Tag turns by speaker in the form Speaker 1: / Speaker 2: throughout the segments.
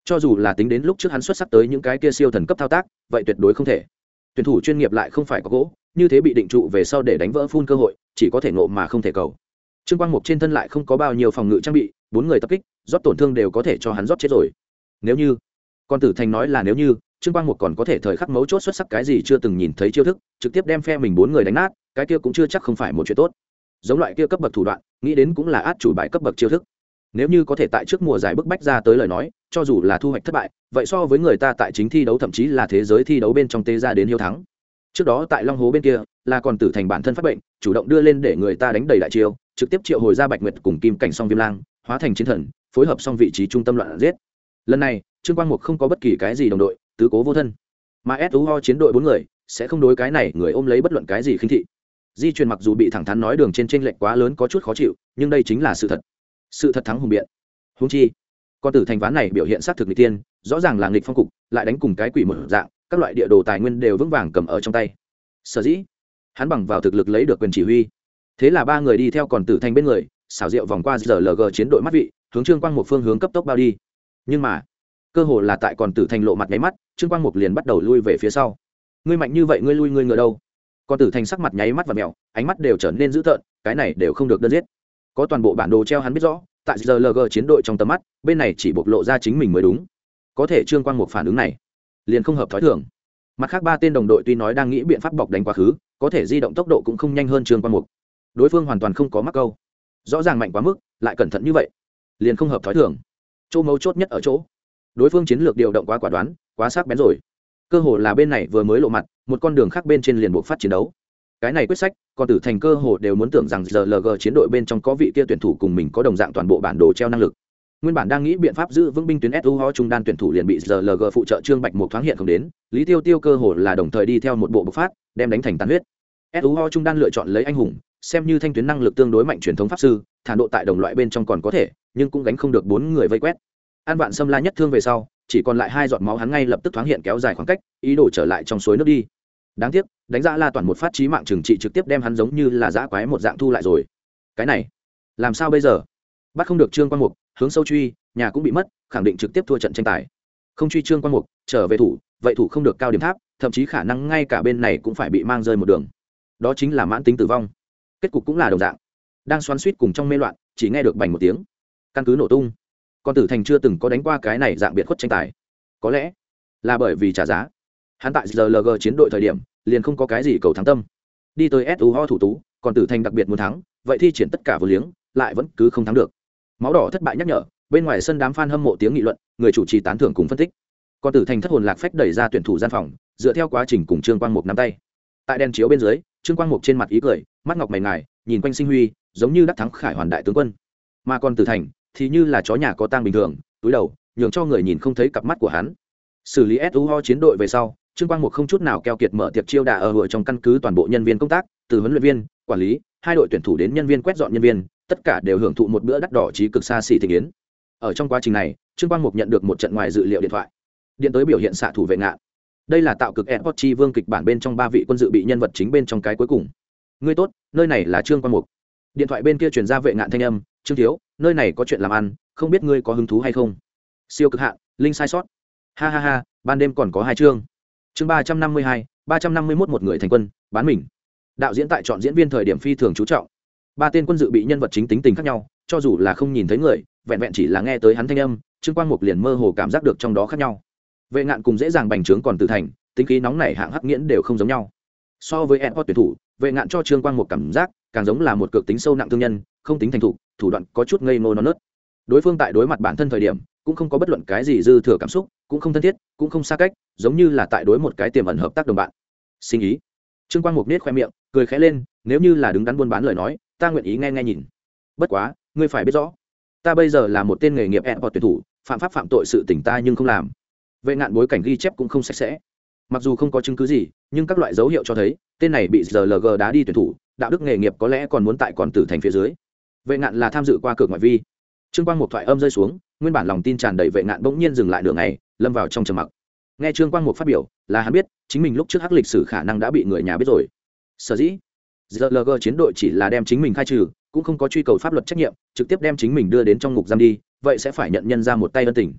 Speaker 1: Cho dù là tính đến lúc trước hắn xuất sắc tới những cái kia siêu thần cấp thao tác, vậy tuyệt đối không thể. Tuyển thủ chuyên nghiệp lại không phải có gỗ, như thế bị định trụ về sau để đánh vỡ phun cơ hội, chỉ có thể ngộ mà không thể cầu. Trương Quang Mục trên thân lại không có bao nhiêu phòng ngự trang bị, 4 người tập kích, rót tổn thương đều có thể cho hắn rót chết rồi. Nếu như, Con Tử Thành nói là nếu như, Trương Quang Mục còn có thể thời khắc mấu chốt xuất sắc cái gì chưa từng nhìn thấy chiêu thức, trực tiếp đem phe mình 4 người đánh nát, cái kia cũng chưa chắc không phải một chuyện tốt. Giống loại kia cấp bậc thủ đoạn, nghĩ đến cũng là át chủ bài cấp bậc chiêu thức. Nếu như có thể tại trước mùa giải bức bách ra tới lời nói, cho dù là thu hoạch thất bại, vậy so với người ta tại chính thi đấu thậm chí là thế giới thi đấu bên trong tê ra đến hiếu thắng. Trước đó tại Long Hố bên kia, là Còn Tử Thành bản thân phát bệnh, chủ động đưa lên để người ta đánh đầy đại chiêu, trực tiếp triệu hồi ra Bạch Nguyệt cùng Kim Cảnh Song Viêm Lang, hóa thành chiến thần, phối hợp xong vị trí trung tâm loạn giết. Lần này, Trương Quang Mục không có bất kỳ cái gì đồng đội, tứ cố vô thân, mà SUO chiến đội 4 người sẽ không đối cái này người ôm lấy bất luận cái gì khinh thị. Di truyền mặc dù bị thẳng thắn nói đường trên chênh lệch quá lớn có chút khó chịu, nhưng đây chính là sự thật. Sự thật thắng hùng biện. Huống chi, Con Tử Thành ván này biểu hiện sát thực nghịch tiên, rõ ràng là nghịch phong cục, lại đánh cùng cái quỷ một dạng, các loại địa đồ tài nguyên đều vững vàng cầm ở trong tay. Sở dĩ, hắn bằng vào thực lực lấy được quyền chỉ huy. Thế là 3 người đi theo Còn Tử Thành bên người, xảo diệu vòng qua RLG chiến đội mắt vị, hướng Trương Quang Mục phương hướng cấp tốc bao đi. Nhưng mà, cơ hồ là tại Còn Tử Thành lộ mặt nháy mắt, Trương Quang Mục liền bắt đầu lui về phía sau. Ngươi mạnh như vậy, ngươi lui ngươi ngựa đâu? Còn Tử Thành sắc mặt nháy mắt và mèo, ánh mắt đều trở nên dữ tợn, cái này đều không được đơn giết. Có toàn bộ bản đồ treo hắn biết rõ, tại RLG chiến đội trong tầm mắt, bên này chỉ bộc lộ ra chính mình mới đúng. Có thể Trương Quang Mục phản ứng này, liền không hợp thói thường. Mặt khác 3 tên đồng đội tuy nói đang nghĩ biện pháp bọc đánh quá khứ, có thể di động tốc độ cũng không nhanh hơn Trương Quang Mục. Đối phương hoàn toàn không có mắc câu, rõ ràng mạnh quá mức, lại cẩn thận như vậy, liền không hợp thói thường. Chỗ mấu chốt nhất ở chỗ, đối phương chiến lược điều động quá quả đoán, quá sắc bén rồi. Cơ hồ là bên này vừa mới lộ mặt, một con đường khác bên trên liền buộc phát chiến đấu. Cái này quyết sách, Còn Tử Thành cơ hồ đều muốn tưởng rằng RLG chiến đội bên trong có vị kia tuyển thủ cùng mình có đồng dạng toàn bộ bản đồ treo năng lực. Nguyên bản đang nghĩ biện pháp giữ vững binh tuyến SUO trung đan tuyển thủ liền bị RLG phụ trợ Trương Bạch một thoáng hiện không đến, Lý Tiêu Tiêu cơ hồ là đồng thời đi theo một bộ bộc phát, đem đánh thành tàn huyết. SUO trung đan lựa chọn lấy anh hùng, xem như thanh tuyến năng lực tương đối mạnh truyền thống pháp sư, thản độ tại đồng loại bên trong còn có thể, nhưng cũng gánh không được 4 người vây quét. An Vạn Sâm La nhất thương về sau, chỉ còn lại 2 giọt máu, hắn ngay lập tức thoáng hiện kéo dài khoảng cách, ý đồ trở lại trong suối nước đi. Đáng tiếc, đánh ra La Toàn một phát chí mạng trừng trị trực tiếp đem hắn giống như là dã quái một dạng thu lại rồi. Cái này, làm sao bây giờ? Bắt không được Trương Quang Mục, hướng sâu truy, nhà cũng bị mất, khẳng định trực tiếp thua trận tranh tài. Không truy Trương Quang Mục, trở về thủ, vậy thủ không được cao điểm tháp, thậm chí khả năng ngay cả bên này cũng phải bị mang rơi một đường. Đó chính là mãn tính tử vong. Kết cục cũng là đồng dạng. Đang xoắn xuýt cùng trong mê loạn, chỉ nghe được bành một tiếng, căn cứ nổ tung. Con Tử Thành chưa từng có đánh qua cái này dạng biệt khuất tranh tài, có lẽ là bởi vì trả giá. Hắn tại RLG chiến đội thời điểm liền không có cái gì cầu thắng tâm, đi tới SUO thủ tú, Còn Tử Thành đặc biệt muốn thắng, vậy thi triển tất cả vô liếng, lại vẫn cứ không thắng được. Máu đỏ thất bại nhắc nhở, bên ngoài sân đám fan hâm mộ tiếng nghị luận, người chủ trì tán thưởng cùng phân tích. Còn Tử Thành thất hồn lạc phách đẩy ra tuyển thủ gian phòng, dựa theo quá trình cùng Trương Quang Mục nắm tay. Tại đèn chiếu bên dưới, Trương Quang Mục trên mặt ý cười, mắt ngọc mày ngài, nhìn quanh sinh huy, giống như đắc thắng khải hoàn đại tướng quân. Mà Còn Tử Thành thì như là chó nhà có tang bình thường, túi đầu, nhường cho người nhìn không thấy cặp mắt của hắn. Xử lý SUO chiến đội về sau, Trương Quang Mục không chút nào keo kiệt mở tiệc chiêu đãi ở trong căn cứ toàn bộ nhân viên công tác, từ huấn luyện viên, quản lý, 2 đội tuyển thủ đến nhân viên quét dọn nhân viên, tất cả đều hưởng thụ một bữa đắt đỏ trí cực xa xỉ thịnh yến. Ở trong quá trình này, Trương Quang Mục nhận được một trận ngoài dự liệu điện thoại. Điện tới biểu hiện xạ thủ Vệ Ngạn. Đây là tạo cực Esports chi vương kịch bản bên trong 3 vị quân dự bị nhân vật chính bên trong cái cuối cùng. Ngươi tốt, nơi này là Trương Quang Mục. Điện thoại bên kia truyền ra Vệ Ngạn thanh âm, Trương thiếu, nơi này có chuyện làm ăn, không biết ngươi có hứng thú hay không? Siêu cực hạn, linh sai sót. Ha ha ha, ban đêm còn có 2 chương. Chương 352, 351 một người thành quân, bán mình. Đạo diễn tại chọn diễn viên thời điểm phi thường chú trọng. 3 tên quân dự bị nhân vật chính tính tình khác nhau, cho dù là không nhìn thấy người, vẹn vẹn chỉ là nghe tới hắn thanh âm, Trương Quang Mục liền mơ hồ cảm giác được trong đó khác nhau. Vệ Ngạn cùng dễ dàng bành trướng Còn Tử Thành, tính khí nóng nảy hạng hắc nghiễn đều không giống nhau. So với Esports tuyển thủ, Vệ Ngạn cho Trương Quang Mục cảm giác càng giống là một cực tính sâu nặng thương nhân, không tính thành thục, thủ đoạn có chút ngây ngô non nớt. Đối phương tại đối mặt bản thân thời điểm, cũng không có bất luận cái gì dư thừa cảm xúc, cũng không thân thiết, cũng không xa cách, giống như là tại đối một cái tiềm ẩn hợp tác đồng bạn. Xin ý. Trương Quang Mục nết khoe miệng, cười khẽ lên, nếu như là đứng đắn buôn bán lời nói, ta nguyện ý nghe nghe nhìn. Bất quá, ngươi phải biết rõ, ta bây giờ là một tên nghề nghiệp Esports tuyển thủ, phạm pháp phạm tội sự tình ta nhưng không làm. Vệ Ngạn bối cảnh ghi chép cũng không sạch sẽ. Mặc dù không có chứng cứ gì, nhưng các loại dấu hiệu cho thấy, tên này bị RLG đá đi tuyển thủ, đạo đức nghề nghiệp có lẽ còn muốn tại Còn Tử Thành phía dưới. Vệ Ngạn là tham dự qua cược ngoại vi. Trương Quang Mục thoại âm rơi xuống, nguyên bản lòng tin tràn đầy Vệ Ngạn bỗng nhiên dừng lại nửa ngày, lâm vào trong trầm mặc. Nghe Trương Quang Mục phát biểu, là hắn biết, chính mình lúc trước hắc lịch sử khả năng đã bị người nhà biết rồi. Sở dĩ, RLG chiến đội chỉ là đem chính mình khai trừ, cũng không có truy cầu pháp luật trách nhiệm, trực tiếp đem chính mình đưa đến trong ngục giam đi, vậy sẽ phải nhận nhân ra một tay ân tình.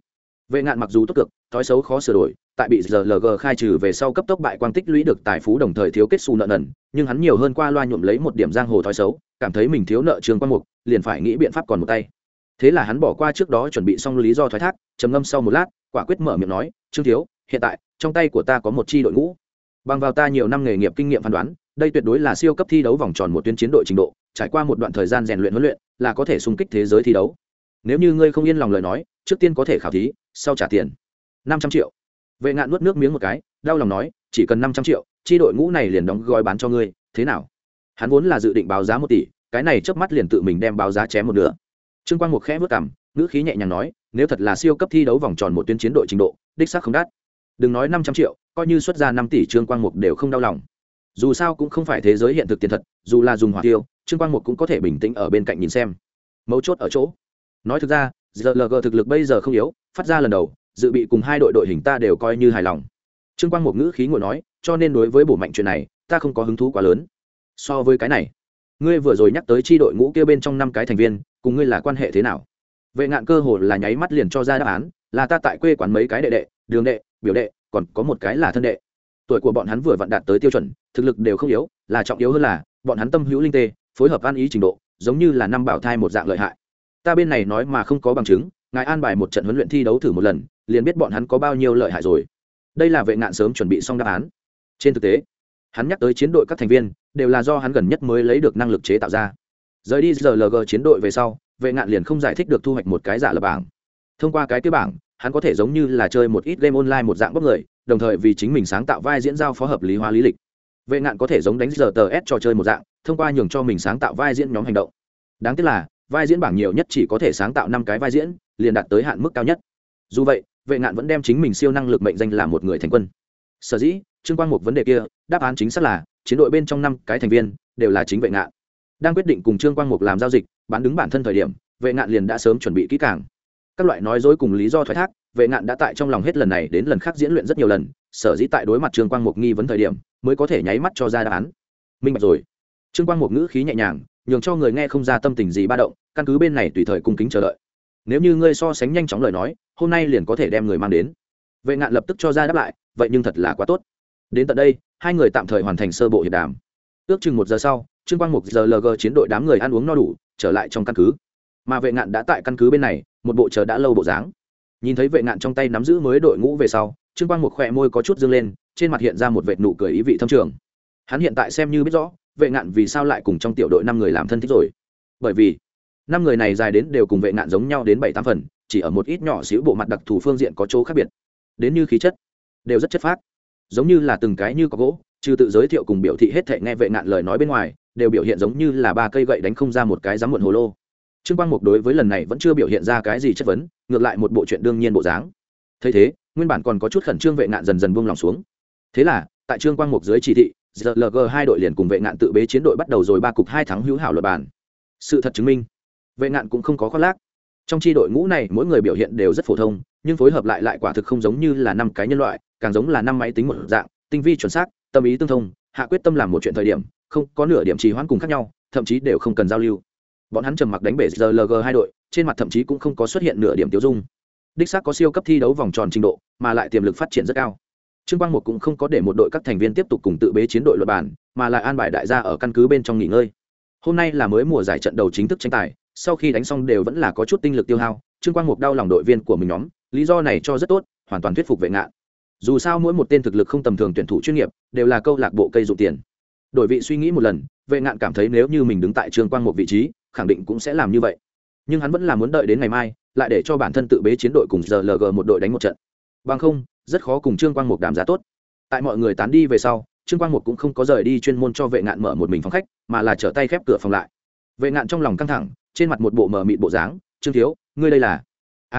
Speaker 1: Vệ Ngạn mặc dù tốt cực, thói xấu khó sửa đổi, tại bị GLG khai trừ về sau cấp tốc bại quang tích lũy được tài phú đồng thời thiếu kết xu nợ nần, nhưng hắn nhiều hơn qua loa nhuộm lấy một điểm giang hồ thói xấu, cảm thấy mình thiếu nợ Trương Quang Mục, liền phải nghĩ biện pháp còn một tay. Thế là hắn bỏ qua trước đó chuẩn bị xong lý do thoái thác, trầm ngâm sau một lát, quả quyết mở miệng nói, "Trương thiếu, hiện tại trong tay của ta có một chi đội ngũ. Bằng vào ta nhiều năm nghề nghiệp kinh nghiệm phán đoán, đây tuyệt đối là siêu cấp thi đấu vòng tròn một tuyến chiến đội trình độ, trải qua một đoạn thời gian rèn luyện huấn luyện, là có thể xung kích thế giới thi đấu. Nếu như ngươi không yên lòng lời nói, trước tiên có thể khảo thí, sau trả tiền. 500 triệu." Vệ Ngạn nuốt nước miếng một cái, đau lòng nói, "Chỉ cần 500 triệu, chi đội ngũ này liền đóng gói bán cho ngươi, thế nào?" Hắn vốn là dự định báo giá 1 tỷ, cái này chớp mắt liền tự mình đem báo giá chém một nửa. Trương Quang Mục khẽ vút cằm, ngữ khí nhẹ nhàng nói, "Nếu thật là siêu cấp thi đấu vòng tròn một tuyến chiến đội trình độ, đích xác không đắt. Đừng nói 500 triệu, coi như xuất ra 5 tỷ Trương Quang Mục đều không đau lòng. Dù sao cũng không phải thế giới hiện thực tiền thật, dù là dùng hỏa tiêu, Trương Quang Mục cũng có thể bình tĩnh ở bên cạnh nhìn xem. Mấu chốt ở chỗ, nói thực ra, GLG thực lực bây giờ không yếu, phát ra lần đầu, dự bị cùng 2 đội hình ta đều coi như hài lòng." Trương Quang Mục ngữ khí ngồi nói, "Cho nên đối với bổ mạnh chuyện này, ta không có hứng thú quá lớn. So với cái này, ngươi vừa rồi nhắc tới chi đội ngũ kia bên trong 5 cái thành viên, cùng ngươi là quan hệ thế nào?" Vệ Ngạn cơ hồ là nháy mắt liền cho ra đáp án, "Là ta tại quê quán mấy cái đệ đệ, đường đệ, biểu đệ, còn có một cái là thân đệ. Tuổi của bọn hắn vừa vặn đạt tới tiêu chuẩn, thực lực đều không yếu, là trọng yếu hơn là bọn hắn tâm hữu linh tê, phối hợp ăn ý trình độ, giống như là năm bảo thai một dạng lợi hại. Ta bên này nói mà không có bằng chứng, ngài an bài một trận huấn luyện thi đấu thử một lần, liền biết bọn hắn có bao nhiêu lợi hại rồi." Đây là Vệ Ngạn sớm chuẩn bị xong đáp án. Trên thực tế, hắn nhắc tới chiến đội các thành viên, đều là do hắn gần nhất mới lấy được năng lực chế tạo ra. Rời đi GLG chiến đội về sau, Vệ Ngạn liền không giải thích được thu hoạch một cái giả lập bảng. Thông qua cái bảng, hắn có thể giống như là chơi một ít game online một dạng bốc người, đồng thời vì chính mình sáng tạo vai diễn giao phó hợp lý hóa lý lịch. Vệ Ngạn có thể giống đánh RTS trò chơi một dạng, thông qua nhường cho mình sáng tạo vai diễn nhóm hành động. Đáng tiếc là, vai diễn bảng nhiều nhất chỉ có thể sáng tạo 5 cái vai diễn, liền đạt tới hạn mức cao nhất. Dù vậy, Vệ Ngạn vẫn đem chính mình siêu năng lực mệnh danh là một người thành quân. Sở dĩ, Trương Quang Mục vấn đề kia, đáp án chính xác là chiến đội bên trong 5 cái thành viên đều là chính Vệ Ngạn. Đang quyết định cùng Trương Quang Mục làm giao dịch, bán đứng bản thân thời điểm, Vệ Ngạn liền đã sớm chuẩn bị kỹ càng. Các loại nói dối cùng lý do thoái thác, Vệ Ngạn đã tại trong lòng hết lần này đến lần khác diễn luyện rất nhiều lần, sở dĩ tại đối mặt Trương Quang Mục nghi vấn thời điểm, mới có thể nháy mắt cho ra đáp án. Minh bạch rồi. Trương Quang Mục ngữ khí nhẹ nhàng, nhường cho người nghe không ra tâm tình gì ba động, căn cứ bên này tùy thời cung kính chờ đợi. Nếu như ngươi so sánh nhanh chóng lời nói, hôm nay liền có thể đem người mang đến. Vệ Ngạn lập tức cho ra đáp lại, vậy nhưng thật là quá tốt. Đến tận đây, hai người tạm thời hoàn thành sơ bộ hiệp đàm. Ước chừng 1 giờ sau, Trương Quang Mục GLG chiến đội đám người ăn uống no đủ, trở lại trong căn cứ. Mà Vệ Ngạn đã tại căn cứ bên này, một bộ chờ đã lâu bộ dáng. Nhìn thấy Vệ Ngạn trong tay nắm giữ mới đội ngũ về sau, Trương Quang Mục khỏe môi có chút dương lên, trên mặt hiện ra một vệt nụ cười ý vị thâm trường. Hắn hiện tại xem như biết rõ, Vệ Ngạn vì sao lại cùng trong tiểu đội 5 người làm thân thích rồi. Bởi vì 5 người này dài đến đều cùng Vệ Ngạn giống nhau đến 7-8 phần, chỉ ở một ít nhỏ xíu bộ mặt đặc thù phương diện có chỗ khác biệt. Đến như khí chất, đều rất chất phác, giống như là từng cái như có gỗ, trừ tự giới thiệu cùng biểu thị hết thảy nghe Vệ Ngạn lời nói bên ngoài, đều biểu hiện giống như là 3 cây gậy đánh không ra một cái giám muộn hồ lô. Trương Quang Mục đối với lần này vẫn chưa biểu hiện ra cái gì chất vấn, ngược lại một bộ chuyện đương nhiên bộ dáng. Thấy thế, nguyên bản còn có chút khẩn trương Vệ Ngạn dần dần buông lòng xuống. Thế là, tại Trương Quang Mục dưới chỉ thị, GLG 2 đội liền cùng Vệ Ngạn tự bế chiến đội bắt đầu rồi 3 cục 2 thắng hữu hảo luật bàn. Sự thật chứng minh, Vệ Ngạn cũng không có khoác lác. Trong chi đội ngũ này, mỗi người biểu hiện đều rất phổ thông, nhưng phối hợp lại quả thực không giống như là 5 cái nhân loại, càng giống là 5 máy tính một dạng, tinh vi chuẩn xác, tâm ý tương thông, hạ quyết tâm làm một chuyện thời điểm, không có nửa điểm trì hoãn cùng khác nhau, thậm chí đều không cần giao lưu. Bọn hắn trầm mặc đánh bể GLG 2 đội, trên mặt thậm chí cũng không có xuất hiện nửa điểm tiêu dung. Đích xác có siêu cấp thi đấu vòng tròn trình độ, mà lại tiềm lực phát triển rất cao. Trương Quang Mục cũng không có để một đội các thành viên tiếp tục cùng tự bế chiến đội luật bản, mà lại an bài đại gia ở căn cứ bên trong nghỉ ngơi. Hôm nay là mới mùa giải trận đầu chính thức tranh tài, sau khi đánh xong đều vẫn là có chút tinh lực tiêu hao. Trương Quang Mục đau lòng đội viên của mình nhóm, lý do này cho rất tốt, hoàn toàn thuyết phục Vệ Ngạn. Dù sao mỗi một tên thực lực không tầm thường tuyển thủ chuyên nghiệp, đều là câu lạc bộ cây dụng tiền. Đổi vị suy nghĩ một lần, Vệ Ngạn cảm thấy nếu như mình đứng tại Trương Quang Mục vị trí, khẳng định cũng sẽ làm như vậy. Nhưng hắn vẫn là muốn đợi đến ngày mai, lại để cho bản thân tự bế chiến đội cùng GLG một đội đánh một trận. Bằng không, rất khó cùng Trương Quang Mục đàm giá tốt. Tại mọi người tán đi về sau, Trương Quang Mục cũng không có rời đi chuyên môn cho Vệ Ngạn mở một mình phòng khách, mà là trở tay khép cửa phòng lại. Vệ Ngạn trong lòng căng thẳng, trên mặt một bộ mờ mịt bộ dáng, "Trương thiếu, ngươi đây là?"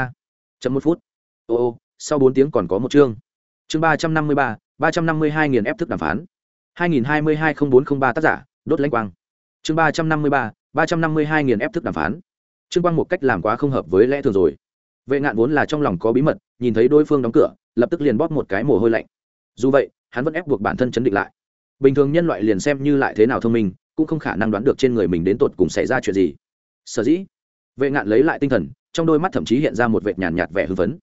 Speaker 1: Chậm 1 phút. Ô, sau 4 tiếng còn có một chương. Chương 353, 352.000 ép thức đàm phán. 2022-0403 tác giả, Đốt Lãnh Quang. Chương 353, 352.000 ép thức đàm phán. Trương Quang một cách làm quá không hợp với lẽ thường rồi. Vệ Ngạn vốn là trong lòng có bí mật, nhìn thấy đối phương đóng cửa, lập tức liền bóp một cái mồ hôi lạnh. Dù vậy, hắn vẫn ép buộc bản thân chấn định lại. Bình thường nhân loại liền xem như lại thế nào thông minh, cũng không khả năng đoán được trên người mình đến tột cùng xảy ra chuyện gì. Sở dĩ, Vệ Ngạn lấy lại tinh thần, trong đôi mắt thậm chí hiện ra một vệt nhàn nhạt vẻ hưng phấn.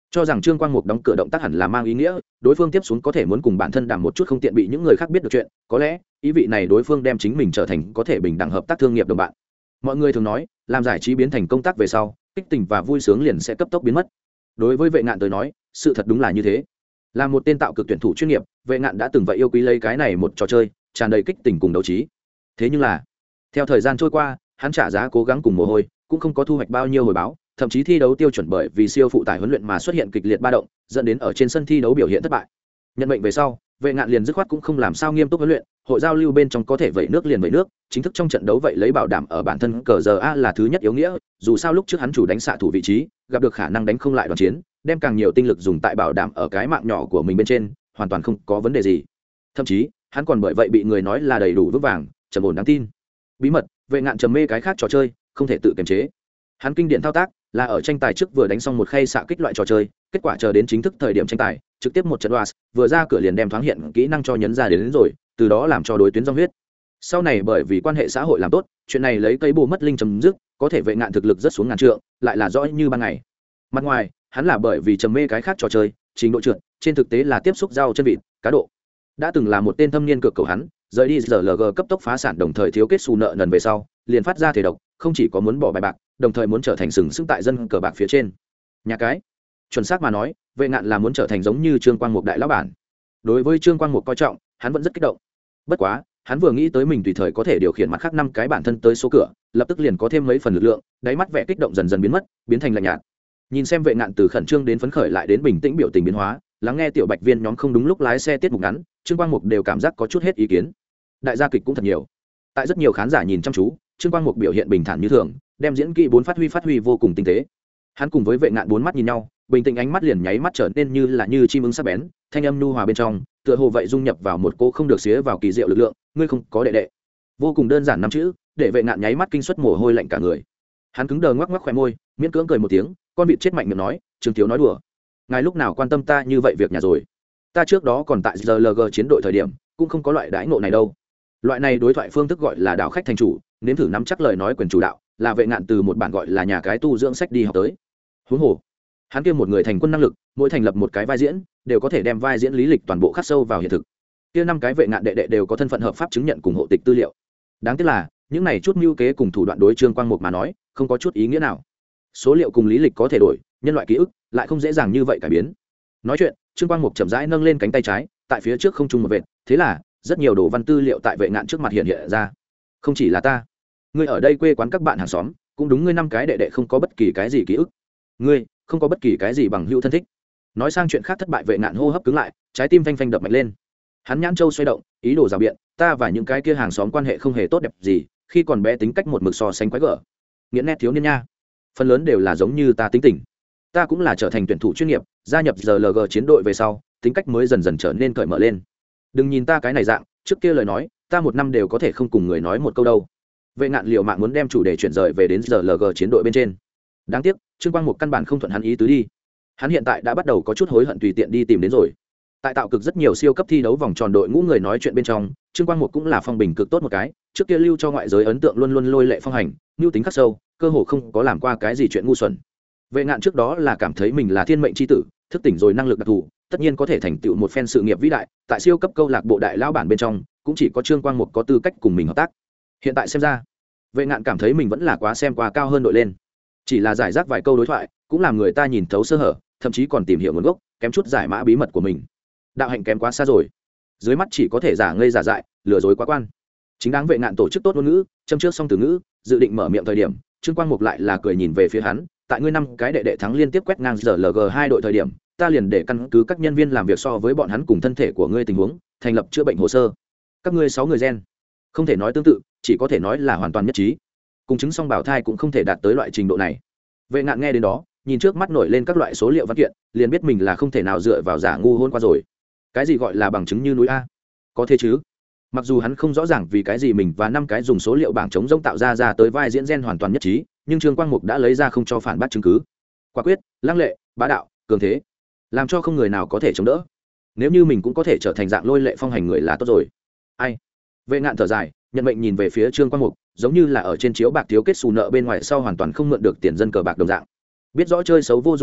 Speaker 1: cho rằng Trương Quang Mục đóng cửa động tác hẳn là mang ý nghĩa đối phương tiếp xuống có thể muốn cùng bản thân đàm một chút không tiện bị những người khác biết được chuyện, có lẽ ý vị này đối phương đem chính mình trở thành có thể bình đẳng hợp tác thương nghiệp đồng bạn. Mọi người thường nói làm giải trí biến thành công tác về sau, kích tình và vui sướng liền sẽ cấp tốc biến mất. Đối với Vệ Ngạn tới nói, sự thật đúng là như thế. Là một tên tạo cực tuyển thủ chuyên nghiệp, Vệ Ngạn đã từng vậy yêu quý lấy cái này một trò chơi tràn đầy kích tình cùng đấu trí. Thế nhưng là theo thời gian trôi qua, hắn trả giá cố gắng cùng mồ hôi cũng không có thu hoạch bao nhiêu hồi báo, thậm chí thi đấu tiêu chuẩn bởi vì siêu phụ tải huấn luyện mà xuất hiện kịch liệt ba động, dẫn đến ở trên sân thi đấu biểu hiện thất bại. Nhận mệnh về sau, Vệ Ngạn liền dứt khoát cũng không làm sao nghiêm túc huấn luyện, hội giao lưu bên trong có thể vẩy nước liền vẩy nước, chính thức trong trận đấu vậy lấy bảo đảm ở bản thân cờ giờ a là thứ nhất yếu nghĩa, dù sao lúc trước hắn chủ đánh xạ thủ vị trí, gặp được khả năng đánh không lại đoàn chiến, đem càng nhiều tinh lực dùng tại bảo đảm ở cái mạng nhỏ của mình bên trên, hoàn toàn không có vấn đề gì. Thậm chí, hắn còn bởi vậy bị người nói là đầy đủ vững vàng, trầm ổn đáng tin. Bí mật, Vệ Ngạn trầm mê cái khác trò chơi, không thể tự kiềm chế. Hắn kinh điển thao tác là ở tranh tài trước vừa đánh xong một khay xạ kích loại trò chơi, kết quả chờ đến chính thức thời điểm tranh tài, trực tiếp một trận oas, vừa ra cửa liền đem thoáng hiện kỹ năng cho nhấn ra đến rồi, từ đó làm cho đối tuyến rong huyết. Sau này bởi vì quan hệ xã hội làm tốt, chuyện này lấy cây bù mất linh chấm dứt, có thể Vệ Ngạn thực lực rất xuống ngàn trượng, lại là rõ như ban ngày. Mặt ngoài, hắn là bởi vì trầm mê cái khác trò chơi, trình độ trượt, trên thực tế là tiếp xúc rau chân vịt, cá độ. Đã từng là một tên thâm niên cực cầu hắn, rời đi RLG cấp tốc phá sản đồng thời thiếu kết xù nợ nần về sau, liền phát ra thể độc, không chỉ có muốn bỏ bài bạc, đồng thời muốn trở thành sừng sững tại dân cờ bạc phía trên. Nhà cái, chuẩn xác mà nói, Vệ Ngạn là muốn trở thành giống như Trương Quang Mục đại lão bản. Đối với Trương Quang Mục coi trọng, hắn vẫn rất kích động. Bất quá, hắn vừa nghĩ tới mình tùy thời có thể điều khiển mặt khác 5 cái bản thân tới số cửa, lập tức liền có thêm mấy phần lực lượng, đáy mắt vẻ kích động dần dần biến mất, biến thành lạnh nhạt. Nhìn xem Vệ Ngạn từ khẩn trương đến phấn khởi lại đến bình tĩnh biểu tình biến hóa, lắng nghe tiểu bạch viên nhóm không đúng lúc lái xe tiết mục ngắn, Trương Quang Mục đều cảm giác có chút hết ý kiến. Đại gia kịch cũng thật nhiều. Tại rất nhiều khán giả nhìn chăm chú, Trương Quang Mục biểu hiện bình thản như thường, đem diễn kỹ bốn phát huy vô cùng tinh tế. Hắn cùng với Vệ Ngạn bốn mắt nhìn nhau, bình tĩnh ánh mắt liền nháy mắt trở nên như chim ưng sắc bén, thanh âm nhu hòa bên trong, tựa hồ vậy dung nhập vào một cô không được xía vào kỳ diệu lực lượng, ngươi không có đệ đệ. Vô cùng đơn giản năm chữ, để Vệ Ngạn nháy mắt kinh suất mồ hôi lạnh cả người. Hắn cứng đờ ngoắc ngoắc khóe môi, miễn cưỡng cười một tiếng, con vịt chết mạnh miệng nói, Trương thiếu nói đùa. Ngài lúc nào quan tâm ta như vậy việc nhà rồi? Ta trước đó còn tại RLG chiến đội thời điểm, cũng không có loại đãi ngộ này đâu. Loại này đối thoại phương thức gọi là đảo khách thành chủ, nếm thử nắm chắc lời nói quyền chủ đạo, là Vệ Ngạn từ một bản gọi là nhà cái tu dưỡng sách đi học tới. Huống hồ, hắn kia một người thành quân năng lực, mỗi thành lập một cái vai diễn, đều có thể đem vai diễn lý lịch toàn bộ khắc sâu vào hiện thực. Kia 5 cái Vệ Ngạn đệ đệ đều có thân phận hợp pháp chứng nhận cùng hộ tịch tư liệu. Đáng tiếc là, những này chút mưu kế cùng thủ đoạn đối Trương Quang Mục mà nói, không có chút ý nghĩa nào. Số liệu cùng lý lịch có thể đổi, nhân loại ký ức lại không dễ dàng như vậy cải biến. Nói chuyện, Trương Quang Mục chậm rãi nâng lên cánh tay trái, tại phía trước không trung một vệt, thế là rất nhiều đồ văn tư liệu tại Vệ Ngạn trước mặt hiện ra. Không chỉ là ta, ngươi ở đây quê quán các bạn hàng xóm, cũng đúng ngươi 5 cái đệ đệ không có bất kỳ cái gì ký ức. Ngươi không có bất kỳ cái gì bằng hữu thân thích. Nói sang chuyện khác, thất bại Vệ Ngạn hô hấp cứng lại, trái tim phanh phanh đập mạnh lên. Hắn nhãn châu xoay động, ý đồ rào biện, ta và những cái kia hàng xóm quan hệ không hề tốt đẹp gì, khi còn bé tính cách một mực so sánh quái gở. Nghiện nét thiếu niên nha. Phần lớn đều là giống như ta tính tình. Ta cũng là trở thành tuyển thủ chuyên nghiệp, gia nhập RLG chiến đội về sau, tính cách mới dần dần trở nên cởi mở lên. Đừng nhìn ta cái này dạng, trước kia lời nói, ta một năm đều có thể không cùng người nói một câu đâu. Vệ Ngạn liều mạng muốn đem chủ đề chuyển rời về đến RLG chiến đội bên trên. Đáng tiếc, Trương Quang Mục căn bản không thuận hắn ý tứ đi. Hắn hiện tại đã bắt đầu có chút hối hận tùy tiện đi tìm đến rồi. Tại tạo cực rất nhiều siêu cấp thi đấu vòng tròn đội ngũ người nói chuyện bên trong, Trương Quang Mục cũng là phong bình cực tốt một cái, trước kia lưu cho ngoại giới ấn tượng luôn luôn lôi lệ phong hành, nhu tính khắc sâu, cơ hồ không có làm qua cái gì chuyện ngu xuẩn. Vệ Ngạn trước đó là cảm thấy mình là thiên mệnh chi tử, thức tỉnh rồi năng lực đặc thù, tất nhiên có thể thành tựu một phen sự nghiệp vĩ đại, tại siêu cấp câu lạc bộ đại lão bản bên trong, cũng chỉ có Trương Quang Mục có tư cách cùng mình hợp tác. Hiện tại xem ra, Vệ Ngạn cảm thấy mình vẫn là quá xem qua cao hơn đội lên. Chỉ là giải rác vài câu đối thoại, cũng làm người ta nhìn thấu sơ hở, thậm chí còn tìm hiểu nguồn gốc, kém chút giải mã bí mật của mình. Đạo hạnh kém quá xa rồi, dưới mắt chỉ có thể giả ngây giả dại, lừa dối quá quan. Chính đáng Vệ Ngạn tổ chức tốt ngôn ngữ, châm trước xong từ ngữ, dự định mở miệng thời điểm, Trương Quang Mục lại là cười nhìn về phía hắn, tại ngươi 5 cái đệ đệ thắng liên tiếp quét ngang RLG 2 đội thời điểm, ta liền để căn cứ các nhân viên làm việc so với bọn hắn cùng thân thể của ngươi tình huống, thành lập chữa bệnh hồ sơ. Các ngươi 6 người gen, không thể nói tương tự, chỉ có thể nói là hoàn toàn nhất trí. Cùng chứng song bảo thai cũng không thể đạt tới loại trình độ này. Vệ Ngạn nghe đến đó, nhìn trước mắt nổi lên các loại số liệu văn kiện, liền biết mình là không thể nào dựa vào giả ngu hôn qua rồi. Cái gì gọi là bằng chứng như núi a? Có thế chứ? Mặc dù hắn không rõ ràng vì cái gì mình và 5 cái dùng số liệu bảng chống rỗng tạo ra tới vai diễn gen hoàn toàn nhất trí, nhưng Trương Quang Mục đã lấy ra không cho phản bác chứng cứ. Quả quyết, lăng lệ, bá đạo, cường thế, làm cho không người nào có thể chống đỡ. Nếu như mình cũng có thể trở thành dạng lôi lệ phong hành người là tốt rồi. Ai? Vệ Ngạn thở dài, nhận mệnh nhìn về phía Trương Quang Mục, giống như là ở trên chiếu bạc thiếu kết xù nợ bên ngoài sau hoàn toàn không mượn được tiền dân cờ bạc đồng dạng. Biết rõ chơi xấu vô dụng hắn,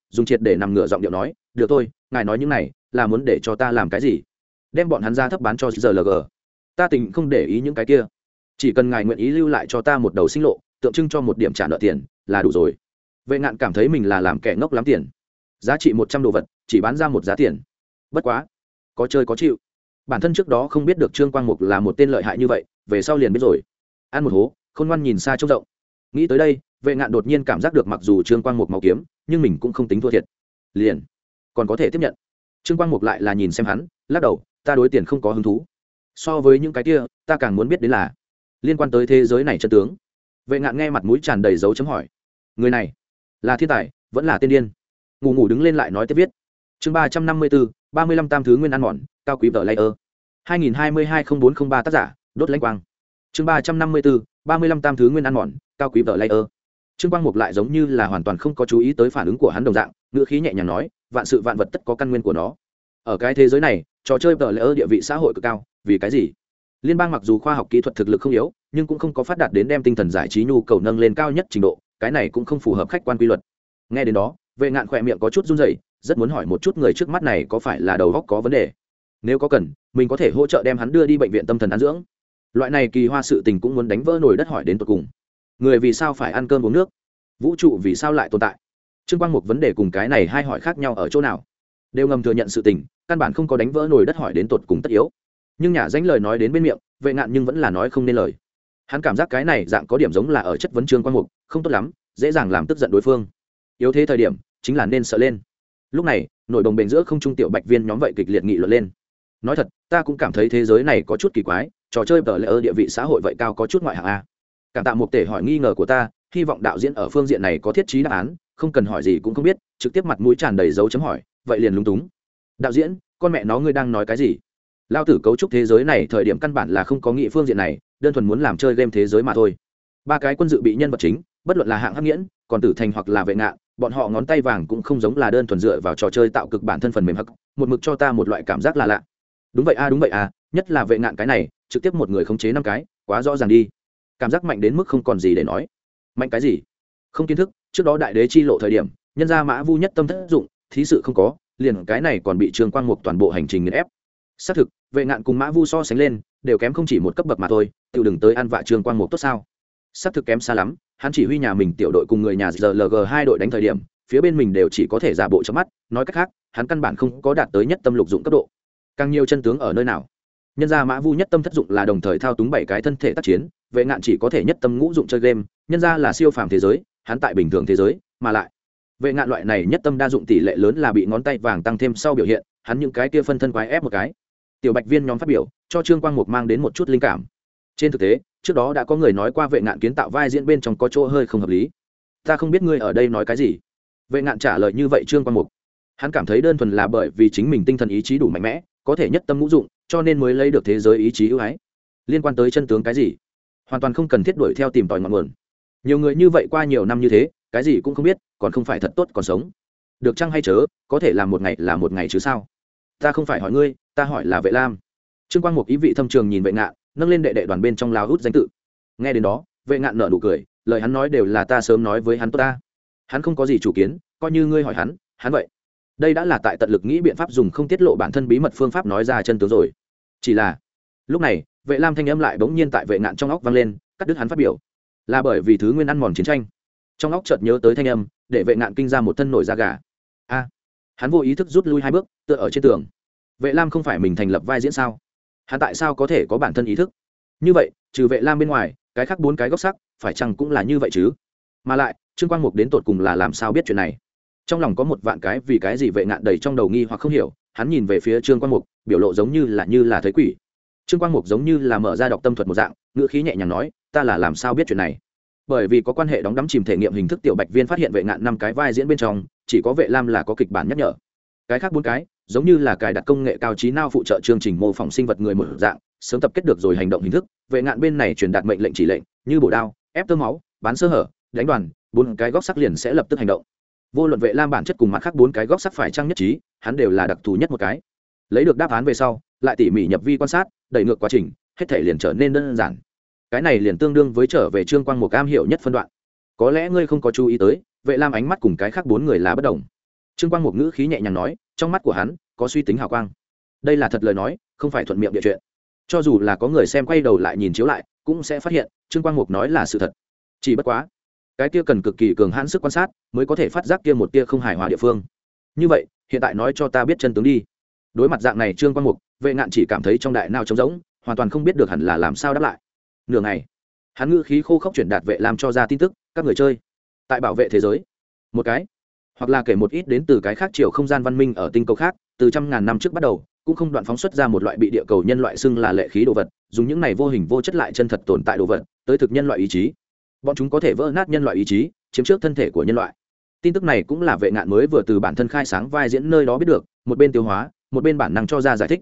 Speaker 1: dùng triệt để nằm ngửa giọng điệu nói được thôi, ngài nói những này là muốn để cho ta làm cái gì? Đem bọn hắn ra thấp bán cho GLG? Ta tình không để ý những cái kia, chỉ cần ngài nguyện ý lưu lại cho ta một đầu sinh lộ, tượng trưng cho một điểm trả nợ tiền là đủ rồi. Vệ Ngạn cảm thấy mình là làm kẻ ngốc lắm tiền, giá trị 100 đồ vật chỉ bán ra một giá tiền. Bất quá có chơi có chịu, bản thân trước đó không biết được Trương Quang Mục là một tên lợi hại như vậy, về sau liền biết rồi. Ăn một hố khôn ngoan nhìn xa trông rộng. Nghĩ tới đây, Vệ Ngạn đột nhiên cảm giác được mặc dù Trương Quang Mục máu kiếm, nhưng mình cũng không tính thua thiệt, liền còn có thể tiếp nhận. Trương Quang Mục lại là nhìn xem hắn, lắc đầu, ta đối tiền không có hứng thú. So với những cái kia, ta càng muốn biết đến là liên quan tới thế giới này chân tướng. Vệ Ngạn nghe mặt mũi tràn đầy dấu chấm hỏi, người này là thiên tài vẫn là tiên điên? Ngủ đứng lên lại nói tiếp viết. Chương 354, 35 tam thứ nguyên ăn mòn, cao quý tờ layer. 2022-0403 tác giả, đốt lãnh quang. Chương 354, 35 tam thứ nguyên ăn mòn, cao quý tờ layer. Trương Quang Mục lại giống như là hoàn toàn không có chú ý tới phản ứng của hắn đồng dạng, ngữ khí nhẹ nhàng nói, vạn sự vạn vật tất có căn nguyên của nó. Ở cái thế giới này, trò chơi tờ layer địa vị xã hội cực cao, vì cái gì? Liên bang mặc dù khoa học kỹ thuật thực lực không yếu, nhưng cũng không có phát đạt đến đem tinh thần giải trí nhu cầu nâng lên cao nhất trình độ, cái này cũng không phù hợp khách quan quy luật. Nghe đến đó, Vệ Ngạn khỏe miệng có chút run rẩy, rất muốn hỏi một chút người trước mắt này có phải là đầu óc có vấn đề. Nếu có cần, mình có thể hỗ trợ đem hắn đưa đi bệnh viện tâm thần an dưỡng. Loại này kỳ hoa sự tình cũng muốn đánh vỡ nồi đất hỏi đến tận cùng. Người vì sao phải ăn cơm uống nước? Vũ trụ vì sao lại tồn tại? Trương Quang Mục vấn đề cùng cái này hai hỏi khác nhau ở chỗ nào? Đều ngầm thừa nhận sự tình, căn bản không có đánh vỡ nồi đất hỏi đến tột cùng tất yếu. Nhưng nhả danh lời nói đến bên miệng, Vệ Ngạn nhưng vẫn là nói không nên lời. Hắn cảm giác cái này dạng có điểm giống là ở chất vấn Trương Quang Mục, không tốt lắm, dễ dàng làm tức giận đối phương. Yếu thế thời điểm, chính là nên sợ lên. Lúc này, nổi đồng bền giữa không trung tiểu bạch viên nhóm vậy kịch liệt nghị luận lên. Nói thật, ta cũng cảm thấy thế giới này có chút kỳ quái, trò chơi tờ lễ địa vị xã hội vậy cao có chút ngoại hạng a. Cảm tạ một tể hỏi nghi ngờ của ta, hy vọng đạo diễn ở phương diện này có thiết trí đáp án, không cần hỏi gì cũng không biết, trực tiếp mặt mũi tràn đầy dấu chấm hỏi, vậy liền lúng túng. Đạo diễn, con mẹ nó ngươi đang nói cái gì? Lao tử cấu trúc thế giới này thời điểm căn bản là không có nghị phương diện này, đơn thuần muốn làm chơi game thế giới mà thôi. Ba cái quân dự bị nhân vật chính, bất luận là hạng hắc nghiễn, còn Tử Thành hoặc là Vệ Ngạn, bọn họ ngón tay vàng cũng không giống là đơn thuần dựa vào trò chơi tạo cực bản thân phần mềm hắc, một mực cho ta một loại cảm giác là lạ. Đúng vậy a, nhất là Vệ Ngạn cái này, trực tiếp một người khống chế 5 cái, quá rõ ràng đi. Cảm giác mạnh đến mức không còn gì để nói. Mạnh cái gì? Không kiến thức, trước đó đại đế chi lộ thời điểm, nhân gia Mã Vu nhất tâm thất dụng, thí sự không có, liền cái này còn bị Trương Quang Mục toàn bộ hành trình nghiền ép. Xác thực, Vệ Ngạn cùng Mã Vu so sánh lên, đều kém không chỉ một cấp bậc mà thôi, tự đừng tới ăn vạ Trương Quang Mục tốt sao? Xác thực kém xa lắm, hắn chỉ huy nhà mình tiểu đội cùng người nhà GLG 2 đội đánh thời điểm, phía bên mình đều chỉ có thể giả bộ trong mắt, nói cách khác, hắn căn bản không có đạt tới nhất tâm lục dụng cấp độ. Càng nhiều chân tướng ở nơi nào? Nhân ra Mã Vu nhất tâm thất dụng là đồng thời thao túng 7 cái thân thể tác chiến, Vệ Ngạn chỉ có thể nhất tâm ngũ dụng chơi game, nhân ra là siêu phàm thế giới, hắn tại bình thường thế giới, mà lại Vệ Ngạn loại này nhất tâm đa dụng tỷ lệ lớn là bị ngón tay vàng tăng thêm sau biểu hiện, hắn những cái kia phân thân quái ép một cái. Tiểu Bạch Viên nhóm phát biểu, cho Trương Quang Mục mang đến một chút linh cảm. Trên thực tế, trước đó đã có người nói qua Vệ Ngạn kiến tạo vai diễn bên trong có chỗ hơi không hợp lý. Ta không biết ngươi ở đây nói cái gì. Vệ Ngạn trả lời như vậy Trương Quang Mục. Hắn cảm thấy đơn thuần là bởi vì chính mình tinh thần ý chí đủ mạnh mẽ, có thể nhất tâm ngũ dụng, cho nên mới lấy được thế giới ý chí ưu ái. Liên quan tới chân tướng cái gì, hoàn toàn không cần thiết đuổi theo tìm tòi ngọn nguồn. Nhiều người như vậy qua nhiều năm như thế, cái gì cũng không biết, còn không phải thật tốt còn sống. Được chăng hay chớ, có thể làm một ngày là một ngày chứ sao? Ta không phải hỏi ngươi, ta hỏi là Vệ Lam. Trương Quang Mục ý vị thâm trường nhìn Vệ Ngạn, nâng lên đệ đệ đoàn bên trong lao hút danh tự. Nghe đến đó, Vệ Ngạn nở nụ cười, lời hắn nói đều là ta sớm nói với hắn tốt ta. Hắn không có gì chủ kiến, coi như ngươi hỏi hắn, hắn vậy. Đây đã là tại tận lực nghĩ biện pháp dùng không tiết lộ bản thân bí mật phương pháp nói ra chân tướng rồi. Chỉ là, lúc này, Vệ Lam thanh âm lại bỗng nhiên tại Vệ Ngạn trong óc vang lên, cắt đứt hắn phát biểu. Là bởi vì thứ nguyên ăn mòn chiến tranh. Trong óc chợt nhớ tới thanh âm, để Vệ Ngạn kinh ra một thân nổi da gà. A, hắn vô ý thức rút lui 2 bước, tựa ở trên tường. Vệ Lam không phải mình thành lập vai diễn sao? Hắn tại sao có thể có bản thân ý thức? Như vậy, trừ Vệ Lam bên ngoài, cái khác 4 cái góc sắc, phải chăng cũng là như vậy chứ? Mà lại, Trương Quang Mục đến tột cùng là làm sao biết chuyện này? Trong lòng có một vạn cái vì cái gì Vệ Ngạn đầy trong đầu nghi hoặc không hiểu, hắn nhìn về phía Trương Quang Mục, biểu lộ giống như là thấy quỷ. Trương Quang Mục giống như là mở ra đọc tâm thuật một dạng, ngữ khí nhẹ nhàng nói, ta là làm sao biết chuyện này? Bởi vì có quan hệ đóng đắm chìm thể nghiệm hình thức tiểu Bạch Viên phát hiện Vệ Ngạn 5 cái vai diễn bên trong, chỉ có Vệ Lam là có kịch bản nhắc nhở. Cái khác 4 cái, giống như là cài đặt công nghệ cao trí não phụ trợ chương trình mô phỏng sinh vật người một dạng, sớm tập kết được rồi hành động hình thức. Vệ Ngạn bên này truyền đạt mệnh lệnh chỉ lệnh, như bổ đao, ép tơ máu, bán sơ hở, đánh đoàn, 4 cái góc sắc liền sẽ lập tức hành động. Vô luận Vệ Lam bản chất cùng mặt khác 4 cái góc sắc phải chăng nhất trí, hắn đều là đặc thù nhất một cái. Lấy được đáp án về sau, lại tỉ mỉ nhập vi quan sát, đẩy ngược quá trình, hết thể liền trở nên đơn giản. Cái này liền tương đương với trở về Trương Quang Mục am hiểu nhất phân đoạn. Có lẽ ngươi không có chú ý tới, Vệ Lam ánh mắt cùng cái khác 4 người là bất đồng. Trương Quang một ngữ khí nhẹ nhàng nói, trong mắt của hắn có suy tính hào quang. Đây là thật lời nói, không phải thuận miệng địa chuyện. Cho dù là có người xem quay đầu lại nhìn chiếu lại, cũng sẽ phát hiện Trương Quang Mục nói là sự thật. Chỉ bất quá, cái kia cần cực kỳ cường hãn sức quan sát mới có thể phát giác kia một tia không hài hòa địa phương. Như vậy, hiện tại nói cho ta biết chân tướng đi. Đối mặt dạng này Trương Quang Mục, Vệ Ngạn chỉ cảm thấy trong đại não trống rỗng, hoàn toàn không biết được hẳn là làm sao đáp lại. Nửa ngày, hắn ngữ khí khô khốc chuyển đạt Vệ làm cho ra tin tức, các người chơi tại bảo vệ thế giới. Một cái, hoặc là kể một ít đến từ cái khác chiều không gian văn minh ở tinh cầu khác, từ trăm ngàn năm trước bắt đầu, cũng không đoạn phóng xuất ra một loại bị địa cầu nhân loại xưng là lệ khí đồ vật, dùng những này vô hình vô chất lại chân thật tồn tại đồ vật, tới thực nhân loại ý chí. Bọn chúng có thể vỡ nát nhân loại ý chí, chiếm trước thân thể của nhân loại. Tin tức này cũng là Vệ Ngạn mới vừa từ bản thân khai sáng vai diễn nơi đó biết được, một bên tiêu hóa, một bên bản năng cho ra giải thích,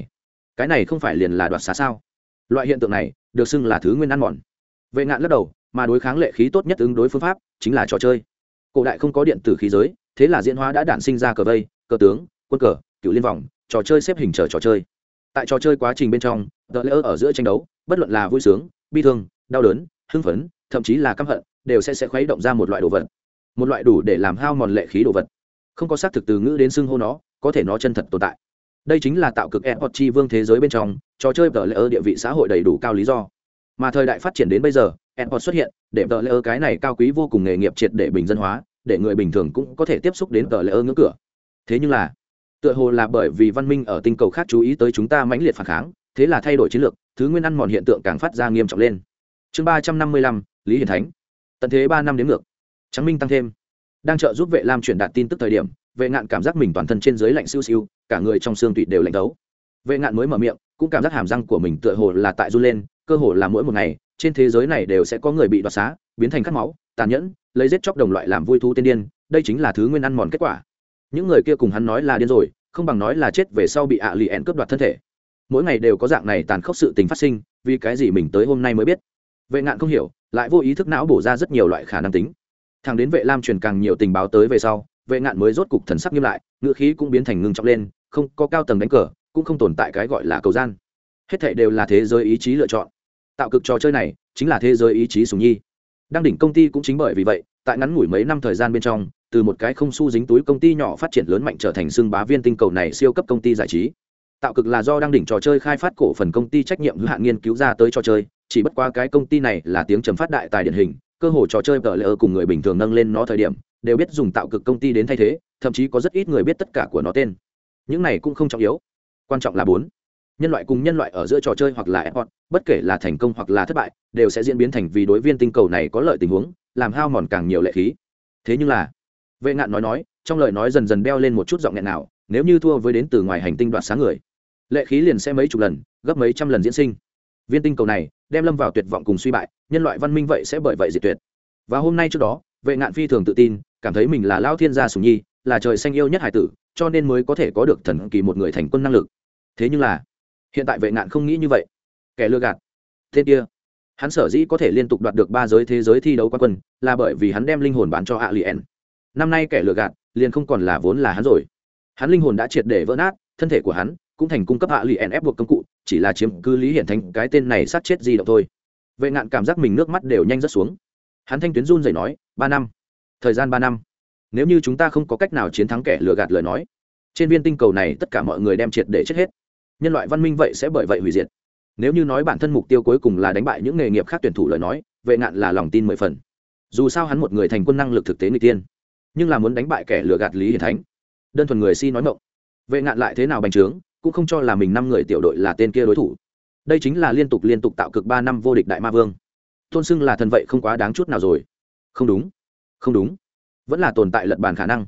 Speaker 1: cái này không phải liền là đoạt xá sao? Loại hiện tượng này được xưng là thứ nguyên ăn mòn. Vệ Ngạn lắc đầu, mà đối kháng lệ khí tốt nhất ứng đối phương pháp chính là trò chơi. Cổ đại không có điện tử khí giới, thế là diễn hóa đã đản sinh ra cờ vây, cờ tướng, quân cờ, cựu liên vòng, trò chơi xếp hình chờ trò chơi. Tại trò chơi quá trình bên trong, tờ lễ ở giữa tranh đấu, bất luận là vui sướng, bi thương, đau đớn, hưng phấn, thậm chí là căm hận, đều sẽ khuấy động ra một loại đồ vật, một loại đủ để làm hao mòn lệ khí đồ vật. Không có xác thực từ ngữ đến xưng hô nó, có thể nó chân thật tồn tại. Đây chính là tạo cực Epoch chi vương thế giới bên trong, trò chơi tờ lễ địa vị xã hội đầy đủ cao lý do. Mà thời đại phát triển đến bây giờ, Epoch xuất hiện, để tờ lễ cái này cao quý vô cùng nghề nghiệp triệt để bình dân hóa, để người bình thường cũng có thể tiếp xúc đến tờ lễ ngưỡng cửa. Thế nhưng là, tựa hồ là bởi vì văn minh ở tinh cầu khác chú ý tới chúng ta mãnh liệt phản kháng, thế là thay đổi chiến lược, thứ nguyên ăn mòn hiện tượng càng phát ra nghiêm trọng lên. Chương 355, Lý Hiển Thánh. Tận thế 3 năm đến ngược. Trắng minh tăng thêm. Đang trợ giúp Vệ Lam truyền đạt tin tức thời điểm, Vệ Ngạn cảm giác mình toàn thân trên dưới lạnh siêu siêu, cả người trong xương tủy đều lạnh thấu. Vệ Ngạn mới mở miệng, cũng cảm giác hàm răng của mình tựa hồ là tại run lên, cơ hồ là mỗi một ngày, trên thế giới này đều sẽ có người bị đoạt xá, biến thành khát máu, tàn nhẫn, lấy giết chóc đồng loại làm vui thú tiên điên, đây chính là thứ nguyên ăn mòn kết quả. Những người kia cùng hắn nói là điên rồi, không bằng nói là chết về sau bị ạ lì ẹn cướp đoạt thân thể. Mỗi ngày đều có dạng này tàn khốc sự tình phát sinh, vì cái gì mình tới hôm nay mới biết. Vệ Ngạn không hiểu, lại vô ý thức não bổ ra rất nhiều loại khả năng tính. Thằng đến Vệ Lam truyền càng nhiều tình báo tới về sau, Vệ Ngạn mới rốt cục thần sắc nghiêm lại, ngựa khí cũng biến thành ngưng trọng lên, không có cao tầng đánh cờ, cũng không tồn tại cái gọi là cầu gian. Hết thảy đều là thế giới ý chí lựa chọn. Tạo cực trò chơi này chính là thế giới ý chí sùng nhi. Đang đỉnh công ty cũng chính bởi vì vậy, tại ngắn ngủi mấy năm thời gian bên trong, từ một cái không xu dính túi công ty nhỏ phát triển lớn mạnh trở thành xưng bá viên tinh cầu này siêu cấp công ty giải trí. Tạo cực là do đang đỉnh trò chơi khai phát cổ phần công ty trách nhiệm hữu hạn nghiên cứu ra tới trò chơi, chỉ bất qua cái công ty này là tiếng trầm phát đại tài điển hình, cơ hội trò chơi tờ lỡ cùng người bình thường nâng lên nó thời điểm, đều biết dùng tạo cực công ty đến thay thế, thậm chí có rất ít người biết tất cả của nó tên. Những này cũng không trọng yếu, quan trọng là bốn nhân loại cùng nhân loại ở giữa trò chơi hoặc là Epoch, bất kể là thành công hoặc là thất bại, đều sẽ diễn biến thành vì đối viên tinh cầu này có lợi tình huống, làm hao mòn càng nhiều lệ khí. Thế nhưng là, Vệ Ngạn nói, trong lời nói dần dần đeo lên một chút giọng nghẹn nào, nếu như thua với đến từ ngoài hành tinh đoạt sáng người, lệ khí liền sẽ mấy chục lần, gấp mấy trăm lần diễn sinh. Viên tinh cầu này đem lâm vào tuyệt vọng cùng suy bại, nhân loại văn minh vậy sẽ bởi vậy diệt tuyệt. Và hôm nay trước đó, Vệ Ngạn phi thường tự tin, cảm thấy mình là lao thiên gia sủng nhi, là trời xanh yêu nhất hải tử, cho nên mới có thể có được thần kỳ một người thành quân năng lực. Thế nhưng là, hiện tại Vệ Ngạn không nghĩ như vậy. Kẻ lừa gạt, tên kia, hắn sở dĩ có thể liên tục đoạt được 3 giới thế giới thi đấu quán quân, là bởi vì hắn đem linh hồn bán cho Alien. Năm nay kẻ lừa gạt liền không còn là vốn là hắn rồi. Hắn linh hồn đã triệt để vỡ nát, thân thể của hắn cũng thành cung cấp Alien ép buộc công cụ, chỉ là chiếm cứ Lý Hiển Thánh cái tên này sát chết gì động thôi. Vệ Ngạn cảm giác mình nước mắt đều nhanh rớt xuống. Hắn thanh tuyến run rẩy nói, 3 năm, thời gian 3 năm. Nếu như chúng ta không có cách nào chiến thắng kẻ lừa gạt lời nói, trên viên tinh cầu này tất cả mọi người đem triệt để chết hết. Nhân loại văn minh vậy sẽ bởi vậy hủy diệt. Nếu như nói bản thân mục tiêu cuối cùng là đánh bại những nghề nghiệp khác tuyển thủ lời nói, Vệ Ngạn là lòng tin 10 phần. Dù sao hắn một người thành quân năng lực thực tế người tiên, nhưng là muốn đánh bại kẻ lừa gạt Lý Hiển Thánh, đơn thuần người si nói ngọng. Vệ Ngạn lại thế nào bành trướng, cũng không cho là mình 5 người tiểu đội là tên kia đối thủ. Đây chính là liên tục tạo cực 3 năm vô địch đại ma vương. Tôn xưng là thần vậy không quá đáng chút nào rồi. Không đúng, vẫn là tồn tại lật bàn khả năng.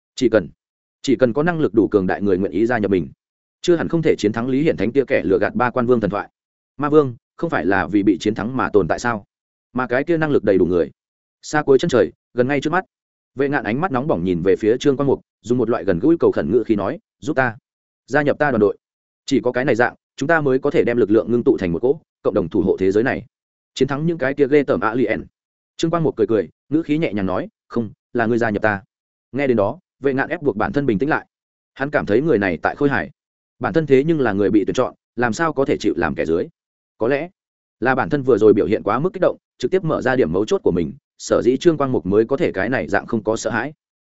Speaker 1: Chỉ cần có năng lực đủ cường đại người nguyện ý gia nhập mình, chưa hẳn không thể chiến thắng Lý Hiển Thánh kia kẻ lừa gạt 3 quan vương thần thoại. Ma vương không phải là vì bị chiến thắng mà tồn tại sao? Mà cái kia năng lực đầy đủ người, xa cuối chân trời, gần ngay trước mắt. Vệ Ngạn ánh mắt nóng bỏng nhìn về phía Trương Quang Mục, dùng một loại gần gũi cầu khẩn ngữ khí nói, giúp ta, gia nhập ta đoàn đội. Chỉ có cái này dạng, chúng ta mới có thể đem lực lượng ngưng tụ thành một cỗ, cộng đồng thủ hộ thế giới này, chiến thắng những cái kia ghê tởm alien. Trương Quang Mục cười, ngữ khí nhẹ nhàng nói, không, là ngươi gia nhập ta. Nghe đến đó, Vệ Ngạn ép buộc bản thân bình tĩnh lại. Hắn cảm thấy người này tại Khôi Hải, bản thân thế nhưng là người bị tuyển chọn, làm sao có thể chịu làm kẻ dưới? Có lẽ là bản thân vừa rồi biểu hiện quá mức kích động, trực tiếp mở ra điểm mấu chốt của mình, sở dĩ Trương Quang Mục mới có thể cái này dạng không có sợ hãi.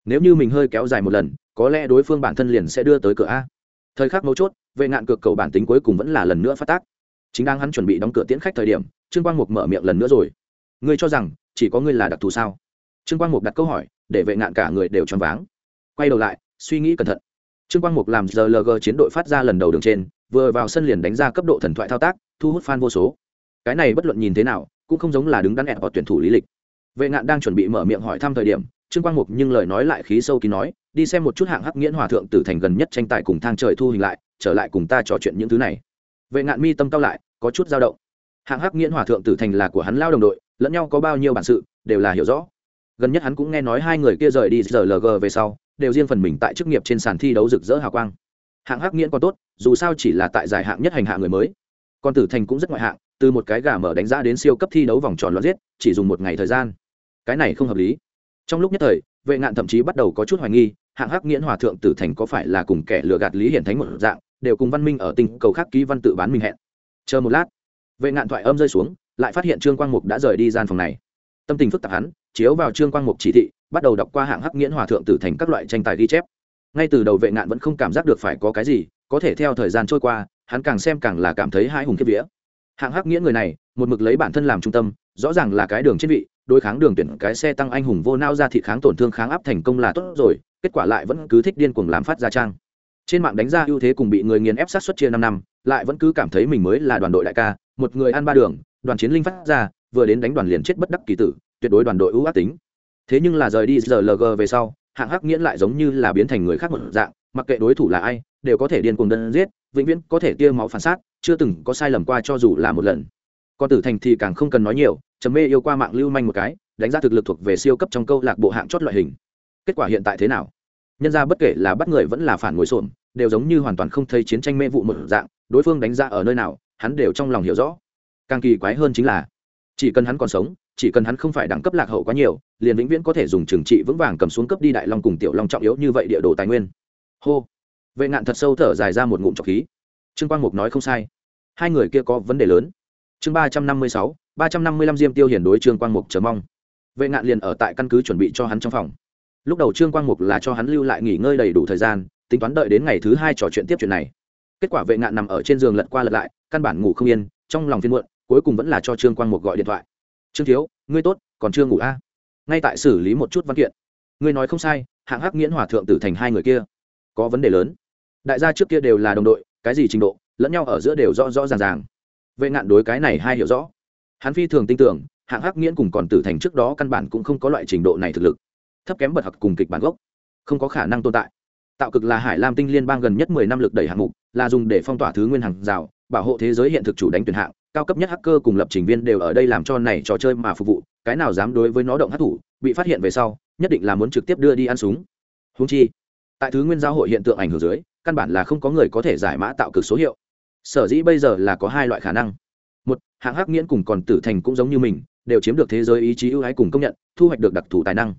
Speaker 1: nếu như mình hơi kéo dài một lần có lẽ đối phương bản thân liền sẽ đưa tới cửa a. Thời khắc mấu chốt vệ ngạn cược cầu bản tính cuối cùng vẫn là lần nữa phát tác. Chính đang hắn chuẩn bị đóng cửa tiễn khách thời điểm, Trương Quang Mục mở miệng lần nữa rồi. Ngươi cho rằng chỉ có ngươi là đặc thù sao? Trương Quang Mục đặt câu hỏi để vệ ngạn cả người đều choáng váng. Quay đầu lại suy nghĩ cẩn thận. Trương Quang Mục làm GLG chiến đội phát ra lần đầu đường trên, vừa vào sân liền đánh ra cấp độ thần thoại thao tác, thu hút fan vô số. Cái này bất luận nhìn thế nào cũng không giống là đứng đắn ẹt vào tuyển thủ lý lịch. Vệ ngạn đang chuẩn bị mở miệng hỏi thăm thời điểm, Trương Quang Mục nhưng lời nói lại khí sâu kín nói, đi xem một chút hạng hắc nghiễn hòa thượng tử thành gần nhất tranh tài cùng thang trời thu hình lại, trở lại cùng ta trò chuyện những thứ này. Vệ ngạn mi tâm cao lại, có chút dao động. Hạng hắc nghiễn hòa thượng tử thành là của hắn lao đồng đội, lẫn nhau có bao nhiêu bản sự đều là hiểu rõ. Gần nhất hắn cũng nghe nói hai người kia rời đi GLG về sau, đều riêng phần mình tại chức nghiệp trên sàn thi đấu rực rỡ hào quang. Hạng hắc nghiễn còn tốt, dù sao chỉ là tại giải hạng nhất hành hạ người mới. Còn tử thành cũng rất ngoại hạng, từ một cái gà mở đánh giá đến siêu cấp thi đấu vòng tròn loạn giết, chỉ dùng một ngày thời gian. Cái này không hợp lý. Trong lúc nhất thời, vệ ngạn thậm chí bắt đầu có chút hoài nghi, hạng hắc nghiễn hòa thượng tử thành có phải là cùng kẻ lừa gạt Lý Hiển Thánh một dạng, đều cùng Văn Minh ở tinh cầu khác ký văn tự bán mình hẹn. Chờ một lát, vệ ngạn thoại âm rơi xuống, lại phát hiện Trương Quang Mục đã rời đi gian phòng này. Tâm tình phức tạp hắn chiếu vào Trương Quang Mục chỉ thị, bắt đầu đọc qua hạng hắc nghiễn hòa thượng tử thành các loại tranh tài ghi chép. Ngay từ đầu vệ ngạn vẫn không cảm giác được phải có cái gì, có thể theo thời gian trôi qua, hắn càng xem càng là cảm thấy hãi hùng kiếp vía. Hạng hắc nghiễn người này, một mực lấy bản thân làm trung tâm, rõ ràng là cái đường trên vị, đối kháng đường tuyển cái xe tăng anh hùng vô nao ra thị kháng tổn thương kháng áp thành công là tốt rồi, kết quả lại vẫn cứ thích điên cuồng làm phát ra trang. Trên mạng đánh ra ưu thế cùng bị người nghiền ép sát suất chia 5 năm, lại vẫn cứ cảm thấy mình mới là đoàn đội đại ca, một người ăn ba đường, đoàn chiến linh phát ra, vừa đến đánh đoàn liền chết bất đắc kỳ tử, tuyệt đối đoàn đội ưu ác tính. Thế nhưng là rời đi GLG về sau, hạng hắc nghiễn lại giống như là biến thành người khác một dạng, mặc kệ đối thủ là ai, đều có thể điên cuồng đơn giết, vĩnh viễn có thể tia máu phản sát, chưa từng có sai lầm qua cho dù là một lần. Còn tử thành thì càng không cần nói nhiều, trầm mê yêu qua mạng lưu manh một cái, đánh giá thực lực thuộc về siêu cấp trong câu lạc bộ hạng chót loại hình. Kết quả hiện tại thế nào? Nhân ra bất kể là bắt người vẫn là phản ngồi xổm, đều giống như hoàn toàn không thấy chiến tranh mê vụ một dạng, đối phương đánh giá ở nơi nào, hắn đều trong lòng hiểu rõ. Càng kỳ quái hơn chính là, chỉ cần hắn còn sống, chỉ cần hắn không phải đẳng cấp lạc hậu quá nhiều, liền vĩnh viễn có thể dùng trừng trị vững vàng cầm xuống cấp đi đại long cùng tiểu long trọng yếu như vậy địa đồ tài nguyên. Hô. Vệ ngạn thật sâu thở dài ra một ngụm trọc khí. Trương Quang Mục nói không sai, hai người kia có vấn đề lớn. Chương 356, 355 Diêm Tiêu Hiển đối Trương Quang Mục chờ mong. Vệ ngạn liền ở tại căn cứ chuẩn bị cho hắn trong phòng. Lúc đầu Trương Quang Mục là cho hắn lưu lại nghỉ ngơi đầy đủ thời gian, tính toán đợi đến ngày thứ hai trò chuyện tiếp chuyện này. Kết quả vệ ngạn nằm ở trên giường lật qua lật lại, căn bản ngủ không yên, trong lòng phiền muộn, cuối cùng vẫn là cho Trương Quang Mục gọi điện thoại. Trương thiếu, ngươi tốt, còn chưa ngủ a? Ngay tại xử lý một chút văn kiện. Ngươi nói không sai, hạng hắc nghiễn hòa thượng tử thành hai người kia có vấn đề lớn. Đại gia trước kia đều là đồng đội, cái gì trình độ, lẫn nhau ở giữa đều rõ rõ ràng ràng. Vệ ngạn đối cái này hai hiểu rõ. Hắn phi thường tin tưởng, hạng hắc nghiễn cùng còn tử thành trước đó căn bản cũng không có loại trình độ này thực lực. Thấp kém bật học cùng kịch bản gốc, không có khả năng tồn tại. Tạo cực là Hải Lam Tinh liên bang gần nhất 10 năm lực đẩy hạng mục, là dùng để phong tỏa thứ nguyên hàng rào, bảo hộ thế giới hiện thực chủ đánh tuyển hạng, cao cấp nhất hacker cùng lập trình viên đều ở đây làm cho này trò chơi mà phục vụ, cái nào dám đối với nó động hắc thủ, bị phát hiện về sau, nhất định là muốn trực tiếp đưa đi ăn súng. Huống chi, tại thứ nguyên giao hội hiện tượng ảnh hưởng dưới, căn bản là không có người có thể giải mã tạo cực số hiệu. Sở dĩ bây giờ là có hai loại khả năng. Một, hạng hắc nghiễn cùng còn tử thành cũng giống như mình, đều chiếm được thế giới ý chí ưu ái cùng công nhận, thu hoạch được đặc thù tài năng.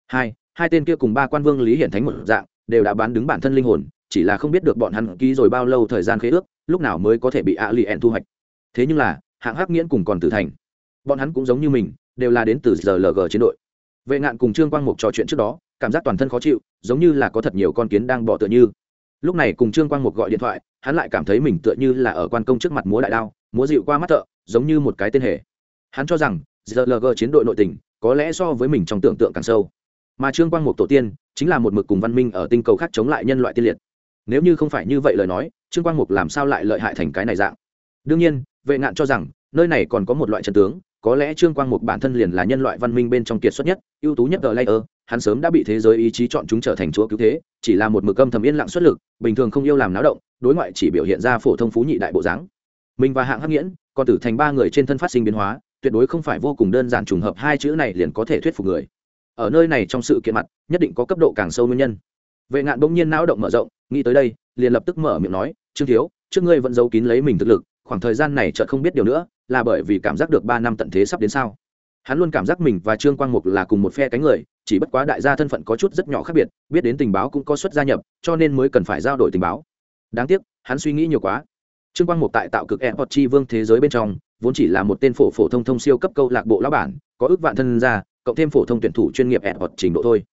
Speaker 1: Hai tên kia cùng ba quan vương Lý Hiển Thánh một dạng, đều đã bán đứng bản thân linh hồn, chỉ là không biết được bọn hắn ký rồi bao lâu thời gian khế ước, lúc nào mới có thể bị alien thu hoạch. Thế nhưng là, hạng hắc nghiễn cùng còn tử thành, bọn hắn cũng giống như mình, đều là đến từ GLG chiến đội. Vệ ngạn cùng Trương Quang Mục trò chuyện trước đó, cảm giác toàn thân khó chịu, giống như là có thật nhiều con kiến đang bò tựa như. Lúc này cùng Trương Quang Mục gọi điện thoại, hắn lại cảm thấy mình tựa như là ở quan công trước mặt múa đại đao, múa dịu qua mắt thợ, giống như một cái tên hề. Hắn cho rằng GLG chiến đội nội tình có lẽ so với mình trong tưởng tượng càng sâu, mà Trương Quang Mục tổ tiên chính là một mực cùng văn minh ở tinh cầu khác chống lại nhân loại tiên liệt. Nếu như không phải như vậy lời nói, Trương Quang Mục làm sao lại lợi hại thành cái này dạng? Đương nhiên, Vệ ngạn cho rằng nơi này còn có một loại chân tướng, có lẽ Trương Quang Mục bản thân liền là nhân loại văn minh bên trong kiệt xuất nhất, ưu tú nhất layer, hắn sớm đã bị thế giới ý chí chọn chúng trở thành chúa cứu thế, chỉ là một mực âm thầm yên lặng xuất lực, bình thường không yêu làm náo động, đối ngoại chỉ biểu hiện ra phổ thông phú nhị đại bộ dáng. Mình và hạng hắc nghiễn, còn tử thành ba người trên thân phát sinh biến hóa, tuyệt đối không phải vô cùng đơn giản trùng hợp hai chữ này liền có thể thuyết phục người. Ở nơi này trong sự kiện mặt, nhất định có cấp độ càng sâu nguyên nhân. Vệ ngạn bỗng nhiên não động mở rộng, nghĩ tới đây, liền lập tức mở miệng nói, Trương thiếu, trước ngươi vẫn giấu kín lấy mình thực lực, khoảng thời gian này chợt không biết điều nữa, là bởi vì cảm giác được 3 năm tận thế sắp đến sao? Hắn luôn cảm giác mình và Trương Quang Mục là cùng một phe cánh người, chỉ bất quá đại gia thân phận có chút rất nhỏ khác biệt, biết đến tình báo cũng có suất gia nhập, cho nên mới cần phải giao đổi tình báo. Đáng tiếc, hắn suy nghĩ nhiều quá. Trương Quang Mục tại tạo cực Epoch chi vương thế giới bên trong, vốn chỉ là một tên phổ thông thông siêu cấp câu lạc bộ lão bản, có ước vạn thân gia, cộng thêm phổ thông tuyển thủ chuyên nghiệp Epoch trình độ thôi.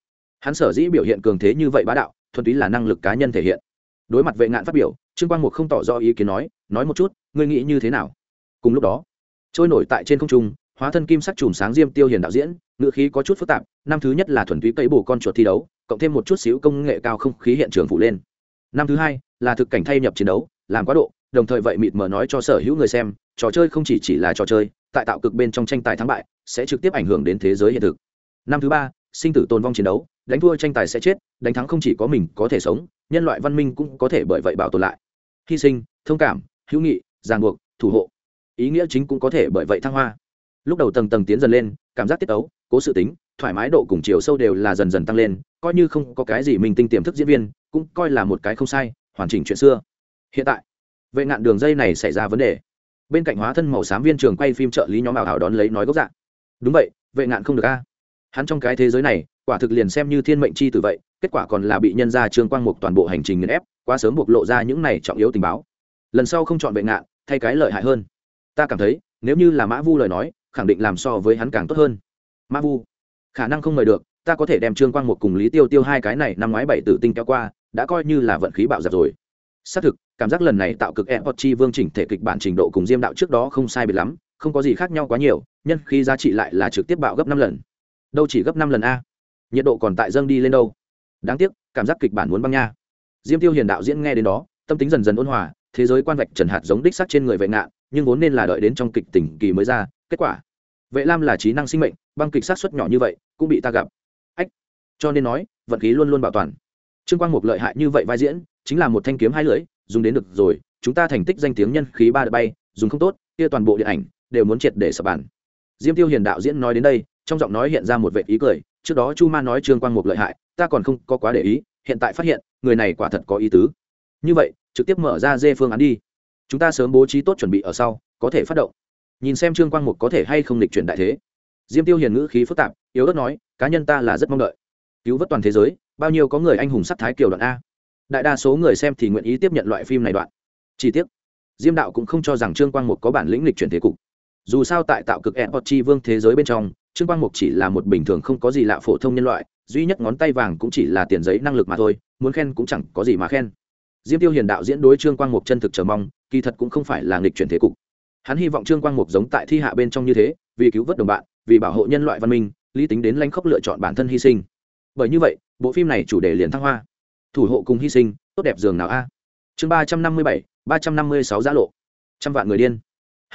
Speaker 1: hắn sở dĩ biểu hiện cường thế như vậy bá đạo thuần túy là năng lực cá nhân thể hiện. Đối mặt Vệ Ngạn phát biểu, Trương Quang Mục không tỏ rõ ý kiến nói một chút, ngươi nghĩ như thế nào? Cùng lúc đó, trôi nổi tại trên không trung, hóa thân kim sắc chùm sáng Diêm Tiêu Hiền đạo diễn, ngữ khí có chút phức tạp. Năm thứ nhất là thuần túy cấy bổ con chuột thi đấu, cộng thêm một chút xíu công nghệ cao không khí hiện trường phụ lên. Năm thứ hai là thực cảnh thay nhập chiến đấu, làm quá độ, đồng thời vậy mịt mờ nói cho sở hữu người xem, trò chơi không chỉ là trò chơi, tại tạo cực bên trong tranh tài thắng bại, sẽ trực tiếp ảnh hưởng đến thế giới hiện thực. Năm thứ ba, sinh tử tồn vong chiến đấu, đánh thua tranh tài sẽ chết, đánh thắng không chỉ có mình có thể sống, nhân loại văn minh cũng có thể bởi vậy bảo tồn lại. Hy sinh, thông cảm, hữu nghị, ràng buộc, thủ hộ, ý nghĩa chính cũng có thể bởi vậy thăng hoa. Lúc đầu tầng tầng tiến dần lên, cảm giác tiết tấu, cố sự tính, thoải mái độ cùng chiều sâu đều là dần dần tăng lên, coi như không có cái gì mình tinh tiềm thức diễn viên, cũng coi là một cái không sai, hoàn chỉnh chuyện xưa. Hiện tại, Vệ Ngạn đường dây này xảy ra vấn đề. Bên cạnh hóa thân màu xám viên trường quay phim trợ lý nhóm ảo đón lấy nói gốc dạng. Đúng vậy, Vệ Ngạn không được a. Hắn trong cái thế giới này, quả thực liền xem như thiên mệnh chi tử vậy, kết quả còn là bị nhân gia Trương Quang Mục toàn bộ hành trình nghiền ép, quá sớm bộc lộ ra những này trọng yếu tình báo. Lần sau không chọn Vệ Ngạn, thay cái lợi hại hơn. Ta cảm thấy, nếu như là Mã Vu lời nói, khẳng định làm so với hắn càng tốt hơn. Mã Vu, khả năng không mời được, ta có thể đem Trương Quang Mục cùng Lý Tiêu Tiêu hai cái này năm ngoái bảy tử tinh kéo qua, đã coi như là vận khí bạo dạp rồi. Xác thực, cảm giác lần này tạo cực Epoch Chi Vương chỉnh thể kịch bản trình độ cùng Diêm đạo trước đó không sai biệt lắm, không có gì khác nhau quá nhiều, nhân khí giá trị lại là trực tiếp bạo gấp 5 lần. Đâu chỉ gấp 5 lần a. Nhiệt độ còn tại dâng đi lên đâu. Đáng tiếc, cảm giác kịch bản muốn băng nha. Diêm Tiêu Hiền đạo diễn nghe đến đó, tâm tính dần dần ôn hòa, thế giới quan vạch trần hạt giống đích xác trên người Vệ Ngạn, nhưng vốn nên là đợi đến trong kịch tỉnh kỳ mới ra, kết quả, Vệ Lam là trí năng sinh mệnh, băng kịch sát suất nhỏ như vậy, cũng bị ta gặp. Ách. Cho nên nói, vận khí luôn luôn bảo toàn. Trương Quang Mục lợi hại như vậy vai diễn, chính là một thanh kiếm hai lưỡi, dùng đến được rồi, chúng ta thành tích danh tiếng nhân khí ba đợt bay, dùng không tốt, kia toàn bộ điện ảnh đều muốn triệt để sập bàn. Diêm Tiêu Hiền đạo diễn nói đến đây, trong giọng nói hiện ra một vẻ ý cười, trước đó Chu Ma nói Trương Quang Mục lợi hại, ta còn không có quá để ý, hiện tại phát hiện, người này quả thật có ý tứ. Như vậy, trực tiếp mở ra dê phương án đi. Chúng ta sớm bố trí tốt chuẩn bị ở sau, có thể phát động. Nhìn xem Trương Quang Mục có thể hay không lịch chuyển đại thế. Diêm Tiêu Hiền ngữ khí phức tạp, yếu ớt nói, cá nhân ta là rất mong đợi. Cứu vớt toàn thế giới, bao nhiêu có người anh hùng sắt thái kiều đoạn a. Đại đa số người xem thì nguyện ý tiếp nhận loại phim này đoạn. Chi tiết, Diêm đạo cũng không cho rằng Trương Quang Mục có bản lĩnh lịch chuyển thế cục. Dù sao tại tạo cực Epoch Chi Vương thế giới bên trong, Trương Quang Mục chỉ là một bình thường không có gì lạ phổ thông nhân loại, duy nhất ngón tay vàng cũng chỉ là tiền giấy năng lực mà thôi, muốn khen cũng chẳng có gì mà khen. Diêm Tiêu Hiền đạo diễn đối Trương Quang Mục chân thực chờ mong, kỳ thật cũng không phải là nghịch chuyển thế cục. Hắn hy vọng Trương Quang Mục giống tại thi hạ bên trong như thế, vì cứu vớt đồng bạn, vì bảo hộ nhân loại văn minh, lý tính đến lãnh khốc lựa chọn bản thân hy sinh. Bởi như vậy, bộ phim này chủ đề liền thăng hoa. Thủ hộ cùng hy sinh, tốt đẹp dường nào a. Chương 357, 356 giá lộ. Trăm vạn người điên.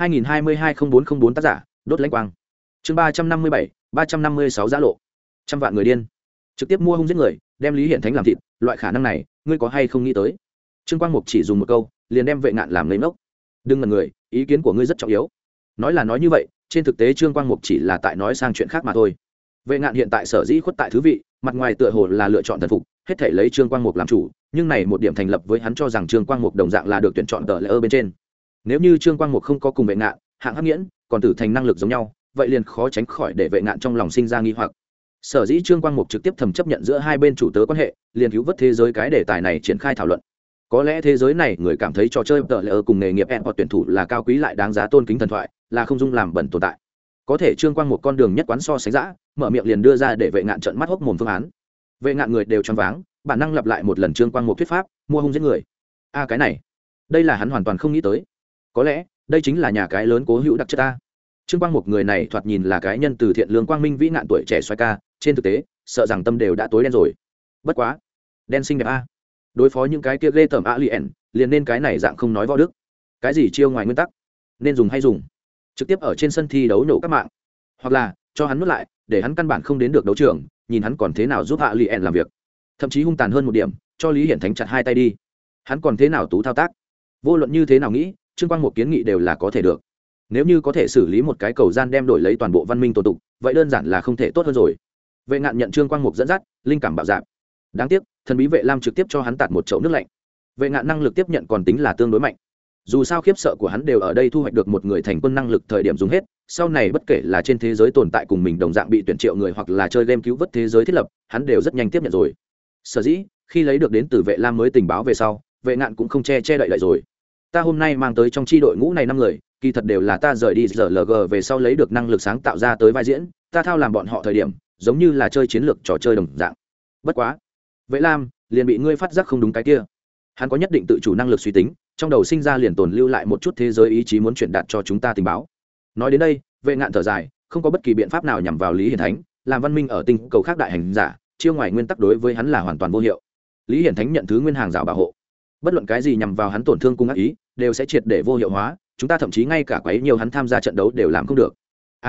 Speaker 1: 2022-0404 tác giả, đốt lãnh quang. Chương 357, 356 giá lộ. Trăm vạn người điên. Trực tiếp mua hung giết người, đem Lý Hiển Thánh làm thịt, loại khả năng này, ngươi có hay không nghĩ tới? Trương Quang Mục chỉ dùng một câu, liền đem Vệ Ngạn làm ngây ngốc. Đừng ngần người, ý kiến của ngươi rất trọng yếu. Nói là nói như vậy, trên thực tế Trương Quang Mục chỉ là tại nói sang chuyện khác mà thôi. Vệ Ngạn hiện tại sở dĩ khuất tại thứ vị, mặt ngoài tựa hồ là lựa chọn thần phục, hết thể lấy Trương Quang Mục làm chủ, nhưng này một điểm thành lập với hắn cho rằng Trương Quang Mục đồng dạng là được tuyển chọn tờ lễ bên trên. Nếu như Trương Quang Mục không có cùng Vệ Ngạn, hạng hắc nghiễn, còn tử thành năng lực giống nhau, vậy liền khó tránh khỏi để Vệ Ngạn trong lòng sinh ra nghi hoặc. Sở dĩ Trương Quang Mục trực tiếp thầm chấp nhận giữa hai bên chủ tớ quan hệ, liền cứu vớt thế giới cái đề tài này triển khai thảo luận. Có lẽ thế giới này người cảm thấy trò chơi tờ lễ cùng nghề nghiệp hoặc tuyển thủ là cao quý lại đáng giá tôn kính thần thoại, là không dung làm bẩn tồn tại. Có thể Trương Quang Mục con đường nhất quán so sánh dã, mở miệng liền đưa ra để Vệ Ngạn trợn mắt hốc mồm phương án. Vệ Ngạn người đều choáng váng, bản năng lặp lại một lần Trương Quang Mục thuyết pháp, mua hung giết người. A cái này, đây là hắn hoàn toàn không nghĩ tới. Có lẽ, đây chính là nhà cái lớn cố hữu đặc chất ta. Trương Quang Mục người này thoạt nhìn là cái nhân từ thiện lương quang minh vĩ nạn tuổi trẻ xoay ca, trên thực tế, sợ rằng tâm đều đã tối đen rồi. Bất quá, đen xinh đẹp a. Đối phó những cái kia ghê tởm alien, liền nên cái này dạng không nói võ đức. Cái gì chiêu ngoài nguyên tắc, nên dùng hay dùng. Trực tiếp ở trên sân thi đấu nổ các mạng, hoặc là cho hắn nuốt lại, để hắn căn bản không đến được đấu trường, nhìn hắn còn thế nào giúp alien làm việc. Thậm chí hung tàn hơn một điểm, cho Lý Hiển Thánh chặt hai tay đi. Hắn còn thế nào tú thao tác. Vô luận như thế nào nghĩ, Trương Quang Mục kiến nghị đều là có thể được. Nếu như có thể xử lý một cái cầu gian đem đổi lấy toàn bộ văn minh tổ tục, vậy đơn giản là không thể tốt hơn rồi. Vệ Ngạn nhận Trương Quang Mục dẫn dắt, linh cảm bạo dạn. Đáng tiếc, thần bí Vệ Lam trực tiếp cho hắn tạt một chậu nước lạnh. Vệ Ngạn năng lực tiếp nhận còn tính là tương đối mạnh. Dù sao khiếp sợ của hắn đều ở đây thu hoạch được một người thành quân năng lực thời điểm dùng hết, sau này bất kể là trên thế giới tồn tại cùng mình đồng dạng bị tuyển triệu người hoặc là chơi game cứu vớt thế giới thiết lập, hắn đều rất nhanh tiếp nhận rồi. Sở dĩ, khi lấy được đến từ Vệ Lam mới tình báo về sau, Vệ Ngạn cũng không che đậy lại rồi. Ta hôm nay mang tới trong chi đội ngũ này 5 người, kỳ thật đều là ta rời đi RLG về sau lấy được năng lực sáng tạo ra tới vai diễn, ta thao làm bọn họ thời điểm, giống như là chơi chiến lược trò chơi đồng dạng. bất quá vệ lam liền bị ngươi phát giác không đúng cái kia. Hắn có nhất định tự chủ năng lực suy tính, trong đầu sinh ra liền tồn lưu lại một chút thế giới ý chí muốn truyền đạt cho chúng ta tình báo. Nói đến đây, vệ ngạn thở dài, không có bất kỳ biện pháp nào nhằm vào Lý Hiển Thánh, làm văn minh ở tinh cầu khác đại hành giả, chiêu ngoài nguyên tắc đối với hắn là hoàn toàn vô hiệu. Lý Hiển Thánh nhận thứ nguyên hàng rào bảo hộ, bất luận cái gì nhằm vào hắn tổn thương cung ác ý đều sẽ triệt để vô hiệu hóa, chúng ta thậm chí ngay cả quấy nhiều hắn tham gia trận đấu đều làm không được.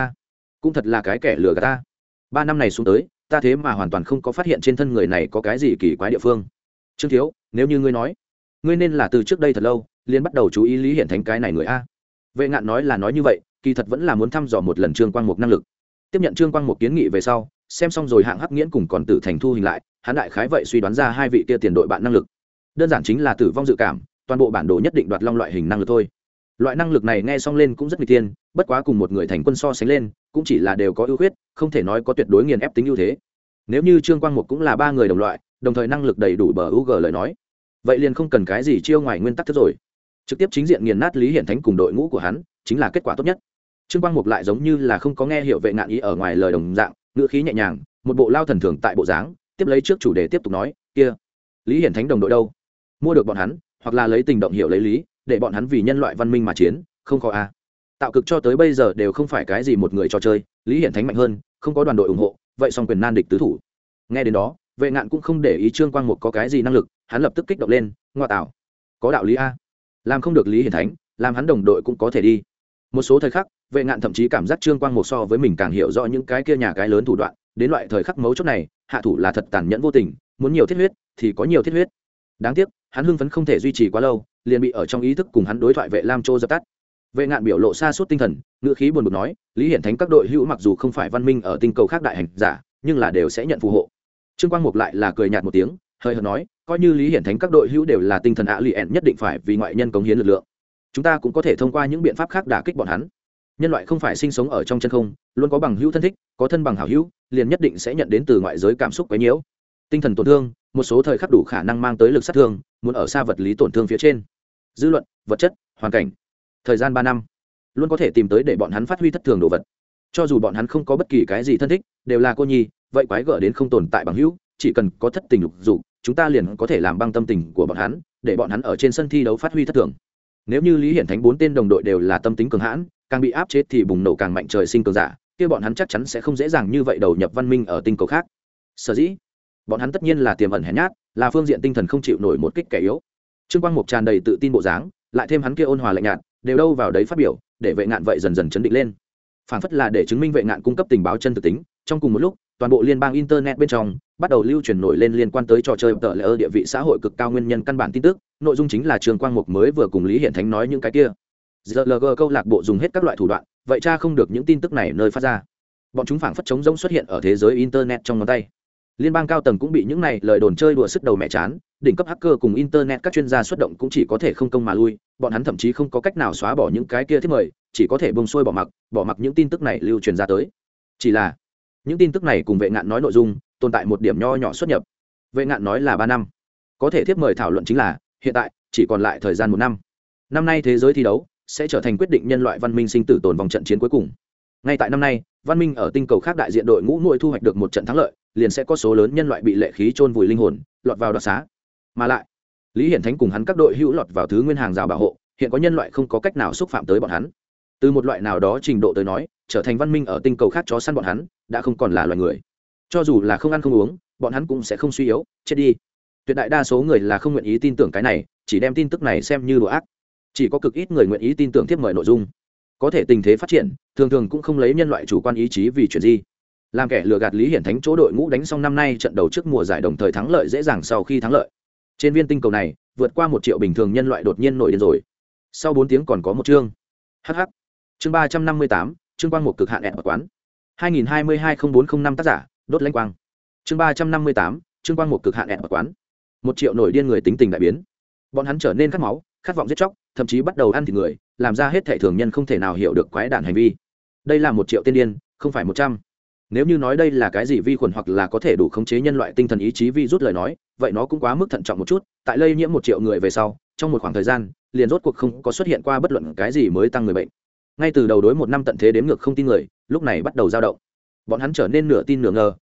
Speaker 1: Cũng thật là cái kẻ lừa gạt ta. 3 năm này xuống tới, ta thế mà hoàn toàn không có phát hiện trên thân người này có cái gì kỳ quái địa phương. Trương thiếu, nếu như ngươi nói, ngươi nên là từ trước đây thật lâu liền bắt đầu chú ý Lý Hiển Thánh cái này người a. Vệ ngạn nói là nói như vậy, kỳ thật vẫn là muốn thăm dò một lần Trương Quang Mục năng lực. Tiếp nhận Trương Quang Mục kiến nghị về sau, xem xong rồi hạng hắc nghiễn cùng còn tử thành thu hình lại, hắn đại khái vậy suy đoán ra hai vị kia tiền đội bạn năng lực. Đơn giản chính là tử vong dự cảm, toàn bộ bản đồ nhất định đoạt long loại hình năng lực thôi. Loại năng lực này nghe xong lên cũng rất nguy tiên, bất quá cùng một người thành quân so sánh lên, cũng chỉ là đều có ưu khuyết, không thể nói có tuyệt đối nghiền ép tính ưu thế. Nếu như Trương Quang Mục cũng là 3 người đồng loại, đồng thời năng lực đầy đủ bờ UG lời nói, vậy liền không cần cái gì chiêu ngoài nguyên tắc thức rồi, trực tiếp chính diện nghiền nát Lý Hiển Thánh cùng đội ngũ của hắn, chính là kết quả tốt nhất. Trương Quang Mục lại giống như là không có nghe hiểu vệ ngạn ý ở ngoài lời đồng dạng, ngữ khí nhẹ nhàng, một bộ lao thần thường tại bộ dáng, tiếp lấy trước chủ đề tiếp tục nói, kia, Lý Hiển Thánh đồng đội đâu? Mua được bọn hắn, hoặc là lấy tình động hiểu lấy lý, để bọn hắn vì nhân loại văn minh mà chiến, không khó a. Tạo cực cho tới bây giờ đều không phải cái gì một người trò chơi, Lý Hiển Thánh mạnh hơn, không có đoàn đội ủng hộ, vậy song quyền nan địch tứ thủ. Nghe đến đó, vệ ngạn cũng không để ý Trương Quang Mục có cái gì năng lực, hắn lập tức kích động lên, ngoa tạo, có đạo lý a. Làm không được Lý Hiển Thánh, làm hắn đồng đội cũng có thể đi. Một số thời khắc, vệ ngạn thậm chí cảm giác Trương Quang Mục so với mình càng hiểu rõ những cái kia nhà cái lớn thủ đoạn, đến loại thời khắc mấu chốt này, hạ thủ là thật tàn nhẫn vô tình, muốn nhiều thiết huyết thì có nhiều thiết huyết. Đáng tiếc, hắn hưng phấn không thể duy trì quá lâu, liền bị ở trong ý thức cùng hắn đối thoại vệ lam trô dập tắt. Vệ ngạn biểu lộ xa suốt tinh thần, ngữ khí buồn bực nói, Lý Hiển Thánh các đội hữu mặc dù không phải văn minh ở tinh cầu khác đại hành giả, nhưng là đều sẽ nhận phù hộ. Trương Quang Mục lại là cười nhạt một tiếng, hơi hợt nói, coi như Lý Hiển Thánh các đội hữu đều là tinh thần alien nhất định phải vì ngoại nhân cống hiến lực lượng, chúng ta cũng có thể thông qua những biện pháp khác đả kích bọn hắn. Nhân loại không phải sinh sống ở trong chân không, luôn có bằng hữu thân thích, có thân bằng hảo hữu, liền nhất định sẽ nhận đến từ ngoại giới cảm xúc quấy nhiễu, tinh thần tổn thương, một số thời khắc đủ khả năng mang tới lực sát thương, muốn ở xa vật lý tổn thương phía trên, dư luận, vật chất, hoàn cảnh, thời gian 3 năm, luôn có thể tìm tới để bọn hắn phát huy thất thường đồ vật. Cho dù bọn hắn không có bất kỳ cái gì thân thích, đều là cô nhi, vậy quái gở đến không tồn tại bằng hữu, chỉ cần có thất tình lục dục, chúng ta liền có thể làm băng tâm tình của bọn hắn, để bọn hắn ở trên sân thi đấu phát huy thất thường. Nếu như Lý Hiển Thánh 4 tên đồng đội đều là tâm tính cường hãn, càng bị áp chế thì bùng nổ càng mạnh trời sinh cường giả, kia bọn hắn chắc chắn sẽ không dễ dàng như vậy đầu nhập văn minh ở tinh cầu khác. Sở dĩ, bọn hắn tất nhiên là tiềm ẩn hèn nhát, là phương diện tinh thần không chịu nổi một kích kẻ yếu. Trương Quang Mục tràn đầy tự tin bộ dáng, lại thêm hắn kia ôn hòa lạnh nhạt, đều đâu vào đấy phát biểu, để vệ ngạn vậy dần dần chấn định lên. Phản phất là để chứng minh vệ ngạn cung cấp tình báo chân thực tính. Trong cùng một lúc, toàn bộ liên bang internet bên trong bắt đầu lưu truyền nổi lên liên quan tới trò chơi tờ lễ địa vị xã hội cực cao nguyên nhân căn bản tin tức, nội dung chính là Trương Quang Mục mới vừa cùng Lý Hiển Thánh nói những cái kia. GLG câu lạc bộ dùng hết các loại thủ đoạn, vậy cha không được những tin tức này nơi phát ra. Bọn chúng phảng phất trống rỗng xuất hiện ở thế giới internet trong ngón tay. Liên bang cao tầng cũng bị những này lời đồn chơi đùa sức đầu mẹ chán, đỉnh cấp hacker cùng internet các chuyên gia xuất động cũng chỉ có thể không công mà lui, bọn hắn thậm chí không có cách nào xóa bỏ những cái kia thiết mời, chỉ có thể bông xuôi bỏ mặc những tin tức này lưu truyền ra tới. Chỉ là những tin tức này cùng vệ ngạn nói nội dung tồn tại một điểm nho nhỏ xuất nhập. Vệ ngạn nói là 3 năm, có thể thiết mời thảo luận chính là hiện tại chỉ còn lại thời gian 1 năm. Năm nay thế giới thi đấu sẽ trở thành quyết định nhân loại văn minh sinh tử tồn vòng trận chiến cuối cùng. Ngay tại năm nay, văn minh ở tinh cầu khác đại diện đội ngũ nuôi thu hoạch được một trận thắng lợi, liền sẽ có số lớn nhân loại bị lệ khí chôn vùi linh hồn, lọt vào đoạt xá. Mà lại, Lý Hiển Thánh cùng hắn các đội hữu lọt vào thứ nguyên hàng rào bảo hộ, hiện có nhân loại không có cách nào xúc phạm tới bọn hắn. Từ một loại nào đó trình độ tới nói, trở thành văn minh ở tinh cầu khác chó săn bọn hắn, đã không còn là loài người. Cho dù là không ăn không uống, bọn hắn cũng sẽ không suy yếu, chết đi. Tuyệt đại đa số người là không nguyện ý tin tưởng cái này, chỉ đem tin tức này xem như đùa ác. Chỉ có cực ít người nguyện ý tin tưởng tiếp mời nội dung. Có thể tình thế phát triển, thường thường cũng không lấy nhân loại chủ quan ý chí vì chuyện gì. Làm kẻ lừa gạt Lý Hiển Thánh chỗ đội ngũ đánh xong năm nay trận đầu trước mùa giải đồng thời thắng lợi dễ dàng sau khi thắng lợi. Trên viên tinh cầu này, vượt qua 1 triệu bình thường nhân loại đột nhiên nổi điên rồi. Sau 4 tiếng còn có một chương. Hh. Chương 358, chương quang một cực hạn ẹn ở quán. 2022-0405 tác giả, đốt lãnh quang. Chương 358, chương quang một cực hạn ẹn ở quán. 1 triệu nổi điên người tính tình đại biến. Bọn hắn trở nên khát máu, khát vọng giết chóc, thậm chí bắt đầu ăn thịt người, làm ra hết thảy thường nhân không thể nào hiểu được quái đản hành vi. Đây là 1 triệu tên điên, không phải 100. Nếu như nói đây là cái gì vi khuẩn hoặc là có thể đủ khống chế nhân loại tinh thần ý chí virus lời nói, vậy nó cũng quá mức thận trọng một chút. Tại lây nhiễm 1 triệu người về sau, trong một khoảng thời gian, liền rốt cuộc không có xuất hiện qua bất luận cái gì mới tăng người bệnh. Ngay từ đầu đối 1 năm tận thế đếm ngược không tin người, lúc này bắt đầu dao động. Bọn hắn trở nên nửa tin nửa ngờ,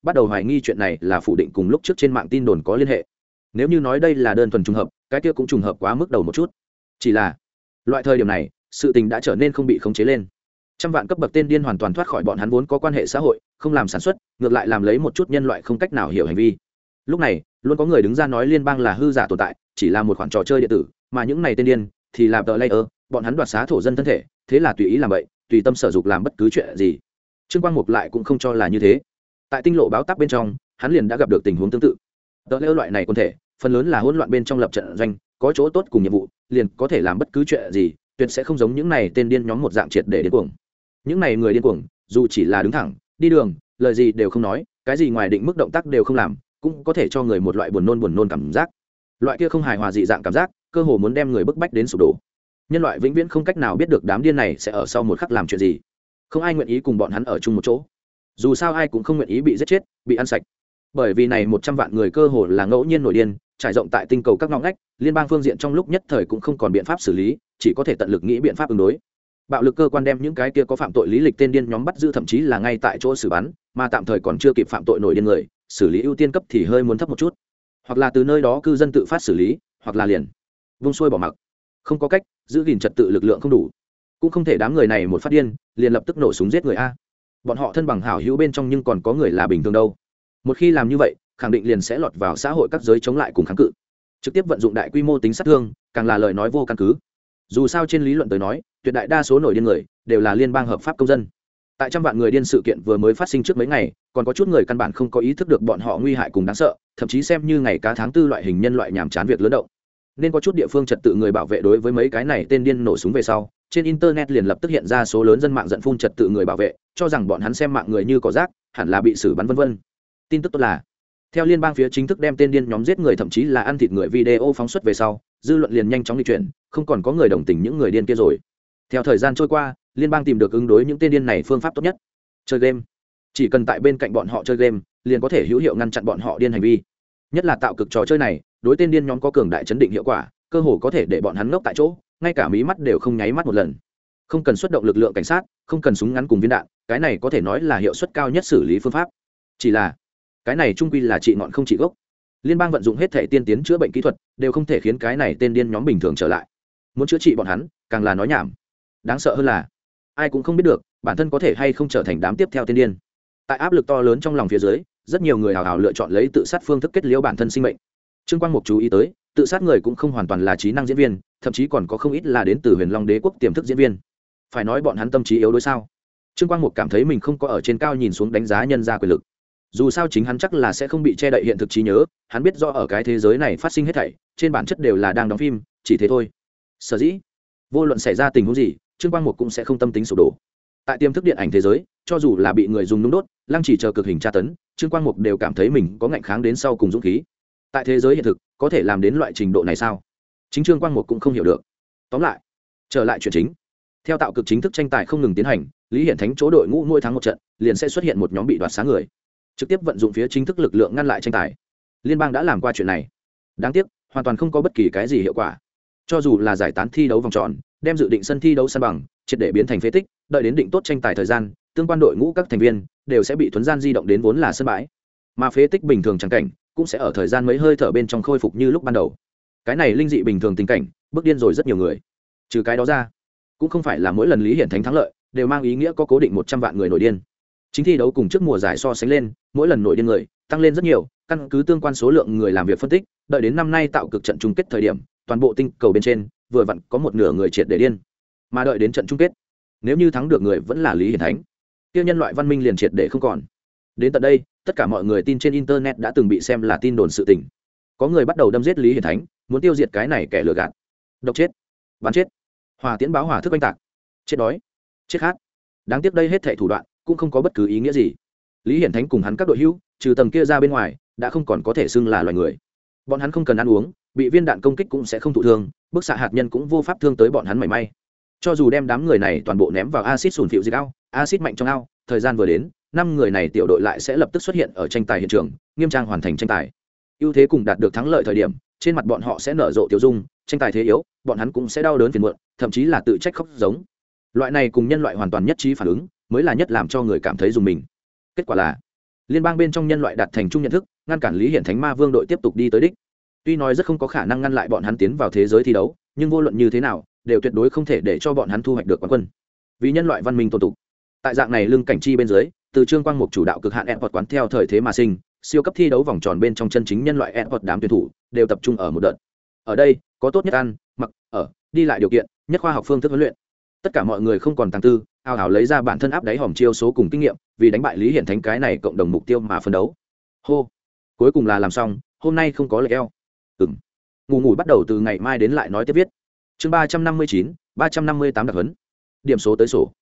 Speaker 1: bắt đầu hoài nghi chuyện này là phủ định cùng lúc trước trên mạng tin đồn có liên hệ. Nếu như nói đây là đơn thuần trùng hợp, cái kia cũng trùng hợp quá mức đầu một chút. Chỉ là loại thời điểm này, sự tình đã trở nên không bị khống chế lên. Trăm vạn cấp bậc tên điên hoàn toàn thoát khỏi bọn hắn vốn có quan hệ xã hội, không làm sản xuất, ngược lại làm lấy một chút nhân loại không cách nào hiểu hành vi. Lúc này, luôn có người đứng ra nói liên bang là hư giả tồn tại, chỉ là một khoản trò chơi điện tử, mà những này tên điên thì là player, bọn hắn đoạt xá thổ dân thân thể, thế là tùy ý làm vậy, tùy tâm sở dục làm bất cứ chuyện gì. Trương Quang Mục lại cũng không cho là như thế. Tại tinh lộ báo táp bên trong, hắn liền đã gặp được tình huống tương tự. Player loại này quân thể, phần lớn là hỗn loạn bên trong lập trận doanh, có chỗ tốt cùng nhiệm vụ, liền có thể làm bất cứ chuyện gì, tuyệt sẽ không giống những này tên điên nhóm một dạng triệt để điên cuồng. Những này người điên cuồng, dù chỉ là đứng thẳng, đi đường, lời gì đều không nói, cái gì ngoài định mức động tác đều không làm, cũng có thể cho người một loại buồn nôn cảm giác. Loại kia không hài hòa dị dạng cảm giác, cơ hồ muốn đem người bức bách đến sụp đổ. Nhân loại vĩnh viễn không cách nào biết được đám điên này sẽ ở sau một khắc làm chuyện gì. Không ai nguyện ý cùng bọn hắn ở chung một chỗ. Dù sao ai cũng không nguyện ý bị giết chết, bị ăn sạch. Bởi vì này 100 vạn người cơ hồ là ngẫu nhiên nổi điên, trải rộng tại tinh cầu các ngóc ngách, liên bang phương diện trong lúc nhất thời cũng không còn biện pháp xử lý, chỉ có thể tận lực nghĩ biện pháp ứng đối. Bạo lực cơ quan đem những cái kia có phạm tội lý lịch tên điên nhóm bắt giữ, thậm chí là ngay tại chỗ xử bắn, mà tạm thời còn chưa kịp phạm tội nổi điên người, xử lý ưu tiên cấp thì hơi muốn thấp một chút, hoặc là từ nơi đó cư dân tự phát xử lý, hoặc là liền vung xuôi bỏ mặc. Không có cách, giữ gìn trật tự lực lượng không đủ, cũng không thể đám người này một phát điên liền lập tức nổ súng giết người a. Bọn họ thân bằng hảo hữu bên trong nhưng còn có người là bình thường đâu. Một khi làm như vậy, khẳng định liền sẽ lọt vào xã hội các giới chống lại cùng kháng cự, trực tiếp vận dụng đại quy mô tính sát thương, càng là lời nói vô căn cứ. Dù sao trên lý luận tới nói, tuyệt đại đa số nổi điên người đều là liên bang hợp pháp công dân. Tại trăm vạn người điên sự kiện vừa mới phát sinh trước mấy ngày, còn có chút người căn bản không có ý thức được bọn họ nguy hại cùng đáng sợ, thậm chí xem như ngày cá tháng tư loại hình nhân loại nhàm chán việc lớn động. Nên có chút địa phương trật tự người bảo vệ đối với mấy cái này tên điên nổ súng về sau, trên internet liền lập tức hiện ra số lớn dân mạng giận phun trật tự người bảo vệ, cho rằng bọn hắn xem mạng người như cỏ rác, hẳn là bị xử bắn vân vân. Tin tức tốt là, theo liên bang phía chính thức đem tên điên nhóm giết người thậm chí là ăn thịt người video phóng xuất về sau, dư luận liền nhanh chóng đi chuyển, không còn có người đồng tình những người điên kia rồi. Theo thời gian trôi qua, liên bang tìm được ứng đối những tên điên này phương pháp tốt nhất: chơi game. Chỉ cần tại bên cạnh bọn họ chơi game, liền có thể hữu hiệu ngăn chặn bọn họ điên hành vi. Nhất là tạo cực trò chơi này, đối tên điên nhóm có cường đại chấn định hiệu quả, cơ hồ có thể để bọn hắn ngốc tại chỗ, ngay cả mí mắt đều không nháy mắt một lần. Không cần xuất động lực lượng cảnh sát, không cần súng ngắn cùng viên đạn, cái này có thể nói là hiệu suất cao nhất xử lý phương pháp. Chỉ là cái này trung quy là trị ngọn không trị gốc. Liên bang vận dụng hết thể tiên tiến chữa bệnh kỹ thuật, đều không thể khiến cái này tên điên nhóm bình thường trở lại. Muốn chữa trị bọn hắn, càng là nói nhảm. Đáng sợ hơn là, ai cũng không biết được bản thân có thể hay không trở thành đám tiếp theo tên điên. Tại áp lực to lớn trong lòng phía dưới, rất nhiều người hào hào lựa chọn lấy tự sát phương thức kết liễu bản thân sinh mệnh. Trương Quang Mục chú ý tới, tự sát người cũng không hoàn toàn là trí năng diễn viên, thậm chí còn có không ít là đến từ Huyền Long Đế quốc tiềm thức diễn viên. Phải nói bọn hắn tâm trí yếu đuối sao? Trương Quang Mục cảm thấy mình không có ở trên cao nhìn xuống đánh giá nhân gia quyền lực. Dù sao chính hắn chắc là sẽ không bị che đậy hiện thực trí nhớ, hắn biết rõ ở cái thế giới này phát sinh hết thảy, trên bản chất đều là đang đóng phim, chỉ thế thôi. Sở dĩ, vô luận xảy ra tình huống gì, Trương Quang Mục cũng sẽ không tâm tính sụp đổ. Tại tiềm thức điện ảnh thế giới, cho dù là bị người dùng nung đốt, lăng chỉ chờ cực hình tra tấn, Trương Quang Mục đều cảm thấy mình có ngạnh kháng đến sau cùng dũng khí. Tại thế giới hiện thực, có thể làm đến loại trình độ này sao? Chính Trương Quang Mục cũng không hiểu được. Tóm lại, trở lại chuyện chính. Theo tạo cực chính thức tranh tài không ngừng tiến hành, Lý Hiển Thánh chỗ đội ngũ mỗi thắng một trận, liền sẽ xuất hiện một nhóm bị đoạt xá người, trực tiếp vận dụng phía chính thức lực lượng ngăn lại tranh tài. Liên bang đã làm qua chuyện này, đáng tiếc hoàn toàn không có bất kỳ cái gì hiệu quả. Cho dù là giải tán thi đấu vòng tròn, đem dự định sân thi đấu san bằng triệt để biến thành phế tích, đợi đến định tốt tranh tài thời gian, tương quan đội ngũ các thành viên đều sẽ bị thuấn gian di động đến vốn là sân bãi, mà phế tích bình thường chẳng cảnh cũng sẽ ở thời gian mấy hơi thở bên trong khôi phục như lúc ban đầu. Cái này linh dị bình thường tình cảnh, bước điên rồi rất nhiều người. Trừ cái đó ra, cũng không phải là mỗi lần Lý Hiển Thánh thắng lợi đều mang ý nghĩa có cố định 100 vạn người nổi điên. Chính thi đấu cùng trước mùa giải so sánh lên, mỗi lần nổi điên người tăng lên rất nhiều, căn cứ tương quan số lượng người làm việc phân tích, đợi đến năm nay tạo cực trận chung kết thời điểm, toàn bộ tinh cầu bên trên vừa vặn có một nửa người triệt để điên. Mà đợi đến trận chung kết, nếu như thắng được người vẫn là Lý Hiển Thánh, kia nhân loại văn minh liền triệt để không còn. Đến tận đây, tất cả mọi người tin trên internet đã từng bị xem là tin đồn sự tình. Có người bắt đầu đâm giết Lý Hiển Thánh, muốn tiêu diệt cái này kẻ lừa gạt. Độc chết, bắn chết, hỏa tiễn báo hỏa thức oanh tạc, chết đói, chết khát. Đáng tiếc đây hết thảy thủ đoạn cũng không có bất cứ ý nghĩa gì. Lý Hiển Thánh cùng hắn các đội hữu, trừ tầng kia ra bên ngoài, đã không còn có thể xưng là loài người. Bọn hắn không cần ăn uống, bị viên đạn công kích cũng sẽ không thụ thương, bức xạ hạt nhân cũng vô pháp thương tới bọn hắn mảy may. Cho dù đem đám người này toàn bộ ném vào axit sulfuric ao, axit mạnh trong ao, thời gian vừa đến, 5 người này tiểu đội lại sẽ lập tức xuất hiện ở tranh tài hiện trường, nghiêm trang hoàn thành tranh tài. Ưu thế cùng đạt được thắng lợi thời điểm, trên mặt bọn họ sẽ nở rộ tiêu dung, tranh tài thế yếu, bọn hắn cũng sẽ đau đớn phiền muộn, thậm chí là tự trách khóc giống. Loại này cùng nhân loại hoàn toàn nhất trí phản ứng, mới là nhất làm cho người cảm thấy dùng mình. Kết quả là, liên bang bên trong nhân loại đạt thành chung nhận thức, ngăn cản Lý Hiển Thánh Ma Vương đội tiếp tục đi tới đích. Tuy nói rất không có khả năng ngăn lại bọn hắn tiến vào thế giới thi đấu, nhưng vô luận như thế nào đều tuyệt đối không thể để cho bọn hắn thu hoạch được quán quân, vì nhân loại văn minh tồn tục. Tại dạng này lưng cảnh chi bên dưới, từ Trương Quang Mục chủ đạo cực hạn Esports quán theo thời thế mà sinh, siêu cấp thi đấu vòng tròn bên trong chân chính nhân loại Esports đám tuyển thủ đều tập trung ở một đợt. Ở đây có tốt nhất ăn, mặc, ở, đi lại điều kiện, nhất khoa học phương thức huấn luyện. Tất cả mọi người không còn tàng tư, ao ào lấy ra bản thân áp đáy hòm chiêu số cùng kinh nghiệm, vì đánh bại Lý Hiển Thánh cái này cộng đồng mục tiêu mà phấn đấu. Hô, cuối cùng là làm xong, hôm nay không có lệch eo. Ngủ bắt đầu từ ngày mai đến lại nói tiếp viết. Chương 359, 358 đặc huấn. Điểm số tới sổ.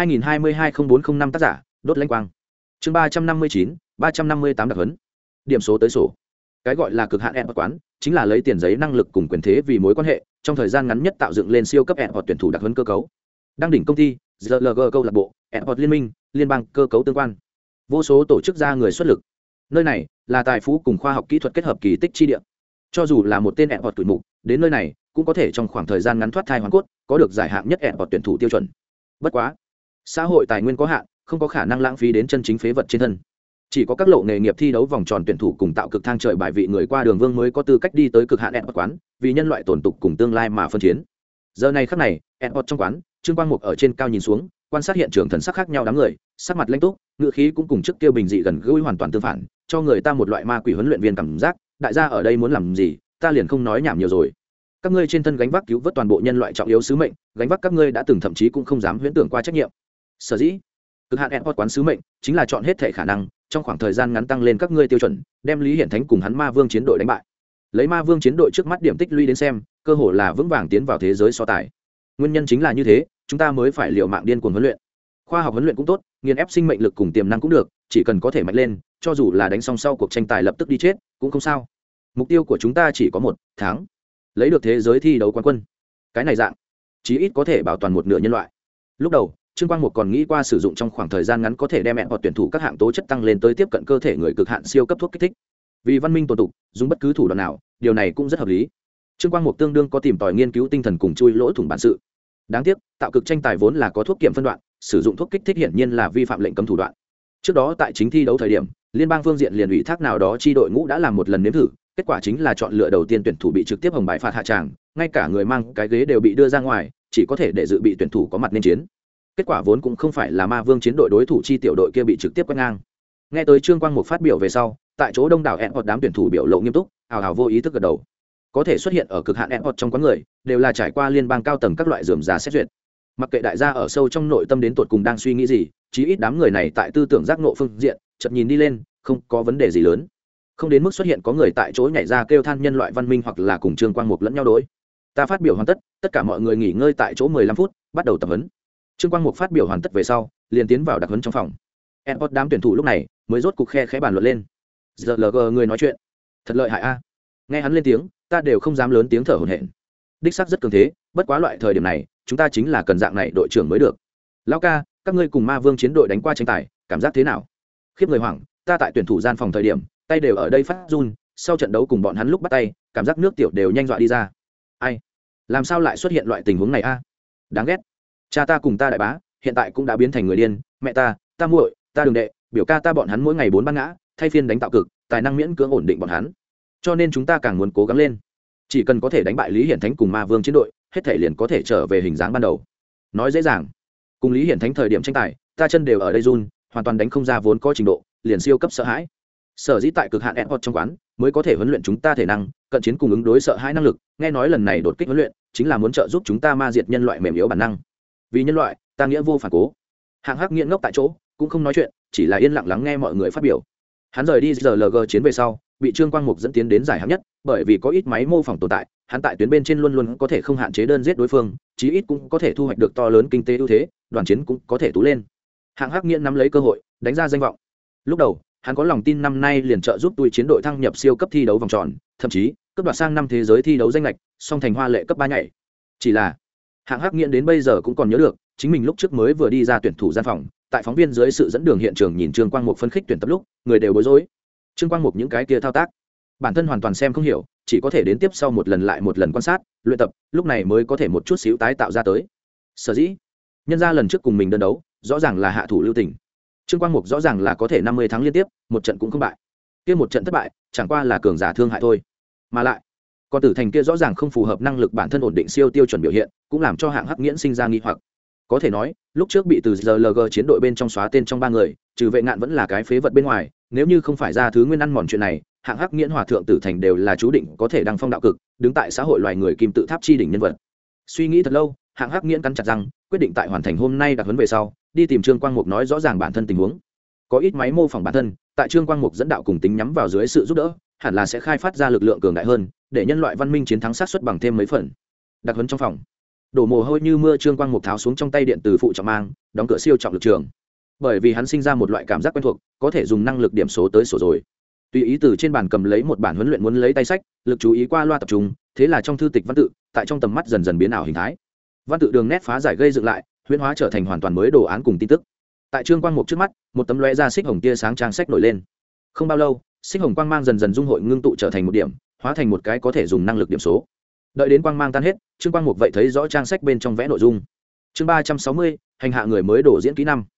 Speaker 1: 2022-0405 tác giả, Đốt Lãnh Quang. Chương 359, 358 đặc huấn. Điểm số tới sổ. Cái gọi là cực hạn Esports quán, chính là lấy tiền giấy năng lực cùng quyền thế vì mối quan hệ, trong thời gian ngắn nhất tạo dựng lên siêu cấp Esports tuyển thủ đặc huấn cơ cấu. Đăng đỉnh công ty, GLG câu lạc bộ, Esports liên minh, liên bang cơ cấu tương quan. Vô số tổ chức ra người xuất lực. Nơi này là tài phú cùng khoa học kỹ thuật kết hợp kỳ tích chi địa. Cho dù là một tên Esports tuổi mục, đến nơi này cũng có thể trong khoảng thời gian ngắn thoát thai hoàn cốt, có được giải hạng nhất Esports tuyển thủ tiêu chuẩn. Bất quá, xã hội tài nguyên có hạn, không có khả năng lãng phí đến chân chính phế vật trên thân. Chỉ có các lộ nghề nghiệp thi đấu vòng tròn tuyển thủ cùng tạo cực thang trời bài vị người qua đường vương mới có tư cách đi tới cực hạn Esports quán, vì nhân loại tồn tục cùng tương lai mà phân chiến. Giờ này khắc này, Esports trong quán, Trương Quang Mục ở trên cao nhìn xuống, quan sát hiện trường thần sắc khác nhau đám người, sắc mặt lãnh túc, ngữ khí cũng cùng trước kia bình dị gần gũi hoàn toàn tương phản, cho người ta một loại ma quỷ huấn luyện viên cảm giác, đại gia ở đây muốn làm gì, ta liền không nói nhảm nhiều rồi. Các ngươi trên thân gánh vác cứu vớt toàn bộ nhân loại trọng yếu sứ mệnh, gánh vác các ngươi đã từng thậm chí cũng không dám huyễn tưởng qua trách nhiệm. Sở dĩ, cực hạn Esports quán sứ mệnh chính là chọn hết thể khả năng, trong khoảng thời gian ngắn tăng lên các ngươi tiêu chuẩn, đem Lý Hiển Thánh cùng hắn Ma Vương chiến đội đánh bại. Lấy Ma Vương chiến đội trước mắt điểm tích lũy đến xem, cơ hội là vững vàng tiến vào thế giới so tài. Nguyên nhân chính là như thế, chúng ta mới phải liều mạng điên cuồng huấn luyện. Khoa học huấn luyện cũng tốt, nghiền ép sinh mệnh lực cùng tiềm năng cũng được, chỉ cần có thể mạnh lên, cho dù là đánh xong sau cuộc tranh tài lập tức đi chết, cũng không sao. Mục tiêu của chúng ta chỉ có một tháng, lấy được thế giới thi đấu quán quân. Cái này dạng, chí ít có thể bảo toàn một nửa nhân loại. Lúc đầu, Trương Quang Mục còn nghĩ qua sử dụng trong khoảng thời gian ngắn có thể đem Esports tuyển thủ các hạng tố chất tăng lên tới tiếp cận cơ thể người cực hạn siêu cấp thuốc kích thích. Vì văn minh tồn tục, dùng bất cứ thủ đoạn nào, điều này cũng rất hợp lý. Trương Quang Mục tương đương có tìm tòi nghiên cứu tinh thần cùng chui lỗ thủng bản sự. Đáng tiếc, tạo cực tranh tài vốn là có thuốc kiểm phân đoạn, sử dụng thuốc kích thích hiển nhiên là vi phạm lệnh cấm thủ đoạn. Trước đó tại chính thi đấu thời điểm, liên bang phương diện liền ủy thác nào đó chi đội ngũ đã làm một lần nếm thử, kết quả chính là chọn lựa đầu tiên tuyển thủ bị trực tiếp hồng bãi phạt hạ tràng, ngay cả người mang cái ghế đều bị đưa ra ngoài, chỉ có thể để dự bị tuyển thủ có mặt nên chiến. Kết quả vốn cũng không phải là Ma Vương chiến đội đối thủ chi tiểu đội kia bị trực tiếp quét ngang. Nghe tới Trương Quang Mục phát biểu về sau, tại chỗ đông đảo Esports đám tuyển thủ biểu lộ nghiêm túc, ào ào vô ý thức gật đầu. Có thể xuất hiện ở cực hạn Esports trong quán người, đều là trải qua liên bang cao tầng các loại rườm rà xét duyệt. Mặc kệ đại gia ở sâu trong nội tâm đến tột cùng đang suy nghĩ gì, chí ít đám người này tại tư tưởng giác ngộ phương diện, chợt nhìn đi lên, không có vấn đề gì lớn. Không đến mức xuất hiện có người tại chỗ nhảy ra kêu than nhân loại văn minh hoặc là cùng Trương Quang Mục lẫn nhau đối. Ta phát biểu hoàn tất, tất cả mọi người nghỉ ngơi tại chỗ 15 phút, bắt đầu tập huấn. Trương Quang Mục phát biểu hoàn tất về sau, liền tiến vào đặc huấn trong phòng. Esports đám tuyển thủ lúc này mới rốt cục khe khẽ bàn luận lên. GLG người nói chuyện, thật lợi hại a. Nghe hắn lên tiếng, ta đều không dám lớn tiếng thở hổn hển. Đích xác rất cường thế, bất quá loại thời điểm này, chúng ta chính là cần dạng này đội trưởng mới được. Lão ca, các ngươi cùng Ma Vương chiến đội đánh qua tranh tài, cảm giác thế nào? Khiếp người hoảng, ta tại tuyển thủ gian phòng thời điểm, tay đều ở đây phát run, sau trận đấu cùng bọn hắn lúc bắt tay, cảm giác nước tiểu đều nhanh dọa đi ra. Ai? Làm sao lại xuất hiện loại tình huống này a? Đáng ghét. Cha ta cùng ta đại bá, hiện tại cũng đã biến thành người điên, mẹ ta, ta muội, ta đường đệ, biểu ca ta bọn hắn mỗi ngày 4 ban ngã, thay phiên đánh tạo cực, tài năng miễn cưỡng ổn định bọn hắn. Cho nên chúng ta càng muốn cố gắng lên. Chỉ cần có thể đánh bại Lý Hiển Thánh cùng Ma Vương chiến đội, hết thể liền có thể trở về hình dáng ban đầu. Nói dễ dàng, cùng Lý Hiển Thánh thời điểm tranh tài, ta chân đều ở đây run, hoàn toàn đánh không ra vốn có trình độ, liền siêu cấp sợ hãi. Sở dĩ tại cực hạn Esports trong quán, mới có thể huấn luyện chúng ta thể năng, cận chiến cùng ứng đối sợ hãi năng lực, nghe nói lần này đột kích huấn luyện, chính là muốn trợ giúp chúng ta ma diệt nhân loại mềm yếu bản năng. Vì nhân loại, ta nghĩa vô phản cố. Hạng Hắc nghiện ngốc tại chỗ, cũng không nói chuyện, chỉ là yên lặng lắng nghe mọi người phát biểu. Hắn rời đi GLG chiến về sau, bị Trương Quang Mục dẫn tiến đến giải hạng nhất, bởi vì có ít máy mô phỏng tồn tại, hắn tại tuyến bên trên luôn luôn có thể không hạn chế đơn giết đối phương, chí ít cũng có thể thu hoạch được to lớn kinh tế ưu thế, đoàn chiến cũng có thể tú lên. Hạng Hắc nghiện nắm lấy cơ hội, đánh ra danh vọng. Lúc đầu, hắn có lòng tin năm nay liền trợ giúp tui chiến đội thăng nhập siêu cấp thi đấu vòng tròn, thậm chí cấp đoạt sang năm thế giới thi đấu danh lệch, song thành hoa lệ cấp 3 nhảy. Chỉ là Hạng Hắc nghiện đến bây giờ cũng còn nhớ được, chính mình lúc trước mới vừa đi ra tuyển thủ gian phòng, tại phóng viên dưới sự dẫn đường hiện trường nhìn Trương Quang Mục phân khích tuyển tập lúc, người đều bối rối. Trương Quang Mục những cái kia thao tác, bản thân hoàn toàn xem không hiểu, chỉ có thể đến tiếp sau một lần lại một lần quan sát, luyện tập, lúc này mới có thể một chút xíu tái tạo ra tới. Sở dĩ, nhân ra lần trước cùng mình đơn đấu, rõ ràng là hạ thủ lưu tình. Trương Quang Mục rõ ràng là có thể 50 tháng liên tiếp, một trận cũng không bại. Kia một trận thất bại chẳng qua là cường giả thương hại thôi. Mà lại con tử thành kia rõ ràng không phù hợp năng lực bản thân ổn định siêu tiêu chuẩn biểu hiện, cũng làm cho hạng hắc nghiễn sinh ra nghi hoặc. Có thể nói lúc trước bị từ GLG chiến đội bên trong xóa tên trong 3 người, trừ Vệ Ngạn vẫn là cái phế vật bên ngoài, nếu như không phải ra thứ nguyên ăn mòn chuyện này, hạng hắc nghiễn hòa thượng tử thành đều là chú định có thể đăng phong đạo cực, đứng tại xã hội loài người kim tự tháp chi đỉnh nhân vật. Suy nghĩ thật lâu, hạng hắc nghiễn cắn chặt răng, quyết định tại hoàn thành hôm nay đặc huấn về sau, đi tìm Trương Quang Mục nói rõ ràng bản thân tình huống. Có ít máy mô phỏng bản thân, tại Trương Quang Mục dẫn đạo cùng tính nhắm vào dưới sự giúp đỡ, hẳn là sẽ khai phát ra lực lượng cường đại hơn, để nhân loại văn minh chiến thắng sát suất bằng thêm mấy phần. Đặc huấn trong phòng, đổ mồ hôi như mưa, Trương Quang Mục tháo xuống trong tay điện từ phụ trọng mang, đóng cửa siêu trọng lực trường. Bởi vì hắn sinh ra một loại cảm giác quen thuộc, có thể dùng năng lực điểm số tới sổ rồi. Tùy ý từ trên bàn cầm lấy một bản huấn luyện muốn lấy tay sách, lực chú ý qua loa tập trung, thế là trong thư tịch văn tự, tại trong tầm mắt dần dần biến ảo hình thái. Văn tự đường nét phá giải gây dựng lại, huyễn hóa trở thành hoàn toàn mới đồ án cùng tin tức. Tại Trương Quang Mục trước mắt, một tấm lóe ra xích hồng tia sáng trang sách nổi lên. Không bao lâu, xích hồng quang mang dần dần dung hội ngưng tụ trở thành một điểm, hóa thành một cái có thể dùng năng lực điểm số. Đợi đến quang mang tan hết, Trương Quang Mục vậy thấy rõ trang sách bên trong vẽ nội dung. Chương 360, hành hạ người mới đổ diễn kỹ năm.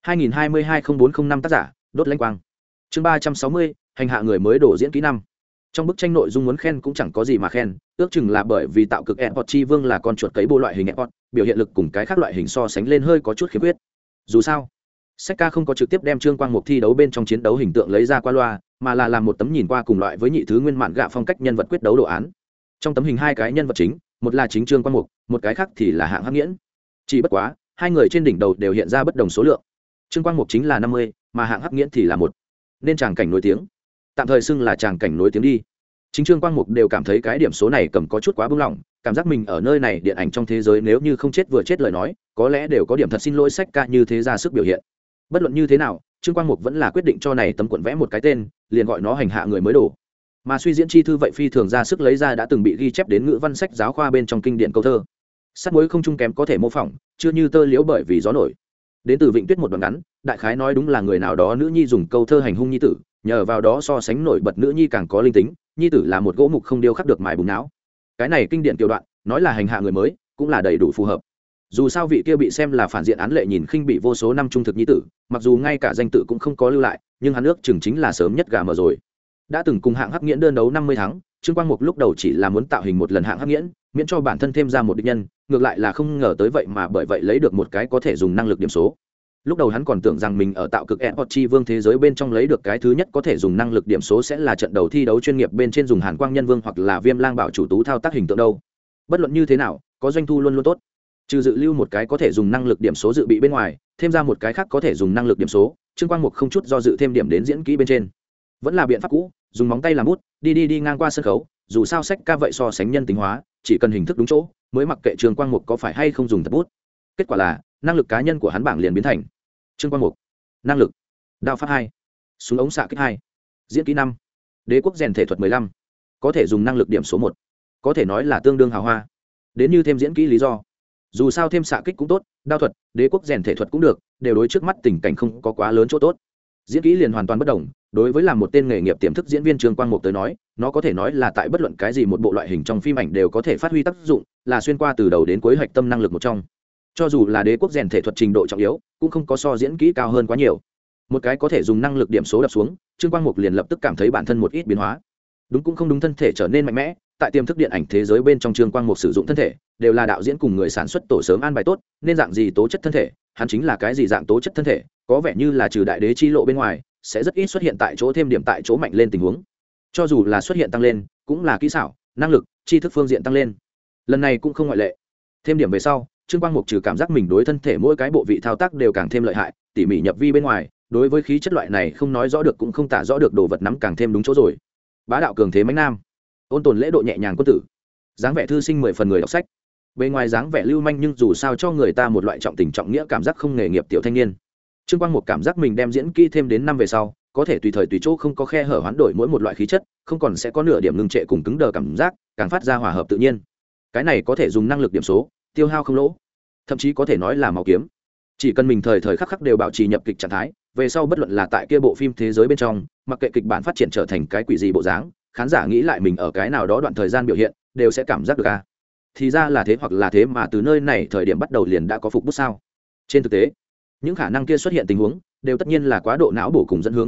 Speaker 1: 2022-0405 tác giả, Đốt Lãnh Quang. Chương 360, hành hạ người mới đổ diễn kỹ năm. Trong bức tranh nội dung muốn khen cũng chẳng có gì mà khen, ước chừng là bởi vì tạo cực Airport chi vương là con chuột cấy bộ loại hình Airport, biểu hiện lực cùng cái khác loại hình so sánh lên hơi có chút khiếm khuyết. Dù sao, Sách ca không có trực tiếp đem Trương Quang Mục thi đấu bên trong chiến đấu hình tượng lấy ra qua loa, mà là làm một tấm nhìn qua cùng loại với nhị thứ nguyên mạn gạ phong cách nhân vật quyết đấu đồ án. Trong tấm hình 2 cái nhân vật chính, một là chính Trương Quang Mục, một cái khác thì là hạng hắc nghiễn. Chỉ bất quá, 2 người trên đỉnh đầu đều hiện ra bất đồng số lượng. Trương Quang Mục chính là 50, mà hạng hắc nghiễn thì là 1. Nên tràng cảnh nổi tiếng, tạm thời xưng là tràng cảnh nổi tiếng đi. Chính Trương Quang Mục đều cảm thấy cái điểm số này cầm có chút quá bướng lỏng, cảm giác mình ở nơi này điện ảnh trong thế giới nếu như không chết vừa chết lời nói, có lẽ đều có điểm thật xin lỗi Sách ca như thế ra sức biểu hiện. Bất luận như thế nào, Trương Quang Mục vẫn là quyết định cho này tấm cuộn vẽ một cái tên, liền gọi nó hành hạ người mới đổ. Mà suy diễn chi thư vậy phi thường ra sức lấy ra đã từng bị ghi chép đến ngữ văn sách giáo khoa bên trong kinh điển câu thơ. Sắt muối không chung kém có thể mô phỏng, chưa như tơ liễu bởi vì gió nổi. Đến từ Vịnh Tuyết một đoạn ngắn, đại khái nói đúng là người nào đó nữ nhi dùng câu thơ hành hung nhi tử, nhờ vào đó so sánh nổi bật nữ nhi càng có linh tính, nhi tử là một gỗ mục không điêu khắc được mài bùn não. Cái này kinh điển tiểu đoạn, nói là hành hạ người mới, cũng là đầy đủ phù hợp. Dù sao vị kia bị xem là phản diện án lệ nhìn khinh bị vô số năm trung thực nhi tử, mặc dù ngay cả danh tự cũng không có lưu lại, nhưng hắn ước chừng chính là sớm nhất gà mờ rồi. Đã từng cùng hạng hắc nghiễn đơn đấu 50 tháng, Trương Quang Mục lúc đầu chỉ là muốn tạo hình một lần hạng hắc nghiễn, miễn cho bản thân thêm ra một địch nhân, ngược lại là không ngờ tới vậy mà bởi vậy lấy được một cái có thể dùng năng lực điểm số. Lúc đầu hắn còn tưởng rằng mình ở tạo cực Airport chi vương thế giới bên trong lấy được cái thứ nhất có thể dùng năng lực điểm số sẽ là trận đầu thi đấu chuyên nghiệp bên trên dùng Hàn Quang Nhân Vương hoặc là Viêm Lang Bảo chủ tú thao tác hình tượng đâu. Bất luận như thế nào, có doanh thu luôn luôn tốt. Trừ dự lưu một cái có thể dùng năng lực điểm số dự bị bên ngoài, thêm ra một cái khác có thể dùng năng lực điểm số, Trương Quang Mục không chút do dự thêm điểm đến diễn kỹ bên trên. Vẫn là biện pháp cũ, dùng móng tay làm bút, đi ngang qua sân khấu, dù sao sách ca vậy so sánh nhân tính hóa, chỉ cần hình thức đúng chỗ, mới mặc kệ Trương Quang Mục có phải hay không dùng thật bút. Kết quả là, năng lực cá nhân của hắn bảng liền biến thành Trương Quang Mục, năng lực, đao pháp 2, súng ống xạ kích 2, diễn kỹ 5, đế quốc rèn thể thuật 15, có thể dùng năng lực điểm số 1, có thể nói là tương đương hào hoa. Đến như thêm diễn kỹ lý do, dù sao thêm xạ kích cũng tốt, đao thuật, đế quốc rèn thể thuật cũng được, đều đối trước mắt tình cảnh không có quá lớn chỗ tốt. Diễn kỹ liền hoàn toàn bất đồng, đối với làm một tên nghề nghiệp tiềm thức diễn viên Trương Quang Mục tới nói, nó có thể nói là tại bất luận cái gì một bộ loại hình trong phim ảnh đều có thể phát huy tác dụng, là xuyên qua từ đầu đến cuối hạch tâm năng lực một trong. Cho dù là đế quốc rèn thể thuật trình độ trọng yếu, cũng không có so diễn kỹ cao hơn quá nhiều. Một cái có thể dùng năng lực điểm số đập xuống, Trương Quang Mục liền lập tức cảm thấy bản thân một ít biến hóa. Đúng cũng không đúng, thân thể trở nên mạnh mẽ. Tại tiềm thức điện ảnh thế giới bên trong, Trương Quang Mục sử dụng thân thể đều là đạo diễn cùng người sản xuất tổ sớm an bài tốt, nên dạng gì tố chất thân thể, hắn chính là cái gì dạng tố chất thân thể, có vẻ như là trừ đại đế chi lộ bên ngoài, sẽ rất ít xuất hiện tại chỗ thêm điểm tại chỗ mạnh lên tình huống. Cho dù là xuất hiện tăng lên, cũng là kỹ xảo, năng lực, tri thức phương diện tăng lên. Lần này cũng không ngoại lệ. Thêm điểm về sau, Trương Quang Mục trừ cảm giác mình đối thân thể mỗi cái bộ vị thao tác đều càng thêm lợi hại, tỉ mỉ nhập vi bên ngoài, đối với khí chất loại này không nói rõ được cũng không tả rõ được đồ vật nắm càng thêm đúng chỗ rồi. Bá đạo cường thế mãnh nam, ôn tồn lễ độ nhẹ nhàng quân tử, dáng vẻ thư sinh 10 phần người đọc sách. Bên ngoài dáng vẻ lưu manh nhưng dù sao cho người ta một loại trọng tình trọng nghĩa cảm giác không nghề nghiệp tiểu thanh niên. Trương Quang Mục cảm giác mình đem diễn kỹ thêm đến 5 về sau, có thể tùy thời tùy chỗ không có khe hở hoán đổi mỗi một loại khí chất, không còn sẽ có nửa điểm ngưng trệ cùng cứng đờ cảm giác, càng phát ra hòa hợp tự nhiên. Cái này có thể dùng năng lực điểm số, tiêu hao không lỗ, thậm chí có thể nói là máu kiếm. Chỉ cần mình thời thời khắc khắc đều bảo trì nhập kịch trạng thái, về sau bất luận là tại kia bộ phim thế giới bên trong, mặc kệ kịch bản phát triển trở thành cái quỷ gì bộ dáng, khán giả nghĩ lại mình ở cái nào đó đoạn thời gian biểu hiện, đều sẽ cảm giác được a. Thì ra là thế, hoặc là thế mà từ nơi này thời điểm bắt đầu liền đã có phục bút sao? Trên thực tế, những khả năng kia xuất hiện tình huống, đều tất nhiên là quá độ não bổ cùng dẫn hướng biểu hiện,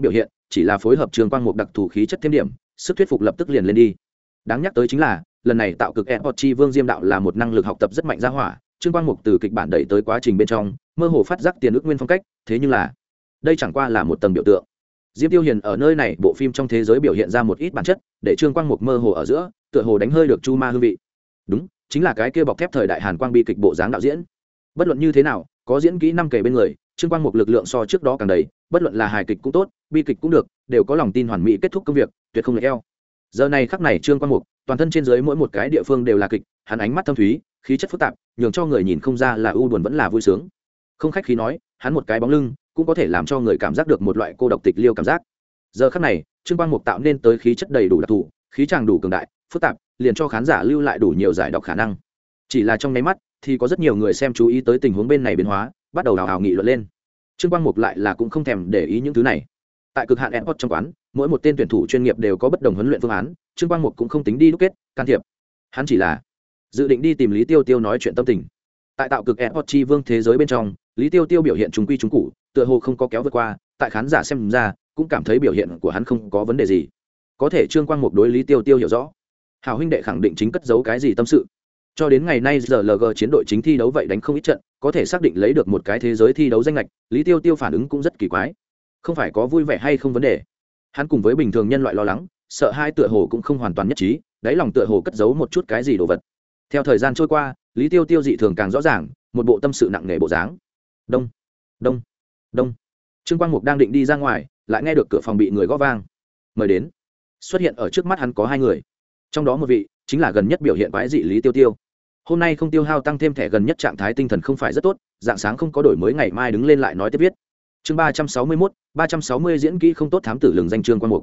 Speaker 1: chỉ là phối hợp Trương Quang Mục đặc thù khí chất thêm điểm, sức thuyết phục lập tức liền lên đi. Đáng nhắc tới chính là lần này tạo cực Epoch chi Vương Diêm đạo là một năng lực học tập rất mạnh ra hỏa, Trương Quang Mục từ kịch bản đẩy tới quá trình bên trong mơ hồ phát giác tiền ước nguyên phong cách, thế nhưng là đây chẳng qua là một tầng biểu tượng. Diêm Tiêu Hiền ở nơi này bộ phim trong thế giới biểu hiện ra một ít bản chất, để Trương Quang Mục mơ hồ ở giữa tựa hồ đánh hơi được Chu Ma hương vị. Đúng, chính là cái kia bọc thép thời đại Hàn Quang bi kịch bộ dáng đạo diễn. Bất luận như thế nào, có diễn kỹ năm kể bên người, Trương Quang Mục lực lượng so trước đó càng đầy, bất luận là hài kịch cũng tốt, bi kịch cũng được, đều có lòng tin hoàn mỹ kết thúc công việc, tuyệt không lệch eo. Giờ này khắc này Trương Quang Mục, toàn thân trên dưới mỗi một cái địa phương đều là kịch, hắn ánh mắt thâm thúy, khí chất phức tạp, nhường cho người nhìn không ra là u buồn vẫn là vui sướng. Không khách khí nói, hắn một cái bóng lưng cũng có thể làm cho người cảm giác được một loại cô độc tịch liêu cảm giác. Giờ khắc này, Trương Quang Mục tạo nên tới khí chất đầy đủ đặc thù, khí chàng đủ cường đại, phức tạp, liền cho khán giả lưu lại đủ nhiều giải đọc khả năng. Chỉ là trong nháy mắt, thì có rất nhiều người xem chú ý tới tình huống bên này biến hóa, bắt đầu hào hào nghị luận lên. Trương Quang Mục lại là cũng không thèm để ý những thứ này. Tại cực hạn Epoch trong quán, mỗi một tên tuyển thủ chuyên nghiệp đều có bất đồng huấn luyện phương án, Trương Quang Mục cũng không tính đi đúc kết, can thiệp. Hắn chỉ là dự định đi tìm Lý Tiêu Tiêu nói chuyện tâm tình. Tại tạo cực Epoch chi Vương thế giới bên trong, Lý Tiêu Tiêu biểu hiện trung quy trung cụ, tựa hồ không có kéo vượt qua, tại khán giả xem ra, cũng cảm thấy biểu hiện của hắn không có vấn đề gì. Có thể Trương Quang Mục đối Lý Tiêu Tiêu hiểu rõ. Hảo huynh đệ khẳng định chính cất giấu cái gì tâm sự. Cho đến ngày nay GLG chiến đội chính thi đấu vậy đánh không ít trận, có thể xác định lấy được một cái thế giới thi đấu danh lệch, Lý Tiêu Tiêu phản ứng cũng rất kỳ quái. Không phải có vui vẻ hay không vấn đề. Hắn cùng với bình thường nhân loại lo lắng, sợ hai tựa hồ cũng không hoàn toàn nhất trí, đáy lòng tựa hồ cất giấu một chút cái gì đồ vật. Theo thời gian trôi qua, Lý Tiêu Tiêu dị thường càng rõ ràng, một bộ tâm sự nặng nề bộ dáng. Đông, đông, đông. Trương Quang Mục đang định đi ra ngoài, lại nghe được cửa phòng bị người gõ vang. Mời đến. Xuất hiện ở trước mắt hắn có hai người, trong đó một vị chính là gần nhất biểu hiện quái dị Lý Tiêu Tiêu. Hôm nay không tiêu hao tăng thêm thẻ gần nhất trạng thái tinh thần không phải rất tốt, dạng sáng không có đổi mới, ngày mai đứng lên lại nói tiếp viết. Chương 361, 360 diễn kỹ không tốt thám tử lừng danh Trương Quang Mục.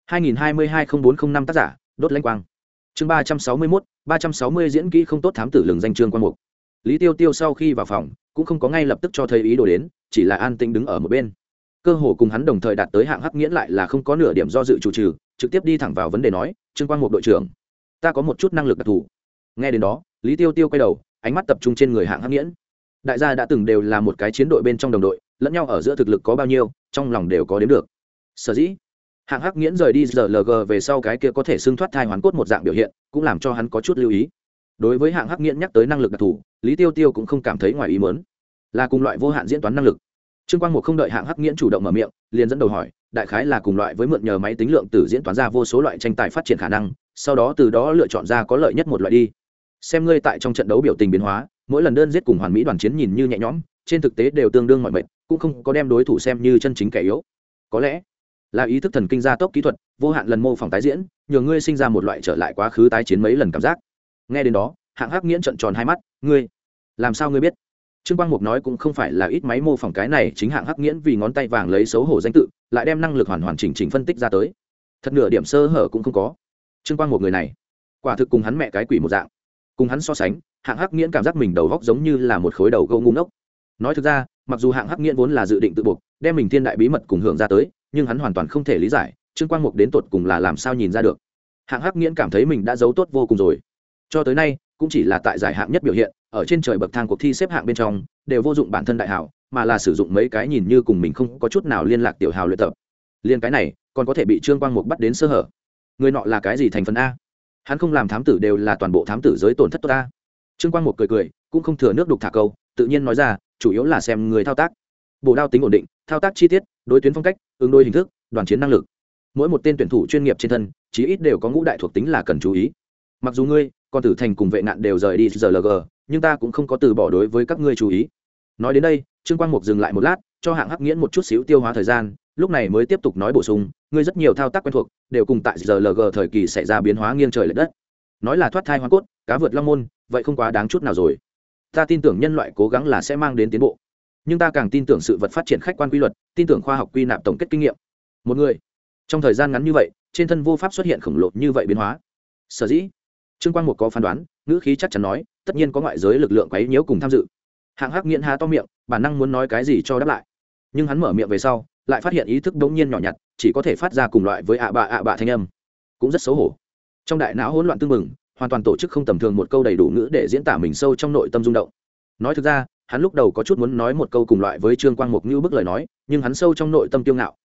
Speaker 1: 2022-0405 tác giả, Đốt Lãnh Quang. Chương 361, 360 diễn kỹ không tốt thám tử lừng danh Trương Quang Mục. Lý Tiêu Tiêu sau khi vào phòng, cũng không có ngay lập tức cho thấy ý đồ đến, chỉ là an tĩnh đứng ở một bên. Cơ hồ cùng hắn đồng thời đạt tới hạng Hắc Nghiễn lại là không có nửa điểm do dự chủ trừ, trực tiếp đi thẳng vào vấn đề nói, Trương Quang Mục đội trưởng, ta có một chút năng lực đặc thù. Nghe đến đó, Lý Tiêu Tiêu quay đầu, ánh mắt tập trung trên người hạng Hắc Nghiễn. Đại gia đã từng đều là một cái chiến đội bên trong đồng đội, lẫn nhau ở giữa thực lực có bao nhiêu, trong lòng đều có đếm được. Sở dĩ hạng Hắc Nghiễn rời đi GLG về sau, cái kia có thể xưng thoát thai hoàn cốt một dạng biểu hiện, cũng làm cho hắn có chút lưu ý. Đối với hạng Hắc Nghiễn nhắc tới năng lực đặc thù, Lý Tiêu Tiêu cũng không cảm thấy ngoài ý muốn, là cùng loại vô hạn diễn toán năng lực. Trương Quang Mục không đợi hạng Hắc Nghiễn chủ động mở miệng, liền dẫn đầu hỏi, đại khái là cùng loại với mượn nhờ máy tính lượng tử diễn toán ra vô số loại tranh tài phát triển khả năng, sau đó từ đó lựa chọn ra có lợi nhất một loại đi. Xem ngươi tại trong trận đấu biểu tình biến hóa, mỗi lần đơn giết cùng hoàn mỹ đoàn chiến nhìn như nhẹ nhõm, trên thực tế đều tương đương mọi mệt, cũng không có đem đối thủ xem như chân chính kẻ yếu. Có lẽ là ý thức thần kinh gia tốc kỹ thuật, vô hạn lần mô phỏng tái diễn, nhường ngươi sinh ra một loại trở lại quá khứ tái chiến mấy lần cảm giác. Nghe đến đó, hạng Hắc Nghiễn trợn tròn hai mắt, ngươi làm sao ngươi biết? Trương Quang Mục nói cũng không phải là ít máy mô phỏng, cái này chính hạng Hắc Nghiễn vì ngón tay vàng lấy xấu hổ danh tự, lại đem năng lực hoàn hoàn chỉnh chỉnh phân tích ra tới, thật nửa điểm sơ hở cũng không có. Trương Quang Mục người này, quả thực cùng hắn mẹ cái quỷ một dạng. Cùng hắn so sánh, hạng Hắc Nghiễn cảm giác mình đầu góc giống như là một khối đầu gỗ ngu ngốc. Nói thực ra, mặc dù hạng Hắc Nghiễn vốn là dự định tự buộc đem mình thiên đại bí mật cùng hưởng ra tới, nhưng hắn hoàn toàn không thể lý giải Trương Quang Mục đến tột cùng là làm sao nhìn ra được. Hạng Hắc Nghiễn cảm thấy mình đã giấu tốt vô cùng rồi, cho tới nay cũng chỉ là tại giải hạng nhất biểu hiện, ở trên trời bậc thang cuộc thi xếp hạng bên trong đều vô dụng bản thân đại hảo, mà là sử dụng mấy cái nhìn như cùng mình không có chút nào liên lạc tiểu hào luyện tập. Liên cái này còn có thể bị Trương Quang Mục bắt đến sơ hở. Người nọ là cái gì thành phần a? Hắn không làm thám tử đều là toàn bộ thám tử giới tổn thất tốt a. Trương Quang Mục cười cười, cũng không thừa nước đục thả câu, tự nhiên nói ra, chủ yếu là xem người thao tác. Bổ đao tính ổn định, thao tác chi tiết, đối tuyến phong cách, ứng đối hình thức, đoàn chiến năng lực. Mỗi một tên tuyển thủ chuyên nghiệp trên thân, chí ít đều có ngũ đại thuộc tính là cần chú ý. Mặc dù ngươi, con tử thành cùng vệ nạn đều rời đi GLG, nhưng ta cũng không có từ bỏ đối với các ngươi chú ý. Nói đến đây, Trương Quang Mục dừng lại một lát, cho hạng Hắc Nghiễn một chút xíu tiêu hóa thời gian, lúc này mới tiếp tục nói bổ sung, ngươi rất nhiều thao tác quen thuộc, đều cùng tại GLG thời kỳ xảy ra biến hóa nghiêng trời lệch đất. Nói là thoát thai hóa cốt, cá vượt long môn, vậy không quá đáng chút nào rồi. Ta tin tưởng nhân loại cố gắng là sẽ mang đến tiến bộ, nhưng ta càng tin tưởng sự vật phát triển khách quan quy luật, tin tưởng khoa học quy nạp tổng kết kinh nghiệm. Một người trong thời gian ngắn như vậy, trên thân vô pháp xuất hiện khổng lồ như vậy biến hóa. Sở dĩ Trương Quang Mục có phán đoán, ngữ khí chắc chắn nói, tất nhiên có ngoại giới lực lượng quấy nhiễu cùng tham dự. Hạng Hắc Nghiễn há to miệng, bản năng muốn nói cái gì cho đáp lại, nhưng hắn mở miệng về sau, lại phát hiện ý thức bỗng nhiên nhỏ nhặt, chỉ có thể phát ra cùng loại với ạ bạ thanh âm, cũng rất xấu hổ. Trong đại não hỗn loạn tương mừng, hoàn toàn tổ chức không tầm thường một câu đầy đủ ngữ để diễn tả mình sâu trong nội tâm rung động. Nói thực ra, hắn lúc đầu có chút muốn nói một câu cùng loại với Trương Quang Mục như bức lời nói, nhưng hắn sâu trong nội tâm kiêu ngạo,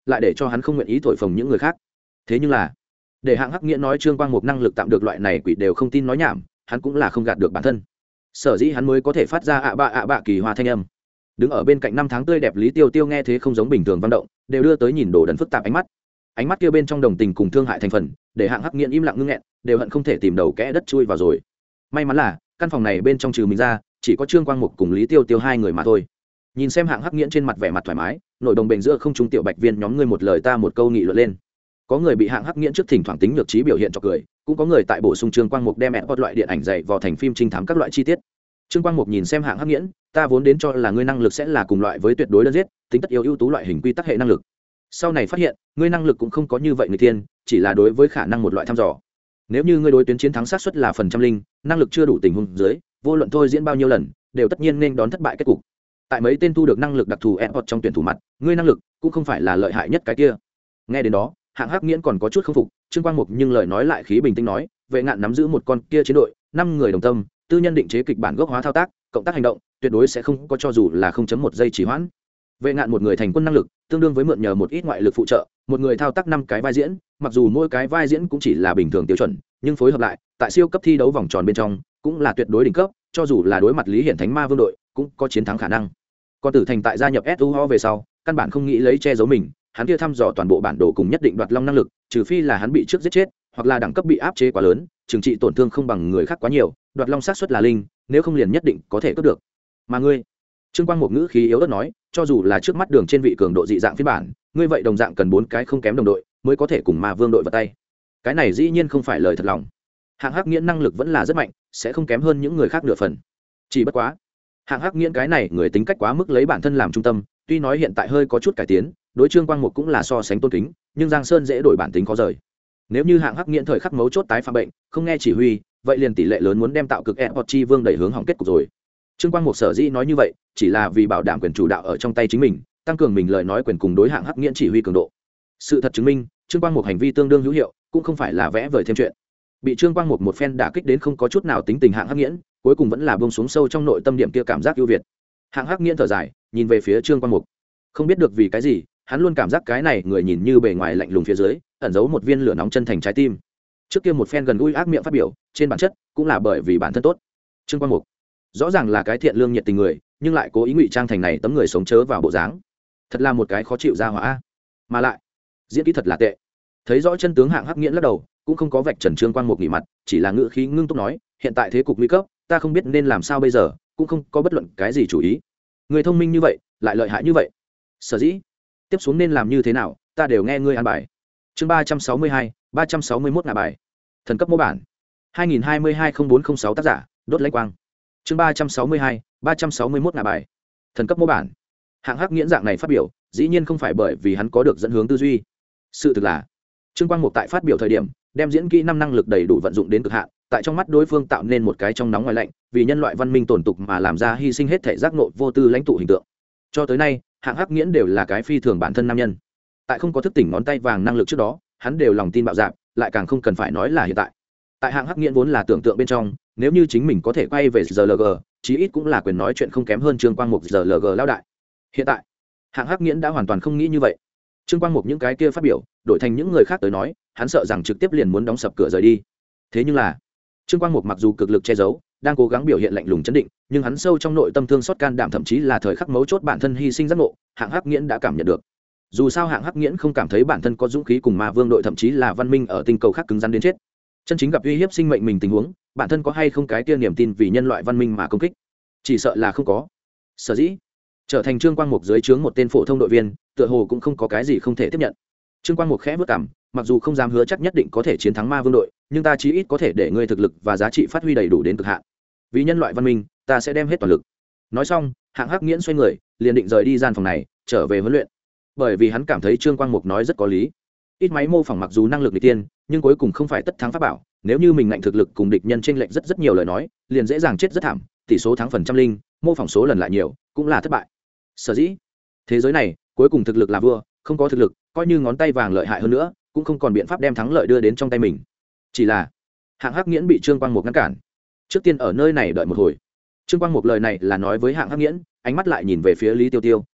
Speaker 1: lại để cho hắn không nguyện ý thổi phồng những người khác. Thế nhưng là để hạng hắc nghĩa nói trương quang mục năng lực tạm được loại này quỷ đều không tin nói nhảm, hắn cũng là không gạt được bản thân. Sở dĩ hắn mới có thể phát ra ạ bạ kỳ hoa thanh âm. Đứng ở bên cạnh năm tháng tươi đẹp Lý Tiêu Tiêu nghe thế không giống bình thường văn động, đều đưa tới nhìn đồ đần phức tạp ánh mắt kia bên trong đồng tình cùng thương hại thành phần, để hạng hắc nghiện im lặng ngưng nghẹn, đều hận không thể tìm đầu kẽ đất chui vào rồi. May mắn là căn phòng này bên trong trừ mình ra chỉ có trương quang mục cùng Lý Tiêu Tiêu hai người mà thôi. Nhìn xem hạng hắc nghiện trên mặt vẻ mặt thoải mái, nội đồng bền giữa không trung tiểu bạch viên nhóm ngươi một lời ta một câu nghị luận lên. Có người bị hạng hắc nghiện trước thỉnh thoảng tính nhược trí biểu hiện cho cười, cũng có người tại bổ sung trương quang mục đem ẹn loại điện ảnh dày vào thành phim trinh thám các loại chi tiết. Trương Quang Mục nhìn xem hạng hắc nghiễn, ta vốn đến cho là ngươi năng lực sẽ là cùng loại với tuyệt đối đơn giết, tính tất yếu ưu tú loại hình quy tắc hệ năng lực. Sau này phát hiện, ngươi năng lực cũng không có như vậy người tiên, chỉ là đối với khả năng một loại thăm dò. Nếu như ngươi đối tuyến chiến thắng xác suất là phần trăm linh, năng lực chưa đủ tình huống dưới, vô luận thôi diễn bao nhiêu lần, đều tất nhiên nên đón thất bại kết cục. Tại mấy tên thu được năng lực đặc thù Airport trong tuyển thủ mặt, ngươi năng lực cũng không phải là lợi hại nhất cái kia. Nghe đến đó, hạng hắc nghiễn còn có chút không phục, Trương Quang Mục nhưng lời nói lại khí bình tĩnh nói, vệ ngạn nắm giữ một con kia chiến đội, 5 người đồng tâm, tư nhân định chế kịch bản gốc hóa thao tác, cộng tác hành động, tuyệt đối sẽ không có cho dù là 0.1 giây trì hoãn. Vệ ngạn một người thành quân năng lực, tương đương với mượn nhờ một ít ngoại lực phụ trợ, một người thao tác 5 cái vai diễn, mặc dù mỗi cái vai diễn cũng chỉ là bình thường tiêu chuẩn, nhưng phối hợp lại, tại siêu cấp thi đấu vòng tròn bên trong, cũng là tuyệt đối đỉnh cấp, cho dù là đối mặt Lý Hiển Thánh Ma Vương đội, cũng có chiến thắng khả năng. Còn Tử Thành tại gia nhập SUHO về sau, căn bản không nghĩ lấy che giấu mình, hắn kia thăm dò toàn bộ bản đồ cùng nhất định đoạt long năng lực, trừ phi là hắn bị trước giết chết, hoặc là đẳng cấp bị áp chế quá lớn, trừng trị tổn thương không bằng người khác quá nhiều, đoạt long xác suất là linh, nếu không liền nhất định có thể cướp được. Mà ngươi, Trương Quang một ngữ khí yếu ớt nói, cho dù là trước mắt đường trên vị cường độ dị dạng phiên bản, ngươi vậy đồng dạng cần 4 cái không kém đồng đội mới có thể cùng Ma Vương đội vào tay. Cái này dĩ nhiên không phải lời thật lòng. Hạng Hắc Nghiễn năng lực vẫn là rất mạnh, sẽ không kém hơn những người khác nửa phần. Chỉ bất quá, Hạng Hắc Nghiễn cái này người tính cách quá mức lấy bản thân làm trung tâm, tuy nói hiện tại hơi có chút cải tiến, đối Trương Quang một cũng là so sánh tôn kính, nhưng Giang Sơn dễ đổi bản tính khó rời. Nếu như Hạng Hắc Nghiễn thời khắc mấu chốt tái phạm bệnh, không nghe chỉ huy, vậy liền tỷ lệ lớn muốn đem tạo cực Airport chi vương đẩy hướng hỏng kết cục rồi. Trương Quang Mục sở dĩ nói như vậy, chỉ là vì bảo đảm quyền chủ đạo ở trong tay chính mình, tăng cường mình lời nói quyền cùng đối Hạng Hắc Nghiễn chỉ huy cường độ. Sự thật chứng minh, Trương Quang Mục hành vi tương đương hữu hiệu, cũng không phải là vẽ vời thêm chuyện. Bị Trương Quang Mục một phen đả kích đến không có chút nào tính tình Hạng Hắc Nghiễn, cuối cùng vẫn là buông xuống sâu trong nội tâm điểm kia cảm giác ưu việt. Hạng Hắc Nghiễn thở dài, nhìn về phía Trương Quang Mục. Không biết được vì cái gì, hắn luôn cảm giác cái này người nhìn như bề ngoài lạnh lùng phía dưới, ẩn giấu một viên lửa nóng chân thành trái tim. Trước kia một phen gần gũi ác miệng phát biểu, trên bản chất cũng là bởi vì bản thân tốt. Trương Quang Mục rõ ràng là cái thiện lương nhiệt tình người, nhưng lại cố ý ngụy trang thành này tấm người sống chớ vào bộ dáng, thật là một cái khó chịu ra hỏa. Mà lại diễn kỹ thật là tệ. Thấy rõ chân tướng Hạng Hắc Nghiễn lắc đầu, cũng không có vạch trần Trương Quang Mục nghỉ mặt, chỉ là ngữ khí ngưng túc nói, hiện tại thế cục nguy cấp, ta không biết nên làm sao bây giờ, cũng không có bất luận cái gì chủ ý. Người thông minh như vậy, lại lợi hại như vậy, sở dĩ tiếp xuống nên làm như thế nào, ta đều nghe ngươi an bài. Chương 362, 361 ngả bài. Thần cấp mô bản. 2022-0406 tác giả, Đốt Lãnh Quang. Chương 362, 361 ngả bài. Thần cấp mô bản. Hạng Hắc Nghiễn dạng này phát biểu, dĩ nhiên không phải bởi vì hắn có được dẫn hướng tư duy. Sự thực là, Trương Quang Mục tại phát biểu thời điểm, đem diễn kỹ 5 năng lực đầy đủ vận dụng đến cực hạn, tại trong mắt đối phương tạo nên một cái trong nóng ngoài lạnh, vì nhân loại văn minh tồn tục mà làm ra hy sinh hết thể giác ngộ vô tư lãnh tụ hình tượng. Cho tới nay, Hạng Hắc Nghiễn đều là cái phi thường bản thân nam nhân. Tại không có thức tỉnh ngón tay vàng năng lực trước đó, hắn đều lòng tin bạo dạn, lại càng không cần phải nói là hiện tại. Tại Hạng Hắc Nghiễn vốn là tưởng tượng bên trong, nếu như chính mình có thể quay về GLG, chí ít cũng là quyền nói chuyện không kém hơn Trương Quang Mục GLG lão đại. Hiện tại, Hạng Hắc Nghiễn đã hoàn toàn không nghĩ như vậy. Trương Quang Mục những cái kia phát biểu, đổi thành những người khác tới nói, hắn sợ rằng trực tiếp liền muốn đóng sập cửa rời đi. Thế nhưng là, Trương Quang Mục mặc dù cực lực che giấu, đang cố gắng biểu hiện lạnh lùng chấn định, nhưng hắn sâu trong nội tâm thương xót can đảm, thậm chí là thời khắc mấu chốt bản thân hy sinh giác ngộ, Hạng Hắc Nghiễn đã cảm nhận được. Dù sao Hạng Hắc Nghiễn không cảm thấy bản thân có dũng khí cùng Ma Vương đội thậm chí là văn minh ở tinh cầu khác cứng rắn đến chết. Chân chính gặp uy hiếp sinh mệnh mình tình huống, bản thân có hay không cái kia niềm tin vì nhân loại văn minh mà công kích, chỉ sợ là không có. Sở dĩ trở thành Trương Quang Mục dưới trướng một tên phổ thông đội viên, tựa hồ cũng không có cái gì không thể tiếp nhận. Trương Quang Mục khẽ vất cảm, mặc dù không dám hứa chắc nhất định có thể chiến thắng Ma Vương đội, nhưng ta chí ít có thể để ngươi thực lực và giá trị phát huy đầy đủ đến cực hạn. Vì nhân loại văn minh, ta sẽ đem hết toàn lực. Nói xong, Hạng Hắc Nghiễn xoay người, liền định rời đi gian phòng này, trở về huấn luyện. Bởi vì hắn cảm thấy Trương Quang Mục nói rất có lý. Ít máy mô phỏng mặc dù năng lực nghịch tiên, nhưng cuối cùng không phải tất thắng pháp bảo, nếu như mình ngạnh thực lực cùng địch nhân chênh lệch rất nhiều lời nói, liền dễ dàng chết rất thảm, tỷ số thắng phần trăm linh, mô phỏng số lần lại nhiều, cũng là thất bại. Sở dĩ, thế giới này, cuối cùng thực lực là vua, không có thực lực, coi như ngón tay vàng lợi hại hơn nữa, cũng không còn biện pháp đem thắng lợi đưa đến trong tay mình. Chỉ là, Hạng Hắc Nghiễn bị Trương Quang Mục ngăn cản. Trước tiên ở nơi này đợi một hồi. Trương Quang Mục lời này là nói với Hạng Hắc Nghiễn, ánh mắt lại nhìn về phía Lý Tiêu Tiêu,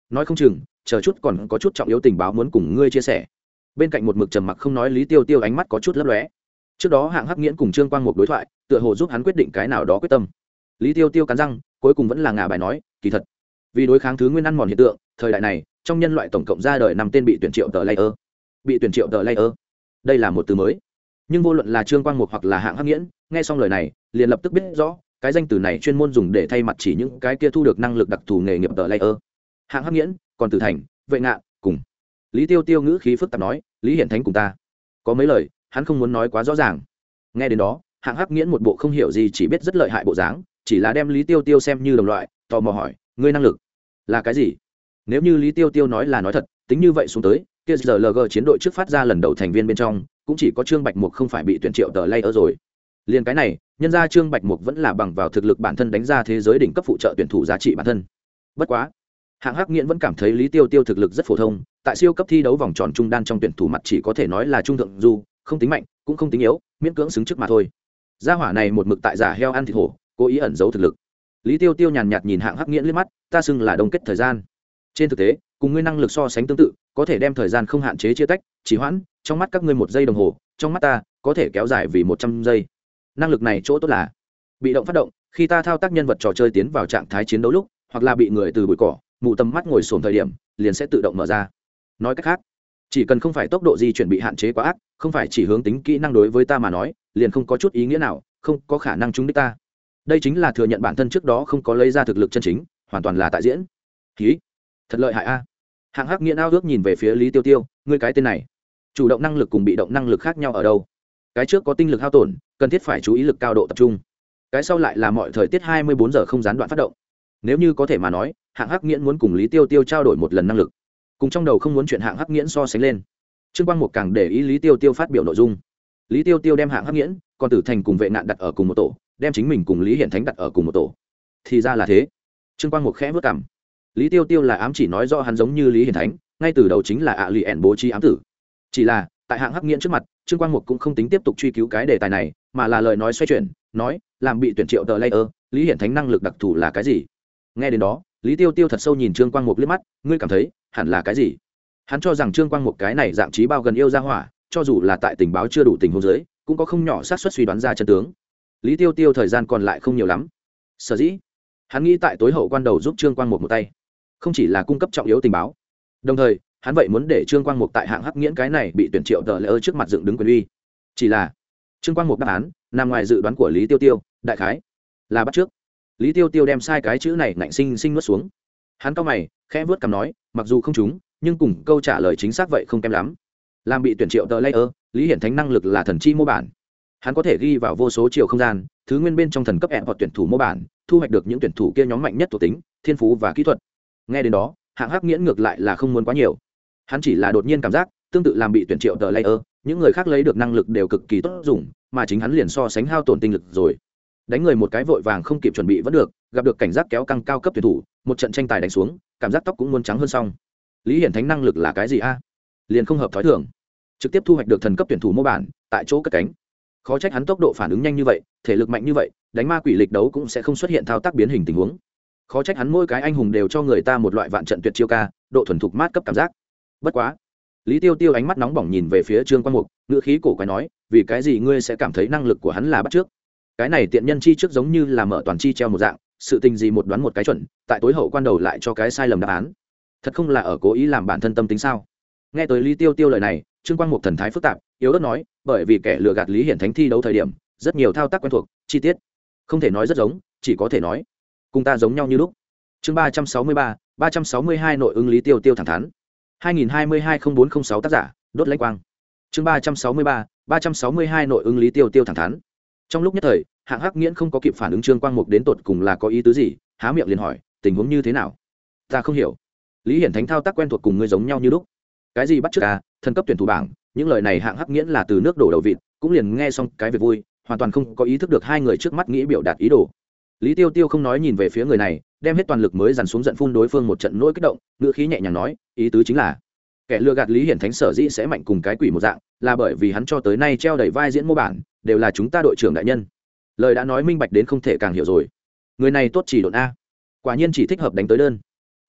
Speaker 1: nói không chừng chờ chút còn có chút trọng yếu tình báo muốn cùng ngươi chia sẻ. Bên cạnh một mực trầm mặc không nói Lý Tiêu Tiêu ánh mắt có chút lấp lóe. Trước đó Hạng Hắc Nghiễn cùng Trương Quang Mục đối thoại tựa hồ giúp hắn quyết định cái nào đó quyết tâm. Lý Tiêu Tiêu cắn răng cuối cùng vẫn là ngả bài nói kỳ thật vì đối kháng thứ nguyên ăn mòn hiện tượng thời đại này trong nhân loại tổng cộng ra đời 5 tên bị tuyển triệu tờ layer. Bị tuyển triệu tờ layer, đây là một từ mới, nhưng vô luận là Trương Quang Mục hoặc là Hạng Hắc Nghiễn nghe xong lời này liền lập tức biết rõ cái danh từ này chuyên môn dùng để thay mặt chỉ những cái kia thu được năng lực đặc thù nghề nghiệp tờ layer. Hạng Hắc Nghiễn còn Tử Thành, Vệ Ngạn cùng Lý Tiêu Tiêu ngữ khí phức tạp nói Lý Hiển Thánh cùng ta có mấy lời hắn không muốn nói quá rõ ràng. Nghe đến đó Hạng Hắc Nghiễn một bộ không hiểu gì chỉ biết rất lợi hại bộ dáng, chỉ là đem Lý Tiêu Tiêu xem như đồng loại, tò mò hỏi ngươi năng lực là cái gì. Nếu như Lý Tiêu Tiêu nói là nói thật, tính như vậy xuống tới kia giờ LG chiến đội trước phát ra lần đầu thành viên bên trong cũng chỉ có Trương Bạch Mục không phải bị tuyển triệu tờ layer rồi. Liền cái này nhân ra Trương Bạch Mục vẫn là bằng vào thực lực bản thân đánh ra thế giới đỉnh cấp phụ trợ tuyển thủ giá trị bản thân. Bất quá Hạng Hắc Nghiễn vẫn cảm thấy Lý Tiêu Tiêu thực lực rất phổ thông, tại siêu cấp thi đấu vòng tròn trung đan trong tuyển thủ mặt chỉ có thể nói là trung thượng du, không tính mạnh cũng không tính yếu, miễn cưỡng xứng trước mà thôi. Gia hỏa này một mực tại giả heo ăn thịt hổ, cố ý ẩn giấu thực lực. Lý Tiêu Tiêu nhàn nhạt nhìn Hạng Hắc Nghiễn liếc mắt, ta xưng là đông kết thời gian. Trên thực tế cùng ngươi năng lực so sánh tương tự, có thể đem thời gian không hạn chế chia tách chỉ hoãn, trong mắt các ngươi 1 giây đồng hồ, trong mắt ta có thể kéo dài vì 100 giây. Năng lực này chỗ tốt là bị động phát động, khi ta thao tác nhân vật trò chơi tiến vào trạng thái chiến đấu lúc, hoặc là bị người từ bụi cỏ mù tầm mắt ngồi xổm thời điểm liền sẽ tự động mở ra. Nói cách khác chỉ cần không phải tốc độ di chuyển bị hạn chế quá ác, không phải chỉ hướng tính kỹ năng đối với ta mà nói liền không có chút ý nghĩa nào, không có khả năng trúng đích ta. Đây chính là thừa nhận bản thân trước đó không có lấy ra thực lực chân chính, hoàn toàn là tại diễn. Khí thật lợi hại a. Hạng Hắc Nghiễn ao ước nhìn về phía Lý Tiêu Tiêu, ngươi cái tên này chủ động năng lực cùng bị động năng lực khác nhau ở đâu? Cái trước có tinh lực hao tổn, cần thiết phải chú ý lực cao độ tập trung, cái sau lại là mọi thời tiết 24 giờ không gián đoạn phát động. Nếu như có thể mà nói Hạng Hắc Nghiễn muốn cùng Lý Tiêu Tiêu trao đổi một lần năng lực, cùng trong đầu không muốn chuyện Hạng Hắc Nghiễn so sánh lên. Trương Quang Mục càng để ý Lý Tiêu Tiêu phát biểu nội dung. Lý Tiêu Tiêu đem Hạng Hắc Nghiễn còn Tử Thành cùng Vệ Nạn đặt ở cùng một tổ, đem chính mình cùng Lý Hiển Thánh đặt ở cùng một tổ. Thì ra là thế. Trương Quang Mục khẽ vớt cằm. Lý Tiêu Tiêu là ám chỉ nói rõ hắn giống như Lý Hiển Thánh, ngay từ đầu chính là ạ lì ẻn bố trí ám tử. Chỉ là tại Hạng Hắc Nghiễn trước mặt Trương Quang Mục cũng không tính tiếp tục truy cứu cái đề tài này, mà là lời nói xoay chuyển, nói làm bị tuyển triệu tờ layer, Lý Hiển Thánh năng lực đặc thù là cái gì. Nghe đến đó Lý Tiêu Tiêu thật sâu nhìn Trương Quang Mục liếc mắt, ngươi cảm thấy hẳn là cái gì? Hắn cho rằng Trương Quang Mục cái này dạng trí bao gần yêu ra hỏa, cho dù là tại tình báo chưa đủ tình huống dưới cũng có không nhỏ xác suất suy đoán ra chân tướng. Lý Tiêu Tiêu thời gian còn lại không nhiều lắm, sở dĩ hắn nghĩ tại tối hậu quan đầu giúp Trương Quang Mục một tay, không chỉ là cung cấp trọng yếu tình báo, đồng thời hắn vậy muốn để Trương Quang Mục tại Hạng Hắc Nghiễn cái này bị tuyển triệu tờ layer trước mặt dựng đứng quyền uy. Chỉ là Trương Quang Mục đáp án nằm ngoài dự đoán của Lý Tiêu Tiêu, đại khái là bắt trước. Lý Tiêu Tiêu đem sai cái chữ này nạnh sinh nuốt xuống. Hắn cau mày khẽ vớt cằm nói, mặc dù không trúng nhưng cùng câu trả lời chính xác vậy không kém lắm. Làm bị tuyển triệu tờ layer, Lý Hiển Thánh năng lực là thần chi mô bản, hắn có thể ghi vào vô số chiều không gian thứ nguyên bên trong thần cấp hoặc tuyển thủ mô bản, thu hoạch được những tuyển thủ kia nhóm mạnh nhất thuộc tính, thiên phú và kỹ thuật. Nghe đến đó Hạng Hắc Nghiễn ngược lại là không muốn quá nhiều, hắn chỉ là đột nhiên cảm giác tương tự làm bị tuyển triệu tờ layer, những người khác lấy được năng lực đều cực kỳ tốt dùng, mà chính hắn liền so sánh hao tổn tinh lực rồi. Đánh người một cái vội vàng không kịp chuẩn bị vẫn được, gặp được cảnh giác kéo căng cao cấp tuyển thủ, một trận tranh tài đánh xuống cảm giác tóc cũng muốn trắng hơn xong. Lý Hiển Thánh năng lực là cái gì a? Liền không hợp thói thường, trực tiếp thu hoạch được thần cấp tuyển thủ mô bản tại chỗ cất cánh. Khó trách hắn tốc độ phản ứng nhanh như vậy, thể lực mạnh như vậy, đánh ma quỷ lịch đấu cũng sẽ không xuất hiện thao tác biến hình tình huống. Khó trách hắn mỗi cái anh hùng đều cho người ta một loại vạn trận tuyệt chiêu ca, độ thuần thục mát cấp cảm giác. Bất quá Lý Tiêu Tiêu ánh mắt nóng bỏng nhìn về phía Trương Quang Mục, ngữ khí cổ quái nói, vì cái gì ngươi sẽ cảm thấy năng lực của hắn là bắt trước? Cái này tiện nhân chi trước giống như là mở toàn chi treo một dạng, sự tình gì một đoán một cái chuẩn, tại tối hậu quan đầu lại cho cái sai lầm đáp án, thật không là ở cố ý làm bản thân tâm tính sao? Nghe tới Lý Tiêu Tiêu lời này, Trương Quang Mục thần thái phức tạp, yếu ớt nói, bởi vì kẻ lừa gạt Lý Hiển Thánh thi đấu thời điểm rất nhiều thao tác quen thuộc, chi tiết không thể nói rất giống, chỉ có thể nói cùng ta giống nhau như lúc. Chương 363, 362 nội ứng Lý Tiêu Tiêu thẳng thắn. 2022-0406 tác giả, Đốt Lãnh Quang. Chương 363, 362 nội ứng Lý Tiêu Tiêu thẳng thắn. Trong lúc nhất thời, Hạng Hắc Nghiễn không có kịp phản ứng Trương Quang Mục đến tột cùng là có ý tứ gì, há miệng liền hỏi, tình huống như thế nào? Ta không hiểu. Lý Hiển Thánh thao tác quen thuộc cùng ngươi giống nhau như lúc. Cái gì bắt chước à, thần cấp tuyển thủ bảng, những lời này Hạng Hắc Nghiễn là từ nước đổ đầu vịt, cũng liền nghe xong cái việc vui, hoàn toàn không có ý thức được hai người trước mắt nghĩ biểu đạt ý đồ. Lý Tiêu Tiêu không nói nhìn về phía người này, đem hết toàn lực mới dằn xuống giận phun đối phương một trận nỗi kích động, ngữ khí nhẹ nhàng nói, ý tứ chính là kẻ lừa gạt Lý Hiển Thánh sở dĩ sẽ mạnh cùng cái quỷ một dạng, là bởi vì hắn cho tới nay treo đầy vai diễn mô bản đều là chúng ta đội trưởng đại nhân. Lời đã nói minh bạch đến không thể càng hiểu rồi. Người này tốt chỉ độn a, quả nhiên chỉ thích hợp đánh tới đơn.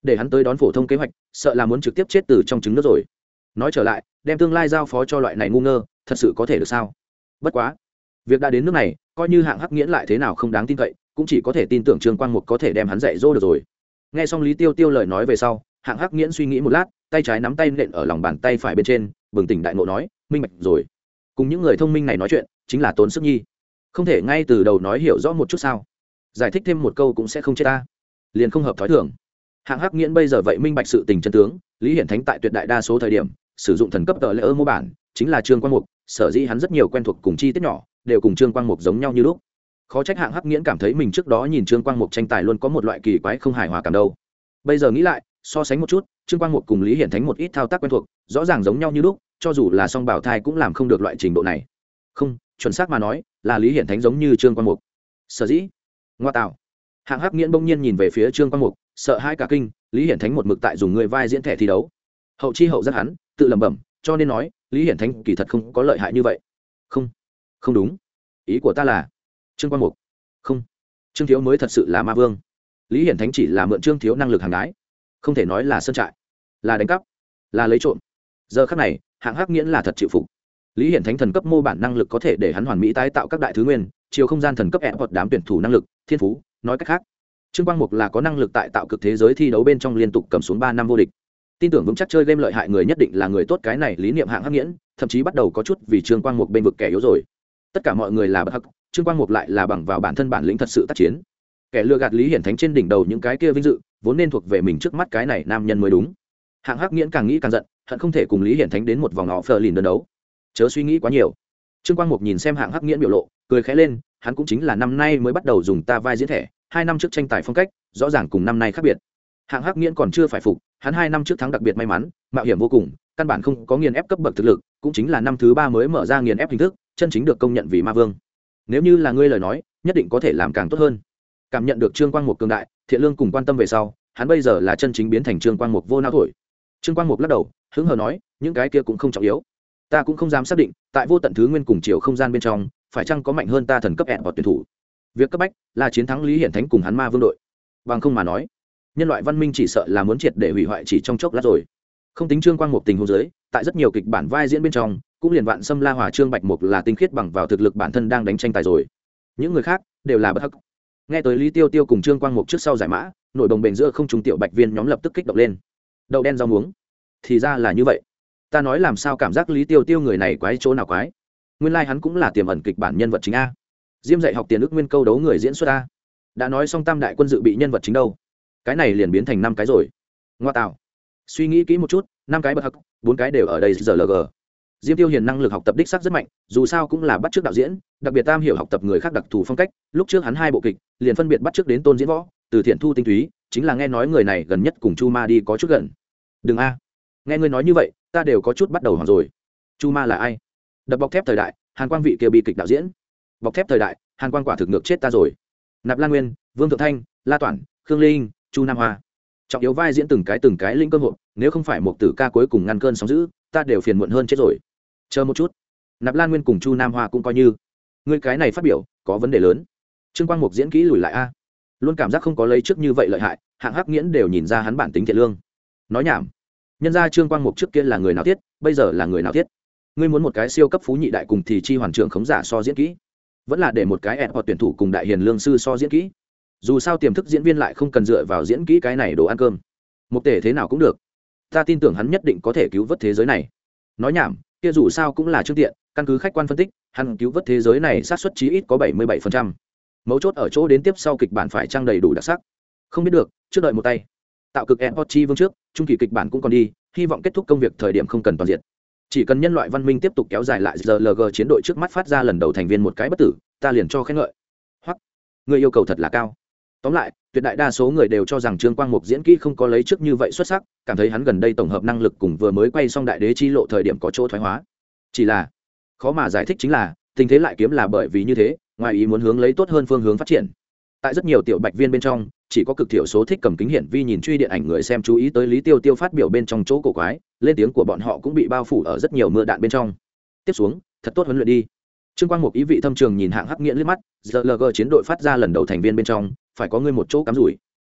Speaker 1: để hắn tới đón phổ thông kế hoạch sợ là muốn trực tiếp chết từ trong trứng nước rồi. Nói trở lại, đem tương lai giao phó cho loại này ngu ngơ thật sự có thể được sao? Bất quá việc đã đến nước này, coi như Hạng Hắc Nghiễn lại thế nào không đáng tin cậy, cũng chỉ có thể tin tưởng Trương Quang Mục có thể đem hắn dạy dỗ được rồi. Nghe xong Lý Tiêu Tiêu lời nói về sau, Hạng Hắc Nghiễn suy nghĩ một lát, tay trái nắm tay nện ở lòng bàn tay phải bên trên, bừng tỉnh đại ngộ nói, minh bạch rồi. Cùng những người thông minh này nói chuyện chính là tốn sức nhi, không thể ngay từ đầu nói hiểu rõ một chút sao? Giải thích thêm một câu cũng sẽ không chết ta, liền không hợp thói thường. Hạng Hắc Nghiễn bây giờ vậy minh bạch sự tình chân tướng, Lý Hiển Thánh tại tuyệt đại đa số thời điểm sử dụng thần cấp tợ lệ mô bản chính là Trương Quang Mục, sở dĩ hắn rất nhiều quen thuộc cùng chi tiết nhỏ đều cùng Trương Quang Mục giống nhau như lúc. Khó trách Hạng Hắc Nghiễn cảm thấy mình trước đó nhìn Trương Quang Mục tranh tài luôn có một loại kỳ quái không hài hòa cảm đâu. Bây giờ nghĩ lại, so sánh một chút, Trương Quang Mục cùng Lý Hiển Thánh một ít thao tác quen thuộc, rõ ràng giống nhau như lúc, cho dù là song bảo thai cũng làm không được loại trình độ này. Không, chuẩn xác mà nói, là Lý Hiển Thánh giống như Trương Quang Mục. Sở dĩ, ngoa tạo. Hạng Hắc Nghiễn bỗng nhiên nhìn về phía Trương Quang Mục, sợ hãi cả kinh, Lý Hiển Thánh một mực tại dùng người vai diễn thẻ thi đấu. Hậu chi hậu giác hắn, tự lẩm bẩm, cho nên nói, Lý Hiển Thánh kỳ thật không có lợi hại như vậy. Không, không đúng. Ý của ta là, Trương Quang Mục. Không, Trương Thiếu mới thật sự là ma vương. Lý Hiển Thánh chỉ là mượn Trương Thiếu năng lực hàng đái, không thể nói là sơn trại, là đánh cắp, là lấy trộm. Giờ khắc này, Hạng Hắc Nghiễn là thật chịu phục. Lý Hiển Thánh thần cấp mô bản năng lực có thể để hắn hoàn mỹ tái tạo các đại thứ nguyên, chiều không gian thần cấp ép đám tuyển thủ năng lực, thiên phú, nói cách khác, Trương Quang Mục là có năng lực tại tạo cực thế giới thi đấu bên trong liên tục cầm xuống 3 năm vô địch. Tin tưởng vững chắc chơi game lợi hại người nhất định là người tốt, cái này lý niệm Hạng Hắc Nghiễn, thậm chí bắt đầu có chút vì Trương Quang Mục bên vực kẻ yếu rồi. Tất cả mọi người là bất hắc, Trương Quang Mục lại là bằng vào bản thân bản lĩnh thật sự tác chiến. Kẻ lừa gạt Lý Hiển Thánh trên đỉnh đầu những cái kia vinh dự, vốn nên thuộc về mình trước mắt cái này nam nhân mới đúng. Hạng Hắc Nghiễn càng nghĩ càng giận, hận không thể cùng Lý Hiển Thánh đến một vòng offline đơn đấu. Chớ suy nghĩ quá nhiều. Trương Quang Mục nhìn xem Hạng Hắc Nghiễn biểu lộ, cười khẽ lên, hắn cũng chính là năm nay mới bắt đầu dùng ta vai diễn thẻ, 2 năm trước tranh tài phong cách, rõ ràng cùng năm nay khác biệt. Hạng Hắc Nghiễn còn chưa phải phục, hắn 2 năm trước thắng đặc biệt may mắn, mạo hiểm vô cùng, căn bản không có nghiền ép cấp bậc thực lực, cũng chính là năm thứ 3 mới mở ra nghiền ép hình thức, chân chính được công nhận vì ma vương. Nếu như là ngươi lời nói, nhất định có thể làm càng tốt hơn. Cảm nhận được Trương Quang Mục cường đại, thiện lương cùng quan tâm về sau, hắn bây giờ là chân chính biến thành Trương Quang Mục vô não thổi. Trương Quang Mục lắc đầu, hứng hờ nói, những cái kia cũng không trọng yếu. Ta cũng không dám xác định, tại vô tận thứ nguyên cùng chiều không gian bên trong, phải chăng có mạnh hơn ta thần cấp ẹn hoặc tuyển thủ. Việc cấp bách là chiến thắng Lý Hiển Thánh cùng hắn ma vương đội. Bằng không mà nói, nhân loại văn minh chỉ sợ là muốn triệt để hủy hoại chỉ trong chốc lát rồi. Không tính Trương Quang Mục tình huống dưới, tại rất nhiều kịch bản vai diễn bên trong, cũng liền Vạn Sâm La Hòa Trương Bạch Mục là tinh khiết bằng vào thực lực bản thân đang đánh tranh tài rồi. Những người khác đều là bất hắc. Nghe tới Lý Tiêu Tiêu cùng Trương Quang Mục trước sau giải mã, nổi đồng bền giữa không trung tiểu bạch viên nhóm lập tức kích động lên. Đậu đen rau muống. Thì ra là như vậy. Ta nói làm sao cảm giác Lý Tiêu Tiêu người này quái chỗ nào quái? Nguyên lai hắn cũng là tiềm ẩn kịch bản nhân vật chính a. Diêm dạy học tiền ước nguyên câu đấu người diễn xuất a. Đã nói xong tam đại quân dự bị nhân vật chính đâu, cái này liền biến thành 5 cái rồi. Ngoa tạo. Suy nghĩ kỹ một chút, 5 cái bậc hắc, 4 cái đều ở đây giờ lg. Diêm Tiêu Hiền năng lực học tập đích xác rất mạnh, dù sao cũng là bắt chước đạo diễn, đặc biệt tam hiểu học tập người khác đặc thù phong cách, lúc trước hắn 2 bộ kịch, liền phân biệt bắt chước đến Tôn Diễn Võ, Từ Thiện Thu tinh túy, chính là nghe nói người này gần nhất cùng Chu Ma đi có chút gần. Đừng a. Nghe ngươi nói như vậy, ta đều có chút bắt đầu hoảng rồi. Chu Ma là ai? Đập bọc thép thời đại, Hàn Quang vị kia bi kịch đạo diễn. Bọc thép thời đại, Hàn Quang quả thực ngược chết ta rồi. Nạp Lan Nguyên, Vương Thượng Thanh, La Toản, Khương Linh, Chu Nam Hoa, trọng yếu vai diễn từng cái linh cơ hội, nếu không phải một tử ca cuối cùng ngăn cơn sóng dữ, ta đều phiền muộn hơn chết rồi. Chờ một chút, Nạp Lan Nguyên cùng Chu Nam Hoa cũng coi như, ngươi cái này phát biểu có vấn đề lớn. Trương Quang Mục diễn kỹ lùi lại a, luôn cảm giác không có lấy trước như vậy lợi hại, Hạng Hắc Nghiễn đều nhìn ra hắn bản tính thiện lương. Nói nhảm, nhân ra Trương Quang Mục trước kia là người nào thiết, bây giờ là người nào thiết? Ngươi muốn một cái siêu cấp phú nhị đại cùng thì chi hoàn trưởng khống giả so diễn kỹ, vẫn là để một cái ẹn hoặc tuyển thủ cùng đại hiền lương sư so diễn kỹ? Dù sao tiềm thức diễn viên lại không cần dựa vào diễn kỹ cái này đồ ăn cơm, một tể thế nào cũng được. Ta tin tưởng hắn nhất định có thể cứu vớt thế giới này. Nói nhảm, kia dù sao cũng là Trương Tiện, căn cứ khách quan phân tích, hắn cứu vớt thế giới này xác suất chí ít có 77%. Mấu chốt ở chỗ đến tiếp sau kịch bản phải trang đầy đủ đặc sắc. Không biết được, trước đợi một tay. Tạo cực Chi vương trước, trung kỳ kịch bản cũng còn đi, hy vọng kết thúc công việc thời điểm không cần toàn diện. Chỉ cần nhân loại văn minh tiếp tục kéo dài lại GLG chiến đội trước mắt phát ra lần đầu thành viên một cái bất tử, ta liền cho khen ngợi. Hoặc, người yêu cầu thật là cao. Tóm lại, tuyệt đại đa số người đều cho rằng Trương Quang Mục diễn kỹ không có lấy trước như vậy xuất sắc, cảm thấy hắn gần đây tổng hợp năng lực cùng vừa mới quay xong Đại Đế chi lộ thời điểm có chỗ thoái hóa. Chỉ là, khó mà giải thích chính là, tình thế lại kiếm là bởi vì như thế, ngoài ý muốn hướng lấy tốt hơn phương hướng phát triển. Tại rất nhiều tiểu bạch viên bên trong, chỉ có cực thiểu số thích cầm kính hiển vi nhìn truy điện ảnh người xem chú ý tới Lý Tiêu Tiêu phát biểu bên trong chỗ cổ quái, lên tiếng của bọn họ cũng bị bao phủ ở rất nhiều mưa đạn bên trong. Tiếp xuống, thật tốt huấn luyện đi. Trương Quang Mục ý vị thâm trường nhìn Hạng Hắc Nghiễn liếc mắt, GLG chiến đội phát ra lần đầu thành viên bên trong, phải có ngươi một chỗ cắm rủi.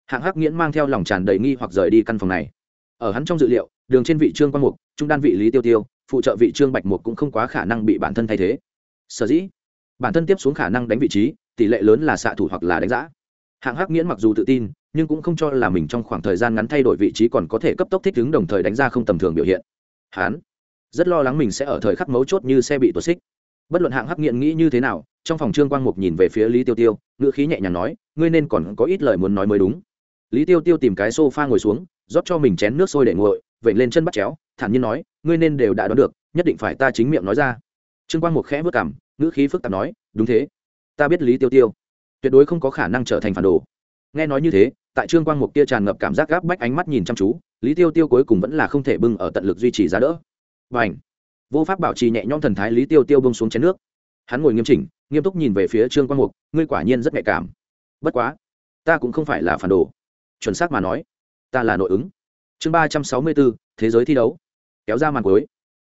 Speaker 1: Hạng Hắc Nghiễn mang theo lòng tràn đầy nghi hoặc rời đi căn phòng này. Ở hắn trong dự liệu, đường trên vị Trương Quang Mục, trung đan vị Lý Tiêu Tiêu, phụ trợ vị Trương Bạch Mục cũng không quá khả năng bị bản thân thay thế. Sở dĩ bản thân tiếp xuống khả năng đánh vị trí, tỷ lệ lớn là xạ thủ hoặc là đánh giã. Hạng Hắc Nghiễn mặc dù tự tin, nhưng cũng không cho là mình trong khoảng thời gian ngắn thay đổi vị trí còn có thể cấp tốc thích ứng đồng thời đánh ra không tầm thường biểu hiện. Hắn rất lo lắng mình sẽ ở thời khắc mấu chốt như xe bị tuột xích. Bất luận Hạng Hắc Nghiễn nghĩ như thế nào, trong phòng Trương Quang Mục nhìn về phía Lý Tiêu Tiêu, ngữ khí nhẹ nhàng nói, ngươi nên còn có ít lời muốn nói mới đúng. Lý Tiêu Tiêu tìm cái sofa ngồi xuống, rót cho mình chén nước sôi để nguội, vểnh lên chân bắt chéo, thản nhiên nói, ngươi nên đều đã đoán được, nhất định phải ta chính miệng nói ra. Trương Quang Mục khẽ vớt cằm, ngữ khí phức tạp nói, đúng thế, ta biết Lý Tiêu Tiêu tuyệt đối không có khả năng trở thành phản đồ. Nghe nói như thế, tại Trương Quang Mục kia tràn ngập cảm giác gáp bách ánh mắt nhìn chăm chú, Lý Tiêu Tiêu cuối cùng vẫn là không thể bưng ở tận lực duy trì giá đỡ. Bành! Vô pháp bảo trì nhẹ nhõm thần thái, Lý Tiêu Tiêu bông xuống chén nước. Hắn ngồi nghiêm chỉnh, nghiêm túc nhìn về phía Trương Quang Mục, ngươi quả nhiên rất nhạy cảm. Bất quá, ta cũng không phải là phản đồ. Chuẩn xác mà nói, ta là nội ứng. Chương 364, thế giới thi đấu. Kéo ra màn cuối.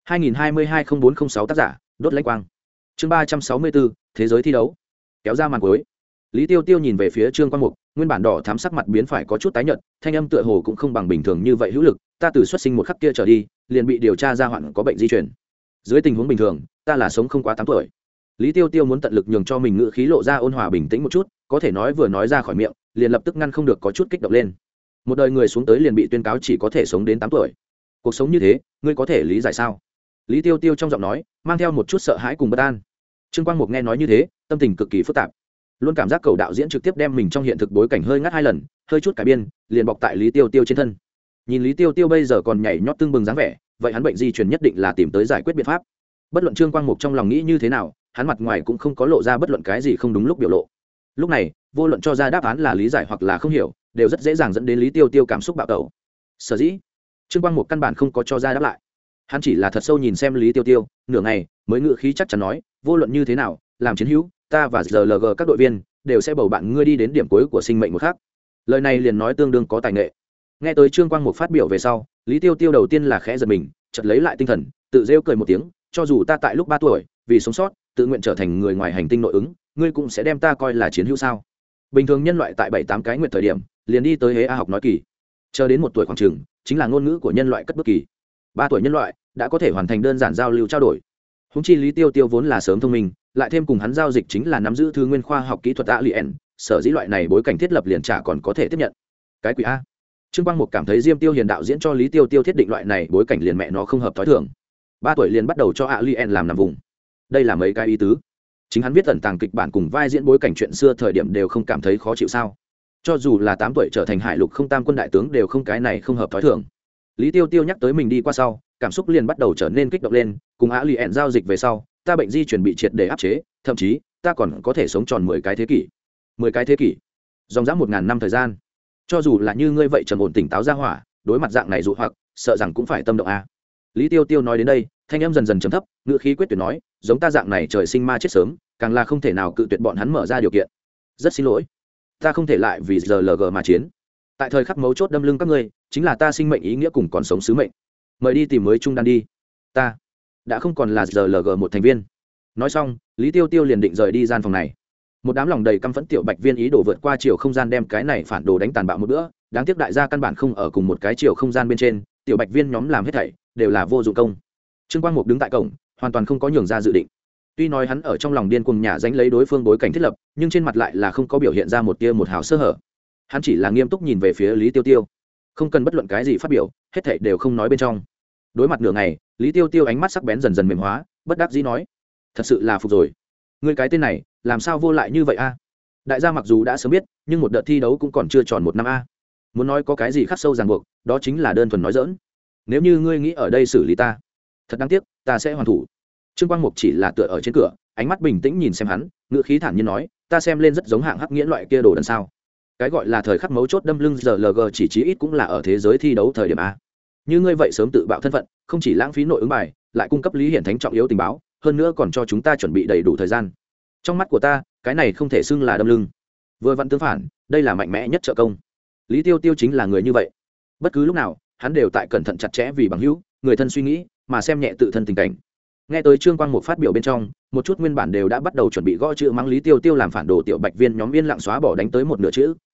Speaker 1: 2022-0406 tác giả, đốt lãnh quang. Chương 364, thế giới thi đấu. Kéo ra màn cuối. Lý Tiêu Tiêu nhìn về phía Trương Quang Mục, nguyên bản đỏ thắm sắc mặt biến phải có chút tái nhợt, thanh âm tựa hồ cũng không bằng bình thường như vậy hữu lực, ta từ xuất sinh một khắc kia trở đi, liền bị điều tra ra hoạn có bệnh di truyền. Dưới tình huống bình thường, ta là sống không quá 8 tuổi. Lý Tiêu Tiêu muốn tận lực nhường cho mình ngữ khí lộ ra ôn hòa bình tĩnh một chút, có thể nói vừa nói ra khỏi miệng, liền lập tức ngăn không được có chút kích động lên. Một đời người xuống tới liền bị tuyên cáo chỉ có thể sống đến 8 tuổi. Cuộc sống như thế, ngươi có thể lý giải sao? Lý Tiêu Tiêu trong giọng nói mang theo một chút sợ hãi cùng bất an. Trương Quang Mục nghe nói như thế, tâm tình cực kỳ phức tạp. Luôn cảm giác cầu đạo diễn trực tiếp đem mình trong hiện thực bối cảnh hơi ngắt 2 lần, hơi chút cải biên, liền bọc tại Lý Tiêu Tiêu trên thân. Nhìn Lý Tiêu Tiêu bây giờ còn nhảy nhót tương bừng dáng vẻ, vậy hắn bệnh di truyền nhất định là tìm tới giải quyết biện pháp. Bất luận Trương Quang Mục trong lòng nghĩ như thế nào, hắn mặt ngoài cũng không có lộ ra bất luận cái gì không đúng lúc biểu lộ. Lúc này, vô luận cho ra đáp án là lý giải hoặc là không hiểu, đều rất dễ dàng dẫn đến Lý Tiêu Tiêu cảm xúc bạo tẩu. Sở dĩ, Trương Quang Mục căn bản không có cho ra đáp lại. Hắn chỉ là thật sâu nhìn xem Lý Tiêu Tiêu, nửa ngày mới ngự khí chắc chắn nói, vô luận như thế nào, làm chiến hữu, ta và GLG các đội viên đều sẽ bầu bạn ngươi đi đến điểm cuối của sinh mệnh một khác. Lời này liền nói tương đương có tài nghệ. Nghe tới Trương Quang Mục phát biểu về sau, Lý Tiêu Tiêu đầu tiên là khẽ giật mình, chợt lấy lại tinh thần, tự rêu cười một tiếng, cho dù ta tại lúc 3 tuổi, vì sống sót, tự nguyện trở thành người ngoài hành tinh nội ứng, ngươi cũng sẽ đem ta coi là chiến hữu sao? Bình thường nhân loại tại 7-8 cái nguyện thời điểm, liền đi tới hế a học nói kỳ. Chờ đến 1 tuổi khoảng chừng, chính là ngôn ngữ của nhân loại cất bước kỳ. 3 tuổi nhân loại đã có thể hoàn thành đơn giản giao lưu trao đổi. Húng chi Lý Tiêu Tiêu vốn là sớm thông minh, lại thêm cùng hắn giao dịch chính là nắm giữ thư nguyên khoa học kỹ thuật alien, sở dĩ loại này bối cảnh thiết lập liền trả còn có thể tiếp nhận. Cái quỷ a. Trương Quang Mục cảm thấy Diêm Tiêu Hiền đạo diễn cho Lý Tiêu Tiêu thiết định loại này bối cảnh liền mẹ nó không hợp thói thường. 3 tuổi liền bắt đầu cho alien làm nằm vùng. Đây là mấy cái ý tứ. Chính hắn viết tận tàng kịch bản cùng vai diễn bối cảnh chuyện xưa thời điểm đều không cảm thấy khó chịu sao? Cho dù là 8 tuổi trở thành Hải Lục không tam quân đại tướng đều không, cái này không hợp thói thường. Lý Tiêu Tiêu nhắc tới mình đi qua sau, cảm xúc liền bắt đầu trở nên kích động lên, cùng alien giao dịch về sau, ta bệnh di chuyển bị triệt để áp chế, thậm chí ta còn có thể sống tròn 10 cái thế kỷ. 10 cái thế kỷ, dòng dã 1000 năm thời gian. Cho dù là như ngươi vậy trầm ổn tỉnh táo ra hỏa, đối mặt dạng này dụ hoặc, sợ rằng cũng phải tâm động a. Lý Tiêu Tiêu nói đến đây, thanh âm dần dần trầm thấp, ngữ khí quyết tuyệt nói, giống ta dạng này trời sinh ma chết sớm, càng là không thể nào cự tuyệt bọn hắn mở ra điều kiện. Rất xin lỗi, ta không thể lại vì GLG mà chiến. Tại thời khắc mấu chốt đâm lưng các ngươi, chính là ta sinh mệnh ý nghĩa cùng còn sống sứ mệnh. Mời đi tìm mới trung đan đi. Ta đã không còn là GLG một thành viên. Nói xong, Lý Tiêu Tiêu liền định rời đi gian phòng này. Một đám lòng đầy căm phẫn tiểu bạch viên ý đồ vượt qua chiều không gian đem cái này phản đồ đánh tàn bạo một bữa, đáng tiếc đại gia căn bản không ở cùng một cái chiều không gian bên trên, tiểu bạch viên nhóm làm hết thảy đều là vô dụng công. Trương Quang Mục đứng tại cổng, hoàn toàn không có nhường ra dự định. Tuy nói hắn ở trong lòng điên cuồng nhả danh lấy đối phương bối cảnh thiết lập, nhưng trên mặt lại là không có biểu hiện ra một tia một hào sơ hở. Hắn chỉ là nghiêm túc nhìn về phía Lý Tiêu Tiêu, không cần bất luận cái gì phát biểu, hết thảy đều không nói bên trong. Đối mặt nửa ngày, Lý Tiêu Tiêu ánh mắt sắc bén dần dần mềm hóa, bất đắc dĩ nói: thật sự là phục rồi, ngươi cái tên này làm sao vô lại như vậy a? Đại gia mặc dù đã sớm biết, nhưng một đợt thi đấu cũng còn chưa tròn 1 năm a. Muốn nói có cái gì khắc sâu ràng buộc, đó chính là đơn thuần nói dỡn. Nếu như ngươi nghĩ ở đây xử lý ta, thật đáng tiếc, ta sẽ hoàn thủ. Trương Quang Mục chỉ là tựa ở trên cửa, ánh mắt bình tĩnh nhìn xem hắn, ngữ khí thản nhiên nói, ta xem lên rất giống Hạng Hắc Nghiễn loại kia đồ đần sao? Cái gọi là thời khắc mấu chốt đâm lưng GLG chỉ chí ít cũng là ở thế giới thi đấu thời điểm a. Như ngươi vậy sớm tự bạo thân phận, không chỉ lãng phí nội ứng bài, lại cung cấp Lý Hiển Thánh trọng yếu tình báo, hơn nữa còn cho chúng ta chuẩn bị đầy đủ thời gian. Trong mắt của ta, cái này không thể xưng là đâm lưng. Vừa vặn tương phản, đây là mạnh mẽ nhất trợ công. Lý Tiêu Tiêu chính là người như vậy. Bất cứ lúc nào, hắn đều tại cẩn thận chặt chẽ vì bằng hữu, người thân suy nghĩ, mà xem nhẹ tự thân tình cảnh. Nghe tới Trương Quang Mục phát biểu bên trong, một chút nguyên bản đều đã bắt đầu chuẩn bị gõ chữ mắng Lý Tiêu Tiêu làm phản đồ tiểu bạch viên nhóm yên lặng xóa bỏ đánh tới một nửa chữ,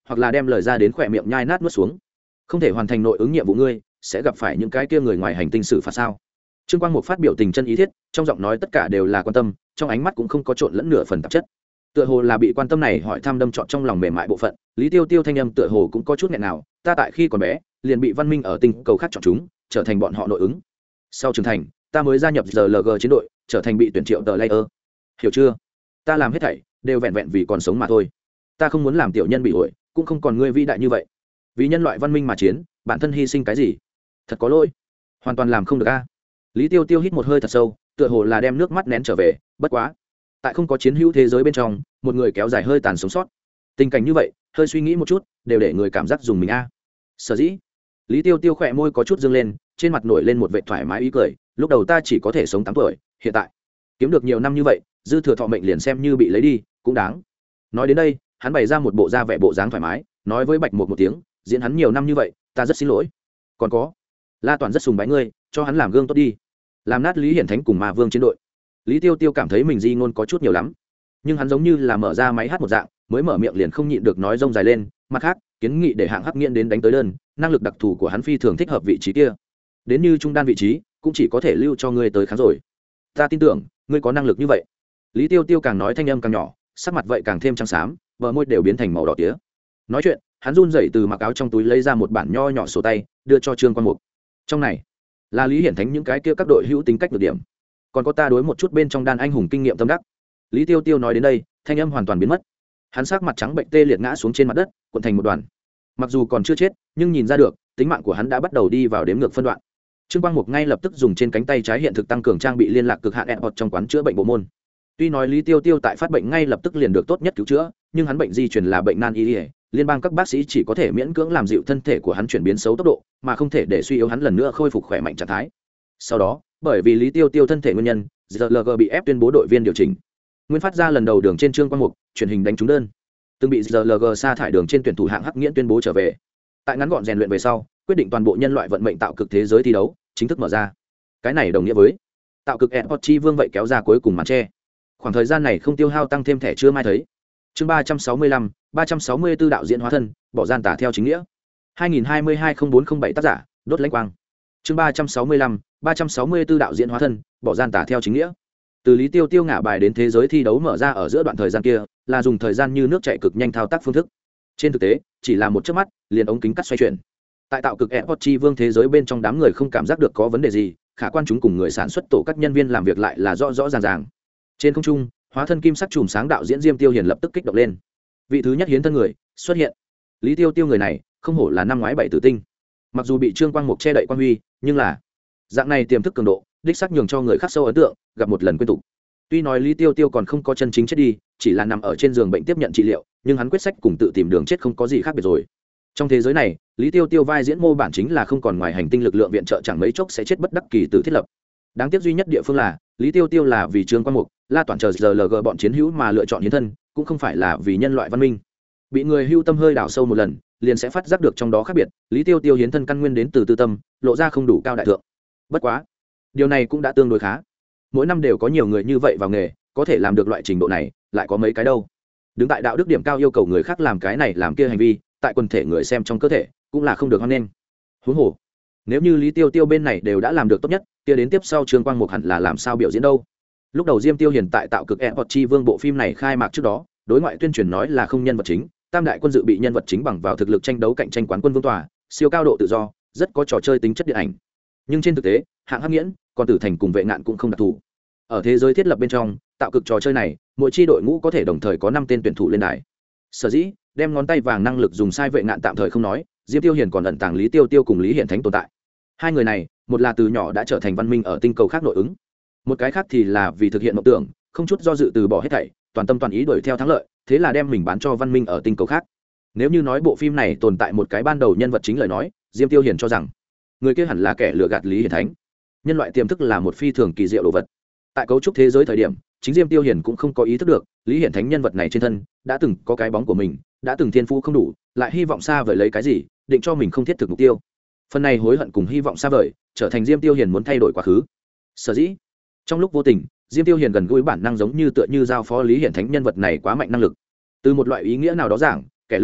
Speaker 1: hoặc là đem lời ra đến khỏe miệng nhai nát nuốt xuống. Không thể hoàn thành nội ứng nhiệm vụ ngươi sẽ gặp phải những cái kia người ngoài hành tinh xử phạt sao? Trương Quang Mục phát biểu tình chân ý thiết, trong giọng nói tất cả đều là quan tâm, trong ánh mắt cũng không có trộn lẫn nửa phần tạp chất. Tựa hồ là bị quan tâm này hỏi thăm đâm trọn trong lòng mềm mại bộ phận, Lý Tiêu Tiêu thanh âm tựa hồ cũng có chút nghẹn nào, ta tại khi còn bé, liền bị văn minh ở tinh cầu khác chọn chúng, trở thành bọn họ nội ứng. Sau trưởng thành, ta mới gia nhập RLG chiến đội, trở thành bị tuyển triệu tờ layer. Hiểu chưa? Ta làm hết thảy đều vẹn vẹn vì còn sống mà thôi. Ta không muốn làm tiểu nhân bị ổi, cũng không còn ngươi vĩ đại như vậy. Vì nhân loại văn minh mà chiến, bản thân hy sinh cái gì? Thật có lỗi, hoàn toàn làm không được a. Lý Tiêu Tiêu hít một hơi thật sâu, tựa hồ là đem nước mắt nén trở về, bất quá, tại không có chiến hữu thế giới bên trong, một người kéo dài hơi tàn sống sót. Tình cảnh như vậy, hơi suy nghĩ một chút, đều để người cảm giác dùng mình a. Sở dĩ, Lý Tiêu Tiêu khỏe môi có chút dương lên, trên mặt nổi lên một vẻ thoải mái ý cười, lúc đầu ta chỉ có thể sống 8 tuổi, hiện tại kiếm được nhiều năm như vậy, dư thừa thọ mệnh liền xem như bị lấy đi, cũng đáng. Nói đến đây, hắn bày ra một bộ da vẻ bộ dáng thoải mái, nói với Bạch Mục một tiếng, diễn hắn nhiều năm như vậy, ta rất xin lỗi. Còn có, La Toàn rất sùng bái ngươi, cho hắn làm gương tốt đi. Làm nát Lý Hiển Thánh cùng Ma Vương chiến đội. Lý Tiêu Tiêu cảm thấy mình di ngôn có chút nhiều lắm, nhưng hắn giống như là mở ra máy hát một dạng, mới mở miệng liền không nhịn được nói rông dài lên. Mặt khác, kiến nghị để hạng Hắc Nghiễn đến đánh tới đơn, năng lực đặc thù của hắn phi thường thích hợp vị trí kia. Đến như trung đan vị trí, cũng chỉ có thể lưu cho ngươi tới kháng rồi. Ta tin tưởng, ngươi có năng lực như vậy. Lý Tiêu Tiêu càng nói thanh âm càng nhỏ, sắc mặt vậy càng thêm trắng xám, bờ môi đều biến thành màu đỏ tía. Nói chuyện, hắn run rẩy từ mặc áo trong túi lấy ra một bản nho nhỏ sổ tay, đưa cho Trương Quang Mục. Trong này là Lý Hiển Thánh những cái kia các đội hữu tính cách được điểm, còn có ta đối một chút bên trong đan anh hùng kinh nghiệm tâm đắc. Lý Tiêu Tiêu nói đến đây, thanh âm hoàn toàn biến mất. Hắn sắc mặt trắng bệnh tê liệt ngã xuống trên mặt đất, cuộn thành một đoàn. Mặc dù còn chưa chết, nhưng nhìn ra được, tính mạng của hắn đã bắt đầu đi vào đếm ngược phân đoạn. Trương Quang Mục ngay lập tức dùng trên cánh tay trái hiện thực tăng cường trang bị liên lạc cực hạn AirPods trong quán chữa bệnh bộ môn. Tuy nói Lý Tiêu Tiêu tại phát bệnh ngay lập tức liền được tốt nhất cứu chữa, nhưng hắn bệnh di truyền là bệnh nan y, liên bang các bác sĩ chỉ có thể miễn cưỡng làm dịu thân thể của hắn chuyển biến xấu tốc độ, mà không thể để suy yếu hắn lần nữa khôi phục khỏe mạnh trạng thái. Sau đó, bởi vì Lý Tiêu Tiêu thân thể nguyên nhân, RLG bị ép tuyên bố đội viên điều chỉnh. Nguyên phát ra lần đầu đường trên Trương Quang Mục, truyền hình đánh trúng đơn. Từng bị RLG sa thải đường trên tuyển thủ hạng Hắc Nghiễn tuyên bố trở về. Tại ngắn gọn rèn luyện về sau, quyết định toàn bộ nhân loại vận mệnh tạo cực thế giới thi đấu chính thức mở ra. Cái này đồng nghĩa với tạo cực Epoch chi vương vậy kéo ra cuối cùng màn che. Khoảng thời gian này không tiêu hao tăng thêm thẻ chưa mai thấy. Chương 365, 364 đạo diễn hóa thân, bỏ gian tả theo chính nghĩa. 2022-0407 tác giả, đốt lãnh quang. Chương 365, 364 đạo diễn hóa thân, bỏ gian tả theo chính nghĩa. Từ Lý Tiêu Tiêu ngả bài đến thế giới thi đấu mở ra ở giữa đoạn thời gian kia, là dùng thời gian như nước chảy cực nhanh thao tác phương thức. Trên thực tế, chỉ là một chớp mắt, liền ống kính cắt xoay chuyển. Tại tạo cực Epoch chi vương thế giới bên trong đám người không cảm giác được có vấn đề gì, khả quan chúng cùng người sản xuất tổ các nhân viên làm việc lại là rõ rõ ràng ràng. Trên không trung, hóa thân kim sắc chùm sáng đạo diễn Diêm Tiêu Hiền lập tức kích động lên. Vị thứ nhất hiến thân người xuất hiện. Lý Tiêu Tiêu người này, không hổ là năm ngoái 7 tử tinh. Mặc dù bị Trương Quang Mục che đậy quan huy, nhưng là dạng này tiềm thức cường độ, đích xác nhường cho người khác sâu ấn tượng, gặp một lần quên tụ. Tuy nói Lý Tiêu Tiêu còn không có chân chính chết đi, chỉ là nằm ở trên giường bệnh tiếp nhận trị liệu, nhưng hắn quyết sách cùng tự tìm đường chết không có gì khác biệt rồi. Trong thế giới này, Lý Tiêu Tiêu vai diễn mô bản chính là không còn ngoài hành tinh lực lượng viện trợ chẳng mấy chốc sẽ chết bất đắc kỳ tử thiết lập. Đáng tiếc duy nhất địa phương là, Lý Tiêu Tiêu là vì Trương Quang Mục, La Toàn chờ RLG bọn chiến hữu mà lựa chọn hiến thân, cũng không phải là vì nhân loại văn minh. Bị người hưu tâm hơi đào sâu một lần, liền sẽ phát giác được trong đó khác biệt. Lý Tiêu Tiêu hiến thân căn nguyên đến từ tư tâm, lộ ra không đủ cao đại thượng. Bất quá, điều này cũng đã tương đối khá. Mỗi năm đều có nhiều người như vậy vào nghề, có thể làm được loại trình độ này, lại có mấy cái đâu. Đứng tại đạo đức điểm cao yêu cầu người khác làm cái này làm kia hành vi, tại quần thể người xem trong cơ thể, cũng là không được hoan nghênh. Huống hồ, nếu như Lý Tiêu Tiêu bên này đều đã làm được tốt nhất, kia đến tiếp sau Trương Quang Mục hẳn là làm sao biểu diễn đâu. Lúc đầu Diêm Tiêu Hiền tại tạo cực Epoch chi vương bộ phim này khai mạc trước đó, đối ngoại tuyên truyền nói là không nhân vật chính, tam đại quân dự bị nhân vật chính bằng vào thực lực tranh đấu cạnh tranh quán quân vương tòa, siêu cao độ tự do, rất có trò chơi tính chất điện ảnh. Nhưng trên thực tế, hạng Hắc Nghiễn, còn Tử Thành cùng Vệ Ngạn cũng không đặc thù. Ở thế giới thiết lập bên trong, tạo cực trò chơi này, mỗi chi đội ngũ có thể đồng thời có 5 tên tuyển thủ lên đài. Sở dĩ, đem ngón tay vàng năng lực dùng sai Vệ Ngạn tạm thời không nói, Diêm Tiêu Hiền còn ẩn tàng Lý Tiêu Tiêu cùng Lý Hiển Thánh tồn tại. Hai người này, một là từ nhỏ đã trở thành văn minh ở tinh cầu khác nội ứng, một cái khác thì là vì thực hiện mộng tưởng, không chút do dự từ bỏ hết thảy, toàn tâm toàn ý đuổi theo thắng lợi, thế là đem mình bán cho văn minh ở tinh cầu khác. Nếu như nói bộ phim này tồn tại một cái ban đầu nhân vật chính lời nói, Diêm Tiêu Hiền cho rằng người kia hẳn là kẻ lừa gạt Lý Hiển Thánh. Nhân loại tiềm thức là một phi thường kỳ diệu đồ vật. Tại cấu trúc thế giới thời điểm, chính Diêm Tiêu Hiền cũng không có ý thức được, Lý Hiển Thánh nhân vật này trên thân đã từng có cái bóng của mình, đã từng thiên phú không đủ, lại hy vọng xa vời lấy cái gì, định cho mình không thiết thực mục tiêu. Phần này hối hận cùng hy vọng xa vời, trở thành Diêm Tiêu Hiền muốn thay đổi quá khứ. Sở dĩ, trong lúc vô tình, Diêm Tiêu Hiền gần gũi bản năng giống như tựa như giao phó Lý Hiển Thánh nhân vật này quá mạnh năng lực. Từ một loại ý nghĩa nào đó giảng, kẻ lừa gạt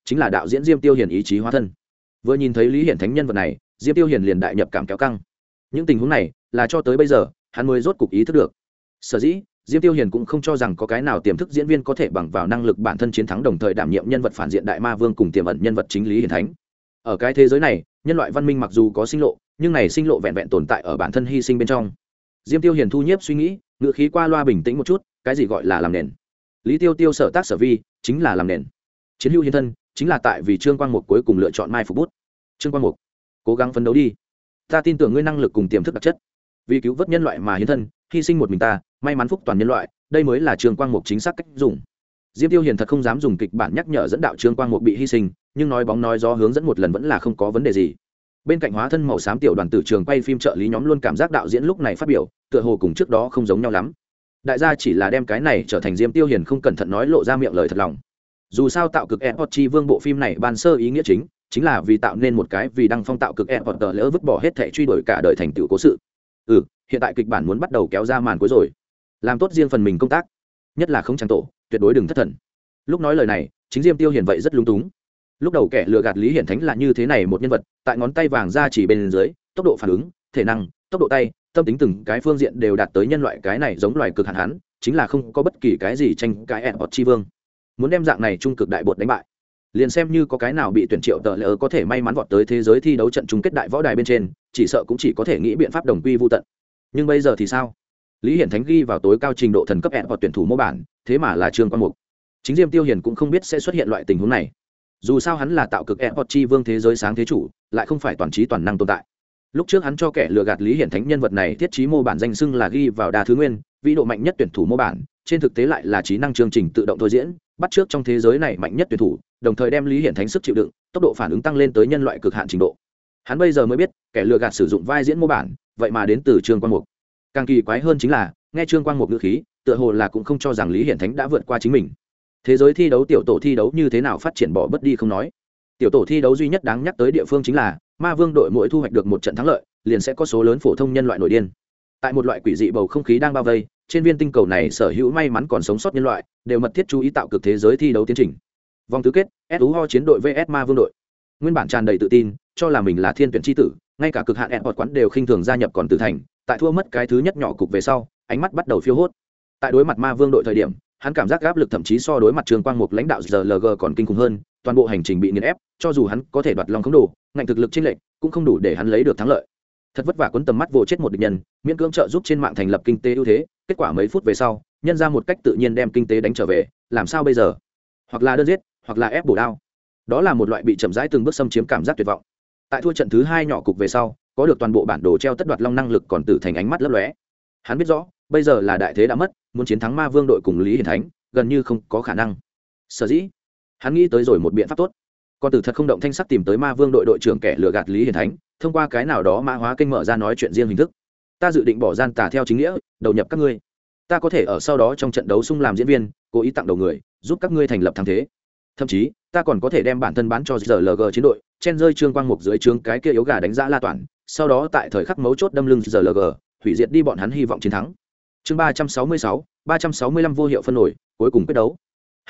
Speaker 1: chính là đạo diễn Diêm Tiêu Hiền ý chí hóa thân. Vừa nhìn thấy Lý Hiển Thánh nhân vật này, Diêm Tiêu Hiền liền đại nhập cảm kéo căng. Những tình huống này là cho tới bây giờ hắn mới rốt cục ý thức được. Sở dĩ Diêm Tiêu Hiền cũng không cho rằng có cái nào tiềm thức diễn viên có thể bằng vào năng lực bản thân chiến thắng đồng thời đảm nhiệm nhân vật phản diện đại ma vương cùng tiềm ẩn nhân vật chính Lý Hiển Thánh. Ở cái thế giới này, nhân loại văn minh mặc dù có sinh lộ, nhưng này sinh lộ vẹn vẹn tồn tại ở bản thân hy sinh bên trong. Diêm Tiêu Hiền thu nhiếp suy nghĩ, ngựa khí qua loa bình tĩnh một chút, cái gì gọi là làm nền? Lý Tiêu Tiêu sở tác sở vi chính là làm nền. Chiến hữu hiến thân chính là tại vì Trương Quang Mục cuối cùng lựa chọn mai phục bút. Trương Quang Mục, cố gắng phấn đấu đi. Ta tin tưởng ngươi năng lực cùng tiềm thức đặc chất. Vì cứu vớt nhân loại mà hiến thân, hy sinh một mình ta, may mắn phúc toàn nhân loại, đây mới là Trương Quang Mục chính xác cách dùng. Diêm Tiêu Hiền thật không dám dùng kịch bản nhắc nhở dẫn đạo Trương Quang Mục bị hy sinh, nhưng nói bóng nói gió hướng dẫn một lần vẫn là không có vấn đề gì. Bên cạnh hóa thân màu xám tiểu đoàn tử trường quay phim trợ lý nhóm luôn cảm giác đạo diễn lúc này phát biểu tựa hồ cùng trước đó không giống nhau lắm. Đại gia chỉ là đem cái này trở thành Diêm Tiêu Hiền không cẩn thận nói lộ ra miệng lời thật lòng. Dù sao tạo cực Airport chi vương bộ phim này ban sơ ý nghĩa chính là vì tạo nên một cái vì đăng phong tạo cực Airport lỡ vứt bỏ hết thảy truy đuổi cả đời thành tựu cố sự. Hiện tại kịch bản muốn bắt đầu kéo ra màn cuối rồi. Làm tốt riêng phần mình công tác, nhất là không trang tổ, tuyệt đối đừng thất thần. Lúc nói lời này, chính Diêm Tiêu Hiền vậy rất lúng túng. Lúc đầu kẻ lừa gạt Lý Hiển Thánh là như thế này một nhân vật, tại ngón tay vàng ra chỉ bên dưới, tốc độ phản ứng, thể năng, tốc độ tay, tâm tính từng cái phương diện đều đạt tới nhân loại cái này giống loài cực hạn hắn, chính là không có bất kỳ cái gì tranh cãi Airport chi vương. Muốn đem dạng này trung cực đại bột đánh bại, liền xem như có cái nào bị tuyển triệu tờ lỡ có thể may mắn vọt tới thế giới thi đấu trận chung kết đại võ đài bên trên, chỉ sợ cũng chỉ có thể nghĩ biện pháp đồng quy vu tận. Nhưng bây giờ thì sao? Lý Hiển Thánh ghi vào tối cao trình độ thần cấp Airport tuyển thủ mô bản, thế mà là Trương Quang Mục. Chính Diêm Tiêu Hiền cũng không biết sẽ xuất hiện loại tình huống này. Dù sao hắn là tạo cực Airport chi vương thế giới sáng thế chủ, lại không phải toàn trí toàn năng tồn tại. Lúc trước hắn cho kẻ lừa gạt Lý Hiển Thánh nhân vật này thiết trí mô bản danh xưng là ghi vào đa thứ nguyên, vĩ độ mạnh nhất tuyển thủ mô bản, trên thực tế lại là trí năng chương trình tự động thôi diễn, bắt trước trong thế giới này mạnh nhất tuyển thủ, đồng thời đem Lý Hiển Thánh sức chịu đựng, tốc độ phản ứng tăng lên tới nhân loại cực hạn trình độ. Hắn bây giờ mới biết, kẻ lừa gạt sử dụng vai diễn mô bản, vậy mà đến từ Trương Quang Mục. Càng kỳ quái hơn chính là, nghe Trương Quang Mục ngữ khí, tựa hồ là cũng không cho rằng Lý Hiển Thánh đã vượt qua chính mình. Thế giới thi đấu tiểu tổ thi đấu như thế nào phát triển bỏ bất đi không nói. Tiểu tổ thi đấu duy nhất đáng nhắc tới địa phương chính là, Ma Vương đội mỗi thu hoạch được một trận thắng lợi, liền sẽ có số lớn phổ thông nhân loại nổi điên. Tại một loại quỷ dị bầu không khí đang bao vây, trên viên tinh cầu này sở hữu may mắn còn sống sót nhân loại, đều mật thiết chú ý tạo cực thế giới thi đấu tiến trình. Vòng tứ kết, SU chiến đội vs Ma Vương đội. Nguyên bản tràn đầy tự tin, cho là mình là thiên tuyển chi tử, ngay cả cực hạn Airport quán đều khinh thường gia nhập còn tử thành, tại thua mất cái thứ nhất nhỏ cục về sau, ánh mắt bắt đầu phiêu hốt. Tại đối mặt Ma Vương đội thời điểm, hắn cảm giác áp lực thậm chí so đối mặt Trương Quang Mục lãnh đạo GLG còn kinh khủng hơn, toàn bộ hành trình bị nghiền ép, cho dù hắn có thể đoạt long khống đồ, ngạnh thực lực chênh lệch cũng không đủ để hắn lấy được thắng lợi. Thật vất vả quấn tầm mắt vô chết một địch nhân, miễn cưỡng trợ giúp trên mạng thành lập kinh tế ưu thế, kết quả mấy phút về sau, nhân ra một cách tự nhiên đem kinh tế đánh trở về, làm sao bây giờ? Hoặc là đơn giết, hoặc là ép bổ đao. Đó là một loại bị chậm rãi từng bước xâm chiếm cảm giác tuyệt vọng. Tại thua trận thứ 2 nhỏ cục về sau, có được toàn bộ bản đồ treo tất đoạt long năng lực còn tử thành ánh mắt lấp lóe. Hắn biết rõ, bây giờ là đại thế đã mất, muốn chiến thắng Ma Vương đội cùng Lý Hiển Thánh, gần như không có khả năng. Sở dĩ, hắn nghĩ tới rồi một biện pháp tốt. Con tử thật không động thanh sắc tìm tới Ma Vương đội đội trưởng kẻ lừa gạt Lý Hiển Thánh, thông qua cái nào đó mã hóa kênh mở ra nói chuyện riêng hình thức. Ta dự định bỏ gian tà theo chính nghĩa, đầu nhập các ngươi. Ta có thể ở sau đó trong trận đấu xung làm diễn viên, cố ý tặng đầu người, giúp các ngươi thành lập thắng thế. Thậm chí, ta còn có thể đem bản thân bán cho GLG chiến đội, chen rơi Trương Quang Mục dưới trướng cái kia yếu gà đánh giá La Toản, sau đó tại thời khắc mấu chốt đâm lưng GLG, hủy diệt đi bọn hắn hy vọng chiến thắng. Chương 366, 365 vô hiệu phân nổi, cuối cùng quyết đấu.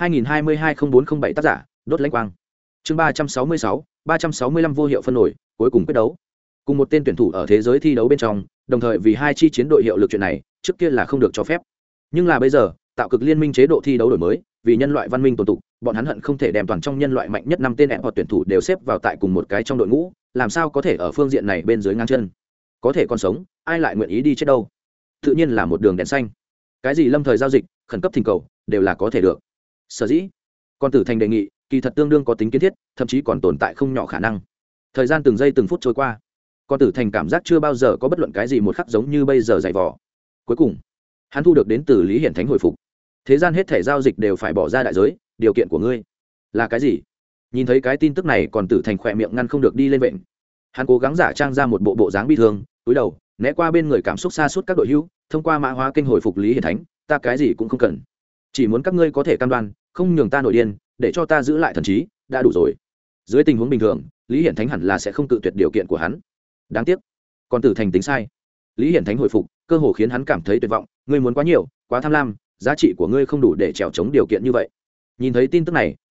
Speaker 1: 2022-0407 tác giả, đốt lãnh quang. Chương 366, 365 vô hiệu phân nổi, cuối cùng quyết đấu. Cùng một tên tuyển thủ ở thế giới thi đấu bên trong, đồng thời vì hai chi chiến đội hiệu lực chuyện này, trước kia là không được cho phép. Nhưng là bây giờ, tạo cực liên minh chế độ thi đấu đổi mới, vì nhân loại văn minh tồn tục, bọn hắn hận không thể đem toàn trong nhân loại mạnh nhất 5 tên hoặc tuyển thủ đều xếp vào tại cùng một cái trong đội ngũ, làm sao có thể ở phương diện này bên dưới ngang chân. Có thể còn sống, ai lại nguyện ý đi chết đâu? Tự nhiên là một đường đèn xanh. Cái gì lâm thời giao dịch, khẩn cấp thỉnh cầu, đều là có thể được. Sở dĩ, còn tử thành đề nghị, kỳ thật tương đương có tính kiến thiết, thậm chí còn tồn tại không nhỏ khả năng. Thời gian từng giây từng phút trôi qua, con tử thành cảm giác chưa bao giờ có bất luận cái gì một khắc giống như bây giờ dày vò. Cuối cùng, hắn thu được đến từ Lý Hiển Thánh hồi phục. Thế gian hết thể giao dịch đều phải bỏ ra đại giới, điều kiện của ngươi là cái gì? Nhìn thấy cái tin tức này, còn tử thành khỏe miệng ngăn không được đi lên vện. Hắn cố gắng giả trang ra một bộ dáng bi thương, cúi đầu né qua bên người cảm xúc xa suốt các đội hữu, thông qua mã hóa kênh hồi phục Lý Hiển Thánh, ta cái gì cũng không cần, chỉ muốn các ngươi có thể cam đoan không nhường ta nổi điên, để cho ta giữ lại thần trí, đã đủ rồi. Dưới tình huống bình thường, Lý Hiển Thánh hẳn là sẽ không cự tuyệt điều kiện của hắn. Đáng tiếc, còn tử thành tính sai. Lý Hiển Thánh hồi phục, cơ hồ khiến hắn cảm thấy tuyệt vọng. Ngươi muốn quá nhiều, quá tham lam, giá trị của ngươi không đủ để trèo chống điều kiện như vậy. Nhìn thấy tin tức này,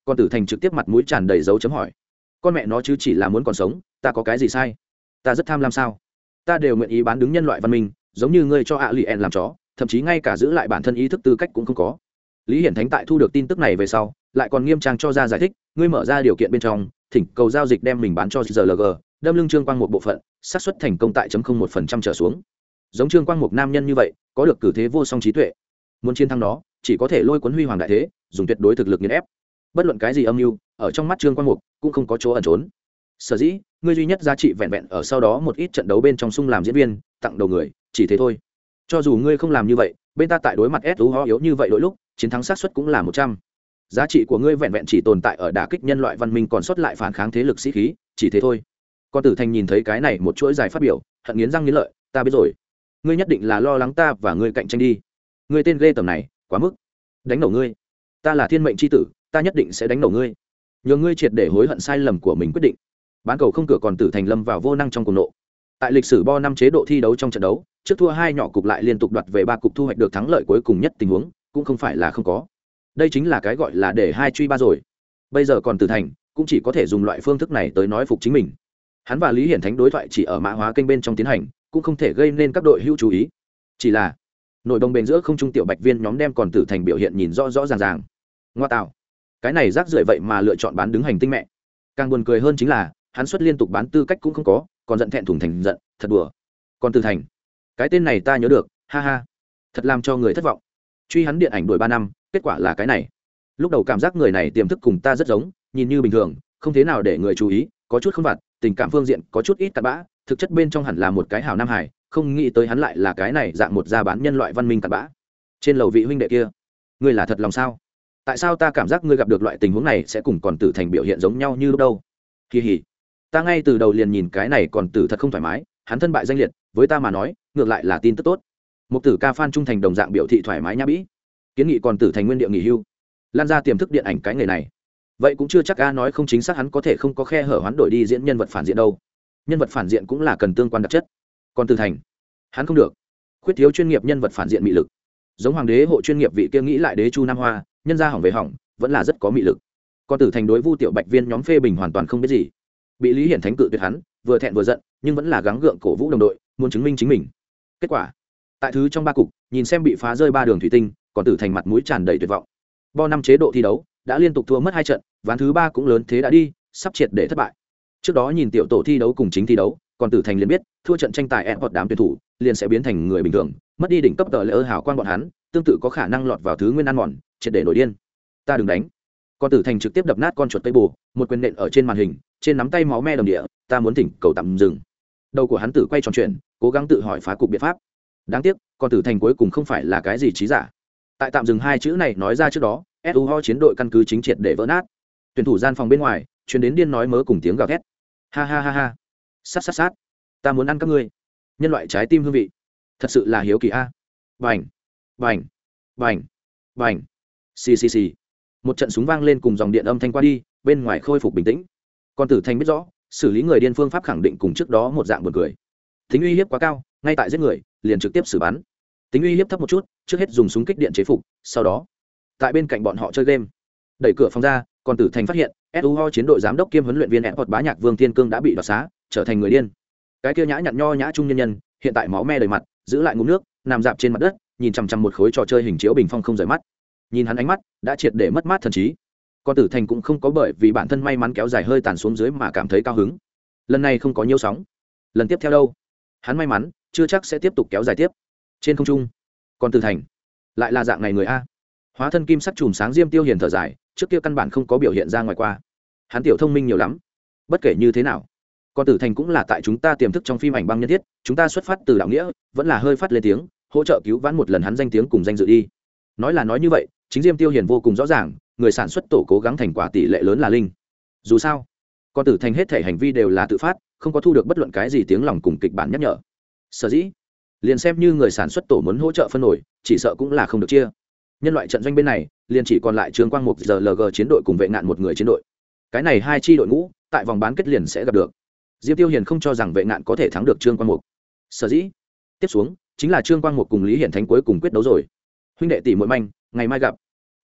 Speaker 1: Con Tử Thành trực tiếp mặt mũi tràn đầy dấu chấm hỏi. Con mẹ nó chứ chỉ là muốn còn sống, ta có cái gì sai? Ta rất tham lam sao? Ta đều nguyện ý bán đứng nhân loại văn minh, giống như ngươi cho Alien làm chó, thậm chí ngay cả giữ lại bản thân ý thức tư cách cũng không có. Lý Hiển Thánh tại thu được tin tức này về sau, lại còn nghiêm trang cho ra giải thích, ngươi mở ra điều kiện bên trong, thỉnh cầu giao dịch đem mình bán cho GLG, đâm lưng Trương Quang một bộ phận, xác suất thành công tại 0.1% trở xuống. Giống Trương Quang một nam nhân như vậy, có được cử thế vô song trí tuệ, muốn chiến thắng đó, chỉ có thể lôi cuốn huy hoàng đại thế, dùng tuyệt đối thực lực nghiền ép. Bất luận cái gì âm mưu, ở trong mắt Trương Quang Mục cũng không có chỗ ẩn trốn. Sở dĩ, ngươi duy nhất giá trị vẹn vẹn ở sau đó một ít trận đấu bên trong sung làm diễn viên, tặng đầu người, chỉ thế thôi. Cho dù ngươi không làm như vậy, bên ta tại đối mặt SU yếu như vậy đôi lúc, chiến thắng xác suất cũng là 100. Giá trị của ngươi vẹn vẹn chỉ tồn tại ở đả kích nhân loại văn minh còn sót lại phản kháng thế lực sĩ khí, chỉ thế thôi. Con Tử Thành nhìn thấy cái này một chuỗi dài phát biểu, hận nghiến răng nghiến lợi, ta biết rồi. Ngươi nhất định là lo lắng ta và ngươi cạnh tranh đi. Ngươi tên ghê tởm này, quá mức. Đánh nổ ngươi. Ta là thiên mệnh chi tử, ta nhất định sẽ đánh nổ ngươi. Nhờ ngươi triệt để hối hận sai lầm của mình quyết định. Bán cầu không cửa Còn Tử Thành lâm vào vô năng trong cuồng nộ. Tại lịch sử bo năm chế độ thi đấu trong trận đấu, trước thua 2 nhỏ cục lại liên tục đoạt về 3 cục thu hoạch được thắng lợi cuối cùng nhất tình huống, cũng không phải là không có. Đây chính là cái gọi là để 2 truy 3 rồi. Bây giờ Còn Tử Thành cũng chỉ có thể dùng loại phương thức này tới nói phục chính mình. Hắn và Lý Hiển Thánh đối thoại chỉ ở mã hóa kênh bên trong tiến hành, cũng không thể gây nên các đội hữu chú ý. Chỉ là nội đồng bền giữa không trung tiểu bạch viên nhóm đem Còn Tử Thành biểu hiện nhìn rõ rõ ràng ràng. Ngoa tạo, cái này rác rưởi vậy mà lựa chọn bán đứng hành tinh mẹ. Càng buồn cười hơn chính là hắn xuất liên tục bán tư cách cũng không có, còn giận thẹn thùng thành giận, thật đùa. Còn Tử Thành, cái tên này ta nhớ được, ha ha, thật làm cho người thất vọng. Truy hắn điện ảnh đuổi 3 năm, kết quả là cái này. Lúc đầu cảm giác người này tiềm thức cùng ta rất giống, nhìn như bình thường, không thế nào để người chú ý, có chút không vặt, tình cảm phương diện có chút ít cặn bã, thực chất bên trong hẳn là một cái hảo nam hải, không nghĩ tới hắn lại là cái này dạng một gia bán nhân loại văn minh cặn bã. Trên lầu vị huynh đệ kia, ngươi là thật lòng sao? Tại sao ta cảm giác ngươi gặp được loại tình huống này sẽ cùng Còn Tử Thành biểu hiện giống nhau như lúc đâu? Kỳ hỉ, ta ngay từ đầu liền nhìn cái này Còn Tử thật không thoải mái, hắn thân bại danh liệt, với ta mà nói, ngược lại là tin tức tốt. Một tử ca fan trung thành đồng dạng biểu thị thoải mái nhã bĩ, kiến nghị Còn Tử Thành nguyên địa nghỉ hưu, lan ra tiềm thức điện ảnh cái nghề này. Vậy cũng chưa chắc a, nói không chính xác hắn có thể không có khe hở hoán đổi đi diễn nhân vật phản diện đâu. Nhân vật phản diện cũng là cần tương quan đặc chất. Còn Tử Thành, hắn không được, khuyết thiếu chuyên nghiệp nhân vật phản diện mị lực. Giống hoàng đế hộ chuyên nghiệp vị kia nghĩ lại đế chu nam hoa, nhân ra hỏng về hỏng, vẫn là rất có mị lực. Còn Tử Thành đối Vu Tiểu Bạch viên nhóm phê bình hoàn toàn không biết gì. Bị Lý Hiển Thánh cự tuyệt hắn, vừa thẹn vừa giận, nhưng vẫn là gắng gượng cổ vũ đồng đội, muốn chứng minh chính mình. Kết quả, tại thứ trong 3 cục, nhìn xem bị phá rơi 3 đường thủy tinh, Còn Tử Thành mặt mũi tràn đầy tuyệt vọng. Bo năm chế độ thi đấu, đã liên tục thua mất 2 trận, ván thứ 3 cũng lớn thế đã đi, sắp triệt để thất bại. Trước đó nhìn tiểu tổ thi đấu cùng chính thi đấu, Còn Tử Thành liền biết, thua trận tranh tài Airport đám tuyển thủ, liền sẽ biến thành người bình thường, mất đi đỉnh cấp tờ lỡ hào quang bọn hắn, tương tự có khả năng lọt vào thứ nguyên ăn mòn, triệt để nổi điên. Ta đừng đánh. Còn Tử Thành trực tiếp đập nát con chuột tây bù, một quyền nện ở trên màn hình, trên nắm tay máu me đồng địa, ta muốn thỉnh cầu tạm dừng. Đầu của hắn tử quay tròn chuyển, cố gắng tự hỏi phá cục biện pháp. Đáng tiếc, Còn Tử Thành cuối cùng không phải là cái gì trí giả. Tại tạm dừng 2 chữ này nói ra trước đó, SUHO chiến đội căn cứ chính triệt để vỡ nát. Tuyển thủ gian phòng bên ngoài truyền đến điên nói mớ cùng tiếng gào thét. Ha ha ha ha, sát sát sát, ta muốn ăn các ngươi. Nhân loại trái tim hương vị, thật sự là hiếu kỳ a. Bành bành bành bành, xì xì xì. Một trận súng vang lên cùng dòng điện âm thanh qua đi, bên ngoài khôi phục bình tĩnh. Còn Tử Thành biết rõ, xử lý người điên phương pháp khẳng định cùng trước đó một dạng buồn cười. Tính uy hiếp quá cao, ngay tại giết người liền trực tiếp xử bắn. Tính uy hiếp thấp một chút, trước hết dùng súng kích điện chế phục, sau đó tại bên cạnh bọn họ chơi game. Đẩy cửa phòng ra, Còn Tử Thành phát hiện SUHO chiến đội giám đốc kiêm huấn luyện viên Airport bá nhạc Vương Thiên Cương đã bị đoạt xá, trở thành người điên. Cái kia nhã nhặn nho nhã trung nhân nhân, hiện tại máu me đầy mặt, giữ lại ngụm nước, nằm dạp trên mặt đất, nhìn chằm chằm một khối trò chơi hình chiếu bình phong không rời mắt. Nhìn hắn ánh mắt đã triệt để mất mát thần trí. Còn Tử Thành cũng không có bởi vì bản thân may mắn kéo dài hơi tàn xuống dưới mà cảm thấy cao hứng. Lần này không có nhiêu sóng, lần tiếp theo đâu, hắn may mắn chưa chắc sẽ tiếp tục kéo dài tiếp. Trên không trung, Còn Tử Thành lại là dạng này người a. Hóa thân kim sắc chùm sáng Diêm Tiêu Hiền thở dài, trước kia căn bản không có biểu hiện ra ngoài qua. Hắn tiểu thông minh nhiều lắm. Bất kể như thế nào, Còn Tử Thành cũng là tại chúng ta tiềm thức trong phim ảnh băng nhân thiết, chúng ta xuất phát từ đạo nghĩa, vẫn là hơi phát lên tiếng, hỗ trợ cứu vãn một lần hắn danh tiếng cùng danh dự đi. Nói là nói như vậy, chính Diêm Tiêu Hiền vô cùng rõ ràng, người sản xuất tổ cố gắng thành quả tỷ lệ lớn là linh. Dù sao, Còn Tử Thành hết thể hành vi đều là tự phát, không có thu được bất luận cái gì tiếng lòng cùng kịch bản nhắc nhở. Sở dĩ, liền xem như người sản xuất tổ muốn hỗ trợ phân nổi, chỉ sợ cũng là không được chia. Nhân loại trận doanh bên này, liền chỉ còn lại Trương Quang Mục GLG chiến đội cùng Vệ Ngạn một người chiến đội. Cái này 2 chi đội ngũ, tại vòng bán kết liền sẽ gặp được. Diêm Tiêu Hiền không cho rằng Vệ Ngạn có thể thắng được Trương Quang Mục. Sở dĩ, tiếp xuống chính là Trương Quang Mục cùng Lý Hiển Thánh cuối cùng quyết đấu rồi. Huynh đệ tỷ muội manh, ngày mai gặp.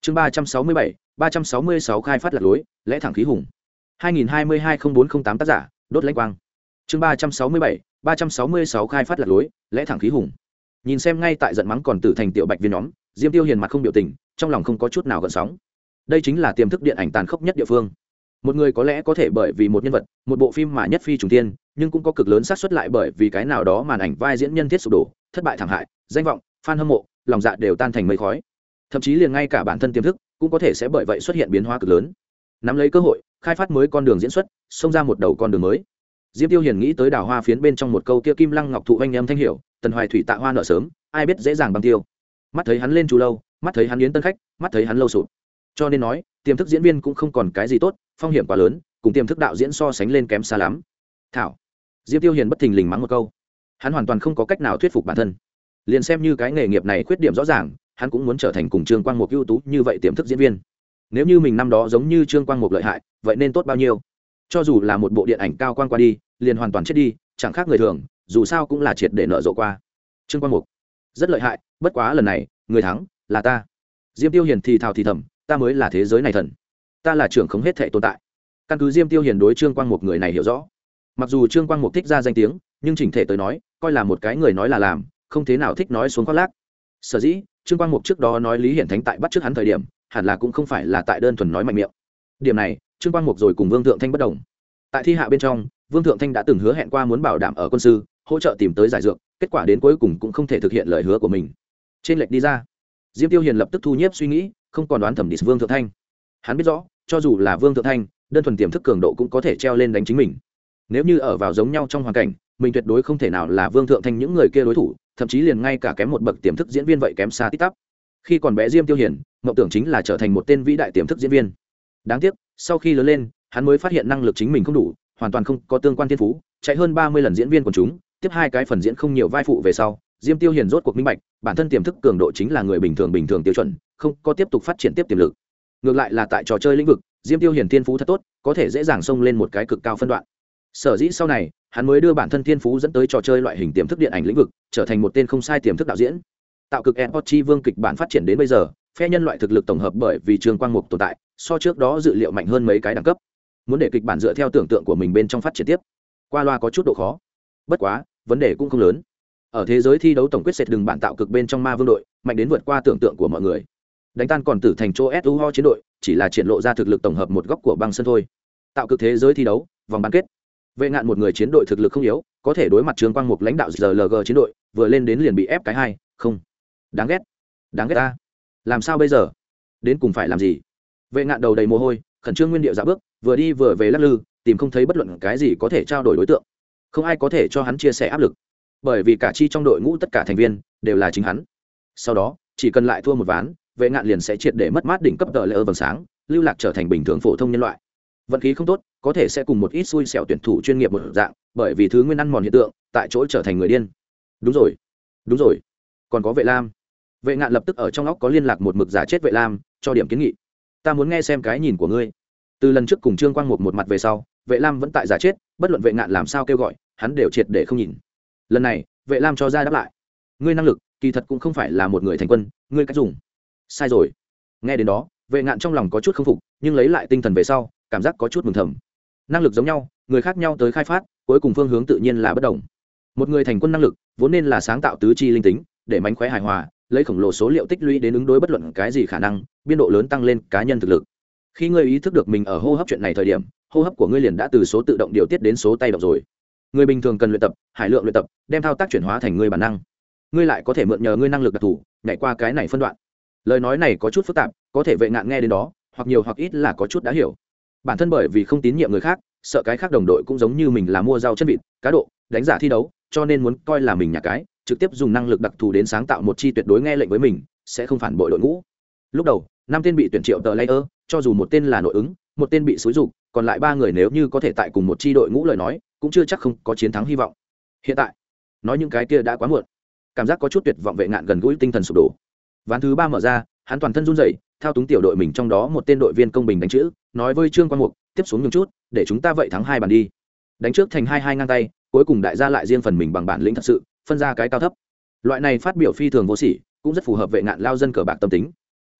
Speaker 1: chương 367, 366 khai phát lạc lối lẽ thẳng khí hùng. 2022-0408 tác giả đốt lãnh quang. chương 367, 366 khai phát lạc lối lẽ thẳng khí hùng. Nhìn xem ngay tại giận mắng còn tử thành tiểu bạch viên nhóm, Diêm Tiêu Hiền mặt không biểu tình, trong lòng không có chút nào gợn sóng. Đây chính là tiềm thức điện ảnh tàn khốc nhất địa phương. Một người có lẽ có thể bởi vì một nhân vật, một bộ phim mà nhất phi trùng thiên, nhưng cũng có cực lớn xác suất lại bởi vì cái nào đó màn ảnh vai diễn nhân thiết sụp đổ, thất bại thảm hại, danh vọng, fan hâm mộ, lòng dạ đều tan thành mây khói. Thậm chí liền ngay cả bản thân tiềm thức cũng có thể sẽ bởi vậy xuất hiện biến hóa cực lớn. Nắm lấy cơ hội, khai phát mới con đường diễn xuất, xông ra một đầu con đường mới. Diêm Tiêu Hiền nghĩ tới Đào Hoa phiến bên trong một câu kia kim lăng ngọc thụ anh em thanh hiểu, tần hoài thủy tạ hoa nợ sớm, ai biết dễ dàng bằng tiêu. Mắt thấy hắn lên chú lâu, mắt thấy hắn yến tân khách, mắt thấy hắn lâu sụp. Cho nên nói, tiềm thức diễn viên cũng không còn cái gì tốt, phong hiểm quá lớn, cùng tiềm thức đạo diễn so sánh lên kém xa lắm. Thảo. Diêm Tiêu Hiền bất thình lình mắng một câu. Hắn hoàn toàn không có cách nào thuyết phục bản thân. Liền xem như cái nghề nghiệp này khuyết điểm rõ ràng, hắn cũng muốn trở thành cùng Trương Quang Mục ưu tú như vậy tiềm thức diễn viên. Nếu như mình năm đó giống như Trương Quang Mục lợi hại, vậy nên tốt bao nhiêu. Cho dù là một bộ điện ảnh cao quang qua đi, liền hoàn toàn chết đi, chẳng khác người thường, dù sao cũng là triệt để nợ rộ qua. Trương Quang Mục rất lợi hại, bất quá lần này, người thắng là ta. Diêm Tiêu Hiền thì thào thì thầm, ta mới là thế giới này thần, ta là trưởng không hết thảy tồn tại. Căn cứ Diêm Tiêu Hiền đối Trương Quang Mục người này hiểu rõ, mặc dù Trương Quang Mục thích ra danh tiếng, nhưng chỉnh thể tới nói, coi là một cái người nói là làm, không thế nào thích nói xuống khoác lác. Sở dĩ Trương Quang Mục trước đó nói Lý Hiển Thánh tại bắt trước hắn thời điểm, hẳn là cũng không phải là tại đơn thuần nói mạnh miệng. Điểm này Trương Quang Mục rồi cùng Vương Thượng Thanh bất đồng. Tại thi hạ bên trong, Vương Thượng Thanh đã từng hứa hẹn qua muốn bảo đảm ở quân sư hỗ trợ tìm tới giải dược, kết quả đến cuối cùng cũng không thể thực hiện lời hứa của mình. Trên lệch đi ra, Diêm Tiêu Hiền lập tức thu nhiếp suy nghĩ, không còn đoán thẩm đi Vương Thượng Thanh. Hắn biết rõ, cho dù là Vương Thượng Thanh, đơn thuần tiềm thức cường độ cũng có thể treo lên đánh chính mình. Nếu như ở vào giống nhau trong hoàn cảnh, mình tuyệt đối không thể nào là Vương Thượng Thanh những người kia đối thủ, thậm chí liền ngay cả kém một bậc tiềm thức diễn viên vậy kém xa tít tắp. Khi còn bé Diêm Tiêu Hiền, mộng tưởng chính là trở thành một tên vĩ đại tiềm thức diễn viên. Đáng tiếc, sau khi lớn lên, hắn mới phát hiện năng lực chính mình không đủ, hoàn toàn không có tương quan thiên phú, chạy hơn 30 lần diễn viên của chúng, tiếp hai cái phần diễn không nhiều vai phụ về sau, Diêm Tiêu Hiền rốt cuộc minh bạch, bản thân tiềm thức cường độ chính là người bình thường tiêu chuẩn, không có tiếp tục phát triển tiếp tiềm lực. Ngược lại là tại trò chơi lĩnh vực, Diêm Tiêu Hiền thiên phú thật tốt, có thể dễ dàng xông lên một cái cực cao phân đoạn. Sở dĩ sau này, hắn mới đưa bản thân thiên phú dẫn tới trò chơi loại hình tiềm thức điện ảnh lĩnh vực, trở thành một tên không sai tiềm thức đạo diễn. Tạo cực Epoch Chi Vương kịch bản phát triển đến bây giờ, phe nhân loại thực lực tổng hợp bởi vì Trương Quang Mục tồn tại, so trước đó dự liệu mạnh hơn mấy cái đẳng cấp. Muốn để kịch bản dựa theo tưởng tượng của mình bên trong phát triển tiếp, qua loa có chút độ khó. Bất quá, vấn đề cũng không lớn. Ở thế giới thi đấu tổng quyết sệt đừng bản tạo cực bên trong Ma Vương đội, mạnh đến vượt qua tưởng tượng của mọi người. Đánh tan còn tử thành chỗ SUHO chiến đội, chỉ là triển lộ ra thực lực tổng hợp một góc của băng sân thôi. Tạo cực thế giới thi đấu, vòng bán kết. Vệ Ngạn một người chiến đội thực lực không yếu, có thể đối mặt Trương Quang Mục lãnh đạo GLG chiến đội, vừa lên đến liền bị ép cái hai, không. Đáng ghét. Đáng ghét ta. Làm sao bây giờ? Đến cùng phải làm gì? Vệ Ngạn đầu đầy mồ hôi, khẩn trương nguyên điệu dạo bước, vừa đi vừa về lắc lư, tìm không thấy bất luận cái gì có thể trao đổi đối tượng. Không ai có thể cho hắn chia sẻ áp lực, bởi vì cả chi trong đội ngũ tất cả thành viên đều là chính hắn. Sau đó, chỉ cần lại thua một ván, Vệ Ngạn liền sẽ triệt để mất mát đỉnh cấp tờ lệ vầng sáng, lưu lạc trở thành bình thường phổ thông nhân loại. Vận khí không tốt, có thể sẽ cùng một ít xui xẻo tuyển thủ chuyên nghiệp một dạng, bởi vì thứ nguyên ăn mòn hiện tượng, tại chỗ trở thành người điên. Đúng rồi, còn có Vệ Lam. Vệ Ngạn lập tức ở trong óc có liên lạc một mực giả chết Vệ Lam, cho điểm kiến nghị. Ta muốn nghe xem cái nhìn của ngươi. Từ lần trước cùng Trương Quang Mục một mặt về sau, Vệ Lam vẫn tại giả chết, bất luận Vệ Ngạn làm sao kêu gọi, hắn đều triệt để không nhìn. Lần này, Vệ Lam cho ra đáp lại. Ngươi năng lực, kỳ thật cũng không phải là một người thành quân, ngươi cách dùng. Sai rồi. Nghe đến đó, Vệ Ngạn trong lòng có chút không phục, nhưng lấy lại tinh thần về sau, cảm giác có chút mừng thầm. Năng lực giống nhau, người khác nhau tới khai phát, cuối cùng phương hướng tự nhiên là bất đồng. Một người thành quân năng lực, vốn nên là sáng tạo tứ chi linh tính, để mánh khóe hài hòa, lấy khổng lồ số liệu tích lũy đến ứng đối bất luận cái gì khả năng, biên độ lớn tăng lên cá nhân thực lực. Khi ngươi ý thức được mình ở hô hấp chuyện này thời điểm, hô hấp của ngươi liền đã từ số tự động điều tiết đến số tay động rồi. Người bình thường cần luyện tập, hải lượng luyện tập, đem thao tác chuyển hóa thành ngươi bản năng. Ngươi lại có thể mượn nhờ ngươi năng lực đặc thù, nhảy qua cái này phân đoạn. Lời nói này có chút phức tạp, có thể Vệ Ngạn nghe đến đó, hoặc nhiều hoặc ít là có chút đã hiểu. Bản thân bởi vì không tín nhiệm người khác, sợ cái khác đồng đội cũng giống như mình là mua rau chân vịt, cá độ, đánh giả thi đấu, cho nên muốn coi là mình nhà cái, trực tiếp dùng năng lực đặc thù đến sáng tạo một chi tuyệt đối nghe lệnh với mình, sẽ không phản bội đội ngũ. Lúc đầu, 5 tên bị tuyển triệu tờ layer, cho dù một tên là nội ứng, một tên bị xúi dục, còn lại 3 người nếu như có thể tại cùng một chi đội ngũ lời nói, cũng chưa chắc không có chiến thắng hy vọng. Hiện tại, nói những cái kia đã quá muộn. Cảm giác có chút tuyệt vọng. Vệ Ngạn gần gũi tinh thần sụp đổ. Ván thứ 3 mở ra, hắn toàn thân run rẩy, thao túng tiểu đội mình trong đó một tên đội viên công bình đánh chữ, nói với Trương Quang Mục, tiếp xuống nhường chút, để chúng ta vậy thắng 2 bàn đi. Đánh trước thành 2-2 ngang tay, cuối cùng đại gia lại riêng phần mình bằng bản lĩnh thật sự, phân ra cái cao thấp. Loại này phát biểu phi thường vô sỉ, cũng rất phù hợp Vệ Ngạn lao dân cờ bạc tâm tính.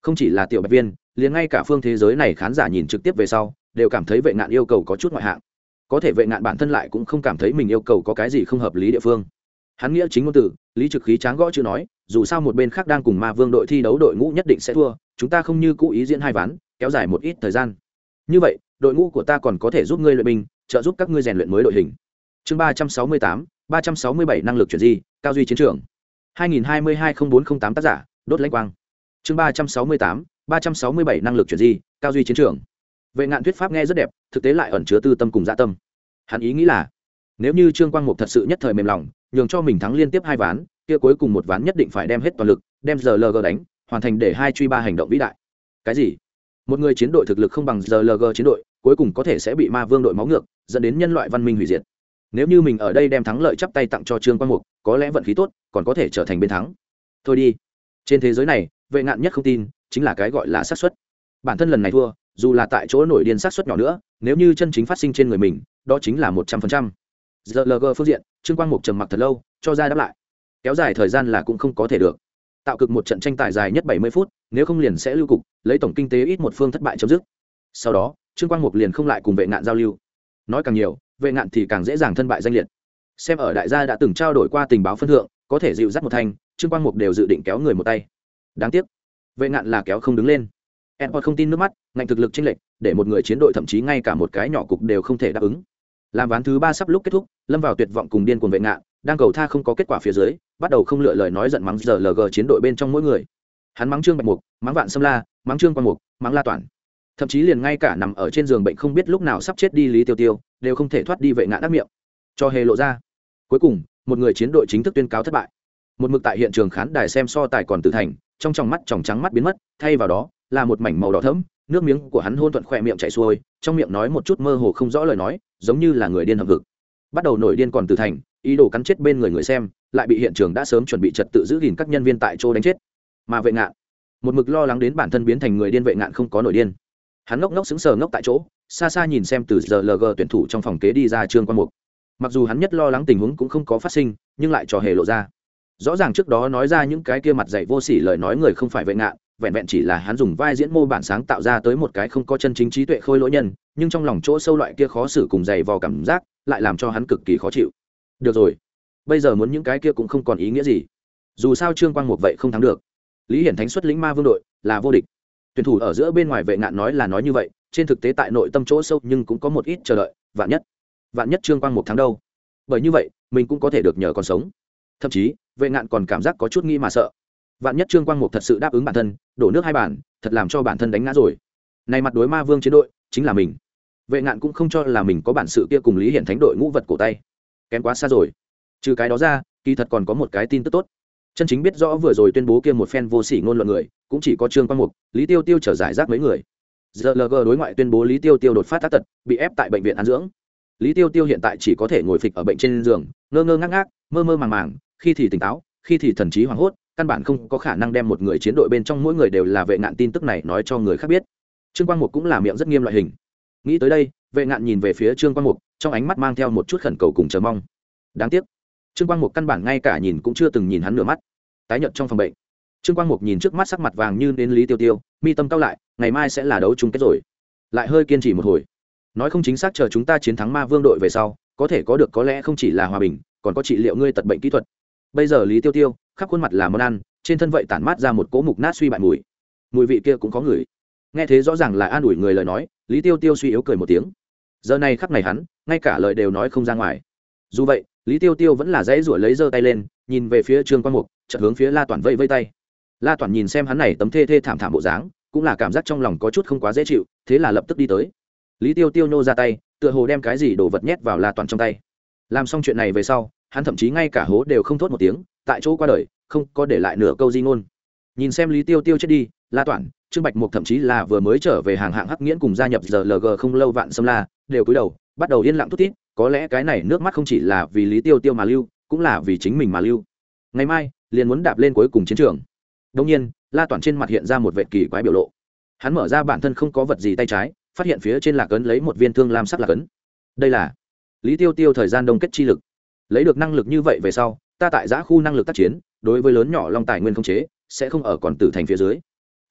Speaker 1: Không chỉ là tiểu bạch viên, liền ngay cả phương thế giới này khán giả nhìn trực tiếp về sau đều cảm thấy vệ ngạn yêu cầu có chút ngoại hạng. Có thể vệ ngạn bản thân lại cũng không cảm thấy mình yêu cầu có cái gì không hợp lý địa phương. Hắn nghĩa chính ngôn từ, lý trực khí tráng gõ chữ nói, dù sao một bên khác đang cùng ma vương đội thi đấu, đội ngũ nhất định sẽ thua, chúng ta không như cũ ý diễn hai ván, kéo dài một ít thời gian. Như vậy đội ngũ của ta còn có thể giúp ngươi luyện binh, trợ giúp các ngươi rèn luyện mới đội hình. Chương 368, 367 năng lực chuyển di, cao duy chiến trường. 2022-0408 tác giả, đốt lãnh quang. Chương 368, 367 năng lực chuyển di, cao duy chiến trường. Vệ ngạn thuyết pháp nghe rất đẹp, thực tế lại ẩn chứa tư tâm cùng dạ tâm. Hắn ý nghĩ là, nếu như Trương Quang Mục thật sự nhất thời mềm lòng, nhường cho mình thắng liên tiếp hai ván, kia cuối cùng một ván nhất định phải đem hết toàn lực, đem GLG đánh, hoàn thành để hai truy ba hành động vĩ đại. Cái gì? Một người chiến đội thực lực không bằng GLG chiến đội, cuối cùng có thể sẽ bị ma vương đội máu ngược, dẫn đến nhân loại văn minh hủy diệt. Nếu như mình ở đây đem thắng lợi chắp tay tặng cho Trương Quang Mục, có lẽ vận khí tốt, còn có thể trở thành bên thắng. Thôi đi. Trên thế giới này, vệ ngạn nhất không tin, chính là cái gọi là xác suất. Bản thân lần này thua, dù là tại chỗ nổi điên xác suất nhỏ nữa, nếu như chân chính phát sinh trên người mình, đó chính là 100%. GLG phương diện, Trương Quang Mục trầm mặc thật lâu, cho ra đáp lại. Kéo dài thời gian là cũng không có thể được. Tạo cực một trận tranh tài dài nhất 70 phút, nếu không liền sẽ lưu cục, lấy tổng kinh tế ít một phương thất bại chấm dứt. Sau đó, Trương Quang Mục liền không lại cùng vệ ngạn giao lưu. Nói càng nhiều, vệ ngạn thì càng dễ dàng thân bại danh liệt. Xem ở đại gia đã từng trao đổi qua tình báo phân thượng, có thể dịu dắt một thanh, Trương Quang Mục đều dự định kéo người một tay. Đáng tiếc, vệ ngạn là kéo không đứng lên. Edward không tin nước mắt, ngạnh thực lực chênh lệch, để một người chiến đội thậm chí ngay cả một cái nhỏ cục đều không thể đáp ứng. Làm ván thứ 3 sắp lúc kết thúc, lâm vào tuyệt vọng cùng điên cuồng vệ ngạn, đang cầu tha không có kết quả phía dưới, bắt đầu không lựa lời nói giận mắng GLG chiến đội bên trong mỗi người. Hắn mắng Trương Bạch Mục, mắng Vạn Sâm La, mắng Trương Quang Mục, mắng La Toản. Thậm chí liền ngay cả nằm ở trên giường bệnh không biết lúc nào sắp chết đi Lý Tiêu Tiêu, đều không thể thoát đi vệ ngạn ác miệng. Cho hề lộ ra. Cuối cùng, một người chiến đội chính thức tuyên cáo thất bại. Một mực tại hiện trường khán đài xem so tài còn tự thành, trong tròng mắt tròng trắng mắt biến mất, thay vào đó là một mảnh màu đỏ thẫm, nước miếng của hắn hôn thuận khỏe miệng chảy xuôi, trong miệng nói một chút mơ hồ không rõ lời nói, giống như là người điên hậm hực. Bắt đầu nổi điên còn tự thành, ý đồ cắn chết bên người xem, lại bị hiện trường đã sớm chuẩn bị trật tự giữ gìn các nhân viên tại chỗ đánh chết. Mà vệ ngạn, một mực lo lắng đến bản thân biến thành người điên vệ ngạn không có nổi điên. Hắn ngốc ngốc sững sờ ngốc tại chỗ, xa xa nhìn xem từ GLG tuyển thủ trong phòng kế đi ra Trương Quang Mục. Mặc dù hắn nhất lo lắng tình huống cũng không có phát sinh, nhưng lại trò hề lộ ra. Rõ ràng trước đó nói ra những cái kia mặt dày vô sỉ lời nói người không phải vệ ngạn, vẹn vẹn chỉ là hắn dùng vai diễn mô bản sáng tạo ra tới một cái không có chân chính trí tuệ khôi lỗi nhân, nhưng trong lòng chỗ sâu loại kia khó xử cùng dày vò cảm giác, lại làm cho hắn cực kỳ khó chịu. Được rồi, bây giờ muốn những cái kia cũng không còn ý nghĩa gì. Dù sao Trương Quang Mục vậy không thắng được. Lý Hiển Thánh xuất lĩnh ma vương đội là vô địch. Tuyển thủ ở giữa bên ngoài vệ ngạn nói là nói như vậy, trên thực tế tại nội tâm chỗ sâu nhưng cũng có một ít chờ đợi, vạn nhất Trương Quang Mục thắng đâu. Bởi như vậy, mình cũng có thể được nhờ còn sống. Thậm chí, vệ ngạn còn cảm giác có chút nghi mà sợ. Vạn nhất Trương Quang Mục thật sự đáp ứng bản thân, đổ nước hai bản, thật làm cho bản thân đánh ngã rồi. Này mặt đối ma vương chiến đội, chính là mình. Vệ ngạn cũng không cho là mình có bản sự kia cùng Lý Hiển Thánh đội ngũ vật cổ tay. Kém quá xa rồi. Trừ cái đó ra, kỳ thật còn có một cái tin tức tốt. Chân chính biết rõ vừa rồi tuyên bố kia một phen vô sỉ ngôn luận người, cũng chỉ có Trương Quang Mục, Lý Tiêu Tiêu trở giải rác mấy người. GLG đối ngoại tuyên bố Lý Tiêu Tiêu đột phát tác tật, bị ép tại bệnh viện an dưỡng. Lý Tiêu Tiêu hiện tại chỉ có thể ngồi phịch ở bệnh trên giường, ngơ ngơ ngác ngác, mơ mơ màng màng, khi thì tỉnh táo, khi thì thần trí hoảng hốt, căn bản không có khả năng đem một người chiến đội bên trong mỗi người đều là vệ ngạn tin tức này nói cho người khác biết. Trương Quang Mục cũng là miệng rất nghiêm loại hình. Nghĩ tới đây, vệ ngạn nhìn về phía Trương Quang Mục, trong ánh mắt mang theo một chút khẩn cầu cùng chờ mong. Đáng tiếc, Trương Quang Mục căn bản ngay cả nhìn cũng chưa từng nhìn hắn nửa mắt. Tái nhợt trong phòng bệnh, Trương Quang Mục nhìn trước mắt sắc mặt vàng như đến Lý Tiêu Tiêu, mi tâm cao lại, ngày mai sẽ là đấu chung kết rồi. Lại hơi kiên trì một hồi. Nói không chính xác chờ chúng ta chiến thắng ma vương đội về sau, có thể có được có lẽ không chỉ là hòa bình, còn có trị liệu ngươi tật bệnh kỹ thuật. Bây giờ Lý Tiêu Tiêu, khắp khuôn mặt là món ăn, trên thân vậy tản mát ra một cỗ mục nát suy bại mùi. Mùi vị kia cũng có người. Nghe thế rõ ràng là an ủi người lời nói, Lý Tiêu Tiêu suy yếu cười một tiếng. Giờ này khắc này hắn, ngay cả lời đều nói không ra ngoài. Dù vậy, Lý Tiêu Tiêu vẫn là dãy rủa lấy giơ tay lên, nhìn về phía Trương Quang Mục, chợt hướng phía La Toản vẫy vẫy tay. La Toản nhìn xem hắn này tấm thê thê thảm thảm bộ dáng, cũng là cảm giác trong lòng có chút không quá dễ chịu, thế là lập tức đi tới. Lý Tiêu Tiêu nhô ra tay, tựa hồ đem cái gì đồ vật nhét vào La Toản trong tay. Làm xong chuyện này về sau, hắn thậm chí ngay cả hố đều không thốt một tiếng, tại chỗ qua đời, không có để lại nửa câu di ngôn. Nhìn xem Lý Tiêu Tiêu chết đi, La Toản, Trương Bạch Mục thậm chí là vừa mới trở về hàng hạng hắc nghiễn cùng gia nhập GLG không lâu Vạn Sâm La, đều cúi đầu, bắt đầu yên lặng thút thít, có lẽ cái này nước mắt không chỉ là vì Lý Tiêu Tiêu mà lưu, cũng là vì chính mình mà lưu. Ngày mai, liền muốn đạp lên cuối cùng chiến trường. Đương nhiên, La Toản trên mặt hiện ra một vệt kỳ quái biểu lộ. Hắn mở ra bản thân không có vật gì tay trái, phát hiện phía trên lạc ấn lấy một viên thương lam sắc lạc ấn. Đây là Lý Tiêu Tiêu thời gian đông kết chi lực. Lấy được năng lực như vậy về sau, ta tại giã khu năng lực tác chiến, đối với lớn nhỏ long tài nguyên không chế, sẽ không ở còn tử thành phía dưới.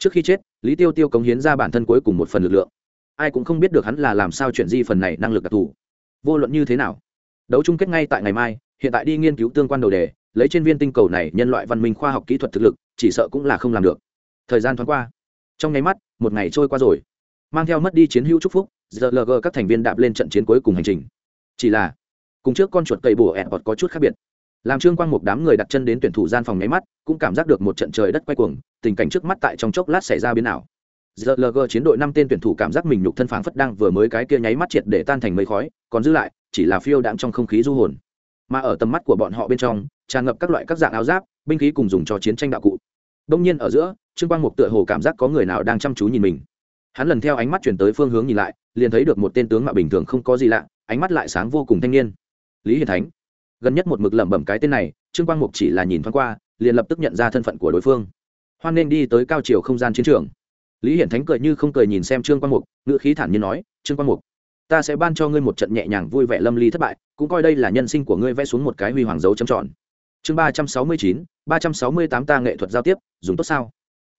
Speaker 1: Trước khi chết, Lý Tiêu Tiêu cống hiến ra bản thân cuối cùng một phần lực lượng. Ai cũng không biết được hắn là làm sao chuyển di phần này năng lực đặc thù. Vô luận như thế nào, đấu chung kết ngay tại ngày mai, hiện tại đi nghiên cứu tương quan đầu đề, lấy trên viên tinh cầu này nhân loại văn minh khoa học kỹ thuật thực lực, chỉ sợ cũng là không làm được. Thời gian thoáng qua, trong nháy mắt, một ngày trôi qua rồi. Mang theo mất đi chiến hữu chúc phúc, GLG các thành viên đạp lên trận chiến cuối cùng hành trình. Chỉ là, cùng trước con chuột cây bùa ẹt có chút khác biệt. Làm Trương Quang một đám người đặt chân đến tuyển thủ gian phòng nháy mắt, cũng cảm giác được một trận trời đất quay cuồng, tình cảnh trước mắt tại trong chốc lát xảy ra biến ảo. GLG chiến đội 5 tên tuyển thủ cảm giác mình nhục thân phảng phất đang vừa mới cái kia nháy mắt triệt để tan thành mây khói, còn dư lại chỉ là phiêu đãng trong không khí du hồn. Mà ở tầm mắt của bọn họ bên trong, tràn ngập các loại các dạng áo giáp, binh khí cùng dùng cho chiến tranh đạo cụ. Đông nhiên ở giữa, Trương Quang Mục tựa hồ cảm giác có người nào đang chăm chú nhìn mình. Hắn lần theo ánh mắt chuyển tới phương hướng nhìn lại, liền thấy được một tên tướng mạo bình thường không có gì lạ, ánh mắt lại sáng vô cùng thanh niên. Lý Hiển Thánh. Gần nhất một mực lẩm bẩm cái tên này, Trương Quang Mục chỉ là nhìn thoáng qua, liền lập tức nhận ra thân phận của đối phương. Hoan nên đi tới cao chiều không gian chiến trường. Lý Hiển Thánh cười như không cười nhìn xem Trương Quang Mục, ngữ khí thản nhiên nói, "Trương Quang Mục, ta sẽ ban cho ngươi một trận nhẹ nhàng vui vẻ lâm ly thất bại, cũng coi đây là nhân sinh của ngươi vẽ xuống một cái huy hoàng dấu chấm tròn." Chương 369, 368 ta nghệ thuật giao tiếp, dùng tốt sao?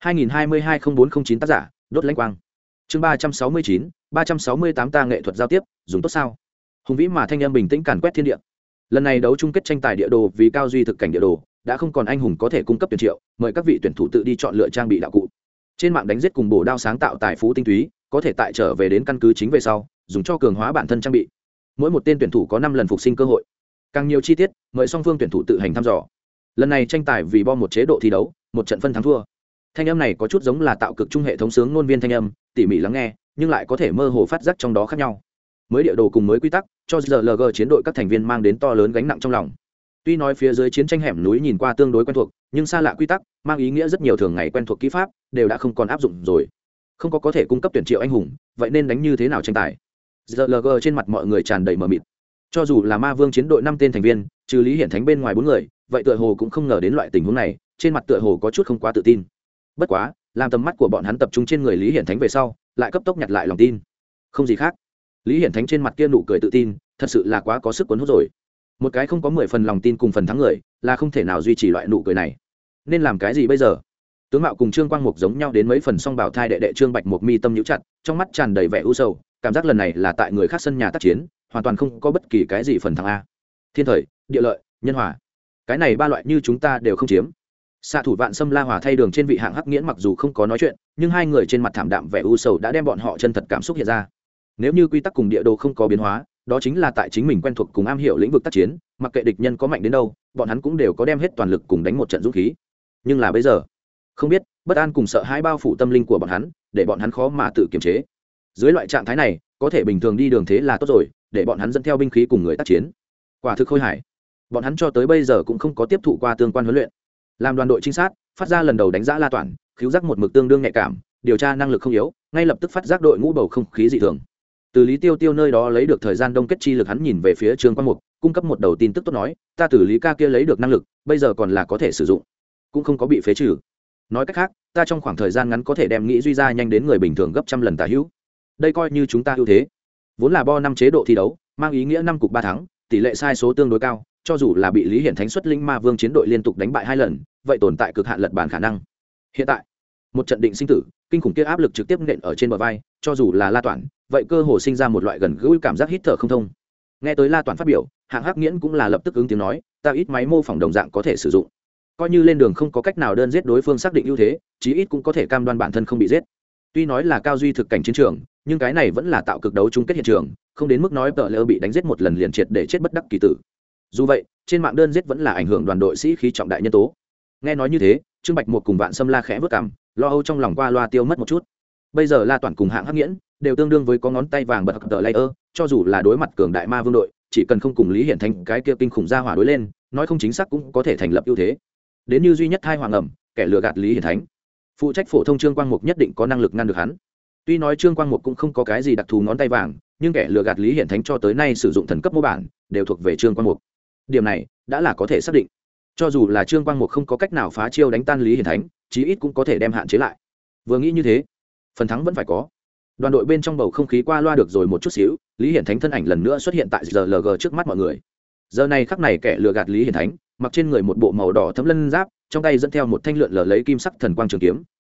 Speaker 1: 2022-0409 tác giả, Đốt Lãnh Quang. Chương 369, 368 ta nghệ thuật giao tiếp, dùng tốt sao? Hùng vĩ mà thanh âm bình tĩnh càn quét thiên địa. Lần này đấu chung kết tranh tài địa đồ vì cao duy thực cảnh địa đồ, đã không còn anh hùng có thể cung cấp tuyển triệu, mời các vị tuyển thủ tự đi chọn lựa trang bị đạo cụ. Trên mạng đánh giết cùng bổ đao sáng tạo tài phú tinh túy, có thể tại trở về đến căn cứ chính về sau, dùng cho cường hóa bản thân trang bị. Mỗi một tên tuyển thủ có 5 lần phục sinh cơ hội. Càng nhiều chi tiết, mời song phương tuyển thủ tự hành thăm dò. Lần này tranh tài vì bo một chế độ thi đấu, một trận phân thắng thua. Thanh âm này có chút giống là tạo cực trung hệ thống sướng ngôn viên thanh âm, tỉ mỉ lắng nghe, nhưng lại có thể mơ hồ phát giác trong đó khác nhau. Mới địa đồ cùng mới quy tắc, cho GLG chiến đội các thành viên mang đến to lớn gánh nặng trong lòng. Tuy nói phía dưới chiến tranh hẻm núi nhìn qua tương đối quen thuộc, nhưng xa lạ quy tắc, mang ý nghĩa rất nhiều thường ngày quen thuộc kỹ pháp, đều đã không còn áp dụng rồi. Không có thể cung cấp tuyển triệu anh hùng, vậy nên đánh như thế nào tranh tài? GLG trên mặt mọi người tràn đầy mờ mịt. Cho dù là Ma Vương chiến đội 5 tên thành viên, trừ Lý Hiển Thánh bên ngoài 4 người, vậy tựa hồ cũng không ngờ đến loại tình huống này, trên mặt tựa hồ có chút không quá tự tin. Bất quá, làm tầm mắt của bọn hắn tập trung trên người Lý Hiển Thánh về sau, lại cấp tốc nhặt lại lòng tin. Không gì khác. Lý Hiển Thánh trên mặt kia nụ cười tự tin, thật sự là quá có sức cuốn hút rồi. Một cái không có 10 phần lòng tin cùng phần thắng người, là không thể nào duy trì loại nụ cười này. Nên làm cái gì bây giờ? Tướng mạo cùng Trương Quang Mục giống nhau đến mấy phần, song bảo thai đệ đệ Trương Bạch Mục mi tâm nhíu chặt, trong mắt tràn đầy vẻ u sầu, cảm giác lần này là tại người khác sân nhà tác chiến, hoàn toàn không có bất kỳ cái gì phần thắng a. Thiên thời, địa lợi, nhân hòa. Cái này ba loại như chúng ta đều không chiếm. Xạ thủ Vạn Sâm La Hòa thay đường trên vị hạng Hắc Nghiễn mặc dù không có nói chuyện, nhưng hai người trên mặt thảm đạm vẻ u sầu đã đem bọn họ chân thật cảm xúc hiện ra. Nếu như quy tắc cùng địa đồ không có biến hóa, đó chính là tại chính mình quen thuộc cùng am hiểu lĩnh vực tác chiến, mặc kệ địch nhân có mạnh đến đâu, bọn hắn cũng đều có đem hết toàn lực cùng đánh một trận dũng khí. Nhưng là bây giờ, không biết, bất an cùng sợ hãi bao phủ tâm linh của bọn hắn, để bọn hắn khó mà tự kiềm chế. Dưới loại trạng thái này, có thể bình thường đi đường thế là tốt rồi, để bọn hắn dẫn theo binh khí cùng người tác chiến. Quả thực khôi hài. Bọn hắn cho tới bây giờ cũng không có tiếp thụ qua tương quan huấn luyện. Làm đoàn đội trinh sát, phát ra lần đầu đánh giá La Toản, khiếu giác một mực tương đương nhạy cảm, điều tra năng lực không yếu, ngay lập tức phát giác đội ngũ bầu không khí dị thường. Từ Lý Tiêu Tiêu nơi đó lấy được thời gian đông kết chi lực, hắn nhìn về phía Trương Quang Mục, cung cấp một đầu tin tức tốt nói, ta từ Lý ca kia lấy được năng lực, bây giờ còn là có thể sử dụng, cũng không có bị phế trừ. Nói cách khác, ta trong khoảng thời gian ngắn có thể đem nghĩ duy ra nhanh đến người bình thường gấp trăm lần tả hữu. Đây coi như chúng ta ưu thế. Vốn là bo 5 chế độ thi đấu, mang ý nghĩa 5 cục 3 thắng, tỷ lệ sai số tương đối cao, cho dù là bị Lý Hiển Thánh xuất linh Ma Vương chiến đội liên tục đánh bại 2 lần, vậy tồn tại cực hạn lật bàn khả năng. Hiện tại, một trận định sinh tử, kinh khủng kia áp lực trực tiếp nện ở trên bờ vai, cho dù là La Toản, vậy cơ hồ sinh ra một loại gần gũi cảm giác hít thở không thông. Nghe tới La Toản phát biểu, hạng Hắc Nghiễn cũng là lập tức ứng tiếng nói, ta ít máy mô phỏng đồng dạng có thể sử dụng. Coi như lên đường không có cách nào đơn giết đối phương xác định ưu thế, chí ít cũng có thể cam đoan bản thân không bị giết. Tuy nói là cao duy thực cảnh chiến trường, nhưng cái này vẫn là tạo cực đấu chung kết hiện trường, không đến mức nói tợ lỡ bị đánh giết một lần liền triệt để chết bất đắc kỳ tử. Dù vậy, trên mạng đơn giết vẫn là ảnh hưởng đoàn đội sĩ khí trọng đại nhân tố. Nghe nói như thế, Trương Bạch Một cùng Vạn Sâm La khẽ vớt cằm, lo âu trong lòng qua loa tiêu mất một chút. Bây giờ La Toản cùng hạng Hắc Nghiễn đều tương đương với có ngón tay vàng bật tờ layer, cho dù là đối mặt cường đại ma vương đội, chỉ cần không cùng Lý Hiển Thánh cái kia kinh khủng ra hỏa đối lên, nói không chính xác cũng có thể thành lập ưu thế. Đến như duy nhất hai hoàng ẩm, kẻ lừa gạt Lý Hiển Thánh, phụ trách phổ thông Trương Quang Mục nhất định có năng lực ngăn được hắn. Tuy nói Trương Quang Mục cũng không có cái gì đặc thù ngón tay vàng, nhưng kẻ lừa gạt Lý Hiển Thánh cho tới nay sử dụng thần cấp mô bản đều thuộc về Trương Quang Mục. Điểm này đã là có thể xác định. Cho dù là Trương Quang Mục không có cách nào phá chiêu đánh tan Lý Hiển Thánh, chí ít cũng có thể đem hạn chế lại. Vừa nghĩ như thế, phần thắng vẫn phải có. Đoàn đội bên trong bầu không khí qua loa được rồi một chút xíu, Lý Hiển Thánh thân ảnh lần nữa xuất hiện tại GLG trước mắt mọi người. Giờ này khắc này kẻ lừa gạt Lý Hiển Thánh, mặc trên người một bộ màu đỏ thấm lân giáp, trong tay dẫn theo một thanh lượn lờ lấy kim sắc thần quang trường kiếm,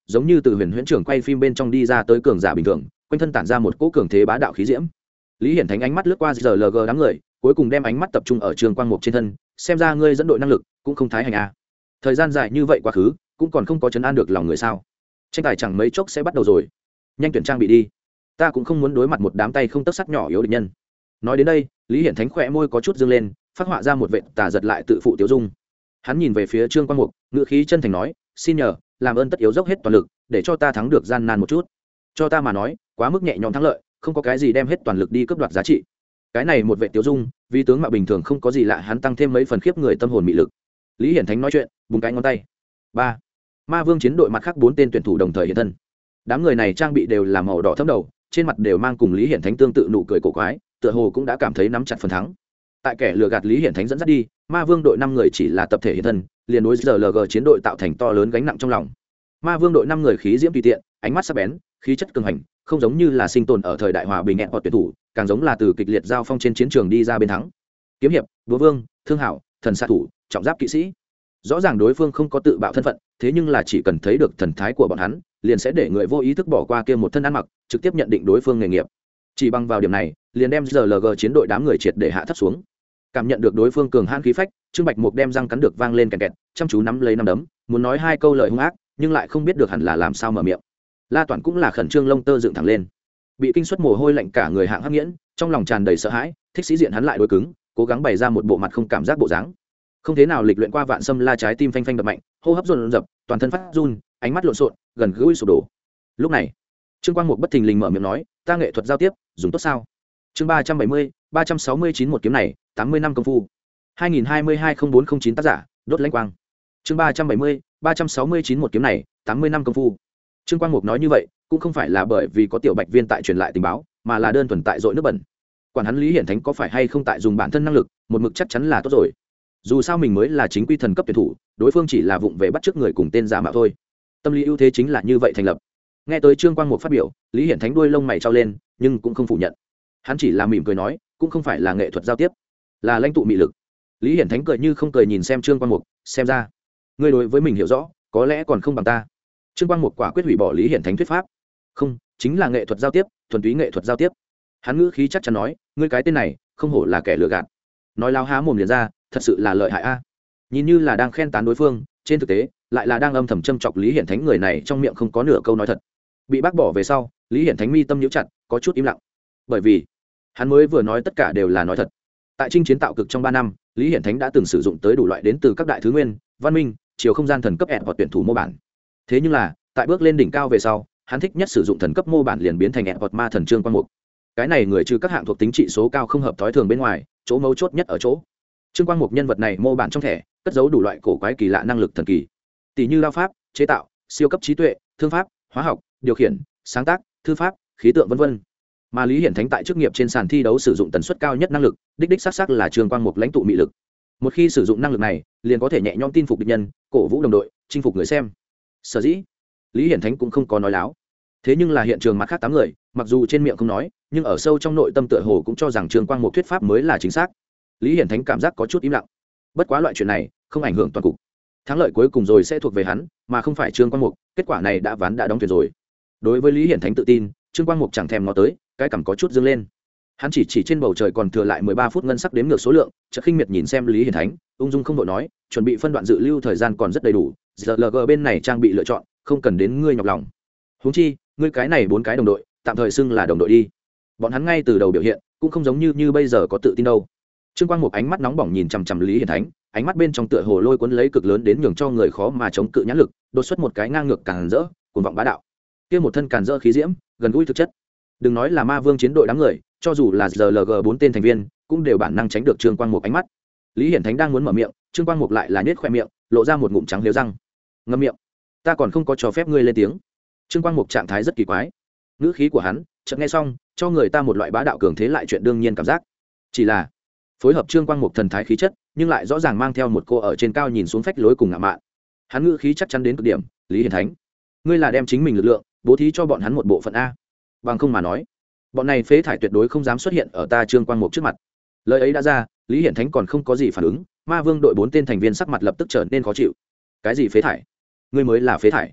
Speaker 1: giống như từ huyền huyễn trưởng quay phim bên trong đi ra tới cường giả bình thường, quanh thân tản ra một cỗ cường thế bá đạo khí diễm. Lý Hiển Thánh ánh mắt lướt qua GLG đám người, cuối cùng đem ánh mắt tập trung ở Trương Quang Mục trên thân, xem ra ngươi dẫn đội năng lực cũng không thái hành a. Thời gian dài như vậy quá khứ, cũng còn không có chấn an được lòng người sao? Tranh tài chẳng mấy chốc sẽ bắt đầu rồi, nhanh tuyển trang bị đi. Ta cũng không muốn đối mặt một đám tay không tấc sắt nhỏ yếu địch nhân. Nói đến đây, Lý Hiển Thánh khẽ môi có chút dương lên, phát họa ra một vệt tà giật lại tự phụ tiêu dung. Hắn nhìn về phía Trương Quang Mục, ngữ khí chân thành nói, xin nhờ, làm ơn tất yếu dốc hết toàn lực, để cho ta thắng được gian nan một chút. Cho ta mà nói, quá mức nhẹ nhõm thắng lợi, không có cái gì đem hết toàn lực đi cướp đoạt giá trị. Cái này một vệ tiêu dung, vì tướng mạo bình thường không có gì lạ, hắn tăng thêm mấy phần khiếp người tâm hồn mị lực. Lý Hiển Thánh nói chuyện, búng cái ngón tay. 3. Ma Vương chiến đội mặt khác 4 tên tuyển thủ đồng thời hiện thân. Đám người này trang bị đều là màu đỏ thẫm đầu, trên mặt đều mang cùng Lý Hiển Thánh tương tự nụ cười cổ quái, tựa hồ cũng đã cảm thấy nắm chặt phần thắng. Tại kẻ lừa gạt Lý Hiển Thánh dẫn dắt đi, Ma Vương đội 5 người chỉ là tập thể hiện thân, liền đối GLG chiến đội tạo thành to lớn gánh nặng trong lòng. Ma Vương đội 5 người khí diễm tùy tiện, ánh mắt sắc bén, khí chất cường hành, không giống như là sinh tồn ở thời đại hòa bình hẹn hoặc tuyển thủ, càng giống là từ kịch liệt giao phong trên chiến trường đi ra bên thắng. Kiếm hiệp, đúa vương, thương hảo, thần xạ thủ, trọng giáp kỵ sĩ. Rõ ràng đối phương không có tự bạo thân phận, thế nhưng là chỉ cần thấy được thần thái của bọn hắn, liền sẽ để người vô ý thức bỏ qua kia một thân ăn mặc, trực tiếp nhận định đối phương nghề nghiệp. Chỉ bằng vào điểm này, liền đem GLG chiến đội đám người triệt để hạ thấp xuống. Cảm nhận được đối phương cường hãn khí phách, Trương Bạch Mục đem răng cắn được vang lên kẹt kẹt, chăm chú nắm lấy nắm đấm, muốn nói hai câu lời hung ác, nhưng lại không biết được hẳn là làm sao mở miệng. La Toản cũng là khẩn trương lông tơ dựng thẳng lên, bị kinh suất mồ hôi lạnh cả người hạng hắc nghiễn, trong lòng tràn đầy sợ hãi, thích sĩ diện hắn lại đối cứng, cố gắng bày ra một bộ mặt không cảm giác bộ dáng. Không thế nào lịch luyện qua vạn xâm la, trái tim phanh phanh đập mạnh, hô hấp dồn dập, toàn thân phát run, ánh mắt lộn xộn, gần gũi sụp đổ. Lúc này, Trương Quang Mục bất thình lình mở miệng nói, ta nghệ thuật giao tiếp, dùng tốt sao? Chương 370, 369 một kiếm này, 80 năm công phu. 2022-0409 tác giả, đốt lãnh quang. Chương 370, 369 một kiếm này, 80 năm công phu. Trương Quang Mục nói như vậy, cũng không phải là bởi vì có tiểu Bạch Viên tại truyền lại tình báo, mà là đơn thuần tại dội nước bẩn. Quản hắn Lý Hiển Thánh có phải hay không tại dùng bản thân năng lực, một mực chắc chắn là tốt rồi. Dù sao mình mới là chính quy thần cấp tuyển thủ, đối phương chỉ là vụng về bắt chước người cùng tên giả mạo thôi. Tâm lý ưu thế chính là như vậy thành lập. Nghe tới Trương Quang Mục phát biểu, Lý Hiển Thánh đuôi lông mày trao lên, nhưng cũng không phủ nhận. Hắn chỉ là mỉm cười nói, cũng không phải là nghệ thuật giao tiếp, là lãnh tụ mị lực. Lý Hiển Thánh cười như không cười nhìn xem Trương Quang Mục, xem ra ngươi đối với mình hiểu rõ, có lẽ còn không bằng ta. Trương Quang Mục quả quyết hủy bỏ Lý Hiển Thánh thuyết pháp. Không, chính là nghệ thuật giao tiếp, thuần túy nghệ thuật giao tiếp. Hắn ngữ khí chắc chắn nói, ngươi cái tên này, không hổ là kẻ lừa gạt. Nói láo há mồm liền ra, thật sự là lợi hại a. Nhìn như là đang khen tán đối phương, trên thực tế lại là đang âm thầm châm chọc Lý Hiển Thánh, người này trong miệng không có nửa câu nói thật. Bị bác bỏ về sau, Lý Hiển Thánh mi tâm nhíu chặt, có chút im lặng. Bởi vì hắn mới vừa nói tất cả đều là nói thật. Tại chinh chiến tạo cực trong 3 năm, Lý Hiển Thánh đã từng sử dụng tới đủ loại đến từ các đại thứ nguyên, văn minh, chiều không gian thần cấp ẹn hoặc tuyển thủ mô bản. Thế nhưng là, tại bước lên đỉnh cao về sau, hắn thích nhất sử dụng thần cấp mô bản liền biến thành ẹn hoặc ma thần Trương Quang Mục. Cái này người trừ các hạng thuộc tính trị số cao không hợp thói thường bên ngoài, chỗ mấu chốt nhất ở chỗ Trương Quang Mục nhân vật này mô bản trong thẻ cất giấu đủ loại cổ quái kỳ lạ năng lực thần kỳ, tỷ như đao pháp, chế tạo, siêu cấp trí tuệ, thương pháp, hóa học, điều khiển, sáng tác, thư pháp, khí tượng vân vân. Mà Lý Hiển Thánh tại chức nghiệp trên sàn thi đấu sử dụng tần suất cao nhất năng lực, đích xác là Trương Quang Mục lãnh tụ mị lực. Một khi sử dụng năng lực này, liền có thể nhẹ nhõm tin phục địch nhân, cổ vũ đồng đội, chinh phục người xem. Sở dĩ, Lý Hiển Thánh cũng không có nói láo. Thế nhưng là hiện trường mặt khác 8 người, mặc dù trên miệng không nói, nhưng ở sâu trong nội tâm tựa hồ cũng cho rằng Trương Quang Mục thuyết pháp mới là chính xác. Lý Hiển Thánh cảm giác có chút im lặng. Bất quá loại chuyện này không ảnh hưởng toàn cục. Thắng lợi cuối cùng rồi sẽ thuộc về hắn, mà không phải Trương Quang Mục, kết quả này đã ván đã đóng thuyền rồi. Đối với Lý Hiển Thánh tự tin, Trương Quang Mục chẳng thèm ngó tới, cái cằm có chút dương lên. Hắn chỉ trên bầu trời còn thừa lại 13 phút ngân sắc đếm ngược số lượng, chợt khinh miệt nhìn xem Lý Hiển Thánh, ung dung không đội nói, chuẩn bị phân đoạn dự lưu thời gian còn rất đầy đủ, GLG bên này trang bị lựa chọn, không cần đến ngươi nhọc lòng. Huống chi, ngươi cái này 4 cái đồng đội, tạm thời xưng là đồng đội đi. Bọn hắn ngay từ đầu biểu hiện, cũng không giống như bây giờ có tự tin đâu. Trương Quang Mục ánh mắt nóng bỏng nhìn chằm chằm Lý Hiển Thánh, ánh mắt bên trong tựa hồ lôi cuốn lấy cực lớn đến nhường cho người khó mà chống cự nhãn lực, đột xuất một cái ngang ngược càn rỡ, cuồng vọng bá đạo. Kia một thân càn rỡ khí diễm, gần gũi thực chất. Đừng nói là Ma Vương chiến đội đám người, cho dù là GLG 4 tên thành viên, cũng đều bản năng tránh được Trương Quang Mục ánh mắt. Lý Hiển Thánh đang muốn mở miệng, Trương Quang Mục lại là nhếch khóe miệng, lộ ra một ngụm trắng liếu răng. Ngậm miệng, ta còn không có cho phép ngươi lên tiếng. Trương Quang Mục trạng thái rất kỳ quái. Ngữ khí của hắn, chợt nghe xong, cho người ta một loại bá đạo cường thế lại chuyện đương nhiên cảm giác. Chỉ là phối hợp Trương Quang Mục thần thái khí chất, nhưng lại rõ ràng mang theo một cô ở trên cao nhìn xuống phách lối cùng ngạo mạn. Hắn ngữ khí chắc chắn đến cực điểm, Lý Hiển Thánh, ngươi là đem chính mình lực lượng bố thí cho bọn hắn một bộ phận a. Bằng không mà nói, bọn này phế thải tuyệt đối không dám xuất hiện ở ta Trương Quang Mục trước mặt. Lời ấy đã ra, Lý Hiển Thánh còn không có gì phản ứng, Ma Vương đội 4 tên thành viên sắc mặt lập tức trở nên khó chịu. Cái gì phế thải? Ngươi mới là phế thải.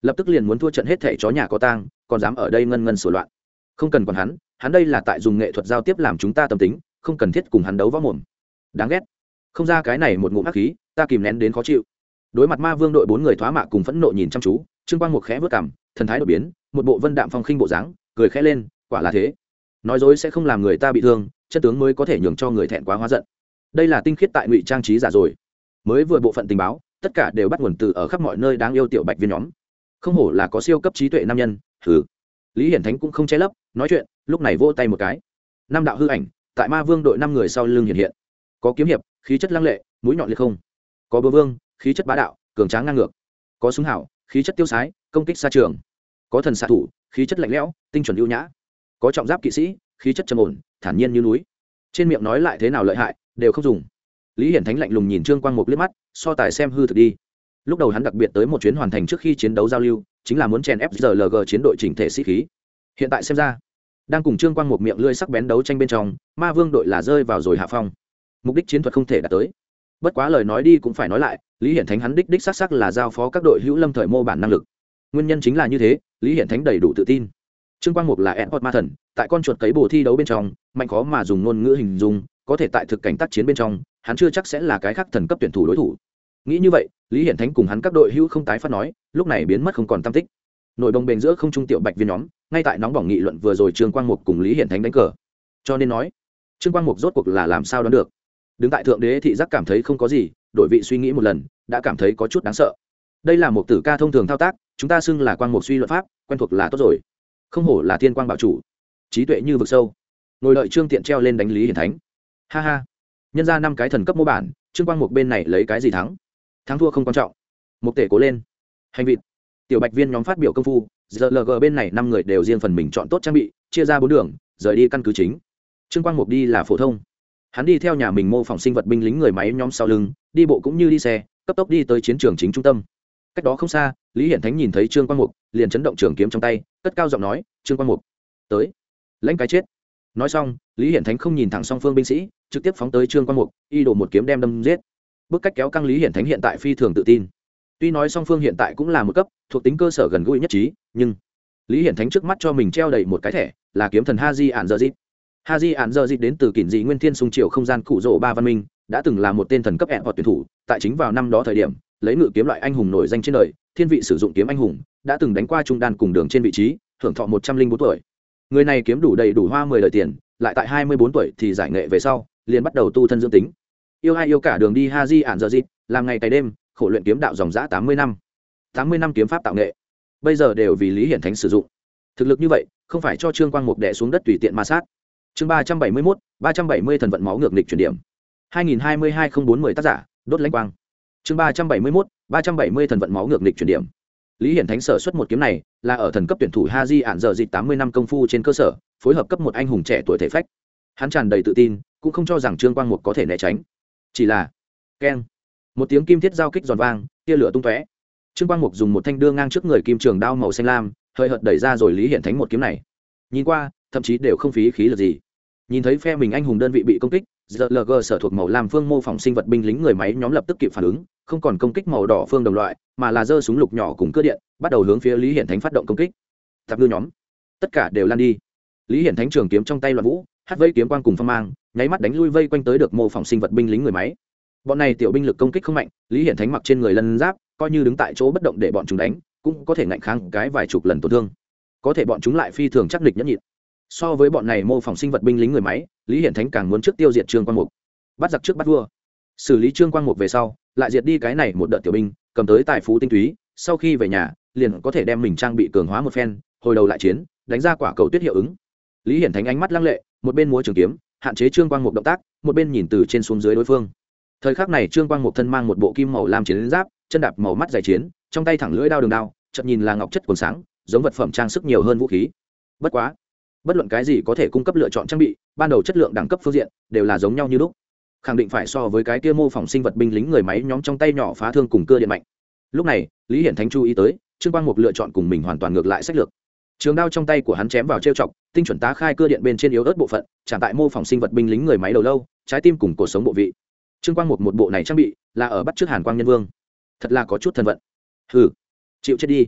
Speaker 1: lập tức liền muốn thua trận hết thẻ chó nhà có tang, còn dám ở đây ngân ngân sửa loạn. Không cần còn hắn đây là tại dùng nghệ thuật giao tiếp làm chúng ta tâm tính, không cần thiết cùng hắn đấu võ mồm. Đáng ghét. Không ra cái này một ngụm ác khí, ta kìm nén đến khó chịu. Đối mặt ma vương đội 4 người thoá mạ cùng phẫn nộ nhìn chăm chú, Trương Quang Mục khẽ vớt cằm, thần thái đổi biến, một bộ vân đạm phong khinh bộ dáng, cười khẽ lên, quả là thế. Nói dối sẽ không làm người ta bị thương, chân tướng mới có thể nhường cho người thẹn quá hóa giận. Đây là tinh khiết tại ngụy trang trí giả rồi. Mới vừa bộ phận tình báo, tất cả đều bắt nguồn từ ở khắp mọi nơi đáng yêu tiểu bạch viên nhóm. Không hổ là có siêu cấp trí tuệ nam nhân, hừ. Lý Hiển Thánh cũng không che lấp, nói chuyện, lúc này vỗ tay một cái. Năm đạo hư ảnh, tại Ma Vương đội 5 người sau lưng hiện hiện. Có kiếm hiệp, khí chất lăng lệ, mũi nhọn liệt không. Có bờ vương, khí chất bá đạo, cường tráng ngang ngược. Có súng hảo, khí chất tiêu sái, công kích xa trường. Có thần xạ thủ, khí chất lạnh lẽo, tinh chuẩn ưu nhã. Có trọng giáp kỵ sĩ, khí chất trầm ổn, thản nhiên như núi. Trên miệng nói lại thế nào lợi hại, đều không dùng. Lý Hiển Thánh lạnh lùng nhìn Trương Quang Mục liếc mắt, so tài xem hư thực đi. Lúc đầu hắn đặc biệt tới một chuyến hoàn thành trước khi chiến đấu giao lưu, chính là muốn chèn ép FZLG chiến đội chỉnh thể sĩ khí. Hiện tại xem ra, đang cùng Trương Quang Mục miệng lưỡi sắc bén đấu tranh bên trong, Ma Vương đội là rơi vào rồi hạ phong. Mục đích chiến thuật không thể đạt tới. Bất quá lời nói đi cũng phải nói lại, Lý Hiển Thánh hắn đích xác là giao phó các đội hữu lâm thời mô bản năng lực. Nguyên nhân chính là như thế, Lý Hiển Thánh đầy đủ tự tin. Trương Quang Mục là Edward ma thần, tại con chuột cấy bồ thi đấu bên trong, mạnh khó mà dùng ngôn ngữ hình dung, có thể tại thực cảnh tác chiến bên trong, hắn chưa chắc sẽ là cái khác thần cấp tuyển thủ đối thủ. Nghĩ như vậy, Lý Hiển Thánh cùng hắn các đội hữu không tái phát nói, lúc này biến mất không còn tăm tích. Nội đồng bền giữa không trung tiểu bạch viên nhóm, ngay tại nóng bỏng nghị luận vừa rồi Trương Quang Mục cùng Lý Hiển Thánh đánh cờ. Cho nên nói, Trương Quang Mục rốt cuộc là làm sao đoán được. Đứng tại thượng đế thị giác cảm thấy không có gì, đổi vị suy nghĩ một lần, đã cảm thấy có chút đáng sợ. Đây là một tử ca thông thường thao tác, chúng ta xưng là Quang Mục suy luận pháp, quen thuộc là tốt rồi. Không hổ là thiên quang bảo chủ, trí tuệ như vực sâu. Ngồi đợi Trương Tiện treo lên đánh Lý Hiển Thánh. Ha ha, nhân ra 5 cái thần cấp mô bản, Trương Quang Mục bên này lấy cái gì thắng? Thắng thua không quan trọng. Mục tể cố lên. Hành vịt. Tiểu bạch viên nhóm phát biểu công phu, GLG bên này 5 người đều riêng phần mình chọn tốt trang bị, chia ra 4 đường, rời đi căn cứ chính. Trương Quang Mục đi là phổ thông. Hắn đi theo nhà mình mô phỏng sinh vật binh lính người máy nhóm sau lưng, đi bộ cũng như đi xe, cấp tốc đi tới chiến trường chính trung tâm. Cách đó không xa, Lý Hiển Thánh nhìn thấy Trương Quang Mục, liền chấn động trường kiếm trong tay, cất cao giọng nói, "Trương Quang Mục, tới, lãnh cái chết." Nói xong, Lý Hiển Thánh không nhìn thẳng song phương binh sĩ, trực tiếp phóng tới Trương Quang Mục, y đổ một kiếm đem đâm giết. Bước cách kéo căng Lý Hiển Thánh hiện tại phi thường tự tin. Tuy nói song phương hiện tại cũng là một cấp, thuộc tính cơ sở gần gũi nhất trí, nhưng Lý Hiển Thánh trước mắt cho mình treo đầy một cái thẻ, là kiếm thần Haji Ản Dơ Dịp. Haji Ản Dơ Dịp đến từ Kỷ Dị Nguyên Thiên Sung Triều không gian cụ rỗ ba văn minh, đã từng là một tên thần cấp hoặc tuyển thủ, tại chính vào năm đó thời điểm, lấy ngự kiếm loại anh hùng nổi danh trên đời, thiên vị sử dụng kiếm anh hùng, đã từng đánh qua trung đan cùng đường trên vị trí, hưởng thọ 104 tuổi. Người này kiếm đủ đầy đủ hoa 10 đời tiền, lại tại 24 tuổi thì giải nghệ về sau, liền bắt đầu tu thân dưỡng tính. Yêu ai yêu cả đường đi Haji Ản Dơ Dịp, làm ngày cày đêm, khổ luyện kiếm đạo dòng dã 80 năm. 80 năm kiếm pháp tạo nghệ, bây giờ đều vì Lý Hiển Thánh sử dụng. Thực lực như vậy, không phải cho Trương Quang Mục đè xuống đất tùy tiện ma sát. Chương 371, 370 thần vận máu ngược nghịch chuyển điểm. 2022-04-10 tác giả, đốt lãnh quang. Chương 371, 370 thần vận máu ngược nghịch chuyển điểm. Lý Hiển Thánh sở xuất một kiếm này, là ở thần cấp tuyển thủ Haji Ản Dơ Dịp 80 năm công phu trên cơ sở, phối hợp cấp một anh hùng trẻ tuổi thể phách. Hắn tràn đầy tự tin, cũng không cho rằng Trương Quang Mục có thể né tránh. Chỉ là, keng, một tiếng kim thiết giao kích giòn vang, tia lửa tung tóe. Trương Quang Mục dùng một thanh đưa ngang trước người kim trường đao màu xanh lam, hơi hợt đẩy ra rồi Lý Hiển Thánh một kiếm này. Nhìn qua, thậm chí đều không phí khí lực gì. Nhìn thấy phe mình anh hùng đơn vị bị công kích, GLG sở thuộc màu lam phương mô phỏng sinh vật binh lính người máy nhóm lập tức kịp phản ứng, không còn công kích màu đỏ phương đồng loại, mà là giơ súng lục nhỏ cùng cưa điện, bắt đầu hướng phía Lý Hiển Thánh phát động công kích. Tạp ngư nhóm, tất cả đều lan đi. Lý Hiển Thánh trường kiếm trong tay loạn vũ, hất vây kiếm quang cùng phong mang, nháy mắt đánh lui vây quanh tới được mô phỏng sinh vật binh lính người máy. Bọn này tiểu binh lực công kích không mạnh, Lý Hiển Thánh mặc trên người lân giáp, coi như đứng tại chỗ bất động để bọn chúng đánh, cũng có thể ngạnh kháng cái vài chục lần tổn thương. Có thể bọn chúng lại phi thường chắc địch nhẫn nhịn. So với bọn này mô phỏng sinh vật binh lính người máy, Lý Hiển Thánh càng muốn trước tiêu diệt Trương Quang Mục, bắt giặc trước bắt vua. Xử lý Trương Quang Mục về sau, lại diệt đi cái này một đợt tiểu binh, cầm tới tài phú tinh túy, sau khi về nhà, liền có thể đem mình trang bị cường hóa một phen, hồi đầu lại chiến, đánh ra quả cầu tuyết hiệu ứng. Lý Hiển Thánh ánh mắt lăng lệ, một bên múa trường kiếm, hạn chế Trương Quang Mục động tác, một bên nhìn từ trên xuống dưới đối phương. Thời khắc này Trương Quang Mục thân mang một bộ kim màu lam chiến giáp, chân đạp màu mắt dày chiến, trong tay thẳng lưỡi đao đường đao, chợt nhìn là ngọc chất quần sáng, giống vật phẩm trang sức nhiều hơn vũ khí. Bất quá, bất luận cái gì có thể cung cấp lựa chọn trang bị, ban đầu chất lượng đẳng cấp phương diện đều là giống nhau như lúc, khẳng định phải so với cái kia mô phỏng sinh vật binh lính người máy nhóm trong tay nhỏ phá thương cùng cưa điện mạnh. Lúc này, Lý Hiển Thánh chú ý tới, Trương Quang Mục lựa chọn cùng mình hoàn toàn ngược lại sách lược. Trường đao trong tay của hắn chém vào trêu chọc, tinh chuẩn tá khai cưa điện bên trên yếu ớt bộ phận, chạm tại mô phỏng sinh vật binh lính người máy đầu lâu, trái tim cùng cổ sống bộ vị. Trương Quang Mục một bộ này trang bị, là ở bắt trước Hàn Quang Nhân Vương. Thật là có chút thần vận. Hừ, chịu chết đi.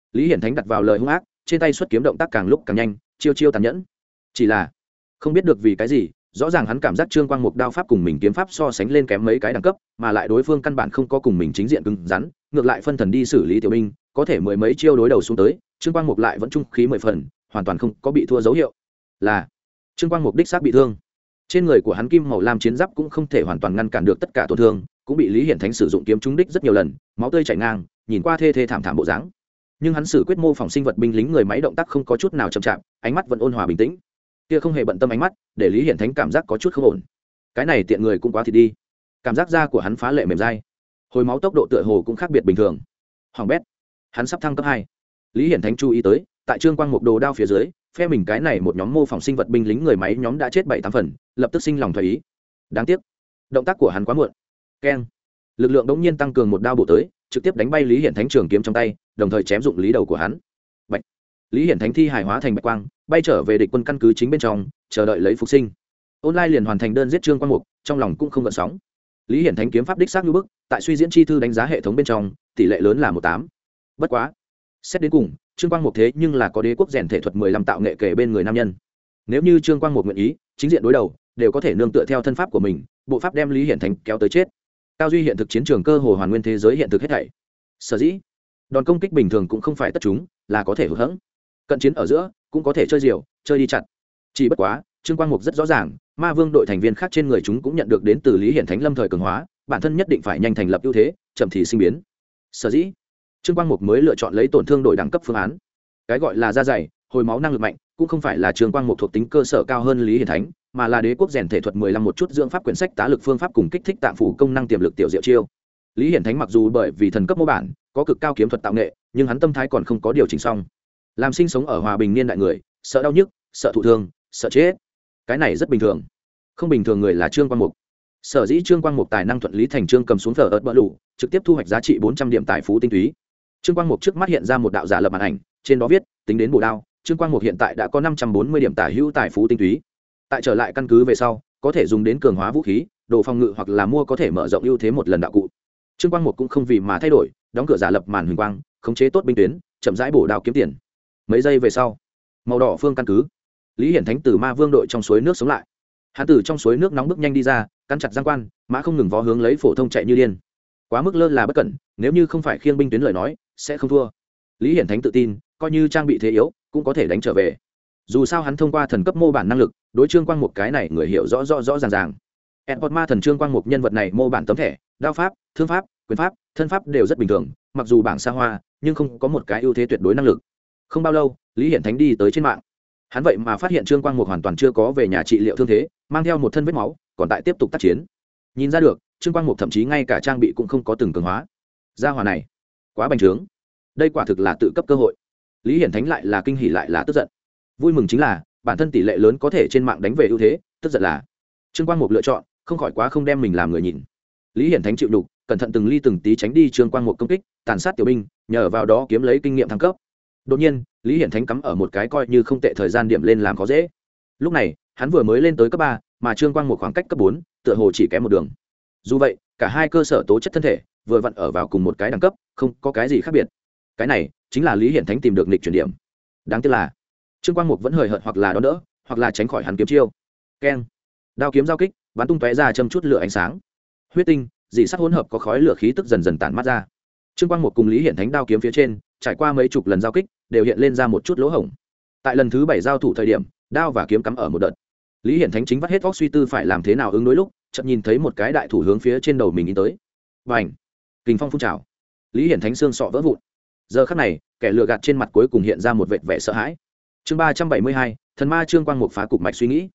Speaker 1: Lý Hiển Thánh đặt vào lời hung ác, trên tay xuất kiếm động tác càng lúc càng nhanh, chiêu chiêu tàn nhẫn. Chỉ là không biết được vì cái gì, rõ ràng hắn cảm giác Trương Quang Mục đao pháp cùng mình kiếm pháp so sánh lên kém mấy cái đẳng cấp, mà lại đối phương căn bản không có cùng mình chính diện cứng rắn, ngược lại phân thần đi xử lý tiểu binh, có thể mười mấy chiêu đối đầu xuống tới, Trương Quang Mục lại vẫn trung khí mười phần, hoàn toàn không có bị thua dấu hiệu. Là Trương Quang Mục đích xác bị thương. Trên người của hắn kim màu lam chiến giáp cũng không thể hoàn toàn ngăn cản được tất cả tổn thương, cũng bị Lý Hiển Thánh sử dụng kiếm trúng đích rất nhiều lần, máu tươi chảy ngang, nhìn qua thê thê thảm thảm bộ dáng. Nhưng hắn sử quyết mô phỏng sinh vật binh lính người máy động tác không có chút nào chậm chạp, ánh mắt vẫn ôn hòa bình tĩnh. Kia không hề bận tâm ánh mắt, để Lý Hiển Thánh cảm giác có chút không ổn. Cái này tiện người cũng quá thịt đi. Cảm giác da của hắn phá lệ mềm dai, hồi máu tốc độ tựa hồ cũng khác biệt bình thường. Hoàng bét, hắn sắp thăng cấp 2. Lý Hiển Thánh chú ý tới, tại Trương Quang Mục đồ đao phía dưới, phe mình cái này một nhóm mô phỏng sinh vật binh lính người máy nhóm đã chết 7-8 phần, lập tức sinh lòng thoái ý. Đáng tiếc, động tác của hắn quá muộn. Keng, lực lượng đống nhiên tăng cường một đao bổ tới, trực tiếp đánh bay Lý Hiển Thánh trường kiếm trong tay, đồng thời chém dụng lý đầu của hắn. Bạch. Lý Hiển Thánh thi hài hóa thành bạch quang, bay trở về địch quân căn cứ chính bên trong, chờ đợi lấy phục sinh. Online liền hoàn thành đơn giết Trương Quang Mục, trong lòng cũng không gợn sóng. Lý Hiển Thánh kiếm pháp đích xác như bức, tại suy diễn chi thư đánh giá hệ thống bên trong, tỷ lệ lớn là 18. Bất quá, xét đến cùng, Trương Quang Mục thế nhưng là có đế quốc rèn thể thuật 15 tạo nghệ kể bên người nam nhân. Nếu như Trương Quang Mục nguyện ý, chính diện đối đầu, đều có thể nương tựa theo thân pháp của mình, bộ pháp đem Lý Hiển Thánh kéo tới chết. Cao duy hiện thực chiến trường cơ hồ hoàn nguyên thế giới hiện thực hết thảy. Sở dĩ, đòn công kích bình thường cũng không phải tất chúng, là có thể hụt hẫng. Cận chiến ở giữa, cũng có thể chơi diều, chơi đi chặt. Chỉ bất quá, Trương Quang Mục rất rõ ràng, Ma Vương đội thành viên khác trên người chúng cũng nhận được đến từ Lý Hiển Thánh lâm thời cường hóa, bản thân nhất định phải nhanh thành lập ưu thế, chậm thì sinh biến. Sở dĩ, Trương Quang Mục mới lựa chọn lấy tổn thương đổi đẳng cấp phương án. Cái gọi là da dày, hồi máu năng lực mạnh, cũng không phải là Trương Quang Mục thuộc tính cơ sở cao hơn Lý Hiển Thánh, mà là đế quốc rèn thể thuật 15 một chút dưỡng pháp quyển sách tá lực phương pháp cùng kích thích tạng phủ công năng tiềm lực tiểu diệu chiêu. Lý Hiển Thánh mặc dù bởi vì thần cấp mô bản, có cực cao kiếm thuật tạo nghệ, nhưng hắn tâm thái còn không có điều chỉnh xong. Làm sinh sống ở hòa bình niên đại người, sợ đau nhức, sợ thụ thương, sợ chết. Cái này rất bình thường. Không bình thường người là Trương Quang Mục. Sở dĩ Trương Quang Mục tài năng thuận lý thành trương cầm xuống phở ớt bỡ lũ, trực tiếp thu hoạch giá trị 400 điểm tài phú tinh túy. Trương Quang Mục trước mắt hiện ra một đạo giả lập màn ảnh, trên đó viết, tính đến bổ đao, Trương Quang Mục hiện tại đã có 540 điểm tài hữu tài phú tinh túy. Tại trở lại căn cứ về sau, có thể dùng đến cường hóa vũ khí, đồ phòng ngự hoặc là mua có thể mở rộng ưu thế một lần đạo cụ. Trương Quang Mục cũng không vì mà thay đổi, đóng cửa giả lập màn huỳnh quang, khống chế tốt binh tuyến, chậm rãi bổ đao kiếm tiền. Mấy giây về sau, màu đỏ phương căn cứ, Lý Hiển Thánh từ Ma Vương đội trong suối nước sống lại. Hắn từ trong suối nước nóng bước nhanh đi ra, cắn chặt giang quan, mã không ngừng vó hướng lấy phổ thông chạy như điên. Quá mức lơ là bất cẩn, nếu như không phải khiêng binh tuyến lời nói, sẽ không thua. Lý Hiển Thánh tự tin, coi như trang bị thế yếu, cũng có thể đánh trở về. Dù sao hắn thông qua thần cấp mô bản năng lực, đối Trương Quang Mục cái này người hiểu rõ ràng. Edward Ma thần Trương Quang Mục nhân vật này mô bản tấm thẻ, đao pháp, thương pháp, quyền pháp, thân pháp đều rất bình thường, mặc dù bảng xa hoa, nhưng không có một cái ưu thế tuyệt đối năng lực. Không bao lâu, Lý Hiển Thánh đi tới trên mạng. Hắn vậy mà phát hiện Trương Quang Mục hoàn toàn chưa có về nhà trị liệu thương thế, mang theo một thân vết máu, còn tại tiếp tục tác chiến. Nhìn ra được, Trương Quang Mục thậm chí ngay cả trang bị cũng không có từng cường hóa. Gia hỏa này, quá bành trướng. Đây quả thực là tự cấp cơ hội. Lý Hiển Thánh lại là kinh hỉ lại là tức giận. Vui mừng chính là, bản thân tỷ lệ lớn có thể trên mạng đánh về ưu thế, tức giận là Trương Quang Mục lựa chọn, không khỏi quá không đem mình làm người nhìn. Lý Hiển Thánh chịu đục, cẩn thận từng ly từng tí tránh đi Trương Quang Mục công kích, tàn sát tiểu binh, nhờ vào đó kiếm lấy kinh nghiệm thăng cấp. Đột nhiên, Lý Hiển Thánh cắm ở một cái coi như không tệ thời gian điểm lên làm khó dễ. Lúc này, hắn vừa mới lên tới cấp 3, mà Trương Quang Mục khoảng cách cấp 4, tựa hồ chỉ kém một đường. Dù vậy, cả hai cơ sở tố chất thân thể vừa vặn ở vào cùng một cái đẳng cấp, không có cái gì khác biệt. Cái này chính là Lý Hiển Thánh tìm được nghịch chuyển điểm. Đáng tiếc là Trương Quang Mục vẫn hời hợt hoặc là đón đỡ, hoặc là tránh khỏi hắn kiếm chiêu. Keng, đao kiếm giao kích, bắn tung tóe ra châm chút lửa ánh sáng. Huyết tinh, dị sắt hỗn hợp có khói lửa khí tức dần dần tản mát ra. Trương Quang Mục cùng Lý Hiển Thánh đao kiếm phía trên, trải qua mấy chục lần giao kích, đều hiện lên ra một chút lỗ hổng. Tại lần thứ 7 giao thủ thời điểm, đao và kiếm cắm ở một đợt. Lý Hiển Thánh chính vắt hết óc suy tư phải làm thế nào ứng đối lúc, chợt nhìn thấy một cái đại thủ hướng phía trên đầu mình đi tới. Bành! Kình phong phun trào. Lý Hiển Thánh xương sọ vỡ vụn. Giờ khắc này, kẻ lừa gạt trên mặt cuối cùng hiện ra một vệt vẻ sợ hãi. Chương 372, Thần Ma Trương Quang Mục phá cục mạch suy nghĩ.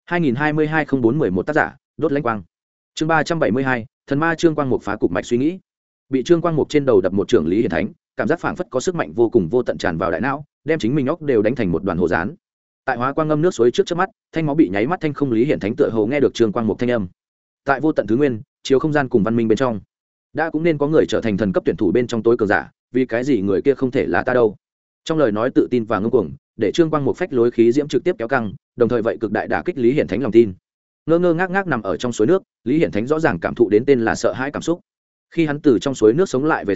Speaker 1: 2022-04-11 tác giả, đốt lãnh quang. Chương 372, Thần Ma Trương Quang Mục phá cục mạch suy nghĩ. Bị Trương Quang Mục trên đầu đập một trưởng Lý Hiển Thánh, cảm giác phảng phất có sức mạnh vô cùng vô tận tràn vào đại não, đem chính mình óc đều đánh thành một đoàn hồ dán. Tại hóa quang ngâm nước suối trước mắt, thanh máu bị nháy mắt thanh không. Lý Hiển Thánh tựa hồ nghe được Trương Quang Mục thanh âm. Tại vô tận thứ nguyên, chiếu không gian cùng văn minh bên trong, đã cũng nên có người trở thành thần cấp tuyển thủ bên trong tối cường giả, vì cái gì người kia không thể là ta đâu? Trong lời nói tự tin và ngông cuồng, để Trương Quang Mục phách lối khí diễm trực tiếp kéo căng, đồng thời vậy cực đại đả kích Lý Hiển Thánh lòng tin. Ngơ ngơ ngác ngác nằm ở trong suối nước, Lý Hiển Thánh rõ ràng cảm thụ đến tên là sợ hãi cảm xúc. Khi hắn từ trong suối nước sống lại về sau,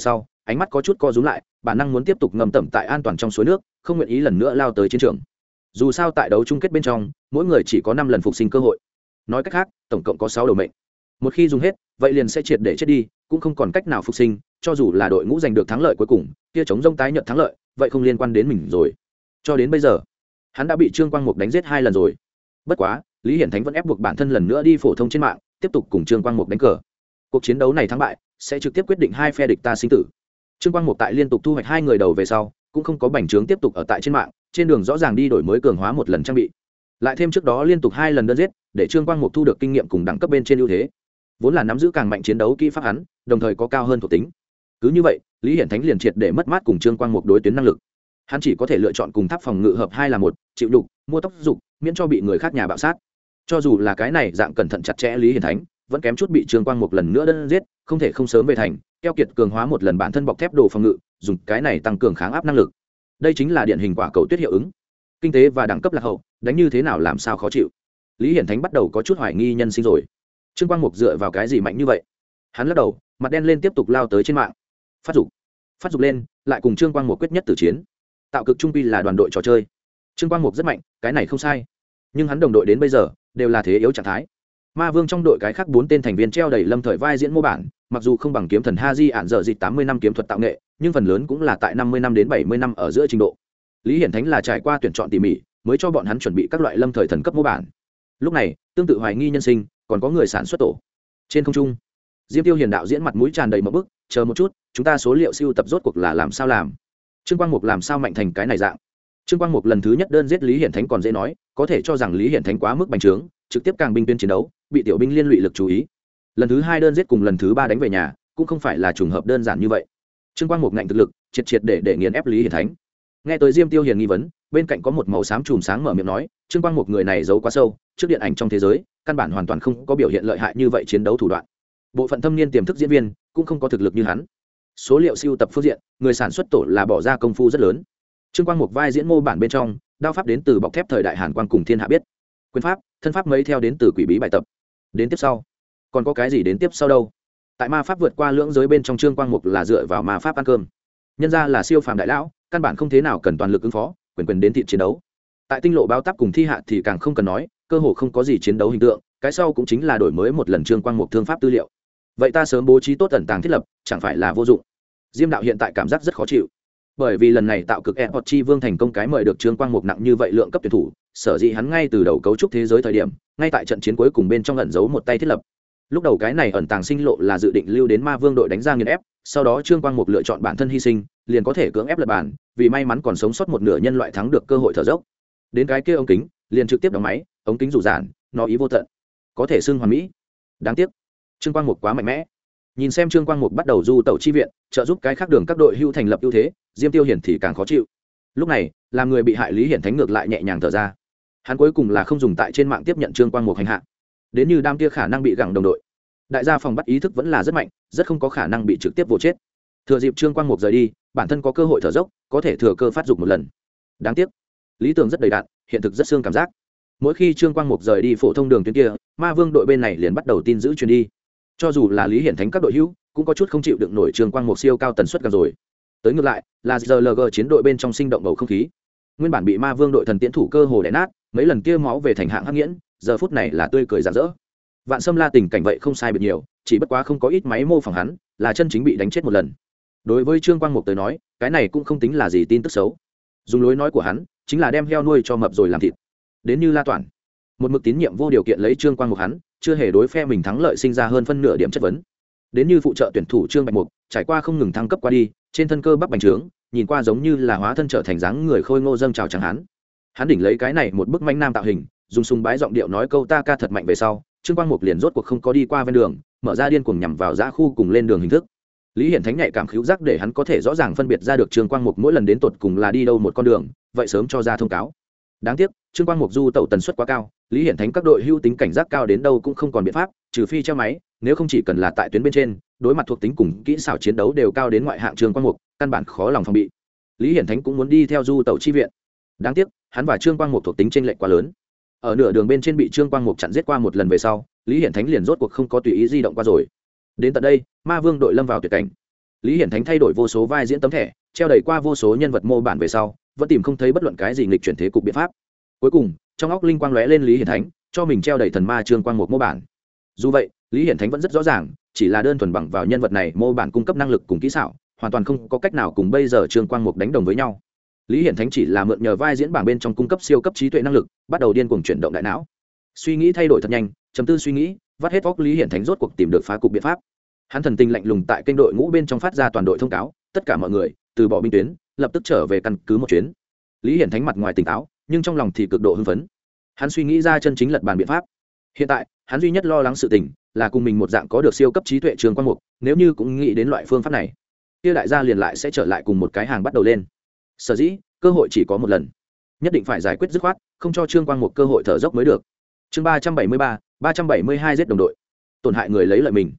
Speaker 1: ánh mắt có chút co rúm lại, bản năng muốn tiếp tục ngâm tẩm tại an toàn trong suối nước, không nguyện ý lần nữa lao tới chiến trường. Dù sao tại đấu chung kết bên trong, mỗi người chỉ có 5 lần phục sinh cơ hội. Nói cách khác, tổng cộng có 6 đầu mệnh. Một khi dùng hết, vậy liền sẽ triệt để chết đi, cũng không còn cách nào phục sinh, cho dù là đội ngũ giành được thắng lợi cuối cùng, kia chống rông tái nhận thắng lợi, vậy không liên quan đến mình rồi. Cho đến bây giờ, hắn đã bị Trương Quang Mục đánh giết 2 lần rồi. Bất quá, Lý Hiển Thánh vẫn ép buộc bản thân lần nữa đi phổ thông trên mạng, tiếp tục cùng Trương Quang Mục đánh cờ. Cuộc chiến đấu này thắng bại sẽ trực tiếp quyết định hai phe địch ta sinh tử. Trương Quang Mục tại liên tục thu hoạch 2 người đầu về sau, cũng không có bành trướng tiếp tục ở tại trên mạng, trên đường rõ ràng đi đổi mới cường hóa một lần trang bị. Lại thêm trước đó liên tục 2 lần đơn giết, để Trương Quang Mục thu được kinh nghiệm cùng đẳng cấp bên trên ưu thế. Vốn là nắm giữ càng mạnh chiến đấu kỹ pháp hắn, đồng thời có cao hơn thuộc tính. Cứ như vậy, Lý Hiển Thánh liền triệt để mất mát cùng Trương Quang Mục đối tuyến năng lực. Hắn chỉ có thể lựa chọn cùng tháp phòng ngự hợp 2 là 1, chịu đục, mua tốc dục, miễn cho bị người khác nhà bạo sát. Cho dù là cái này dạng cẩn thận chặt chẽ Lý Hiển Thánh, vẫn kém chút bị Trương Quang Mục lần nữa đơn giết, không thể không sớm về thành, keo kiệt cường hóa một lần bản thân bọc thép đồ phòng ngự, dùng cái này tăng cường kháng áp năng lực. Đây chính là điển hình quả cầu tuyết hiệu ứng. Kinh tế và đẳng cấp lạc hậu, đánh như thế nào làm sao khó chịu. Lý Hiển Thánh bắt đầu có chút hoài nghi nhân sinh rồi. Trương Quang Mục dựa vào cái gì mạnh như vậy? Hắn lắc đầu, mặt đen lên tiếp tục lao tới trên mạng. Phát dục lên, lại cùng Trương Quang Mục quyết nhất tử chiến. Tạo cực trung quy là đoàn đội trò chơi. Trương Quang Mục rất mạnh, cái này không sai. Nhưng hắn đồng đội đến bây giờ đều là thế yếu trạng thái. Ma Vương trong đội cái khác 4 tên thành viên treo đầy lâm thời vai diễn mô bản, mặc dù không bằng kiếm thần Haji ản dở dịch 80 năm kiếm thuật tạo nghệ, nhưng phần lớn cũng là tại 50 năm đến 70 năm ở giữa trình độ. Lý Hiển Thánh là trải qua tuyển chọn tỉ mỉ, mới cho bọn hắn chuẩn bị các loại lâm thời thần cấp mô bản. Lúc này, tương tự hoài nghi nhân sinh, còn có người sản xuất tổ. Trên không trung, Diêm Tiêu Hiền đạo diễn mặt mũi tràn đầy mộng bức, chờ một chút, chúng ta số liệu siêu tập rốt cuộc là làm sao làm? Trương Quang Mục làm sao mạnh thành cái này dạng? Trương Quang Mục lần thứ nhất đơn giết Lý Hiển Thánh còn dễ nói, có thể cho rằng Lý Hiển Thánh quá mức bành trướng, trực tiếp càng binh tuyến chiến đấu, bị tiểu binh liên lụy lực chú ý. Lần thứ 2 đơn giết cùng lần thứ 3 đánh về nhà, cũng không phải là trùng hợp đơn giản như vậy. Trương Quang Mục ngạnh thực lực, triệt để nghiền ép Lý Hiển Thánh. Nghe tới Diêm Tiêu Hiền nghi vấn, bên cạnh có một màu xám chùm sáng mở miệng nói, Trương Quang Mục người này giấu quá sâu, trước điện ảnh trong thế giới, căn bản hoàn toàn không có biểu hiện lợi hại như vậy chiến đấu thủ đoạn. Bộ phận thâm niên tiềm thức diễn viên cũng không có thực lực như hắn. Số liệu siêu tập phương diện, người sản xuất tổ là bỏ ra công phu rất lớn. Trương Quang Mục vai diễn mô bản bên trong, đao pháp đến từ bọc thép thời đại Hàn Quang cùng thiên hạ biết. Quyền pháp, thân pháp mấy theo đến từ quỷ bí bài tập. Đến tiếp sau, còn có cái gì đến tiếp sau đâu? Tại ma pháp vượt qua lưỡng giới bên trong, Trương Quang Mục là dựa vào ma pháp ăn cơm. Nhân ra là siêu phàm đại lão, căn bản không thế nào cần toàn lực ứng phó, quyền đến thịt chiến đấu. Tại tinh lộ báo táp cùng thi hạ thì càng không cần nói, cơ hồ không có gì chiến đấu hình tượng, cái sau cũng chính là đổi mới một lần Trương Quang Mục thương pháp tư liệu. Vậy ta sớm bố trí tốt ẩn tàng thiết lập, chẳng phải là vô dụng? Diêm đạo hiện tại cảm giác rất khó chịu, bởi vì lần này tạo cực Airport chi vương thành công cái mời được Trương Quang Mục nặng như vậy lượng cấp tuyển thủ, sở dĩ hắn ngay từ đầu cấu trúc thế giới thời điểm, ngay tại trận chiến cuối cùng bên trong ẩn giấu một tay thiết lập. Lúc đầu cái này ẩn tàng sinh lộ là dự định lưu đến Ma Vương đội đánh ra nghiền ép, sau đó Trương Quang Mục lựa chọn bản thân hy sinh, liền có thể cưỡng ép lật bàn, vì may mắn còn sống sót một nửa nhân loại thắng được cơ hội thở dốc. Đến cái kia ống kính, liền trực tiếp đóng máy, ống kính rủ giản, nó ý vô tận, có thể xưng hoàn mỹ. Đáng tiếc, Trương Quang Mục quá mạnh mẽ. Nhìn xem Trương Quang Mục bắt đầu du tẩu chi viện, trợ giúp cái khác đường các đội hưu thành lập ưu thế, Diêm Tiêu Hiển thì càng khó chịu. Lúc này, làm người bị hại Lý Hiển Thánh ngược lại nhẹ nhàng thở ra. Hắn cuối cùng là không dùng tại trên mạng tiếp nhận Trương Quang Mục hành hạ, đến như đam tia khả năng bị gẳng đồng đội. Đại gia phòng bắt ý thức vẫn là rất mạnh, rất không có khả năng bị trực tiếp vô chết. Thừa dịp Trương Quang Mục rời đi, bản thân có cơ hội thở dốc, có thể thừa cơ phát dục một lần. Đáng tiếc, lý tưởng rất đầy đặn, hiện thực rất xương cảm giác. Mỗi khi Trương Quang Mục rời đi phổ thông đường tuyến kia, Ma Vương đội bên này liền bắt đầu tin giữ truyền đi. Cho dù là Lý Hiển Thánh các đội hữu, cũng có chút không chịu đựng nổi Trương Quang Mục siêu cao tần suất gần rồi. Tới ngược lại, là GLG chiến đội bên trong sinh động bầu không khí. Nguyên bản bị Ma Vương đội thần tiễn thủ cơ hồ đè nát, mấy lần kia máu về thành hạng hắc nghiễn, giờ phút này là tươi cười rạng rỡ. Vạn Sâm La tình cảnh vậy không sai biệt nhiều, chỉ bất quá không có ít máy mô phỏng hắn, là chân chính bị đánh chết một lần. Đối với Trương Quang Mục tới nói, cái này cũng không tính là gì tin tức xấu. Dùng lối nói của hắn, chính là đem heo nuôi cho mập rồi làm thịt. Đến như La Toản, một mực tín nhiệm vô điều kiện lấy Trương Quang Mục hắn, chưa hề đối phe mình thắng lợi sinh ra hơn phân nửa điểm chất vấn. Đến như phụ trợ tuyển thủ Trương Bạch Mục, trải qua không ngừng thăng cấp qua đi, trên thân cơ bắp bành trướng, nhìn qua giống như là hóa thân trở thành dáng người khôi ngô dâng trào chẳng hắn. Hắn đỉnh lấy cái này một bức manh nam tạo hình, dùng sùng bái giọng điệu nói câu ta ca thật mạnh về sau, Trương Quang Mục liền rốt cuộc không có đi qua ven đường, mở ra điên cuồng nhằm vào dã khu cùng lên đường hình thức. Lý Hiển Thánh nhạy cảm khứu giác để hắn có thể rõ ràng phân biệt ra được Trương Quang Mục mỗi lần đến tột cùng là đi đâu một con đường, vậy sớm cho ra thông cáo. Đáng tiếc, Trương Quang Mục du tẩu tần suất quá cao, Lý Hiển Thánh các đội hưu tính cảnh giác cao đến đâu cũng không còn biện pháp, trừ phi treo máy, nếu không chỉ cần là tại tuyến bên trên, đối mặt thuộc tính cùng kỹ xảo chiến đấu đều cao đến ngoại hạng Trương Quang Mục, căn bản khó lòng phòng bị. Lý Hiển Thánh cũng muốn đi theo du tẩu chi viện. Đáng tiếc, hắn và Trương Quang Mục thuộc tính chênh lệch quá lớn. Ở nửa đường bên trên bị Trương Quang Mục chặn giết qua một lần về sau, Lý Hiển Thánh liền rốt cuộc không có tùy ý di động qua rồi. Đến tận đây, Ma Vương đội lâm vào tuyệt cảnh. Lý Hiển Thánh thay đổi vô số vai diễn tấm thẻ, treo đầy qua vô số nhân vật mô bản về sau, vẫn tìm không thấy bất luận cái gì nghịch chuyển thế cục biện pháp. Cuối cùng, trong óc linh quang lóe lên Lý Hiển Thánh, cho mình treo đầy thần ma trương quang một mô bản. Dù vậy, Lý Hiển Thánh vẫn rất rõ ràng, chỉ là đơn thuần bằng vào nhân vật này mô bản cung cấp năng lực cùng kỹ xảo, hoàn toàn không có cách nào cùng bây giờ trương quang mục đánh đồng với nhau. Lý Hiển Thánh chỉ là mượn nhờ vai diễn bảng bên trong cung cấp siêu cấp trí tuệ năng lực, bắt đầu điên cuồng chuyển động đại não. Suy nghĩ thay đổi thật nhanh, trầm tư suy nghĩ, vắt hết óc Lý Hiển Thánh rốt cuộc tìm được phá cục biện pháp. Hắn thần tình lạnh lùng tại kênh đội ngũ bên trong phát ra toàn đội thông cáo, tất cả mọi người từ bỏ binh tuyến, lập tức trở về căn cứ một chuyến. Lý Hiển Thánh mặt ngoài tỉnh táo, nhưng trong lòng thì cực độ hưng phấn. Hắn suy nghĩ ra chân chính lật bàn biện pháp. Hiện tại, hắn duy nhất lo lắng sự tình là cùng mình một dạng có được siêu cấp trí tuệ trường quan mục, nếu như cũng nghĩ đến loại phương pháp này, kia đại gia liền lại sẽ trở lại cùng một cái hàng bắt đầu lên. Sở dĩ, cơ hội chỉ có một lần, nhất định phải giải quyết dứt khoát, không cho trương quang mục cơ hội thở dốc mới được. Chương 373, 372 giết đồng đội, tổn hại người lấy lợi mình.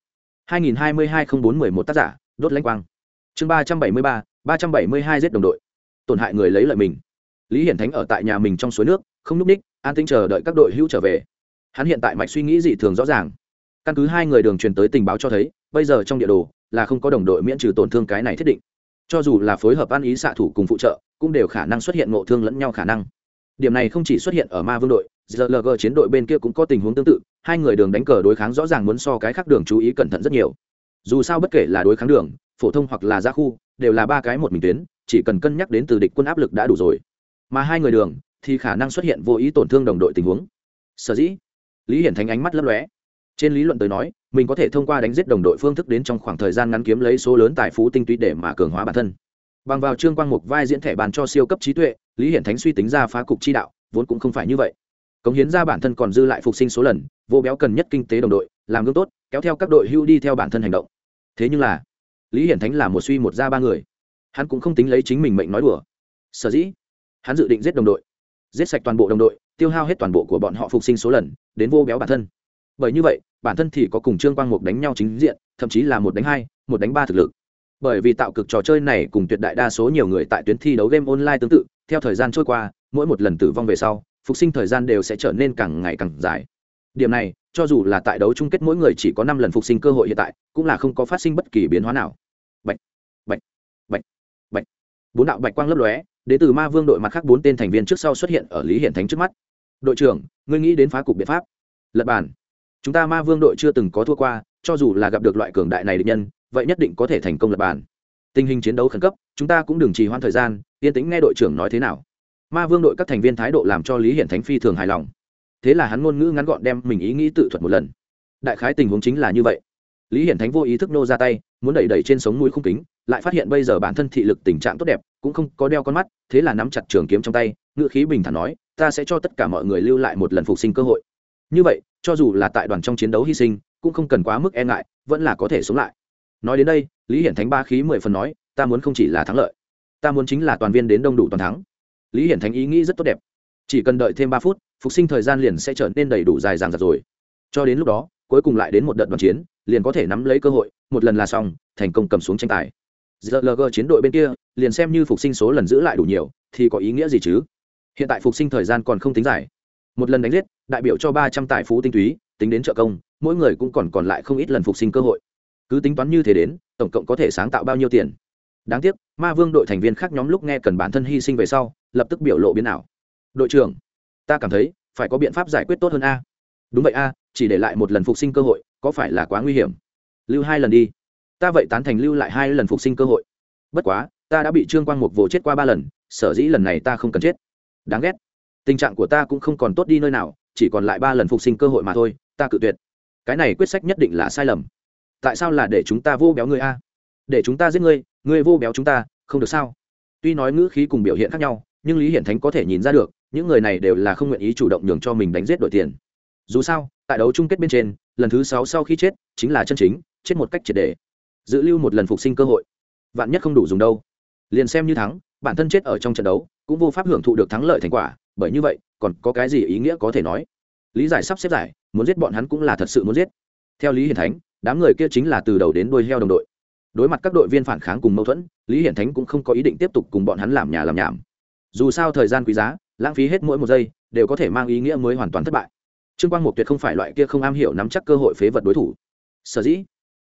Speaker 1: 2022-04-11 tác giả, đốt lãnh quang. Chương 373, 372 giết đồng đội, tổn hại người lấy lợi mình. Lý Hiển Thánh ở tại nhà mình trong suối nước, không núp ních, an tĩnh chờ đợi các đội hữu trở về. Hắn hiện tại mạch suy nghĩ dị thường rõ ràng. Căn cứ hai người đường truyền tới tình báo cho thấy, bây giờ trong địa đồ là không có đồng đội miễn trừ tổn thương cái này thiết định. Cho dù là phối hợp ăn ý xạ thủ cùng phụ trợ, cũng đều khả năng xuất hiện ngộ thương lẫn nhau khả năng. Điểm này không chỉ xuất hiện ở Ma Vương đội, GLG chiến đội bên kia cũng có tình huống tương tự, hai người đường đánh cờ đối kháng rõ ràng muốn so cái khác đường chú ý cẩn thận rất nhiều. Dù sao bất kể là đối kháng đường, phổ thông hoặc là giã khu, đều là ba cái một mình tuyến, chỉ cần cân nhắc đến từ địch quân áp lực đã đủ rồi. Mà hai người đường thì khả năng xuất hiện vô ý tổn thương đồng đội tình huống. Sở dĩ, Lý Hiển Thánh ánh mắt lấp lóe. Trên lý luận tới nói, mình có thể thông qua đánh giết đồng đội phương thức đến trong khoảng thời gian ngắn kiếm lấy số lớn tài phú tinh túy để mà cường hóa bản thân. Bằng vào trương quang mục vai diễn thẻ bàn cho siêu cấp trí tuệ, Lý Hiển Thánh suy tính ra phá cục chi đạo, vốn cũng không phải như vậy. Cống hiến ra bản thân còn dư lại phục sinh số lần, vô béo cần nhất kinh tế đồng đội, làm gương tốt, kéo theo các đội hưu đi theo bản thân hành động. Thế nhưng là, Lý Hiển Thánh là một suy một ra ba người, hắn cũng không tính lấy chính mình mệnh nói đùa. Sở dĩ, hắn dự định giết đồng đội, giết sạch toàn bộ đồng đội, tiêu hao hết toàn bộ của bọn họ phục sinh số lần, đến vô béo bản thân. Bởi như vậy, bản thân thì có cùng trương quang mục đánh nhau chính diện, thậm chí là 1 đánh 2, 1 đánh 3 thực lực. Bởi vì tạo cực trò chơi này cùng tuyệt đại đa số nhiều người tại tuyến thi đấu game online tương tự, theo thời gian trôi qua, mỗi một lần tử vong về sau, phục sinh thời gian đều sẽ trở nên càng ngày càng dài. Điểm này, cho dù là tại đấu chung kết mỗi người chỉ có 5 lần phục sinh cơ hội hiện tại, cũng là không có phát sinh bất kỳ biến hóa nào. Bạch, bạch, bạch, bạch. 4 đạo bạch quang lấp lóe, đến từ Ma Vương đội mặt khác 4 tên thành viên trước sau xuất hiện ở Lý Hiển Thánh trước mắt. Đội trưởng, ngươi nghĩ đến phá cục biện pháp? Lật bàn. Chúng ta Ma Vương đội chưa từng có thua qua, cho dù là gặp được loại cường đại này địch nhân, vậy nhất định có thể thành công lật bàn. Tình hình chiến đấu khẩn cấp, chúng ta cũng đừng trì hoãn thời gian, yên tĩnh nghe đội trưởng nói thế nào. Ma Vương đội các thành viên thái độ làm cho Lý Hiển Thánh phi thường hài lòng. Thế là hắn ngôn ngữ ngắn gọn đem mình ý nghĩ tự thuật một lần. Đại khái tình huống chính là như vậy. Lý Hiển Thánh vô ý thức nô ra tay, muốn đẩy đẩy trên sống mũi khung kính, lại phát hiện bây giờ bản thân thị lực tình trạng tốt đẹp, cũng không có đeo con mắt, thế là nắm chặt trường kiếm trong tay, ngữ khí bình thản nói, ta sẽ cho tất cả mọi người lưu lại một lần phục sinh cơ hội. Như vậy, cho dù là tại đoàn trong chiến đấu hy sinh, cũng không cần quá mức e ngại, vẫn là có thể sống lại. Nói đến đây, Lý Hiển Thánh ba khí 10 phần nói, ta muốn không chỉ là thắng lợi, ta muốn chính là toàn viên đến đông đủ toàn thắng. Lý Hiển Thánh ý nghĩ rất tốt đẹp, chỉ cần đợi thêm 3 phút, phục sinh thời gian liền sẽ trở nên đầy đủ dài dằng dặc rồi. Cho đến lúc đó, cuối cùng lại đến một đợt đoàn chiến, liền có thể nắm lấy cơ hội, một lần là xong, thành công cầm xuống tranh tài. GLG chiến đội bên kia, liền xem như phục sinh số lần giữ lại đủ nhiều, thì có ý nghĩa gì chứ? Hiện tại phục sinh thời gian còn không tính dài. Một lần đánh giết, đại biểu cho 300 tài phú tinh túy, tính đến trợ công, mỗi người cũng còn lại không ít lần phục sinh cơ hội. Cứ tính toán như thế đến, tổng cộng có thể sáng tạo bao nhiêu tiền? Đáng tiếc, Ma Vương đội thành viên khác nhóm lúc nghe cần bản thân hy sinh về sau, lập tức biểu lộ biến ảo. Đội trưởng, ta cảm thấy phải có biện pháp giải quyết tốt hơn a. Đúng vậy a, chỉ để lại một lần phục sinh cơ hội, có phải là quá nguy hiểm? Lưu 2 lần đi. Ta vậy tán thành lưu lại 2 lần phục sinh cơ hội. Bất quá, ta đã bị trương quang mục vồ chết qua 3 lần, sở dĩ lần này ta không cần chết. Đáng ghét. Tình trạng của ta cũng không còn tốt đi nơi nào, chỉ còn lại 3 lần phục sinh cơ hội mà thôi, ta cự tuyệt. Cái này quyết sách nhất định là sai lầm. Tại sao là để chúng ta vô béo ngươi a? Để chúng ta giết ngươi, ngươi vô béo chúng ta, không được sao? Tuy nói ngữ khí cùng biểu hiện khác nhau, nhưng Lý Hiển Thánh có thể nhìn ra được, những người này đều là không nguyện ý chủ động nhường cho mình đánh giết đổi tiền. Dù sao, tại đấu chung kết bên trên, lần thứ 6 sau khi chết, chính là chân chính chết một cách triệt để. Giữ lưu một lần phục sinh cơ hội, vạn nhất không đủ dùng đâu. Liền xem như thắng, bản thân chết ở trong trận đấu, cũng vô pháp hưởng thụ được thắng lợi thành quả, bởi như vậy, còn có cái gì ý nghĩa có thể nói? Lý giải sắp xếp giải, muốn giết bọn hắn cũng là thật sự muốn giết. Theo Lý Hiển Thánh, đám người kia chính là từ đầu đến đuôi heo đồng đội. Đối mặt các đội viên phản kháng cùng mâu thuẫn, Lý Hiển Thánh cũng không có ý định tiếp tục cùng bọn hắn làm nhà làm nhảm. Dù sao thời gian quý giá, lãng phí hết mỗi một giây, đều có thể mang ý nghĩa mới hoàn toàn thất bại. Trương Quang Mục tuyệt không phải loại kia không am hiểu nắm chắc cơ hội phế vật đối thủ. Sở dĩ,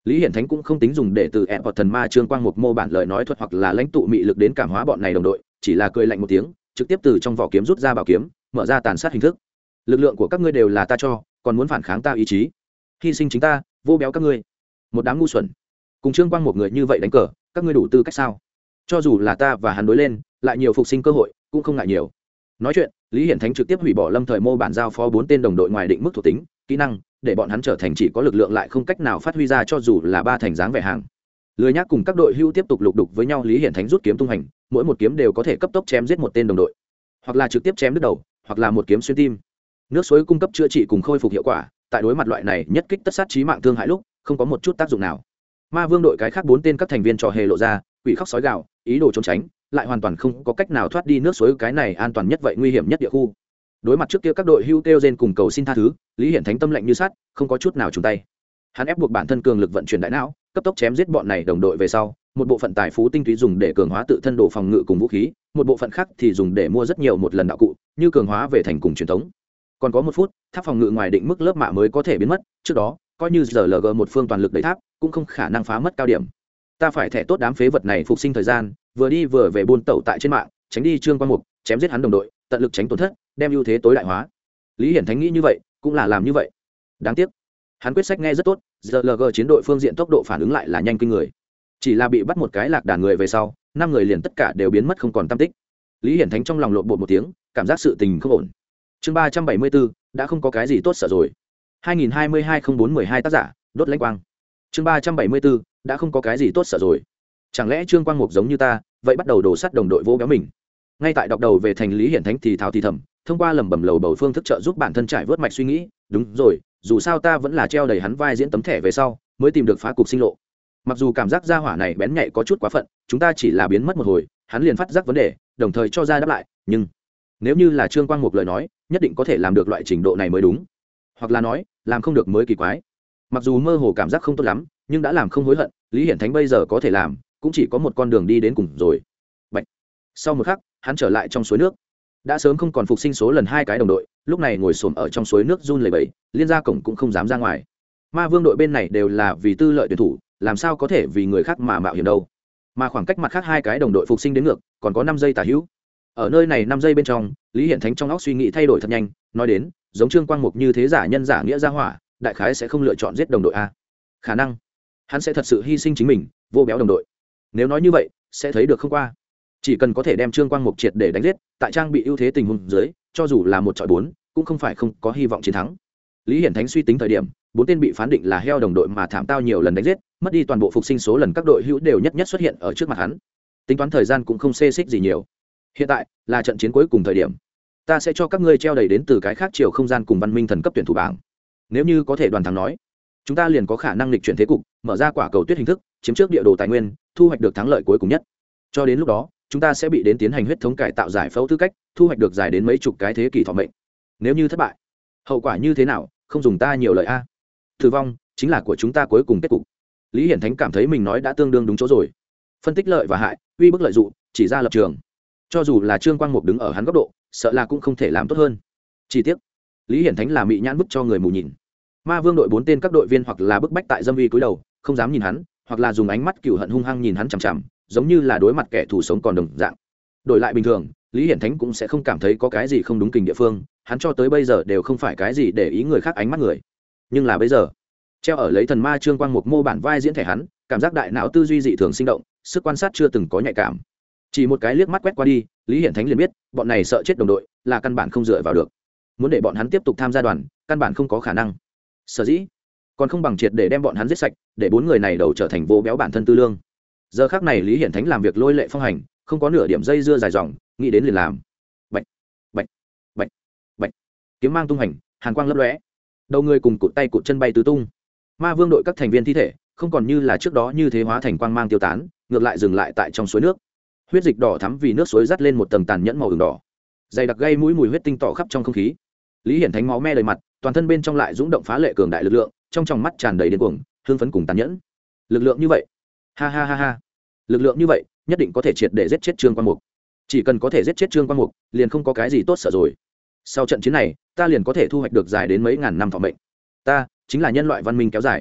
Speaker 1: Lý Hiển Thánh cũng không tính dùng để từ ẹp thần ma Trương Quang Mục mô bản lời nói thuật hoặc là lãnh tụ mị lực đến cảm hóa bọn này đồng đội, chỉ là cười lạnh một tiếng, trực tiếp từ trong vỏ kiếm rút ra bảo kiếm, mở ra tàn sát hình thức. Lực lượng của các ngươi đều là ta cho, còn muốn phản kháng ta ý chí, hy sinh chính ta, vô béo các ngươi. Một đám ngu xuẩn. Cùng Trương Quang Mục người như vậy đánh cờ, các ngươi đủ tư cách sao? Cho dù là ta và hắn đối lên, lại nhiều phục sinh cơ hội, cũng không ngại nhiều. Nói chuyện, Lý Hiển Thánh trực tiếp hủy bỏ lâm thời mô bản giao phó 4 tên đồng đội ngoài định mức thuộc tính, kỹ năng, để bọn hắn trở thành chỉ có lực lượng lại không cách nào phát huy ra cho dù là ba thành dáng vẻ hàng. Lười nhác cùng các đội hưu tiếp tục lục đục với nhau, Lý Hiển Thánh rút kiếm tung hành, mỗi một kiếm đều có thể cấp tốc chém giết một tên đồng đội, hoặc là trực tiếp chém đứt đầu, hoặc là một kiếm xuyên tim. Nước suối cung cấp chữa trị cùng khôi phục hiệu quả, tại đối mặt loại này nhất kích tất sát chí mạng thương hại lúc, không có một chút tác dụng nào. Ma Vương đội cái khác 4 tên các thành viên trò hề lộ ra, quỷ khóc sói gào, ý đồ trốn tránh, lại hoàn toàn không có cách nào thoát đi nước suối cái này an toàn nhất vậy nguy hiểm nhất địa khu. Đối mặt trước kia các đội hưu kêu rên cùng cầu xin tha thứ, Lý Hiển Thánh tâm lạnh như sắt, không có chút nào chùn tay. Hắn ép buộc bản thân cường lực vận chuyển đại não, cấp tốc chém giết bọn này đồng đội về sau, một bộ phận tài phú tinh túy dùng để cường hóa tự thân đồ phòng ngự cùng vũ khí, một bộ phận khác thì dùng để mua rất nhiều một lần đạo cụ, như cường hóa về thành cùng truyền thống. Còn có 1 phút, tháp phòng ngự ngoài định mức lớp mạ mới có thể biến mất, trước đó, coi như GLG một phương toàn lực đẩy tháp, cũng không khả năng phá mất cao điểm. Ta phải thẻ tốt đám phế vật này phục sinh thời gian, vừa đi vừa về buôn tẩu tại trên mạng, tránh đi Trương Quang Mục, chém giết hắn đồng đội, tận lực tránh tổn thất, đem ưu thế tối đại hóa. Lý Hiển Thánh nghĩ như vậy, cũng là làm như vậy. Đáng tiếc, hắn quyết sách nghe rất tốt, GLG chiến đội phương diện tốc độ phản ứng lại là nhanh kinh người. Chỉ là bị bắt một cái lạc đàn người về sau, 5 người liền tất cả đều biến mất không còn tăm tích. Lý Hiển Thánh trong lòng lộn bột một tiếng, cảm giác sự tình không ổn. Chương 374, đã không có cái gì tốt sợ rồi. 2022-04-12 tác giả, đốt lãnh quang. Chương 374, đã không có cái gì tốt sợ rồi. Chẳng lẽ Trương Quang Mục giống như ta, vậy bắt đầu đổ sát đồng đội vô béo mình. Ngay tại đọc đầu về thành Lý Hiển Thánh thì thào thì thầm, thông qua lẩm bẩm lầu bầu phương thức trợ giúp bản thân trải vớt mạch suy nghĩ, đúng rồi, dù sao ta vẫn là treo đầy hắn vai diễn tấm thẻ về sau, mới tìm được phá cục sinh lộ. Mặc dù cảm giác gia hỏa này bén nhạy có chút quá phận, chúng ta chỉ là biến mất một hồi, hắn liền phát giác vấn đề, đồng thời cho ra đáp lại, nhưng nếu như là Trương Quang Mục lời nói, nhất định có thể làm được loại trình độ này mới đúng. Hoặc là nói, làm không được mới kỳ quái. Mặc dù mơ hồ cảm giác không tốt lắm, nhưng đã làm không hối hận, Lý Hiển Thánh bây giờ có thể làm, cũng chỉ có một con đường đi đến cùng rồi. Bạch. Sau một khắc, hắn trở lại trong suối nước. Đã sớm không còn phục sinh số lần 2 cái đồng đội, lúc này ngồi xổm ở trong suối nước run lẩy bẩy, liên ra cổng cũng không dám ra ngoài. Ma Vương đội bên này đều là vì tư lợi tuyển thủ, làm sao có thể vì người khác mà mạo hiểm đâu. Mà khoảng cách mặt khác 2 cái đồng đội phục sinh đến ngược, còn có 5 giây tả hữu. Ở nơi này 5 giây bên trong, Lý Hiển Thánh trong óc suy nghĩ thay đổi thật nhanh, nói đến, giống Trương Quang Mục như thế giả nhân giả nghĩa ra hỏa, đại khái sẽ không lựa chọn giết đồng đội a. Khả năng hắn sẽ thật sự hy sinh chính mình, vô béo đồng đội. Nếu nói như vậy, sẽ thấy được không qua. Chỉ cần có thể đem Trương Quang Mục triệt để đánh giết, tại trang bị ưu thế tình huống dưới, cho dù là 1 chọi 4, cũng không phải không có hy vọng chiến thắng. Lý Hiển Thánh suy tính thời điểm, 4 tên bị phán định là heo đồng đội mà thảm tao nhiều lần đánh giết, mất đi toàn bộ phục sinh số lần các đội hữu đều nhất nhất xuất hiện ở trước mặt hắn. Tính toán thời gian cũng không xê xích gì nhiều. Hiện tại là trận chiến cuối cùng thời điểm. Ta sẽ cho các ngươi treo đầy đến từ cái khác chiều không gian cùng văn minh thần cấp tuyển thủ bảng. Nếu như có thể đoàn thắng nói, chúng ta liền có khả năng lịch chuyển thế cục, mở ra quả cầu tuyết hình thức, chiếm trước địa đồ tài nguyên, thu hoạch được thắng lợi cuối cùng nhất. Cho đến lúc đó, chúng ta sẽ bị đến tiến hành huyết thống cải tạo giải phẫu tư cách, thu hoạch được dài đến mấy chục cái thế kỷ thọ mệnh. Nếu như thất bại, hậu quả như thế nào, không dùng ta nhiều lời a. Tử vong chính là của chúng ta cuối cùng kết cục. Lý Hiển Thánh cảm thấy mình nói đã tương đương đúng chỗ rồi. Phân tích lợi và hại, uy bức lợi dụng, chỉ ra lập trường. Cho dù là Trương Quang Mục đứng ở hắn góc độ, sợ là cũng không thể làm tốt hơn. Chi tiết, Lý Hiển Thánh là mị nhãn bức cho người mù nhìn. Ma Vương đội 4 tên các đội viên hoặc là bức bách tại dâm uy cúi đầu, không dám nhìn hắn, hoặc là dùng ánh mắt cừu hận hung hăng nhìn hắn chằm chằm, giống như là đối mặt kẻ thù sống còn đồng dạng. Đổi lại bình thường, Lý Hiển Thánh cũng sẽ không cảm thấy có cái gì không đúng kình địa phương, hắn cho tới bây giờ đều không phải cái gì để ý người khác ánh mắt người. Nhưng là bây giờ, treo ở lấy thần ma Trương Quang Mục mô bản vai diễn thể hắn, cảm giác đại não tư duy dị thường sinh động, sức quan sát chưa từng có nhạy cảm. Chỉ một cái liếc mắt quét qua đi, Lý Hiển Thánh liền biết, bọn này sợ chết đồng đội, là căn bản không dựa vào được. Muốn để bọn hắn tiếp tục tham gia đoàn, căn bản không có khả năng. Sở dĩ, còn không bằng triệt để đem bọn hắn giết sạch, để 4 người này đầu trở thành vô béo bản thân tư lương. Giờ khắc này Lý Hiển Thánh làm việc lôi lệ phong hành, không có nửa điểm dây dưa dài dòng, nghĩ đến liền làm. Bạch, bạch, bạch, bạch. Kiếm mang tung hành, hàn quang lấp lóe. Đầu người cùng cụt tay cụt chân bay tứ tung. Ma Vương đội các thành viên thi thể, không còn như là trước đó như thế hóa thành quang mang tiêu tán, ngược lại dừng lại tại trong suối nước. Huyết dịch đỏ thắm vì nước suối dắt lên một tầng tàn nhẫn màu ửng đỏ, dày đặc gây mũi mùi huyết tinh tỏ khắp trong không khí. Lý Hiển Thánh máu me đầy mặt, toàn thân bên trong lại dũng động phá lệ cường đại lực lượng, trong tròng mắt tràn đầy điên cuồng, hưng phấn cùng tàn nhẫn. Lực lượng như vậy, ha ha ha ha, lực lượng như vậy, nhất định có thể triệt để giết chết Trương Quang Mục. Chỉ cần có thể giết chết Trương Quang Mục, liền không có cái gì tốt sợ rồi. Sau trận chiến này, ta liền có thể thu hoạch được dài đến mấy ngàn năm thọ mệnh. Ta chính là nhân loại văn minh kéo dài.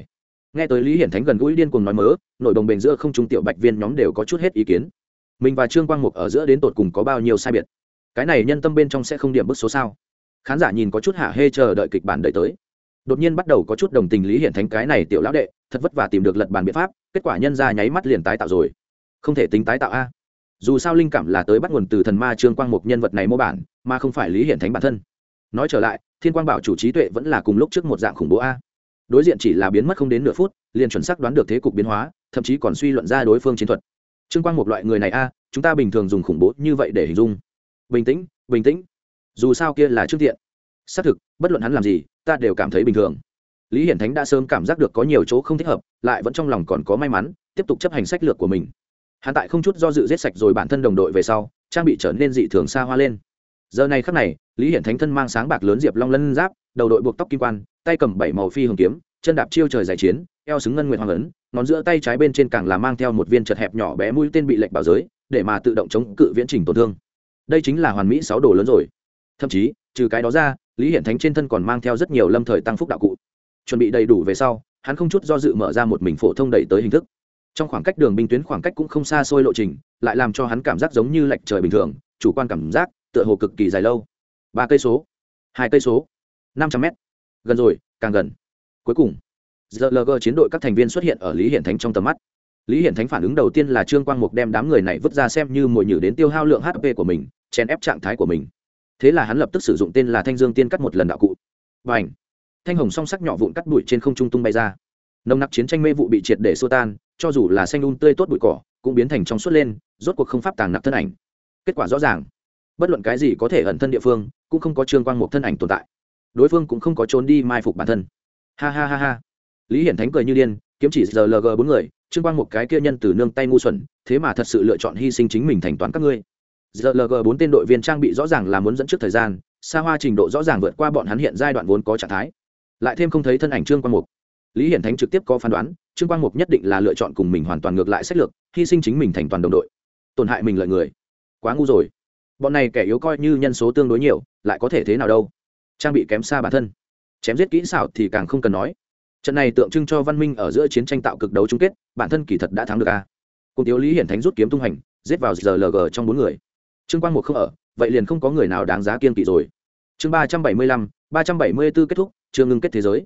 Speaker 1: Nghe tới Lý Hiển Thánh gần gũi điên cuồng nói mớ, nội đồng bền giữa không trung tiểu bạch viên nhóm đều có chút hết ý kiến. Mình và Trương Quang Mục ở giữa đến tột cùng có bao nhiêu sai biệt? Cái này nhân tâm bên trong sẽ không điểm bức số sao? Khán giả nhìn có chút hả hê chờ đợi kịch bản đợi tới. Đột nhiên bắt đầu có chút đồng tình Lý Hiển Thánh cái này tiểu lão đệ, thật vất vả tìm được lật bàn biện pháp, kết quả nhân ra nháy mắt liền tái tạo rồi. Không thể tính tái tạo a. Dù sao linh cảm là tới bắt nguồn từ thần ma Trương Quang Mục nhân vật này mô bản, mà không phải Lý Hiển Thánh bản thân. Nói trở lại, Thiên Quang Bảo chủ trí tuệ vẫn là cùng lúc trước một dạng khủng bố a. Đối diện chỉ là biến mất không đến nửa phút, liền chuẩn xác đoán được thế cục biến hóa, thậm chí còn suy luận ra đối phương chiến thuật. Trương Quang Mục loại người này a, chúng ta bình thường dùng khủng bố như vậy để hình dung. Bình tĩnh, bình tĩnh. Dù sao kia là Trương Thiện. Xác thực, bất luận hắn làm gì, ta đều cảm thấy bình thường. Lý Hiển Thánh đã sớm cảm giác được có nhiều chỗ không thích hợp, lại vẫn trong lòng còn có may mắn, tiếp tục chấp hành sách lược của mình. Hắn tại không chút do dự giết sạch rồi bản thân đồng đội về sau, trang bị trở nên dị thường xa hoa lên. Giờ này khắc này, Lý Hiển Thánh thân mang sáng bạc lớn diệp long lân giáp, đầu đội buộc tóc kim quan, tay cầm 7 màu phi hồng kiếm, chân đạp chiêu trời giải chiến, eo xứng ngân nguyệt hoàng ấn, ngón giữa tay trái bên trên càng là mang theo một viên chật hẹp nhỏ bé mũi tên bị lệch bảo giới, để mà tự động chống cự viễn trình tổn thương. Đây chính là hoàn mỹ 6 đồ lớn rồi. Thậm chí, trừ cái đó ra, Lý Hiển Thánh trên thân còn mang theo rất nhiều lâm thời tăng phúc đạo cụ. Chuẩn bị đầy đủ về sau, hắn không chút do dự mở ra một mình phổ thông đẩy tới hình thức. Trong khoảng cách đường binh tuyến khoảng cách cũng không xa xôi lộ trình, lại làm cho hắn cảm giác giống như lệch trời bình thường, chủ quan cảm giác tựa hồ cực kỳ dài lâu. 3 cây số, 2 cây số, 500 mét, gần rồi, càng gần. Cuối cùng, GLG chiến đội các thành viên xuất hiện ở Lý Hiển Thánh trong tầm mắt. Lý Hiển Thánh phản ứng đầu tiên là Trương Quang Mục đem đám người này vứt ra xem như mồi nhử đến tiêu hao lượng HP của mình, chèn ép trạng thái của mình. Thế là hắn lập tức sử dụng tên là Thanh Dương Tiên cắt một lần đạo cụ. Bành! Thanh hồng song sắc nhỏ vụn cắt bụi trên không trung tung bay ra. Nồng nặc chiến tranh mê vụ bị triệt để xua tan, cho dù là xanh tươi tốt bụi cỏ, cũng biến thành trong suốt lên, rốt cuộc không pháp tàng nặc thân ảnh. Kết quả rõ ràng, bất luận cái gì có thể ẩn thân địa phương, cũng không có Trương Quang Mục thân ảnh tồn tại. Đối phương cũng không có trốn đi mai phục bản thân. Ha ha ha ha. Lý Hiển Thánh cười như điên, kiếm chỉ GLG 4 người, Trương Quang Mục cái kia nhân từ nương tay ngu xuẩn, thế mà thật sự lựa chọn hy sinh chính mình thành toán các ngươi. GLG 4 tên đội viên trang bị rõ ràng là muốn dẫn trước thời gian, xa hoa trình độ rõ ràng vượt qua bọn hắn hiện giai đoạn vốn có trạng thái. Lại thêm không thấy thân ảnh Trương Quang Mục. Lý Hiển Thánh trực tiếp có phán đoán, Trương Quang Mục nhất định là lựa chọn cùng mình hoàn toàn ngược lại sách lược, hy sinh chính mình thành toàn đồng đội, tổn hại mình lợi người. Quá ngu rồi. Bọn này kẻ yếu coi như nhân số tương đối nhiều, lại có thể thế nào đâu? Trang bị kém xa bản thân, chém giết kỹ xảo thì càng không cần nói. Trận này tượng trưng cho văn minh ở giữa chiến tranh tạo cực đấu chung kết, bản thân kỳ thật đã thắng được a. Cùng thiếu Lý Hiển Thánh rút kiếm tung hành, giết vào GLG trong 4 người. Trương Quang Mục không ở, vậy liền không có người nào đáng giá kiêng kỵ rồi. Chương 375, 374 kết thúc, chương ngưng kết thế giới.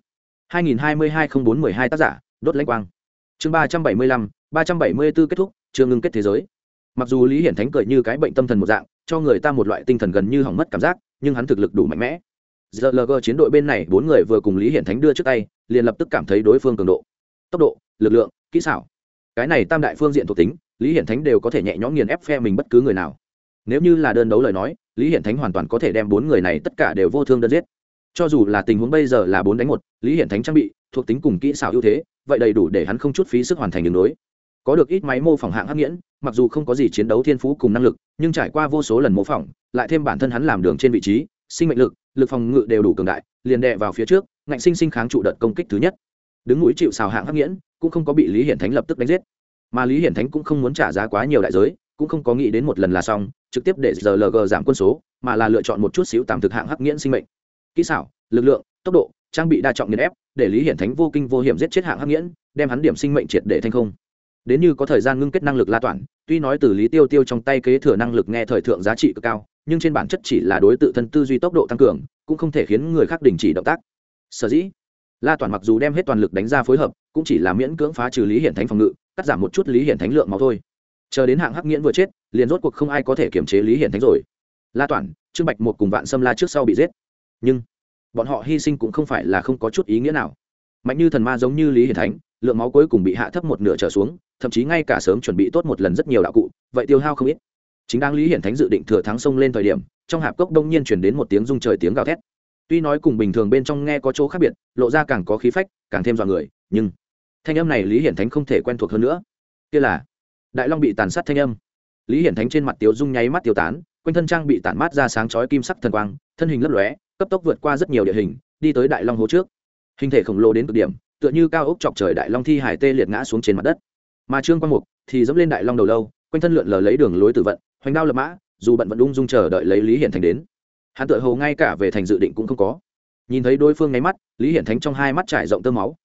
Speaker 1: 2022-04-12 tác giả, Đốt Lãnh Quang. Chương 375, 374 kết thúc, chương ngưng kết thế giới. Mặc dù Lý Hiển Thánh cười như cái bệnh tâm thần một dạng, cho người ta một loại tinh thần gần như hỏng mất cảm giác, nhưng hắn thực lực đủ mạnh mẽ. GLG chiến đội bên này 4 người vừa cùng Lý Hiển Thánh đưa trước tay, liền lập tức cảm thấy đối phương cường độ, tốc độ, lực lượng, kỹ xảo. Cái này tam đại phương diện thuộc tính, Lý Hiển Thánh đều có thể nhẹ nhõm nghiền ép phe mình bất cứ người nào. Nếu như là đơn đấu lời nói, Lý Hiển Thánh hoàn toàn có thể đem 4 người này tất cả đều vô thương đơn giết. Cho dù là tình huống bây giờ là 4 đánh 1, Lý Hiển Thánh trang bị, thuộc tính cùng kỹ xảo ưu thế, vậy đầy đủ để hắn không chút phí sức hoàn thành đường đối. Có được ít máy mô phỏng hạng hắc nghiễn, mặc dù không có gì chiến đấu thiên phú cùng năng lực, nhưng trải qua vô số lần mô phỏng, lại thêm bản thân hắn làm đường trên vị trí, sinh mệnh lực, lực phòng ngự đều đủ cường đại, liền đè vào phía trước, ngạnh sinh sinh kháng trụ đợt công kích thứ nhất. Đứng mũi chịu sào hạng hắc nghiễn, cũng không có bị Lý Hiển Thánh lập tức đánh giết. Mà Lý Hiển Thánh cũng không muốn trả giá quá nhiều đại giới, cũng không có nghĩ đến một lần là xong, trực tiếp để GLG giảm quân số, mà là lựa chọn một chút xíu tạm thực hạng hắc nghiễn sinh mệnh. Kỹ xảo, lực lượng, tốc độ, trang bị đa trọng nghiền ép, để Lý Hiển Thánh vô kinh vô hiểm giết chết hạng hắc nghiễn, đem hắn điểm sinh mệnh triệt để thành không. Đến như có thời gian ngưng kết năng lực la toàn, tuy nói từ Lý Tiêu Tiêu trong tay kế thừa năng lực nghe thời thượng giá trị cực cao, nhưng trên bản chất chỉ là đối tự thân tư duy tốc độ tăng cường, cũng không thể khiến người khác đình chỉ động tác. Sở dĩ, la toàn mặc dù đem hết toàn lực đánh ra phối hợp, cũng chỉ là miễn cưỡng phá trừ Lý Hiển Thánh phòng ngự, cắt giảm một chút Lý Hiển Thánh lượng máu thôi. Chờ đến hạng hắc nghiễn vừa chết, liền rốt cuộc không ai có thể kiềm chế Lý Hiển Thánh rồi. La toàn, Trương Bạch một cùng Vạn Sâm La trước sau bị giết, nhưng bọn họ hy sinh cũng không phải là không có chút ý nghĩa nào. Mạnh như thần ma giống như Lý Hiển Thánh, lượng máu cuối cùng bị hạ thấp một nửa trở xuống, thậm chí ngay cả sớm chuẩn bị tốt một lần rất nhiều đạo cụ, vậy tiêu hao không ít. Chính đang Lý Hiển Thánh dự định thừa thắng xông lên thời điểm, trong hạp cốc đông nhiên truyền đến một tiếng rung trời tiếng gào thét. Tuy nói cùng bình thường bên trong nghe có chỗ khác biệt, lộ ra càng có khí phách, càng thêm dọa người, nhưng thanh âm này Lý Hiển Thánh không thể quen thuộc hơn nữa. Kia là Đại Long bị tàn sát thanh âm. Lý Hiển Thánh trên mặt tiếu dung nháy mắt tiêu tán, quanh thân trang bị tản mát ra sáng chói kim sắc thần quang, thân hình lấp lóe, cấp tốc vượt qua rất nhiều địa hình, đi tới Đại Long hố trước. Hình thể khổng lồ đến cực điểm, tựa như cao ốc chọc trời Đại Long thi hải tê liệt ngã xuống trên mặt đất. Mà Trương Quang Mục thì dẫm lên Đại Long đầu lâu, quanh thân lượn lờ lấy đường lối tử vận, hoành đao lập mã, dù bận vẫn ung dung chờ đợi lấy Lý Hiển Thánh đến. Hắn tựa hồ ngay cả về thành dự định cũng không có. Nhìn thấy đối phương nháy mắt, Lý Hiển Thánh trong hai mắt trải rộng tơ máu,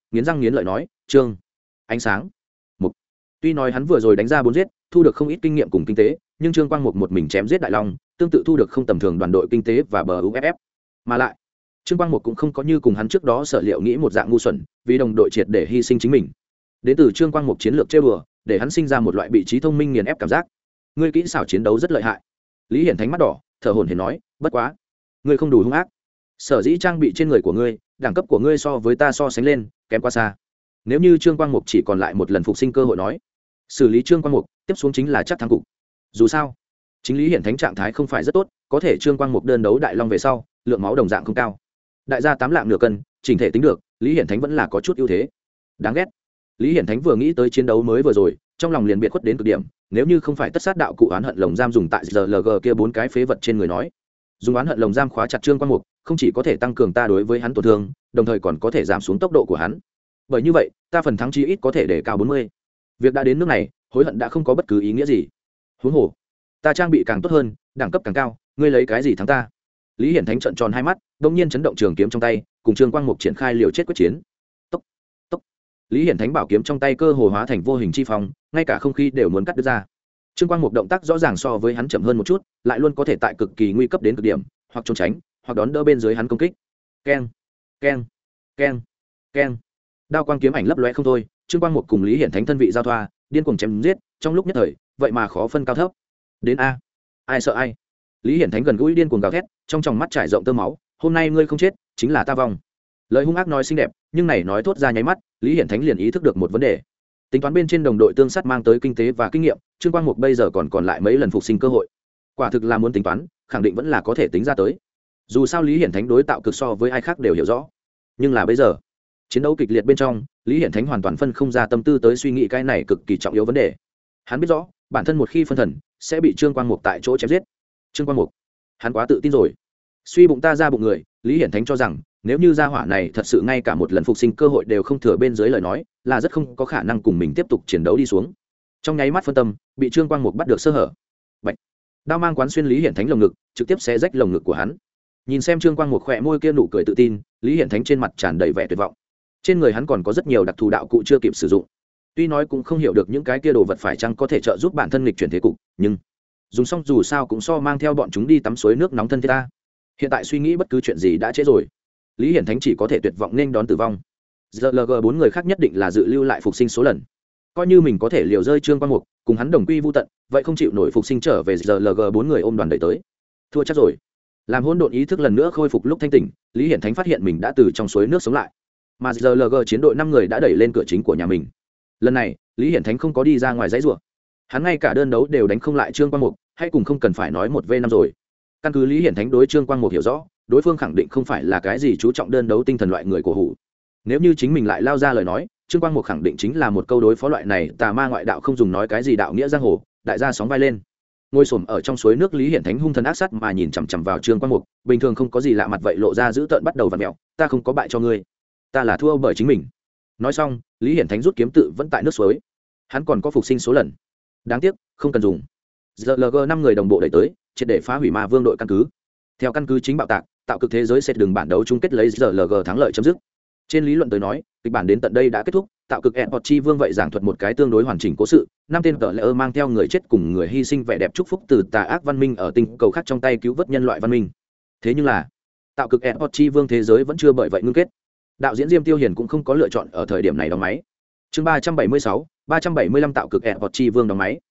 Speaker 1: nghiến răng nghiến lợi nói, trương ánh sáng mục. Tuy nói hắn vừa rồi đánh ra 4 giết, thu được không ít kinh nghiệm cùng kinh tế, nhưng trương quang mục một mình chém giết đại long, tương tự thu được không tầm thường đoàn đội kinh tế và bờ uff. Mà lại trương quang mục cũng không có như cùng hắn trước đó sở liệu nghĩ một dạng ngu xuẩn, vì đồng đội triệt để hy sinh chính mình. Đến từ trương quang mục chiến lược chơi bừa, để hắn sinh ra một loại bị trí thông minh nghiền ép cảm giác. Ngươi kỹ xảo chiến đấu rất lợi hại. Lý Hiển Thánh mắt đỏ, thở hổn hển nói, bất quá, ngươi không đủ hung ác. Sở dĩ trang bị trên người của ngươi, đẳng cấp của ngươi so với ta so sánh lên kém quá xa. Nếu như trương quang mục chỉ còn lại một lần phục sinh cơ hội nói, xử lý trương quang mục tiếp xuống chính là chắc thắng cục. Dù sao chính Lý Hiển Thánh trạng thái không phải rất tốt, có thể trương quang mục đơn đấu đại long về sau lượng máu đồng dạng không cao, đại gia 8 lạng nửa cân, chỉnh thể tính được Lý Hiển Thánh vẫn là có chút ưu thế. Đáng ghét. Lý Hiển Thánh vừa nghĩ tới chiến đấu mới vừa rồi, trong lòng liền biệt khuất đến cực điểm. Nếu như không phải tất sát đạo cụ oán hận lồng giam dùng tại GLG kia 4 cái phế vật trên người nói, dùng oán hận lồng giam khóa chặt trương quang mục, không chỉ có thể tăng cường ta đối với hắn tổn thương, đồng thời còn có thể giảm xuống tốc độ của hắn. Bởi như vậy ta phần thắng chí ít có thể để cao 40. Việc đã đến nước này, hối hận đã không có bất cứ ý nghĩa gì. Huống hồ ta trang bị càng tốt hơn, đẳng cấp càng cao, ngươi lấy cái gì thắng ta? Lý Hiển Thánh trợn tròn hai mắt, đột nhiên chấn động trường kiếm trong tay, cùng trương quang mục triển khai liều chết quyết chiến. Tốc tốc. Lý Hiển Thánh bảo kiếm trong tay cơ hồ hóa thành vô hình chi phong, ngay cả không khí đều muốn cắt đứt ra. Trương quang mục động tác rõ ràng so với hắn chậm hơn một chút, lại luôn có thể tại cực kỳ nguy cấp đến cực điểm, hoặc trốn tránh, hoặc đón đỡ bên dưới hắn công kích. Keng, keng, keng, keng. Đao quang kiếm ảnh lấp lóe không thôi, Trương quang mục cùng Lý Hiển Thánh thân vị giao thoa, điên cuồng chém giết, trong lúc nhất thời, vậy mà khó phân cao thấp. Đến a, ai sợ ai? Lý Hiển Thánh gần gũi điên cuồng gào thét, trong tròng mắt trải rộng tơ máu, hôm nay ngươi không chết, chính là ta vong. Lời hung ác nói xinh đẹp, nhưng này nói thốt ra nháy mắt, Lý Hiển Thánh liền ý thức được một vấn đề. Tính toán bên trên đồng đội tương sát mang tới kinh tế và kinh nghiệm, Trương quang mục bây giờ còn lại mấy lần phục sinh cơ hội. Quả thực là muốn tính toán, khẳng định vẫn là có thể tính ra tới. Dù sao Lý Hiển Thánh đối tạo cực so với ai khác đều hiểu rõ. Nhưng là bây giờ, chiến đấu kịch liệt bên trong, Lý Hiển Thánh hoàn toàn phân không ra tâm tư tới suy nghĩ cái này cực kỳ trọng yếu vấn đề. Hắn biết rõ, bản thân một khi phân thần, sẽ bị trương quang mục tại chỗ chém giết. Trương quang mục, hắn quá tự tin rồi. Suy bụng ta ra bụng người, Lý Hiển Thánh cho rằng nếu như gia hỏa này thật sự ngay cả một lần phục sinh cơ hội đều không thừa bên dưới lời nói, là rất không có khả năng cùng mình tiếp tục chiến đấu đi xuống. Trong nháy mắt phân tâm, bị trương quang mục bắt được sơ hở. Bạch, đao mang quán xuyên Lý Hiển Thánh lồng ngực, trực tiếp xé rách lồng ngực của hắn. Nhìn xem trương quang mục khỏe môi kia nụ cười tự tin, Lý Hiển Thánh trên mặt tràn đầy vẻ tuyệt vọng. Trên người hắn còn có rất nhiều đặc thù đạo cụ chưa kịp sử dụng. Tuy nói cũng không hiểu được những cái kia đồ vật phải chăng có thể trợ giúp bản thân nghịch chuyển thế cục, nhưng dùng xong dù sao cũng so mang theo bọn chúng đi tắm suối nước nóng thân thiết ta. Hiện tại suy nghĩ bất cứ chuyện gì đã trễ rồi. Lý Hiển Thánh chỉ có thể tuyệt vọng nên đón tử vong. GLG 4 người khác nhất định là dự lưu lại phục sinh số lần. Coi như mình có thể liều rơi trương quang mục, cùng hắn đồng quy vu tận, vậy không chịu nổi phục sinh trở về GLG 4 người ôm đoàn đẩy tới. Thua chắc rồi. Làm hỗn độn ý thức lần nữa khôi phục lúc thanh tỉnh, Lý Hiển Thánh phát hiện mình đã từ trong suối nước sống lại. Mà GLG chiến đội 5 người đã đẩy lên cửa chính của nhà mình. Lần này, Lý Hiển Thánh không có đi ra ngoài dãy rủa. Hắn ngay cả đơn đấu đều đánh không lại trương quang mục, hay cùng không cần phải nói 1v5 rồi. Căn cứ Lý Hiển Thánh đối trương quang mục hiểu rõ, đối phương khẳng định không phải là cái gì chú trọng đơn đấu tinh thần loại người cổ hủ. Nếu như chính mình lại lao ra lời nói, trương quang mục khẳng định chính là một câu đối phó loại này tà ma ngoại đạo không dùng nói cái gì đạo nghĩa giang hồ. Đại gia sóng vai lên. Ngồi xổm ở trong suối nước Lý Hiển Thánh hung thần ác sát mà nhìn chằm chằm vào trương quang mục, bình thường không có gì lạ mặt vậy lộ ra giữ tợn bắt đầu vặn mèo, ta không có bại cho ngươi, ta là thua bởi chính mình. Nói xong, Lý Hiển Thánh rút kiếm tự vẫn tại nước suối. Hắn còn có phục sinh số lần, đáng tiếc không cần dùng. GLG 5 người đồng bộ đẩy tới, triệt để phá hủy Ma Vương đội căn cứ. Theo căn cứ chính bạo tạc, tạo cực thế giới sẽ đường bản đấu chung kết lấy GLG thắng lợi chấm dứt. Trên lý luận tới nói, kịch bản đến tận đây đã kết thúc, tạo cực Airport chi vương vậy giảng thuật một cái tương đối hoàn chỉnh cố sự, 5 tên tợ lệ mang theo người chết cùng người hy sinh vẻ đẹp chúc phúc từ tà ác văn minh ở tinh cầu khác trong tay cứu vớt nhân loại văn minh. Thế nhưng là, tạo cực Airport chi vương thế giới vẫn chưa bởi vậy ngưng kết. Đạo diễn Diêm Tiêu Hiền cũng không có lựa chọn ở thời điểm này đóng máy. Chương 376, 375 tạo cực Airport chi vương đóng máy.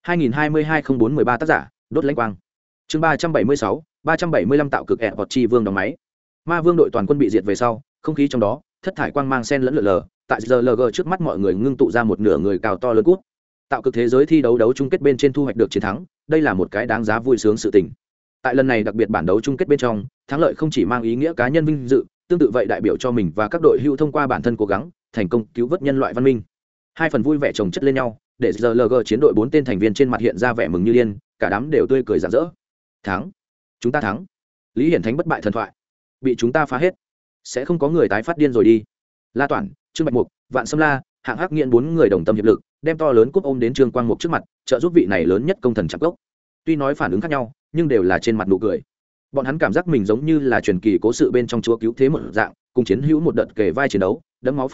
Speaker 1: 2022-04-13 tác giả, Đốt Lãnh Quang. Chương 376, 375 tạo cực Airport chi vương đóng máy. Ma Vương đội toàn quân bị diệt về sau, không khí trong đó, thất thải quang mang sen lẫn lượn lờ, tại GLG trước mắt mọi người ngưng tụ ra một nửa người cao to lớn cút. Tạo cực thế giới thi đấu đấu chung kết bên trên thu hoạch được chiến thắng, đây là một cái đáng giá vui sướng sự tình. Tại lần này đặc biệt bản đấu chung kết bên trong, thắng lợi không chỉ mang ý nghĩa cá nhân vinh dự, tương tự vậy đại biểu cho mình và các đội hữu thông qua bản thân cố gắng, thành công cứu vớt nhân loại văn minh. Hai phần vui vẻ chồng chất lên nhau, để GLG chiến đội 4 tên thành viên trên mặt hiện ra vẻ mừng như điên, cả đám đều tươi cười rạng rỡ. Thắng, chúng ta thắng. Lý Hiển Thánh bất bại thần thoại, bị chúng ta phá hết, sẽ không có người tái phát điên rồi đi. La Toản, Trương Bạch Mục, Vạn Sâm La, Hạng Hắc Nghiễn 4 người đồng tâm hiệp lực, đem to lớn cúp ôm đến Trương Quang Mục trước mặt, trợ giúp vị này lớn nhất công thần chạm gốc. Tuy nói phản ứng khác nhau, nhưng đều là trên mặt nụ cười. Bọn hắn cảm giác mình giống như là truyền kỳ cố sự bên trong chúa cứu thế một dạng, cùng chiến hữu một đợt kề vai chiến đấu, đẫm máu phấn đấu,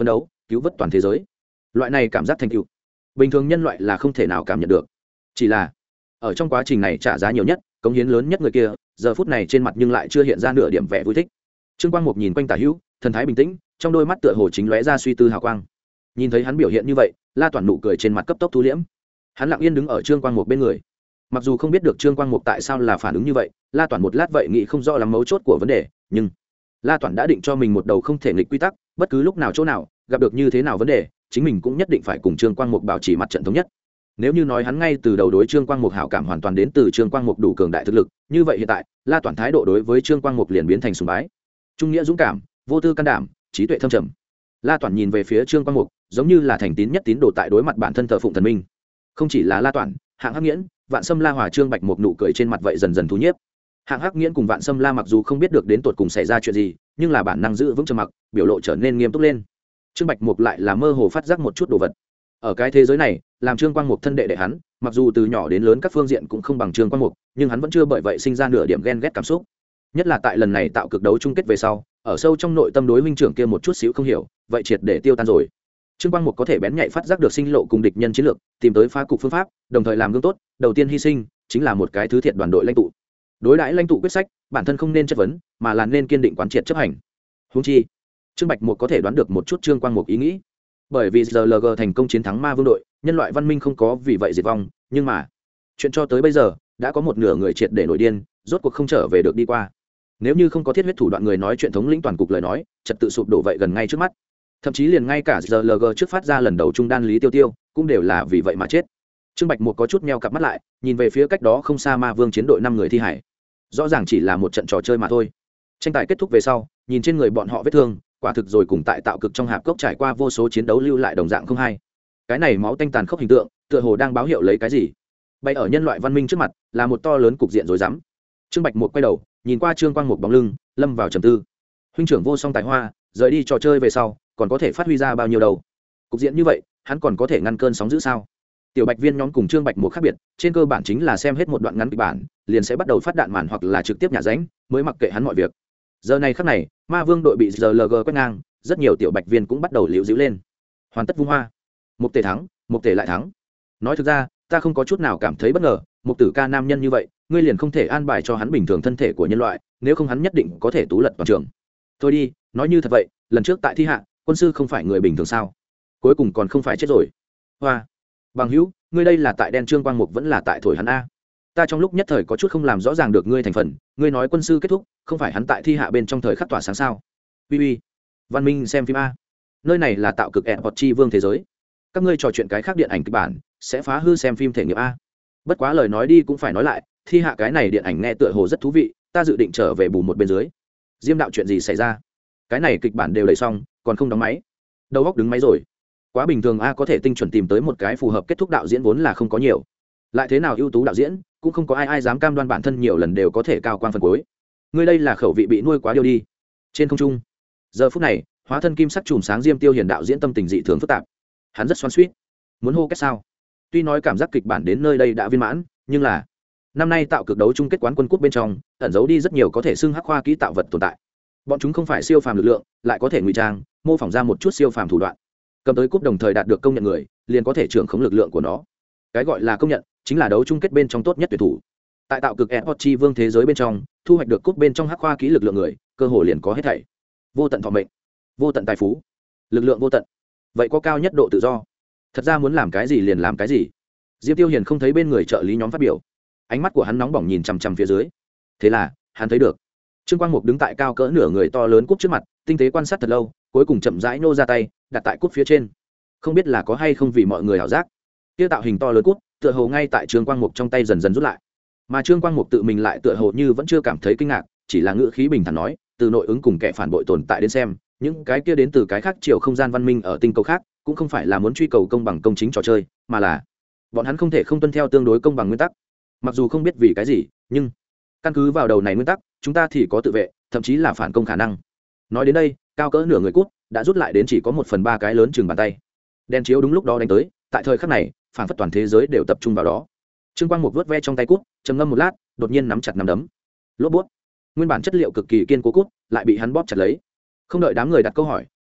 Speaker 1: cứu vớt toàn thế giới. Loại này cảm giác thành tựu bình thường nhân loại là không thể nào cảm nhận được. Chỉ là ở trong quá trình này trả giá nhiều nhất, cống hiến lớn nhất người kia, giờ phút này trên mặt nhưng lại chưa hiện ra nửa điểm vẻ vui thích. Trương Quang Mục nhìn quanh tả hữu, thần thái bình tĩnh, trong đôi mắt tựa hồ chính lóe ra suy tư hào quang. Nhìn thấy hắn biểu hiện như vậy, La Toản nụ cười trên mặt cấp tốc thu liễm. Hắn lặng yên đứng ở Trương Quang Mục bên người. Mặc dù không biết được Trương Quang Mục tại sao là phản ứng như vậy, La Toản một lát vậy nghĩ không rõ lắm mấu chốt của vấn đề, nhưng La Toản đã định cho mình một đầu không thể nghịch quy tắc, bất cứ lúc nào chỗ nào, gặp được như thế nào vấn đề, chính mình cũng nhất định phải cùng Trương Quang Mục bảo trì mặt trận thống nhất. Nếu như nói hắn ngay từ đầu đối Trương Quang Mục hảo cảm hoàn toàn đến từ Trương Quang Mục đủ cường đại thực lực, như vậy hiện tại, La Toản thái độ đối với Trương Quang Mục liền biến thành sùng bái. Trung nghĩa dũng cảm, vô tư can đảm, trí tuệ thâm trầm. La Toản nhìn về phía Trương Quang Mục, giống như là thành tín nhất tín đồ tại đối mặt bản thân thờ phụng thần minh. Không chỉ là La Toản, Hạng Hắc Nghiễn, Vạn Sâm La Hòa Trương Bạch Mục nụ cười trên mặt vậy dần dần thu nhiếp. Hạng Hắc Nghiễn cùng Vạn Sâm La mặc dù không biết được đến tột cùng xảy ra chuyện gì, nhưng là bản năng giữ vững trầm mặc, biểu lộ trở nên nghiêm túc lên. Trương Bạch Mục lại là mơ hồ phát giác một chút đồ vật. Ở cái thế giới này, làm Trương Quang Mục thân đệ đệ hắn, mặc dù từ nhỏ đến lớn các phương diện cũng không bằng Trương Quang Mục, nhưng hắn vẫn chưa bởi vậy sinh ra nửa điểm ghen ghét cảm xúc. Nhất là tại lần này tạo cực đấu chung kết về sau, ở sâu trong nội tâm đối huynh trưởng kia một chút xíu không hiểu, vậy triệt để tiêu tan rồi. Trương Quang Mục có thể bén nhạy phát giác được sinh lộ cùng địch nhân chiến lược, tìm tới phá cục phương pháp, đồng thời làm gương tốt, đầu tiên hy sinh chính là một cái thứ thiệt đoàn đội lãnh tụ. Đối đãi lãnh tụ quyết sách, bản thân không nên chất vấn, mà là nên kiên định quán triệt chấp hành. Huống chi, Trương Bạch Mục có thể đoán được một chút Trương Quang Mục ý nghĩ. Bởi vì GLG thành công chiến thắng Ma Vương đội, nhân loại văn minh không có vì vậy diệt vong, nhưng mà, chuyện cho tới bây giờ, đã có một nửa người triệt để nổi điên, rốt cuộc không trở về được đi qua. Nếu như không có thiết huyết thủ đoạn người nói chuyện thống lĩnh toàn cục lời nói, trật tự sụp đổ vậy gần ngay trước mắt. Thậm chí liền ngay cả GLG trước phát ra lần đầu trung đan Lý Tiêu Tiêu, cũng đều là vì vậy mà chết. Trương Bạch Mục có chút meo cặp mắt lại, nhìn về phía cách đó không xa Ma Vương chiến đội 5 người thi hải. Rõ ràng chỉ là một trận trò chơi mà thôi. Tranh tài kết thúc về sau, nhìn trên người bọn họ vết thương, quả thực rồi cùng tại tạo cực trong hạp cốc trải qua vô số chiến đấu lưu lại đồng dạng không hay. Cái này máu tanh tàn khốc hình tượng, tựa hồ đang báo hiệu lấy cái gì. Bay ở nhân loại văn minh trước mặt, là một to lớn cục diện rối rắm. Trương Bạch Mục quay đầu, nhìn qua Trương Quang Mục bóng lưng, lâm vào trầm tư. Huynh trưởng vô song tài hoa, rời đi trò chơi về sau, còn có thể phát huy ra bao nhiêu đâu? Cục diện như vậy, hắn còn có thể ngăn cơn sóng dữ sao? Tiểu Bạch Viên nhóm cùng Trương Bạch Mục khác biệt, trên cơ bản chính là xem hết một đoạn ngắn kịch bản, liền sẽ bắt đầu phát đạn màn hoặc là trực tiếp nhả ránh, mới mặc kệ hắn mọi việc. Giờ này khắc này, Ma Vương đội bị GLG quét ngang, rất nhiều tiểu Bạch Viên cũng bắt đầu liễu dĩu lên. Hoàn tất vung hoa. Mục Tề thắng, Mục Tề lại thắng. Nói thực ra, ta không có chút nào cảm thấy bất ngờ, Mục Tử ca nam nhân như vậy, ngươi liền không thể an bài cho hắn bình thường thân thể của nhân loại, nếu không hắn nhất định có thể tú lật toàn trường. Thôi đi, nói như thật vậy, lần trước tại thi hạ, quân sư không phải người bình thường sao? Cuối cùng còn không phải chết rồi. Hoa. Bằng hữu, ngươi đây là tại đen Trương Quang Mục vẫn là tại thổi hắn a? Ta trong lúc nhất thời có chút không làm rõ ràng được ngươi thành phần, ngươi nói quân sư kết thúc, không phải hắn tại thi hạ bên trong thời khắc tỏa sáng sao? Uy uy. Văn Minh xem phim a. Nơi này là tạo cực Airport chi vương thế giới. Các ngươi trò chuyện cái khác điện ảnh kịch bản, sẽ phá hư xem phim thể nghiệm a. Bất quá lời nói đi cũng phải nói lại, thi hạ cái này điện ảnh nghe tựa hồ rất thú vị, ta dự định trở về bù một bên dưới. Diêm đạo chuyện gì xảy ra? Cái này kịch bản đều đẩy xong, còn không đóng máy. Đầu góc đứng máy rồi. Quá bình thường a, có thể tinh chuẩn tìm tới một cái phù hợp kết thúc đạo diễn vốn là không có nhiều. Lại thế nào ưu tú đạo diễn, cũng không có ai dám cam đoan bản thân nhiều lần đều có thể cao quang phần cuối. Ngươi đây là khẩu vị bị nuôi quá điều đi. Trên không trung, giờ phút này, hóa thân kim sắc chùm sáng Diêm Tiêu Hiền đạo diễn tâm tình dị thường phức tạp. Hắn rất xoắn xuýt, muốn hô kết sao. Tuy nói cảm giác kịch bản đến nơi đây đã viên mãn, nhưng là năm nay tạo cực đấu chung kết quán quân cúp bên trong, ẩn giấu đi rất nhiều có thể xưng hắc khoa kỹ tạo vật tồn tại. Bọn chúng không phải siêu phàm lực lượng, lại có thể ngụy trang, mô phỏng ra một chút siêu phàm thủ đoạn. Cầm tới cúp đồng thời đạt được công nhận người, liền có thể trưởng khống lực lượng của nó. Cái gọi là công nhận, chính là đấu chung kết bên trong tốt nhất tuyển thủ. Tại tạo cực Airport chi vương thế giới bên trong, thu hoạch được cúp bên trong hắc khoa kỹ lực lượng người, cơ hội liền có hết thảy. Vô tận thọ mệnh, vô tận tài phú, lực lượng vô tận. Vậy có cao nhất độ tự do. Thật ra muốn làm cái gì liền làm cái gì. Diêm Tiêu Hiền không thấy bên người trợ lý nhóm phát biểu, ánh mắt của hắn nóng bỏng nhìn chằm chằm phía dưới. Thế là hắn thấy được Trương Quang Mục đứng tại cao cỡ nửa người to lớn cúp trước mặt, tinh tế quan sát thật lâu, cuối cùng chậm rãi nô ra tay, đặt tại cúp phía trên. Không biết là có hay không vì mọi người ảo giác, kia tạo hình to lớn cúp, tựa hồ ngay tại Trương Quang Mục trong tay dần dần rút lại. Mà Trương Quang Mục tự mình lại tựa hồ như vẫn chưa cảm thấy kinh ngạc, chỉ là ngữ khí bình thản nói, từ nội ứng cùng kẻ phản bội tồn tại đến xem, những cái kia đến từ cái khác chiều không gian văn minh ở tinh cầu khác, cũng không phải là muốn truy cầu công bằng công chính trò chơi, mà là bọn hắn không thể không tuân theo tương đối công bằng nguyên tắc. Mặc dù không biết vì cái gì, nhưng căn cứ vào đầu này nguyên tắc, chúng ta thì có tự vệ, thậm chí là phản công khả năng. Nói đến đây, cao cỡ nửa người cút đã rút lại đến chỉ có 1/3 cái lớn chừng bàn tay. Đèn chiếu đúng lúc đó đánh tới, tại thời khắc này, phản phất toàn thế giới đều tập trung vào đó. Trương Quang Mục vớt ve trong tay cút, trầm ngâm một lát, đột nhiên nắm chặt nắm đấm. Lốp bút. Nguyên bản chất liệu cực kỳ kiên cố cút, lại bị hắn bóp chặt lấy. Không đợi đám người đặt câu hỏi,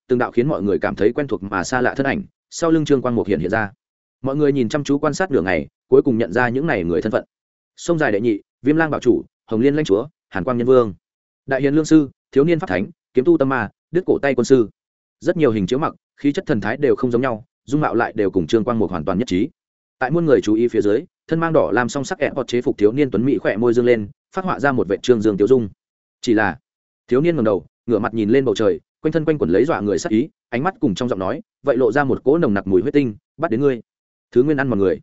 Speaker 1: từng đạo khiến mọi người cảm thấy quen thuộc mà xa lạ thân ảnh sau lưng Trương Quang Mục hiện ra. Mọi người nhìn chăm chú quan sát nửa ngày, cuối cùng nhận ra những này người thân phận. Sông Dài đệ nhị, Viêm Lang bảo chủ, Hồng Liên lãnh chúa, Hàn Quang nhân vương, Đại Hiền lương sư, Thiếu niên pháp thánh, Kiếm tu tâm ma, đứt cổ tay quân sư. Rất nhiều hình chiếu mặc, khí chất thần thái đều không giống nhau, dung mạo lại đều cùng Trương Quang Mục hoàn toàn nhất trí. Tại muôn người chú ý phía dưới, thân mang đỏ làm song sắc ẹn hoặc chế phục thiếu niên tuấn mỹ khỏe môi dương lên, phát họa ra một vệ trương dương tiêu dung. Chỉ là thiếu niên ngẩng đầu, ngửa mặt nhìn lên bầu trời, quanh thân quanh quẩn lấy dọa người sắc ý, ánh mắt cùng trong giọng nói vậy lộ ra một cỗ nồng nặc mùi huyết tinh. Bắt đến ngươi, thứ nguyên ăn mọi người.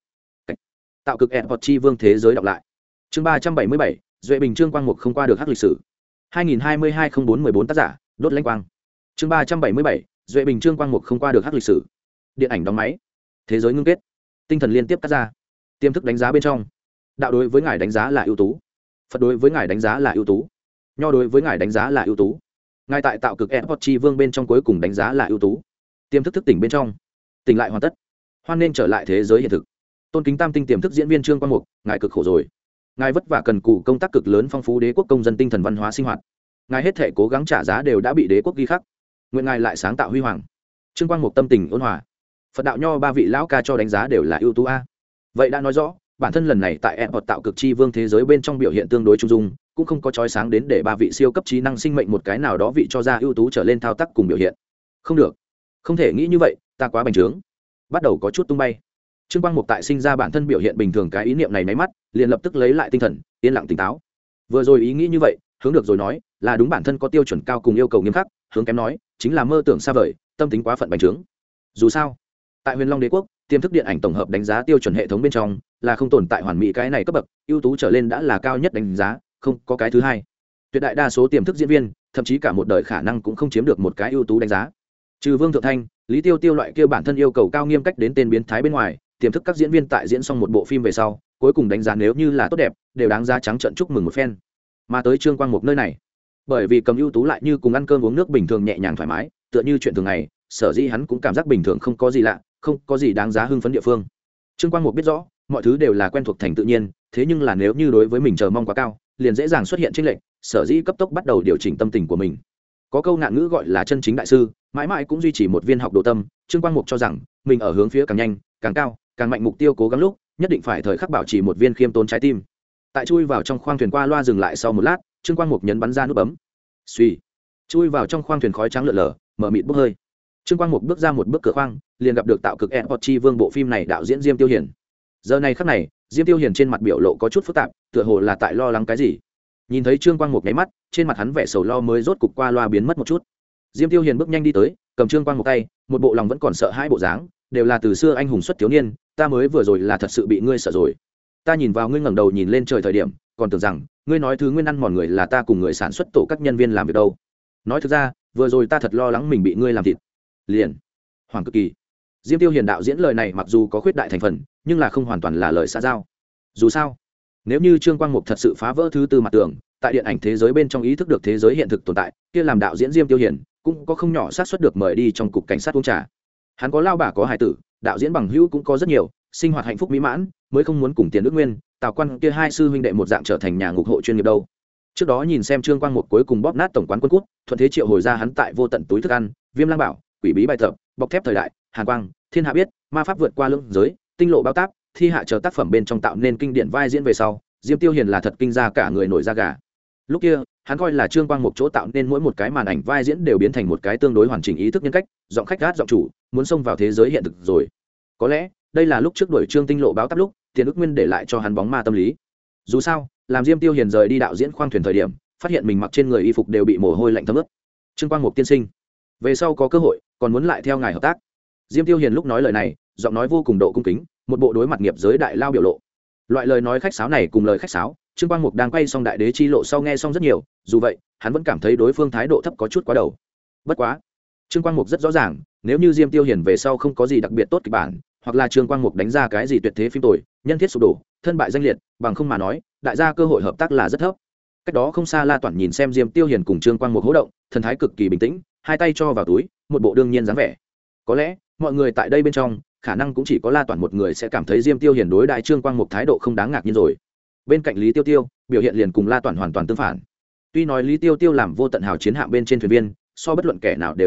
Speaker 1: Tạo cực ẹn hoặc chi vương thế giới đọc lại. Chương 377, Duệ Bình Trương Quang Mục không qua được hắc lịch sử. 2022-04-14 tác giả, Đốt Lãnh Quang. Chương 377, Duệ Bình Trương Quang Mục không qua được hắc lịch sử. Điện ảnh đóng máy. Thế giới ngưng kết. Tinh thần liên tiếp cắt ra. Tiềm thức đánh giá bên trong. Đạo đối với ngài đánh giá là ưu tú. Phật đối với ngài đánh giá là ưu tú. Nho đối với ngài đánh giá là ưu tú. Ngài tại tạo cực Airport chi vương bên trong cuối cùng đánh giá là ưu tú. Tiềm thức thức tỉnh bên trong. Tỉnh lại hoàn tất. Hoan nên trở lại thế giới hiện thực. Tôn kính tam tinh tiềm thức diễn viên Trương Quang Mục, ngài cực khổ rồi. Ngài vất vả cần cù công tác cực lớn phong phú đế quốc công dân tinh thần văn hóa sinh hoạt. Ngài hết thể cố gắng trả giá đều đã bị đế quốc ghi khắc. Nguyện ngài lại sáng tạo huy hoàng. Trương Quang Mục tâm tình ôn hòa. Phật đạo nho ba vị lão ca cho đánh giá đều là ưu tú a. Vậy đã nói rõ, bản thân lần này tại Airport tạo cực chi vương thế giới bên trong biểu hiện tương đối trung dung, cũng không có chói sáng đến để ba vị siêu cấp trí năng sinh mệnh một cái nào đó vị cho ra ưu tú trở lên thao tác cùng biểu hiện. Không được, không thể nghĩ như vậy, ta quá bành trướng. Bắt đầu có chút tung bay. Trương Quang Mục tại sinh ra bản thân biểu hiện bình thường cái ý niệm này máy mắt, liền lập tức lấy lại tinh thần, yên lặng tỉnh táo. Vừa rồi ý nghĩ như vậy, hướng được rồi nói, là đúng bản thân có tiêu chuẩn cao cùng yêu cầu nghiêm khắc, hướng kém nói, chính là mơ tưởng xa vời, tâm tính quá phận bành trướng. Dù sao, tại Huyền Long Đế quốc, tiềm thức điện ảnh tổng hợp đánh giá tiêu chuẩn hệ thống bên trong, là không tồn tại hoàn mỹ cái này cấp bậc, ưu tú trở lên đã là cao nhất đánh giá, không có cái thứ hai. Tuyệt đại đa số tiềm thức diễn viên, thậm chí cả một đời khả năng cũng không chiếm được một cái ưu tú đánh giá. Trừ Vương Thượng Thanh, Lý Tiêu Tiêu loại kia bản thân yêu cầu cao nghiêm cách đến tên biến thái bên ngoài, tiềm thức các diễn viên tại diễn xong một bộ phim về sau, cuối cùng đánh giá nếu như là tốt đẹp, đều đáng giá trắng trợn chúc mừng một phen. Mà tới Trương Quang Mục nơi này, bởi vì cầm ưu tú lại như cùng ăn cơm uống nước bình thường nhẹ nhàng thoải mái, tựa như chuyện thường ngày, sở dĩ hắn cũng cảm giác bình thường, không có gì lạ, không có gì đáng giá hưng phấn địa phương. Trương Quang Mục biết rõ, mọi thứ đều là quen thuộc thành tự nhiên, thế nhưng là nếu như đối với mình chờ mong quá cao, liền dễ dàng xuất hiện chênh lệch, sở dĩ cấp tốc bắt đầu điều chỉnh tâm tình của mình. Có câu ngạn ngữ gọi là chân chính đại sư, mãi mãi cũng duy trì một viên học độ tâm. Trương Quang Mục cho rằng mình ở hướng phía càng nhanh, càng cao, càng mạnh mục tiêu cố gắng lúc, nhất định phải thời khắc bảo trì một viên khiêm tốn trái tim. Tại chui vào trong khoang thuyền qua loa dừng lại sau một lát, Trương Quang Mục nhấn bắn ra nút bấm. Suy, chui vào trong khoang thuyền khói trắng lượn lờ, mở mịt bốc hơi. Trương Quang Mục bước ra một bước cửa khoang, liền gặp được tạo cực Airport chi vương bộ phim này đạo diễn Diêm Tiêu Hiển. Giờ này khắc này, Diêm Tiêu Hiển trên mặt biểu lộ có chút phức tạp, tựa hồ là tại lo lắng cái gì. Nhìn thấy Trương Quang Mục nháy mắt, trên mặt hắn vẻ sầu lo mới rốt cục qua loa biến mất một chút. Diêm Tiêu Hiển bước nhanh đi tới, cầm Trương Quang Mục tay, một bộ lòng vẫn còn sợ hãi bộ dáng, đều là từ xưa anh hùng xuất thiếu niên, ta mới vừa rồi là thật sự bị ngươi sợ rồi. Ta nhìn vào ngươi ngẩng đầu nhìn lên trời thời điểm, còn tưởng rằng ngươi nói thứ nguyên ăn mòn người là ta cùng người sản xuất tổ các nhân viên làm việc đâu. Nói thực ra, vừa rồi ta thật lo lắng mình bị ngươi làm thịt. Liền, hoàng cực kỳ. Diêm Tiêu Hiển đạo diễn lời này mặc dù có khuyết đại thành phần, nhưng là không hoàn toàn là lời xã giao. Dù sao, nếu như Trương Quang Mục thật sự phá vỡ thứ tư mặt tường, tại điện ảnh thế giới bên trong ý thức được thế giới hiện thực tồn tại, kia làm đạo diễn Diêm Tiêu Hiển cũng có không nhỏ xác suất được mời đi trong cục cảnh sát uống trà. Hắn có lao bà có hài tử, đạo diễn bằng hữu cũng có rất nhiều, sinh hoạt hạnh phúc mỹ mãn, mới không muốn cùng tiền nước nguyên, Tào Quan kia hai sư huynh đệ một dạng trở thành nhà ngục hộ chuyên nghiệp đâu. Trước đó nhìn xem Trương Quang Mục cuối cùng bóp nát tổng quán quân cút, thuận thế triệu hồi ra hắn tại vô tận túi thức ăn, Viêm Lang Bảo, Quỷ Bí bài tập, Bọc thép thời đại, Hàn Quang, Thiên Hạ biết, Ma pháp vượt qua lưỡng giới, Tinh lộ bao táp, Thi hạ chờ tác phẩm bên trong tạo nên kinh điển vai diễn về sau, Diêm Tiêu Hiển là thật kinh ra cả người nổi da gà. Lúc kia, hắn coi là Trương Quang Mục chỗ tạo nên mỗi một cái màn ảnh vai diễn đều biến thành một cái tương đối hoàn chỉnh ý thức nhân cách, giọng khách gát giọng chủ, muốn xông vào thế giới hiện thực rồi. Có lẽ, đây là lúc trước đuổi Trương Tinh lộ báo táp lúc, Tiền Ức Nguyên để lại cho hắn bóng ma tâm lý. Dù sao, làm Diêm Tiêu Hiển rời đi đạo diễn khoang thuyền thời điểm, phát hiện mình mặc trên người y phục đều bị mồ hôi lạnh thấm ướt. Trương Quang Mục tiên sinh, về sau có cơ hội, còn muốn lại theo ngài hợp tác. Diêm Tiêu Hiển lúc nói lời này, giọng nói vô cùng độ cung kính, một bộ đối mặt nghiệp giới đại lao biểu lộ. Loại lời nói khách sáo này cùng lời khách sáo, Trương Quang Mục đang quay xong Đại Đế chi lộ sau nghe xong rất nhiều, dù vậy, hắn vẫn cảm thấy đối phương thái độ thấp có chút quá đầu. Bất quá, Trương Quang Mục rất rõ ràng, nếu như Diêm Tiêu Hiển về sau không có gì đặc biệt tốt kịch bản, hoặc là Trương Quang Mục đánh ra cái gì tuyệt thế phim tồi, nhân thiết sụp đổ, thân bại danh liệt, bằng không mà nói, đại gia cơ hội hợp tác là rất thấp. Cách đó không xa La Toản nhìn xem Diêm Tiêu Hiển cùng Trương Quang Mục hô động, thần thái cực kỳ bình tĩnh, hai tay cho vào túi, một bộ đương nhiên dáng vẻ. Có lẽ, mọi người tại đây bên trong, khả năng cũng chỉ có La Toản một người sẽ cảm thấy Diêm Tiêu Hiển đối đại Trương Quang Mục thái độ không đáng ngạc nhiên rồi. Bên cạnh Lý Tiêu Tiêu, biểu hiện liền cùng La Toản hoàn toàn tương phản. Tuy nói Lý Tiêu Tiêu làm vô tận hào chiến hạm bên trên thuyền viên, so bất luận kẻ nào đều bội phục,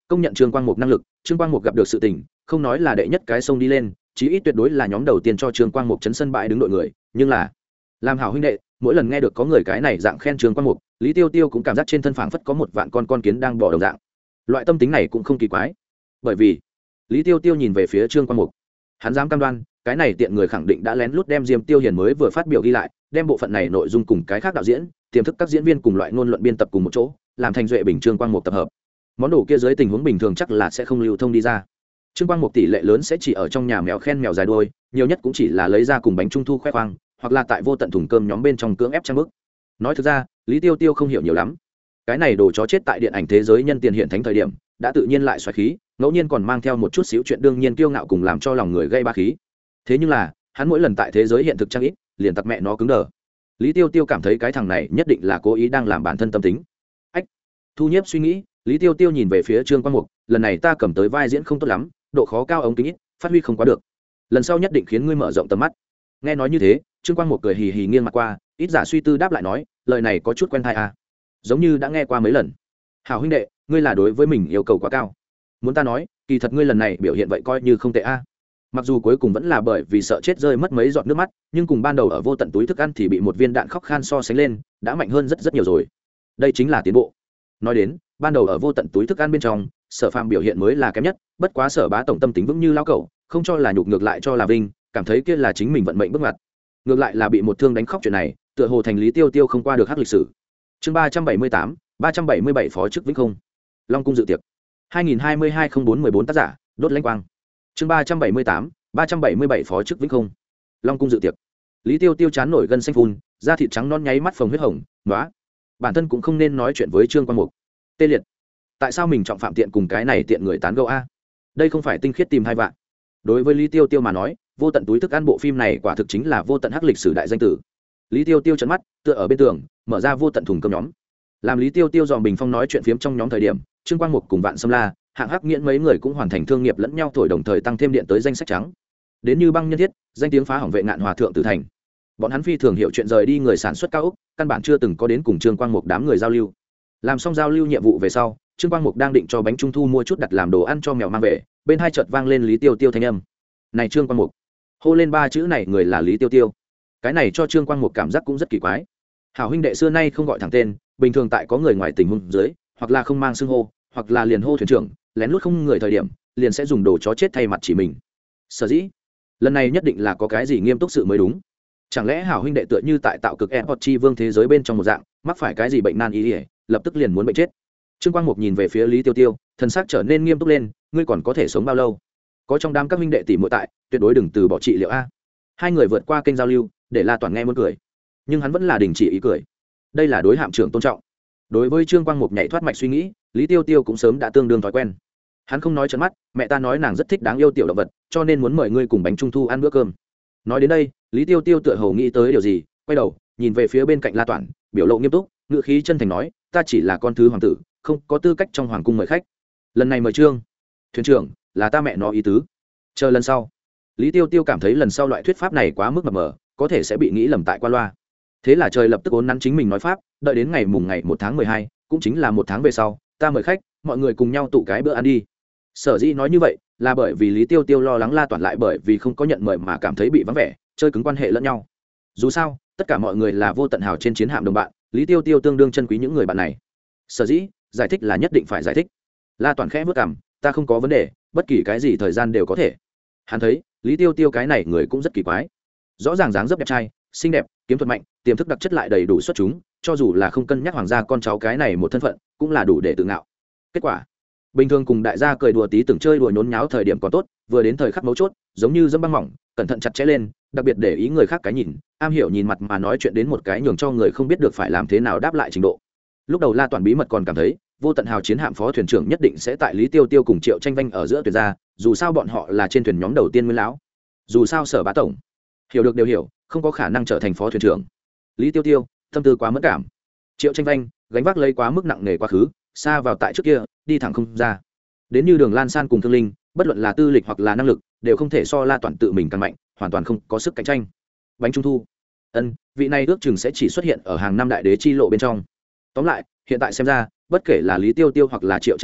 Speaker 1: công nhận trương quang mục năng lực. Trương quang mục gặp được sự tình không nói là đệ nhất cái sông đi lên, chí ít tuyệt đối là nhóm đầu tiên cho trương quang mục chấn sân bãi đứng đội người. Nhưng là làm hảo huynh đệ, mỗi lần nghe được có người cái này dạng khen trương quang mục, Lý Tiêu Tiêu cũng cảm giác trên thân phảng phất có một vạn con kiến đang bỏ đồng dạng. Loại tâm tính này cũng không kỳ quái, bởi vì Lý Tiêu Tiêu nhìn về phía trương quang mục, hắn dám cam đoan cái này tiện người khẳng định đã lén lút đem Diêm Tiêu Hiền mới vừa phát biểu ghi lại, đem bộ phận này nội dung cùng cái khác đạo diễn tiềm thức các diễn viên cùng loại ngôn luận biên tập cùng một chỗ, làm thành duệ bình trương quang mục tập hợp. Món đồ kia dưới tình huống bình thường chắc là sẽ không lưu thông đi ra. Trương quang mục tỷ lệ lớn sẽ chỉ ở trong nhà mèo khen mèo dài đuôi, nhiều nhất cũng chỉ là lấy ra cùng bánh trung thu khoe khoang, hoặc là tại vô tận thùng cơm nhóm bên trong cưỡng ép trang bức. Nói thực ra, Lý Tiêu Tiêu không hiểu nhiều lắm. Cái này đồ chó chết tại điện ảnh thế giới nhân tiền hiện thánh thời điểm, đã tự nhiên lại xoáy khí, ngẫu nhiên còn mang theo một chút xíu chuyện đương nhiên kiêu ngạo cùng làm cho lòng người gây ba khí. Thế nhưng là, hắn mỗi lần tại thế giới hiện thực trang ít, liền tặc mẹ nó cứng đờ. Lý Tiêu Tiêu cảm thấy cái thằng này nhất định là cố ý đang làm bản thân tâm tính. Ách, thu nhiếp suy nghĩ, Lý Tiêu Tiêu nhìn về phía Trương Quang Mục, lần này ta cầm tới vai diễn không tốt lắm, độ khó cao ống kính ít, phát huy không quá được, lần sau nhất định khiến ngươi mở rộng tầm mắt. Nghe nói như thế, Trương Quang Mục cười hì hì nghiêng mặt qua, ít giả suy tư đáp lại nói, lời này có chút quen tai à, giống như đã nghe qua mấy lần. Hảo huynh đệ, ngươi là đối với mình yêu cầu quá cao. Muốn ta nói, kỳ thật ngươi lần này biểu hiện vậy coi như không tệ a. Mặc dù cuối cùng vẫn là bởi vì sợ chết rơi mất mấy giọt nước mắt, nhưng cùng ban đầu ở vô tận túi thức ăn thì bị một viên đạn khóc khan so sánh lên, đã mạnh hơn rất rất nhiều rồi. Đây chính là tiến bộ. Nói đến, ban đầu ở vô tận túi thức ăn bên trong, Sở Phàm biểu hiện mới là kém nhất, bất quá Sở Bá tổng tâm tính vững như lao cẩu, không cho là nhục ngược lại cho là vinh, cảm thấy kia là chính mình vận mệnh bước ngoặt. Ngược lại là bị một thương đánh khóc chuyện này, tựa hồ thành Lý Tiêu Tiêu không qua được hắc lịch sử. Chương 378, 377 phó chức vĩnh không. Long cung dự tiệc. 2022-04-14 tác giả, Đốt Lãnh Quang. Chương 378, 377 phó chức vĩnh không. Long cung dự tiệc. Lý Tiêu Tiêu chán nổi gân xanh phun, da thịt trắng non nháy mắt phồng huyết hồng, nóa. Bản thân cũng không nên nói chuyện với Trương Quang Mục. Tê liệt. Tại sao mình trọng phạm tiện cùng cái này tiện người tán gẫu a? Đây không phải tinh khiết tìm hai vạn. Đối với Lý Tiêu Tiêu mà nói, vô tận túi thức ăn bộ phim này quả thực chính là vô tận hắc lịch sử đại danh tử. Lý Tiêu Tiêu trợn mắt, tựa ở bên tường, mở ra vô tận thùng cơm nhóm. Làm Lý Tiêu Tiêu dòm bình phong nói chuyện phiếm trong nhóm thời điểm, Trương Quang Mục cùng Vạn Sâm La, Hạng Hắc Nghiễn mấy người cũng hoàn thành thương nghiệp lẫn nhau thổi đồng thời tăng thêm điện tới danh sách trắng. Đến như băng nhân thiết, danh tiếng phá hỏng vệ ngạn hòa thượng tử thành. Bọn hắn phi thường hiểu chuyện rời đi người sản xuất cao ốc, căn bản chưa từng có đến cùng Trương Quang Mục đám người giao lưu. Làm xong giao lưu nhiệm vụ về sau, Trương Quang Mục đang định cho bánh trung thu mua chút đặt làm đồ ăn cho mèo mang về, bên hai chợt vang lên Lý Tiêu Tiêu thanh âm. "Này Trương Quang Mục." Hô lên ba chữ này người là Lý Tiêu Tiêu. Cái này cho Trương Quang Mục cảm giác cũng rất kỳ quái. Hảo huynh đệ xưa nay không gọi thẳng tên, bình thường tại có người ngoài tình huống dưới, hoặc là không mang xưng hô, hoặc là liền hô thuyền trưởng, lén lút không người thời điểm, liền sẽ dùng đồ chó chết thay mặt chỉ mình. Sở dĩ, lần này nhất định là có cái gì nghiêm túc sự mới đúng. Chẳng lẽ Hảo huynh đệ tựa như tại tạo cực Airport chi vương thế giới bên trong một dạng, mắc phải cái gì bệnh nan y, lập tức liền muốn bệnh chết. Trương Quang Mục nhìn về phía Lý Tiêu Tiêu, thần sắc trở nên nghiêm túc lên, ngươi còn có thể sống bao lâu? Có trong đám các huynh đệ tỷ muội tại, tuyệt đối đừng từ bỏ trị liệu a. Hai người vượt qua kênh giao lưu, để La Toàn nghe muốn cười, nhưng hắn vẫn là đình chỉ ý cười. Đây là đối hạm trưởng tôn trọng. Đối với Trương Quang Mục nhảy thoát mạch suy nghĩ, Lý Tiêu Tiêu cũng sớm đã tương đương thói quen. Hắn không nói trợn mắt, mẹ ta nói nàng rất thích đáng yêu tiểu động vật, cho nên muốn mời ngươi cùng bánh trung thu ăn bữa cơm. Nói đến đây, Lý Tiêu Tiêu tựa hồ nghĩ tới điều gì, quay đầu, nhìn về phía bên cạnh La Toản, biểu lộ nghiêm túc, ngữ khí chân thành nói, ta chỉ là con thứ hoàng tử, không có tư cách trong hoàng cung mời khách. Lần này mời Trương thuyền trưởng, là ta mẹ nó ý tứ. Chờ lần sau. Lý Tiêu Tiêu cảm thấy lần sau loại thuyết pháp này quá mức mập mờ, có thể sẽ bị nghĩ lầm tại qua loa. Thế là trời lập tức ốn nắn chính mình nói pháp, đợi đến ngày 1/12, cũng chính là 1 tháng về sau, ta mời khách, mọi người cùng nhau tụ cái bữa ăn đi. Sở dĩ nói như vậy là bởi vì Lý Tiêu Tiêu lo lắng La Toản lại bởi vì không có nhận mời mà cảm thấy bị vắng vẻ, chơi cứng quan hệ lẫn nhau. Dù sao, tất cả mọi người là vô tận hào trên chiến hạm đồng bạn, Lý Tiêu Tiêu tương đương chân quý những người bạn này. Sở dĩ, giải thích là nhất định phải giải thích. La Toản khẽ bước cằm, ta không có vấn đề, bất kỳ cái gì thời gian đều có thể. Hắn thấy, Lý Tiêu Tiêu cái này người cũng rất kỳ quái. Rõ ràng dáng dấp đẹp trai, xinh đẹp, kiếm thuật mạnh, tiềm thức đặc chất lại đầy đủ xuất chúng, cho dù là không cân nhắc hoàng gia con cháu cái này một thân phận, cũng là đủ để tự ngạo. Kết quả, bình thường cùng đại gia cười đùa tí từng chơi đùa nhốn nháo thời điểm còn tốt, vừa đến thời khắc mấu chốt, giống như dẫm băng mỏng, cẩn thận chặt chẽ lên, đặc biệt để ý người khác cái nhìn, am hiểu nhìn mặt mà nói chuyện đến một cái nhường cho người không biết được phải làm thế nào đáp lại trình độ. Lúc đầu La Toàn bí mật còn cảm thấy, vô tận hào chiến hạm phó thuyền trưởng nhất định sẽ tại Lý Tiêu Tiêu cùng Triệu Tranh Vanh ở giữa tuyển ra, dù sao bọn họ là trên thuyền nhóm đầu tiên nguyên lão. Dù sao Sở Bá tổng hiểu được đều hiểu, không có khả năng trở thành phó thuyền trưởng. Lý Tiêu Tiêu tâm tư quá mất cảm, Triệu Tranh Vanh gánh vác lấy quá mức nặng nề quá khứ, xa vào tại trước kia, đi thẳng không ra. Đến như Đường Lan San cùng Thương Linh, bất luận là tư lịch hoặc là năng lực, đều không thể so La Toàn tự mình càng mạnh, hoàn toàn không có sức cạnh tranh. Bánh trung thu, vị này ước chừng sẽ chỉ xuất hiện ở hàng năm đại đế chi lộ bên trong. Tóm lại, hiện tại xem ra, bất kể là Lý Tiêu Tiêu hoặc là Triệu Tranh Vanh,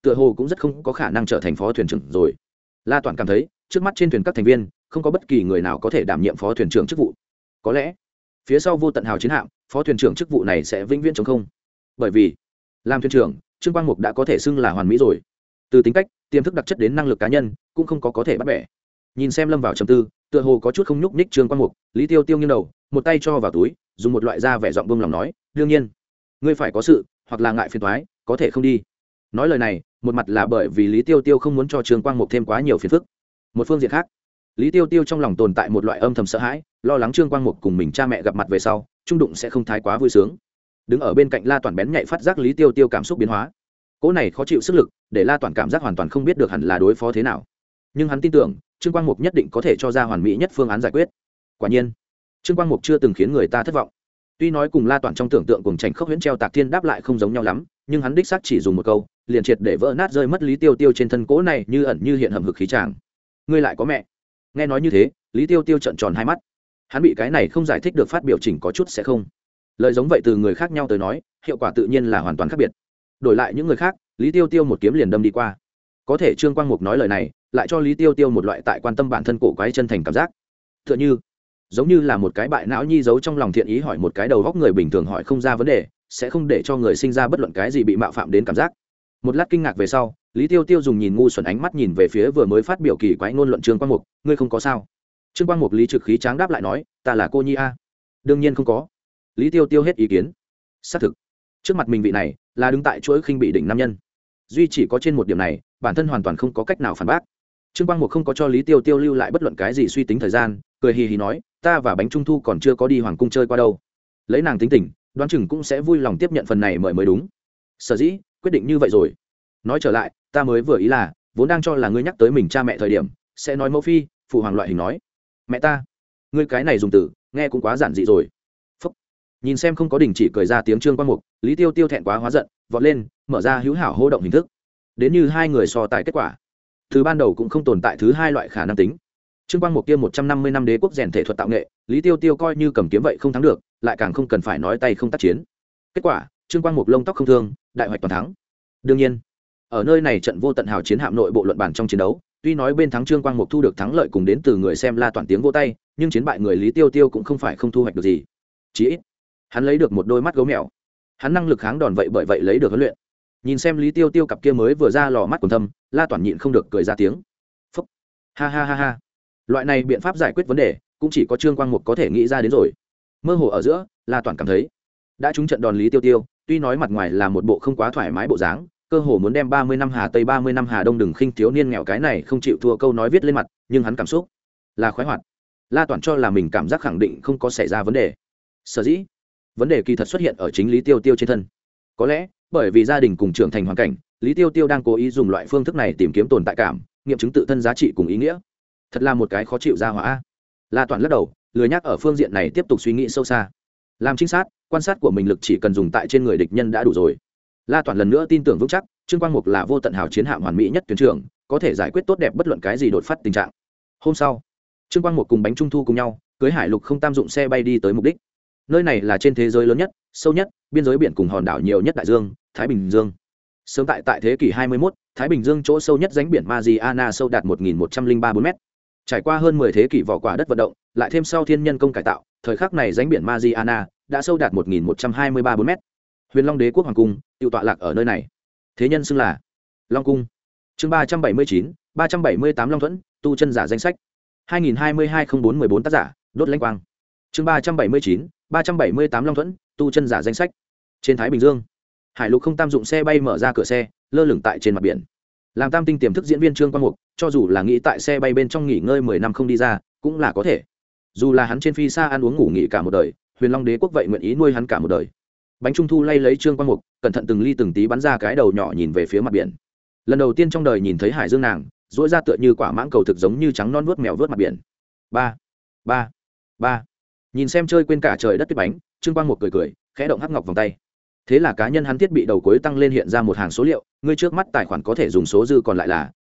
Speaker 1: tựa hồ cũng rất không có khả năng trở thành phó thuyền trưởng rồi. La Toản cảm thấy trước mắt trên thuyền các thành viên không có bất kỳ người nào có thể đảm nhiệm phó thuyền trưởng chức vụ. Có lẽ phía sau vô tận hào chiến hạm, phó thuyền trưởng chức vụ này sẽ vĩnh viễn trống không. Bởi vì làm thuyền trưởng, Trương Quang Mục đã có thể xưng là hoàn mỹ rồi. Từ tính cách, tiềm thức đặc chất đến năng lực cá nhân, cũng không có thể bắt bẻ. Nhìn xem lâm vào trầm tư, tựa hồ có chút không nhúc nhích Trương Quang Mục, Lý Tiêu Tiêu nghiêng đầu, một tay cho vào túi, dùng một loại da vẻ giọng buông lòng nói, đương nhiên, ngươi phải có sự, hoặc là ngại phiền toái, có thể không đi. Nói lời này, một mặt là bởi vì Lý Tiêu Tiêu không muốn cho Trương Quang Mục thêm quá nhiều phiền phức. Một phương diện khác, Lý Tiêu Tiêu trong lòng tồn tại một loại âm thầm sợ hãi, lo lắng Trương Quang Mục cùng mình cha mẹ gặp mặt về sau, trung đụng sẽ không thái quá vui sướng. Đứng ở bên cạnh La Toản bén nhạy phát giác Lý Tiêu Tiêu cảm xúc biến hóa. Cỗ này khó chịu sức lực, để La Toản cảm giác hoàn toàn không biết được hẳn là đối phó thế nào. Nhưng hắn tin tưởng, Trương Quang Mục nhất định có thể cho ra hoàn mỹ nhất phương án giải quyết. Quả nhiên, Trương Quang Mục chưa từng khiến người ta thất vọng. Tuy nói cùng La Toản trong tưởng tượng cùng Trành Khốc Huyễn Treo Tạc Thiên đáp lại không giống nhau lắm, nhưng hắn đích xác chỉ dùng một câu, liền triệt để vỡ nát rơi mất Lý Tiêu Tiêu trên thân cỗ này như ẩn như hiện hầm hực khí tràng. Ngươi lại có mẹ? Nghe nói như thế, Lý Tiêu Tiêu trợn tròn hai mắt. Hắn bị cái này không giải thích được phát biểu chỉnh có chút sẽ không. Lời giống vậy từ người khác nhau tới nói, hiệu quả tự nhiên là hoàn toàn khác biệt. Đổi lại những người khác, Lý Tiêu Tiêu một kiếm liền đâm đi qua. Có thể Trương Quang Mục nói lời này, lại cho Lý Tiêu Tiêu một loại tại quan tâm bản thân cổ quái chân thành cảm giác. Tựa như, giống như là một cái bại não nhi giấu trong lòng thiện ý hỏi một cái đầu góc người bình thường hỏi không ra vấn đề, sẽ không để cho người sinh ra bất luận cái gì bị mạo phạm đến cảm giác. Một lát kinh ngạc về sau, Lý Tiêu Tiêu dùng nhìn ngu xuẩn ánh mắt nhìn về phía vừa mới phát biểu kỳ quái ngôn luận Trương Quang Mục, ngươi không có sao? Trương Quang Mục lý trực khí tráng đáp lại nói, ta là cô nhi a. Đương nhiên không có. Lý Tiêu Tiêu hết ý kiến. Xác thực, trước mặt mình vị này là đứng tại chuỗi khinh bị đỉnh nam nhân, duy chỉ có trên một điểm này bản thân hoàn toàn không có cách nào phản bác. Trương Quang Mục không có cho Lý Tiêu Tiêu lưu lại bất luận cái gì suy tính thời gian, cười hì hì nói, ta và bánh trung thu còn chưa có đi hoàng cung chơi qua đâu, lấy nàng tính tình đoán chừng cũng sẽ vui lòng tiếp nhận phần này mời mới đúng. Sở dĩ quyết định như vậy rồi. Nói trở lại, ta mới vừa ý là vốn đang cho là ngươi nhắc tới mình cha mẹ thời điểm sẽ nói mẫu phi phụ hoàng loại hình nói mẹ ta, ngươi cái này dùng từ nghe cũng quá giản dị rồi. Phúc. Nhìn xem không có đình chỉ cười ra tiếng Trương Quang Mục, Lý Tiêu Tiêu thẹn quá hóa giận, vọt lên mở ra hữu hảo hô động hình thức, đến như hai người so tài kết quả. Từ ban đầu cũng không tồn tại thứ hai loại khả năng tính. Trương Quang Mục kia 150 năm đế quốc rèn thể thuật tạo nghệ, Lý Tiêu Tiêu coi như cầm kiếm vậy không thắng được, lại càng không cần phải nói tay không tác chiến. Kết quả, Trương Quang Mục lông tóc không thương, đại hoạch toàn thắng. Đương nhiên, ở nơi này trận vô tận hào chiến hạm nội bộ luận bản trong chiến đấu, tuy nói bên thắng Trương Quang Mục thu được thắng lợi cùng đến từ người xem La Toản tiếng vỗ tay, nhưng chiến bại người Lý Tiêu Tiêu cũng không phải không thu hoạch được gì. Chỉ ít, hắn lấy được một đôi mắt gấu mèo. Hắn năng lực kháng đòn vậy bởi vậy lấy được huấn luyện. Nhìn xem Lý Tiêu Tiêu cặp kia mới vừa ra lò mắt quần thâm, La Toản nhịn không được cười ra tiếng. Phúc. Ha ha ha ha. Loại này biện pháp giải quyết vấn đề, cũng chỉ có Trương Quang Mục có thể nghĩ ra đến rồi. Mơ hồ ở giữa, La Toản cảm thấy, đã trúng trận đòn Lý Tiêu Tiêu, tuy nói mặt ngoài là một bộ không quá thoải mái bộ dáng, cơ hồ muốn đem 30 năm Hà Tây 30 năm Hà Đông đừng khinh thiếu niên nghèo cái này không chịu thua câu nói viết lên mặt, nhưng hắn cảm xúc là khoái hoạt. La Toản cho là mình cảm giác khẳng định không có xảy ra vấn đề. Sở dĩ, vấn đề kỳ thật xuất hiện ở chính Lý Tiêu Tiêu trên thân. Có lẽ, bởi vì gia đình cùng trưởng thành hoàn cảnh, Lý Tiêu Tiêu đang cố ý dùng loại phương thức này tìm kiếm tồn tại cảm, nghiệm chứng tự thân giá trị cùng ý nghĩa. Thật là một cái khó chịu ra hỏa. La Toản lắc đầu, lười nhắc ở phương diện này tiếp tục suy nghĩ sâu xa. Làm trinh sát, quan sát của mình lực chỉ cần dùng tại trên người địch nhân đã đủ rồi. La Toản lần nữa tin tưởng vững chắc, Trương Quang Mục là vô tận hào chiến hạm hoàn mỹ nhất tuyến trưởng, có thể giải quyết tốt đẹp bất luận cái gì đột phát tình trạng. Hôm sau, Trương Quang Mục cùng bánh trung thu cùng nhau, cưới Hải Lục không tam dụng xe bay đi tới mục đích. Nơi này là trên thế giới lớn nhất, sâu nhất, biên giới biển cùng hòn đảo nhiều nhất đại dương, Thái Bình Dương. Sớm tại thế kỷ 21, Thái Bình Dương chỗ sâu nhất rãnh biển Mariana sâu đạt 1134 m. Trải qua hơn 10 thế kỷ vỏ quả đất vận động, lại thêm sau thiên nhân công cải tạo, thời khắc này rãnh biển Mariana đã sâu đạt 1123 m. Huyền Long Đế quốc hoàng cung tiêu tọa lạc ở nơi này. Thế nhân xưng là Long cung. Chương 379, 378 Long Thuẫn, tu chân giả danh sách. 2022-04-14 tác giả, Đốt Lãnh Quang. Chương 379, 378 Long Thuẫn, tu chân giả danh sách. Trên Thái Bình Dương, Hải Lục không tam dụng xe bay mở ra cửa xe, lơ lửng tại trên mặt biển. Làm tam tinh tiềm thức diễn viên Trương Quang Mục, cho dù là nghĩ tại xe bay bên trong nghỉ ngơi 10 năm không đi ra, cũng là có thể. Dù là hắn trên phi xa ăn uống ngủ nghỉ cả một đời, Huyền Long Đế quốc vậy nguyện ý nuôi hắn cả một đời. Bánh trung thu lay lấy Trương Quang Mục, cẩn thận từng ly từng tí bắn ra cái đầu nhỏ nhìn về phía mặt biển. Lần đầu tiên trong đời nhìn thấy hải dương nàng, dỗi ra tựa như quả mãng cầu thực giống như trắng non vuốt mèo vuốt mặt biển. Ba, ba, ba. Nhìn xem chơi quên cả trời đất tuyết bánh, Trương Quang Mục cười cười, khẽ động hắc ngọc vòng tay. Thế là cá nhân hắn thiết bị đầu cuối tăng lên hiện ra một hàng số liệu, ngươi trước mắt tài khoản có thể dùng số dư còn lại là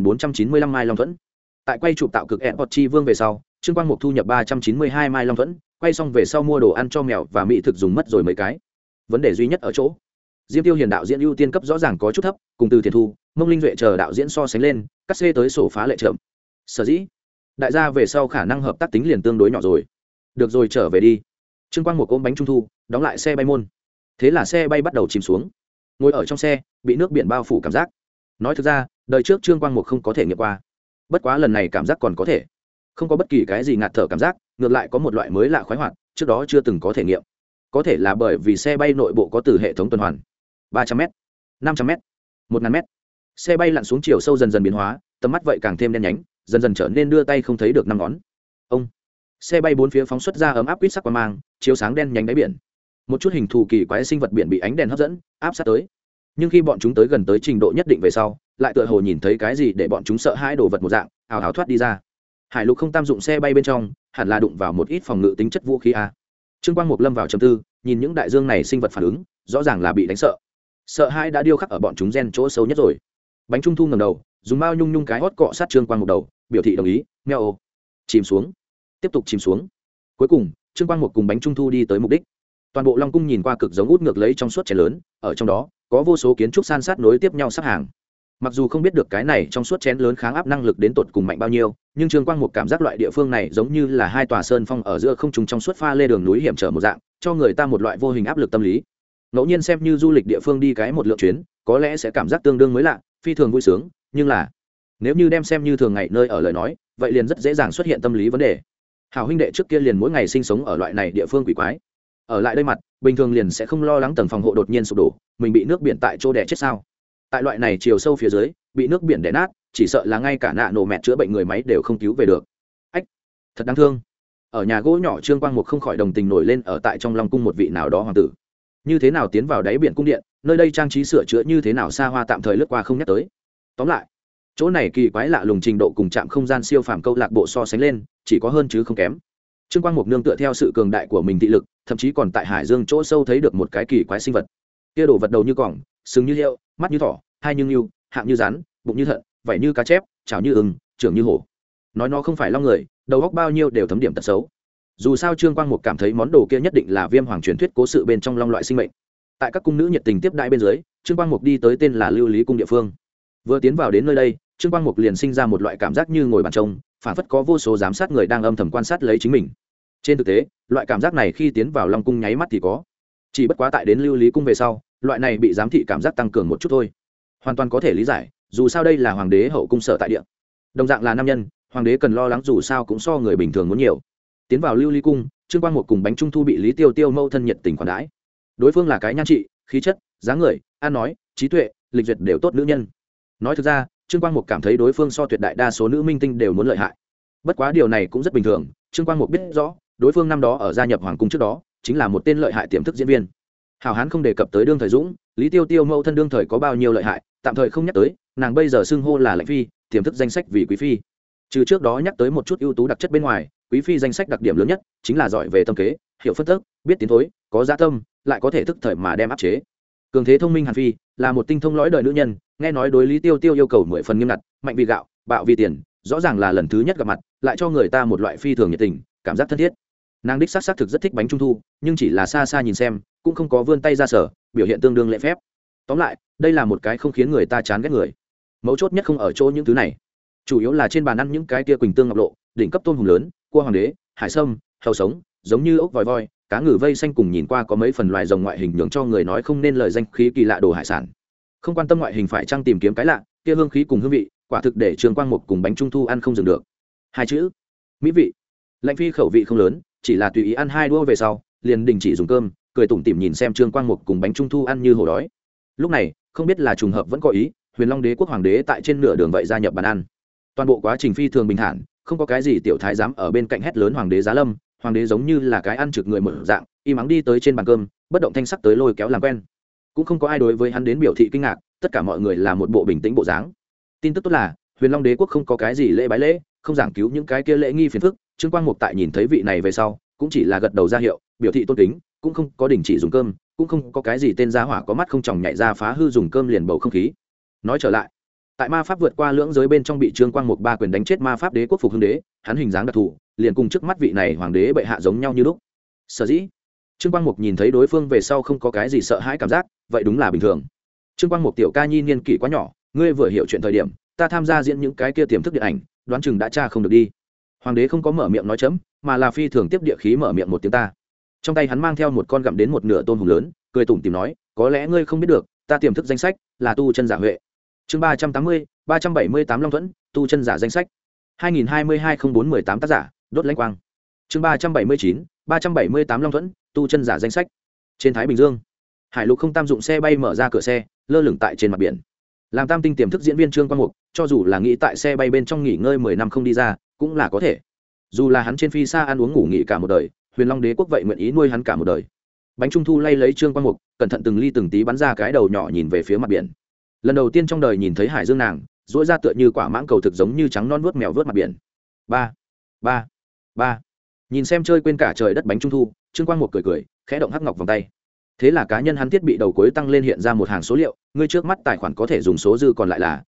Speaker 1: 3495 mai Long Thuẫn. Tại quay chụp tạo cực Airport Chi Vương về sau, Trương Quang Mục thu nhập 392 mai Long Thuẫn, quay xong về sau mua đồ ăn cho mèo và mỹ thực dùng mất rồi mấy cái. Vấn đề duy nhất ở chỗ, Diêm Tiêu Hiền đạo diễn ưu tiên cấp rõ ràng có chút thấp, cùng Từ Thiền Thu, Mông Linh Duệ chờ đạo diễn so sánh lên, cắt xê tới sổ phá lệ chậm. Sở dĩ, đại gia về sau khả năng hợp tác tính liền tương đối nhỏ rồi. Được rồi, trở về đi. Trương Quang một ôm bánh trung thu, đóng lại xe bay môn. Thế là xe bay bắt đầu chìm xuống. Ngồi ở trong xe, bị nước biển bao phủ cảm giác. Nói thực ra, đời trước Trương Quang một không có thể nghiệm qua. Bất quá lần này cảm giác còn có thể. Không có bất kỳ cái gì ngạt thở cảm giác, ngược lại có một loại mới lạ khoái hoạt, trước đó chưa từng có thể nghiệm. Có thể là bởi vì xe bay nội bộ có từ hệ thống tuần hoàn. 300m, 500m, 1000m. Xe bay lặn xuống chiều sâu dần dần biến hóa, tầm mắt vậy càng thêm đen nhánh, dần dần trở nên đưa tay không thấy được năm ngón. Ông, xe bay bốn phía phóng xuất ra ấm áp quýt sắc quang mang, chiếu sáng đen nhánh đáy biển. Một chút hình thù kỳ quái sinh vật biển bị ánh đèn hấp dẫn, áp sát tới. Nhưng khi bọn chúng tới gần tới trình độ nhất định về sau, lại tựa hồ nhìn thấy cái gì để bọn chúng sợ hãi đồ vật một dạng, ào ào thoát đi ra. Hải lục không tam dụng xe bay bên trong, hẳn là đụng vào một ít phòng ngự tính chất vũ khí a. Trương Quang Mục lâm vào trầm tư, nhìn những đại dương này sinh vật phản ứng, rõ ràng là bị đánh sợ hãi đã điêu khắc ở bọn chúng gen chỗ sâu nhất rồi. Bánh trung thu ngẩng đầu, dùng mao nhung nhung cái hót cọ sát Trương Quang Mục đầu, biểu thị đồng ý. Meo, chìm xuống, tiếp tục chìm xuống. Cuối cùng, Trương Quang Mục cùng bánh trung thu đi tới mục đích. Toàn bộ Long cung nhìn qua cực giống út ngược lấy trong suốt chén lớn, ở trong đó có vô số kiến trúc san sát nối tiếp nhau sắp hàng. Mặc dù không biết được cái này trong suốt chén lớn kháng áp năng lực đến tột cùng mạnh bao nhiêu, nhưng Trương Quang Mục cảm giác loại địa phương này giống như là hai tòa sơn phong ở giữa không trung trong suốt pha lê đường núi hiểm trở một dạng, cho người ta một loại vô hình áp lực tâm lý. Ngẫu nhiên xem như du lịch địa phương đi cái một lượng chuyến, có lẽ sẽ cảm giác tương đương mới lạ, phi thường vui sướng, nhưng là nếu như đem xem như thường ngày nơi ở lời nói, vậy liền rất dễ dàng xuất hiện tâm lý vấn đề. Hảo huynh đệ trước kia liền mỗi ngày sinh sống ở loại này địa phương quỷ quái, ở lại đây mặt bình thường liền sẽ không lo lắng tầng phòng hộ đột nhiên sụp đổ, mình bị nước biển tại chỗ đè chết sao? Tại loại này chiều sâu phía dưới, bị nước biển đè nát, chỉ sợ là ngay cả nạ nổ mẹt chữa bệnh người máy đều không cứu về được. Ách, thật đáng thương. Ở nhà gỗ nhỏ, Trương Quang Mục không khỏi đồng tình nổi lên ở tại trong Long cung một vị nào đó hoàng tử. Như thế nào tiến vào đáy biển cung điện, nơi đây trang trí sửa chữa như thế nào xa hoa tạm thời lướt qua không nhắc tới. Tóm lại, chỗ này kỳ quái lạ lùng trình độ cùng trạm không gian siêu phàm câu lạc bộ so sánh lên, chỉ có hơn chứ không kém. Trương Quang Mục nương tựa theo sự cường đại của mình thị lực, thậm chí còn tại hải dương chỗ sâu thấy được một cái kỳ quái sinh vật. Kia đổ vật đầu như cỏng, sừng như heo, mắt như thỏ, hai như ngưu, hạng như rắn, bụng như thận, vảy như cá chép, chảo như ưng, trưởng như hổ. Nói nó không phải long người, đầu óc bao nhiêu đều thấm điểm tật xấu. Dù sao Trương Quang Mục cảm thấy món đồ kia nhất định là Viêm Hoàng truyền thuyết cố sự bên trong long loại sinh mệnh. Tại các cung nữ nhiệt tình tiếp đãi bên dưới, Trương Quang Mục đi tới tên là Lưu Lý cung địa phương. Vừa tiến vào đến nơi đây, Trương Quang Mục liền sinh ra một loại cảm giác như ngồi bàn trông, phản phất có vô số giám sát người đang âm thầm quan sát lấy chính mình. Trên thực tế, loại cảm giác này khi tiến vào Long cung nháy mắt thì có. Chỉ bất quá tại đến Lưu Lý cung về sau, loại này bị giám thị cảm giác tăng cường một chút thôi. Hoàn toàn có thể lý giải, dù sao đây là hoàng đế hậu cung sở tại địa. Đồng dạng là nam nhân, hoàng đế cần lo lắng dù sao cũng so người bình thường muốn nhiều. Tiến vào Lưu Lý cung, Trương Quang Mục cùng bánh trung thu bị Lý Tiêu Tiêu mâu thân nhiệt tình khoản đãi. Đối phương là cái nhan trị, khí chất, dáng người, ăn nói, trí tuệ, lịch duyệt đều tốt nữ nhân. Nói thực ra, Trương Quang Mục cảm thấy đối phương so tuyệt đại đa số nữ minh tinh đều muốn lợi hại. Bất quá điều này cũng rất bình thường, Trương Quang Mục biết rõ, đối phương năm đó ở gia nhập hoàng cung trước đó, chính là một tên lợi hại tiềm thức diễn viên. Hảo Hán không đề cập tới đương thời Dũng, Lý Tiêu Tiêu mẫu thân đương thời có bao nhiêu lợi hại, tạm thời không nhắc tới, nàng bây giờ xưng hô là lãnh phi, tiềm thức danh sách vì quý phi. Trừ trước đó nhắc tới một chút ưu tú đặc chất bên ngoài, quý phi danh sách đặc điểm lớn nhất chính là giỏi về tâm kế, hiểu phân tích, biết tiến thối, có dạ tâm, lại có thể thức thời mà đem áp chế. Cường thế thông minh Hàn phi là một tinh thông lõi đời nữ nhân, nghe nói đối Lý Tiêu Tiêu yêu cầu 10 phần nghiêm ngặt, mạnh vì gạo, bạo vì tiền, rõ ràng là lần thứ nhất gặp mặt, lại cho người ta một loại phi thường nhiệt tình, cảm giác thân thiết. Nàng đích xác thực rất thích bánh trung thu, nhưng chỉ là xa xa nhìn xem, cũng không có vươn tay ra sở, biểu hiện tương đương lễ phép. Tóm lại, đây là một cái không khiến người ta chán ghét người. Mấu chốt nhất không ở chỗ những thứ này, chủ yếu là trên bàn ăn những cái tia quỳnh tương ngọc lộ, đỉnh cấp tôm hùm lớn, cua hoàng đế, hải sâm, hầu sống, giống như ốc vòi voi, cá ngừ vây xanh cùng nhìn qua có mấy phần loài rồng ngoại hình nhường cho người nói không nên lời danh khí kỳ lạ đồ hải sản. Không quan tâm ngoại hình phải chăng tìm kiếm cái lạ, kia hương khí cùng hương vị, quả thực để Trương Quang Mục cùng bánh trung thu ăn không dừng được. Hai chữ, mỹ vị. Lãnh phi khẩu vị không lớn, chỉ là tùy ý ăn 2 đũa về sau, liền đình chỉ dùng cơm, cười tủm tỉm nhìn xem Trương Quang Mục cùng bánh trung thu ăn như hổ đói. Lúc này, không biết là trùng hợp vẫn có ý, Huyền Long Đế quốc hoàng đế tại trên nửa đường vậy gia nhập bàn ăn. Toàn bộ quá trình phi thường bình thản, không có cái gì tiểu thái giám ở bên cạnh hét lớn hoàng đế giá lâm, hoàng đế giống như là cái ăn trực người mở dạng, im ắng đi tới trên bàn cơm, bất động thanh sắc tới lôi kéo làm quen. Cũng không có ai đối với hắn đến biểu thị kinh ngạc, tất cả mọi người là một bộ bình tĩnh bộ dáng. Tin tức tốt là, Huyền Long Đế quốc không có cái gì lễ bái lễ, không giảng cứu những cái kia lễ nghi phiền phức. Trương Quang Mục tại nhìn thấy vị này về sau, cũng chỉ là gật đầu ra hiệu, biểu thị tôn kính, cũng không có đình chỉ dùng cơm, cũng không có cái gì tên gia hỏa có mắt không tròng nhảy ra phá hư dùng cơm liền bầu không khí. Nói trở lại, tại ma pháp vượt qua lưỡng giới bên trong bị Trương Quang Mục ba quyền đánh chết ma pháp đế quốc Phục Hưng đế, hắn hình dáng đặc thù, liền cùng trước mắt vị này hoàng đế bệ hạ giống nhau như lúc. Sở dĩ, Trương Quang Mục nhìn thấy đối phương về sau không có cái gì sợ hãi cảm giác, vậy đúng là bình thường. Trương Quang Mục tiểu ca nhi niên kỷ quá nhỏ, ngươi vừa hiểu chuyện thời điểm ta tham gia diễn những cái kia tiềm thức điện ảnh, đoán chừng đã tra không được đi. Hoàng đế không có mở miệng nói chấm, mà là phi thường tiếp địa khí mở miệng một tiếng ta. Trong tay hắn mang theo một con gặm đến một nửa tôm hùm lớn, cười tủm tỉm nói, có lẽ ngươi không biết được, ta tiềm thức danh sách là tu chân giả huệ. Chương 380, 378 Long Thuẫn, tu chân giả danh sách. 2022-04-18 tác giả, Đốt Lãnh Quang. Chương 379, 378 Long Thuẫn, tu chân giả danh sách. Trên Thái Bình Dương, Hải Lục không tam dụng xe bay mở ra cửa xe, lơ lửng tại trên mặt biển. Làm tam tinh tiềm thức diễn viên Trương Quang Mục, cho dù là nghĩ tại xe bay bên trong nghỉ ngơi 10 năm không đi ra, cũng là có thể. Dù là hắn trên phi xa ăn uống ngủ nghỉ cả một đời, Huyền Long Đế quốc vậy nguyện ý nuôi hắn cả một đời. Bánh trung thu lay lấy Trương Quang Mục, cẩn thận từng ly từng tí bắn ra cái đầu nhỏ nhìn về phía mặt biển. Lần đầu tiên trong đời nhìn thấy hải dương nàng, duỗi ra tựa như quả mãng cầu thực giống như trắng non vuốt mèo vớt mặt biển. Ba, ba, ba. Nhìn xem chơi quên cả trời đất bánh trung thu, Trương Quang Mục cười cười, khẽ động hắc ngọc vòng tay. Thế là cá nhân hắn thiết bị đầu cuối tăng lên hiện ra một hàng số liệu, ngươi trước mắt tài khoản có thể dùng số dư còn lại là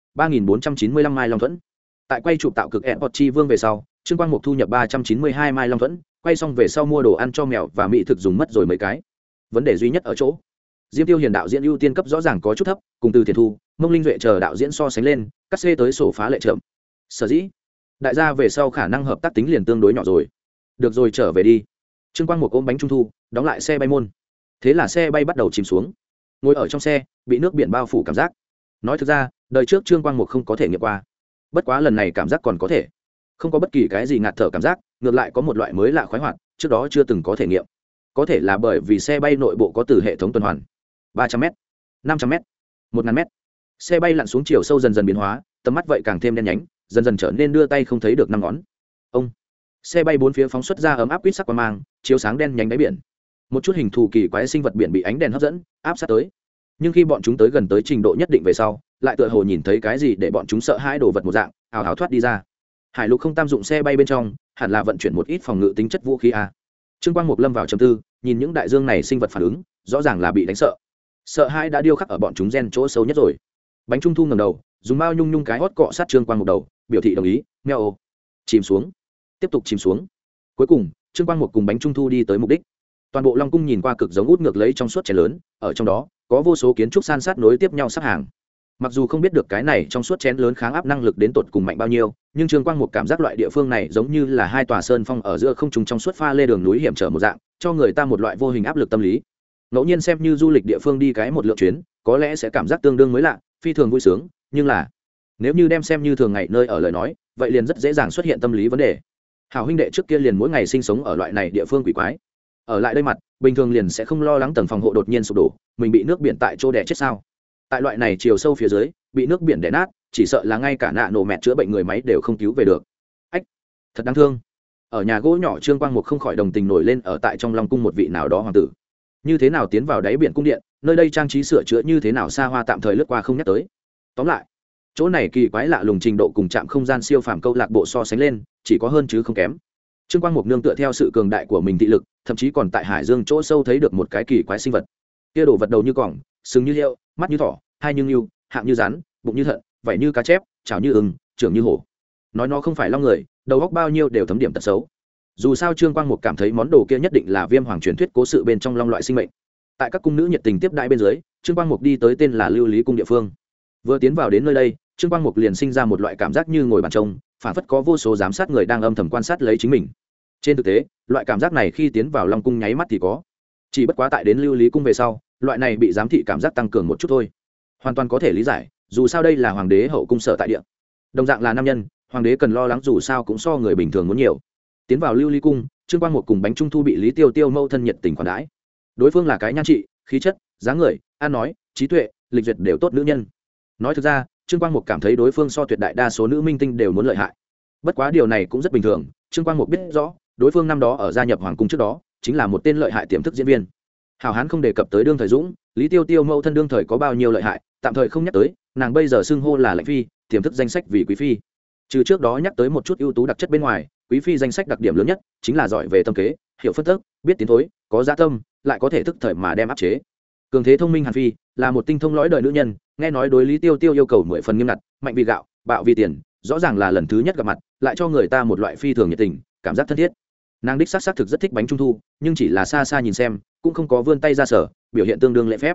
Speaker 1: 3495 mai Long Thuẫn. Tại quay chụp tạo cực Airport Chi Vương về sau, Trương Quang Mục thu nhập 392 mai Long Thuẫn, quay xong về sau mua đồ ăn cho mèo và mỹ thực dùng mất rồi mấy cái. Vấn đề duy nhất ở chỗ, Diêm Tiêu Hiền đạo diễn ưu tiên cấp rõ ràng có chút thấp, cùng Từ Thiền Thu, Mông Linh Duệ chờ đạo diễn so sánh lên, cắt xê tới sổ phá lệ chậm. Sở dĩ, đại gia về sau khả năng hợp tác tính liền tương đối nhỏ rồi. Được rồi, trở về đi. Trương Quang Mục ôm bánh trung thu, đóng lại xe bay môn. Thế là xe bay bắt đầu chìm xuống. Ngồi ở trong xe, bị nước biển bao phủ cảm giác. Nói thực ra, đời trước Trương Quang Mục không có thể nghiệm qua. Bất quá lần này cảm giác còn có thể. Không có bất kỳ cái gì ngạt thở cảm giác, ngược lại có một loại mới lạ khoái hoạt, trước đó chưa từng có thể nghiệm. Có thể là bởi vì xe bay nội bộ có từ hệ thống tuần hoàn. 300m, 500m, 1000m. Xe bay lặn xuống chiều sâu dần dần biến hóa, tầm mắt vậy càng thêm đen nhánh, dần dần trở nên đưa tay không thấy được năm ngón. Ông. Xe bay bốn phía phóng xuất ra ấm áp quýt sắc quang mang, chiếu sáng đen nhánh đáy biển. Một chút hình thù kỳ quái sinh vật biển bị ánh đèn hấp dẫn, áp sát tới. Nhưng khi bọn chúng tới gần tới trình độ nhất định về sau, lại tựa hồ nhìn thấy cái gì để bọn chúng sợ hãi đồ vật một dạng, ào ào thoát đi ra. Hải Lục không tam dụng xe bay bên trong, hẳn là vận chuyển một ít phòng ngự tính chất vũ khí a. Trương Quang Mục lâm vào trầm tư, nhìn những đại dương này sinh vật phản ứng, rõ ràng là bị đánh sợ. Sợ hãi đã điêu khắc ở bọn chúng gen chỗ sâu nhất rồi. Bánh trung thu ngẩng đầu, dùng bao nhung nhung cái hót cọ sát Trương Quang Mục đầu, biểu thị đồng ý. Meo ô. Chìm xuống, tiếp tục chìm xuống. Cuối cùng, Trương Quang Mục cùng bánh trung thu đi tới mục đích. Toàn bộ Long cung nhìn qua cực giống út ngược lấy trong suốt chén lớn, ở trong đó có vô số kiến trúc san sát nối tiếp nhau sắp hàng. Mặc dù không biết được cái này trong suốt chén lớn kháng áp năng lực đến tột cùng mạnh bao nhiêu, nhưng Trương Quang Mục cảm giác loại địa phương này giống như là hai tòa sơn phong ở giữa không trung trong suốt pha lê đường núi hiểm trở một dạng, cho người ta một loại vô hình áp lực tâm lý. Ngẫu nhiên xem như du lịch địa phương đi cái một lượt chuyến, có lẽ sẽ cảm giác tương đương mới lạ, phi thường vui sướng, nhưng là nếu như đem xem như thường ngày nơi ở lời nói, vậy liền rất dễ dàng xuất hiện tâm lý vấn đề. Hảo huynh đệ trước kia liền mỗi ngày sinh sống ở loại này địa phương quỷ quái, ở lại đây mặt bình thường liền sẽ không lo lắng tầng phòng hộ đột nhiên sụp đổ, mình bị nước biển tại chỗ đè chết sao. Tại loại này chiều sâu phía dưới bị nước biển đè nát, chỉ sợ là ngay cả nạ nổ mẹt chữa bệnh người máy đều không cứu về được. Ách, thật đáng thương. Ở nhà gỗ nhỏ, Trương Quang Mục không khỏi đồng tình nổi lên ở tại trong Long cung một vị nào đó hoàng tử. Như thế nào tiến vào đáy biển cung điện, nơi đây trang trí sửa chữa như thế nào xa hoa tạm thời lướt qua không nhắc tới. Tóm lại, chỗ này kỳ quái lạ lùng trình độ cùng trạm không gian siêu phàm câu lạc bộ so sánh lên, chỉ có hơn chứ không kém. Trương Quang Mục nương tựa theo sự cường đại của mình thị lực, thậm chí còn tại hải dương chỗ sâu thấy được một cái kỳ quái sinh vật. Kia đồ vật đầu như cỏng, sừng như hiệu, mắt như thỏ, hai như ngưu, hạng như rắn, bụng như thận, vảy như cá chép, chảo như ưng, trưởng như hổ. Nói nó không phải long người, đầu óc bao nhiêu đều thấm điểm tật xấu. Dù sao Trương Quang Mục cảm thấy món đồ kia nhất định là Viêm Hoàng truyền thuyết cố sự bên trong long loại sinh mệnh. Tại các cung nữ nhiệt tình tiếp đãi bên dưới, Trương Quang Mục đi tới tên là Lưu Lý cung địa phương. Vừa tiến vào đến nơi đây, Trương Quang Mục liền sinh ra một loại cảm giác như ngồi bàn trông, phản phất có vô số giám sát người đang âm thầm quan sát lấy chính mình. Trên thực tế, loại cảm giác này khi tiến vào Long cung nháy mắt thì có. Chỉ bất quá tại đến Lưu Lý cung về sau, loại này bị giám thị cảm giác tăng cường một chút thôi. Hoàn toàn có thể lý giải, dù sao đây là hoàng đế hậu cung sở tại địa. Đồng dạng là nam nhân, hoàng đế cần lo lắng dù sao cũng so người bình thường muốn nhiều. Tiến vào Lưu Lý cung, Trương Quang Mục cùng bánh trung thu bị Lý Tiêu Tiêu mâu thân nhiệt tình khoản đãi. Đối phương là cái nhan trị, khí chất, dáng người, ăn nói, trí tuệ, lịch duyệt đều tốt nữ nhân. Nói thực ra, Trương Quang Mục cảm thấy đối phương so tuyệt đại đa số nữ minh tinh đều muốn lợi hại. Bất quá điều này cũng rất bình thường, Trương Quang Mục biết rõ, đối phương năm đó ở gia nhập hoàng cung trước đó, chính là một tên lợi hại tiềm thức diễn viên. Hảo Hán không đề cập tới đương thời Dũng, Lý Tiêu Tiêu mẫu thân đương thời có bao nhiêu lợi hại, tạm thời không nhắc tới, nàng bây giờ xưng hô là lãnh phi, tiềm thức danh sách vì quý phi. Trừ trước đó nhắc tới một chút ưu tú đặc chất bên ngoài, quý phi danh sách đặc điểm lớn nhất chính là giỏi về tâm kế, hiểu phân tích, biết tiến thối, có dạ tâm, lại có thể thức thời mà đem áp chế. Cường thế thông minh Hàn phi là một tinh thông lõi đời nữ nhân, nghe nói đối Lý Tiêu Tiêu yêu cầu 10 phần nghiêm ngặt, mạnh vì gạo, bạo vì tiền, rõ ràng là lần thứ nhất gặp mặt, lại cho người ta một loại phi thường nhiệt tình, cảm giác thân thiết. Nàng đích xác thực rất thích bánh trung thu, nhưng chỉ là xa xa nhìn xem, cũng không có vươn tay ra sở, biểu hiện tương đương lễ phép.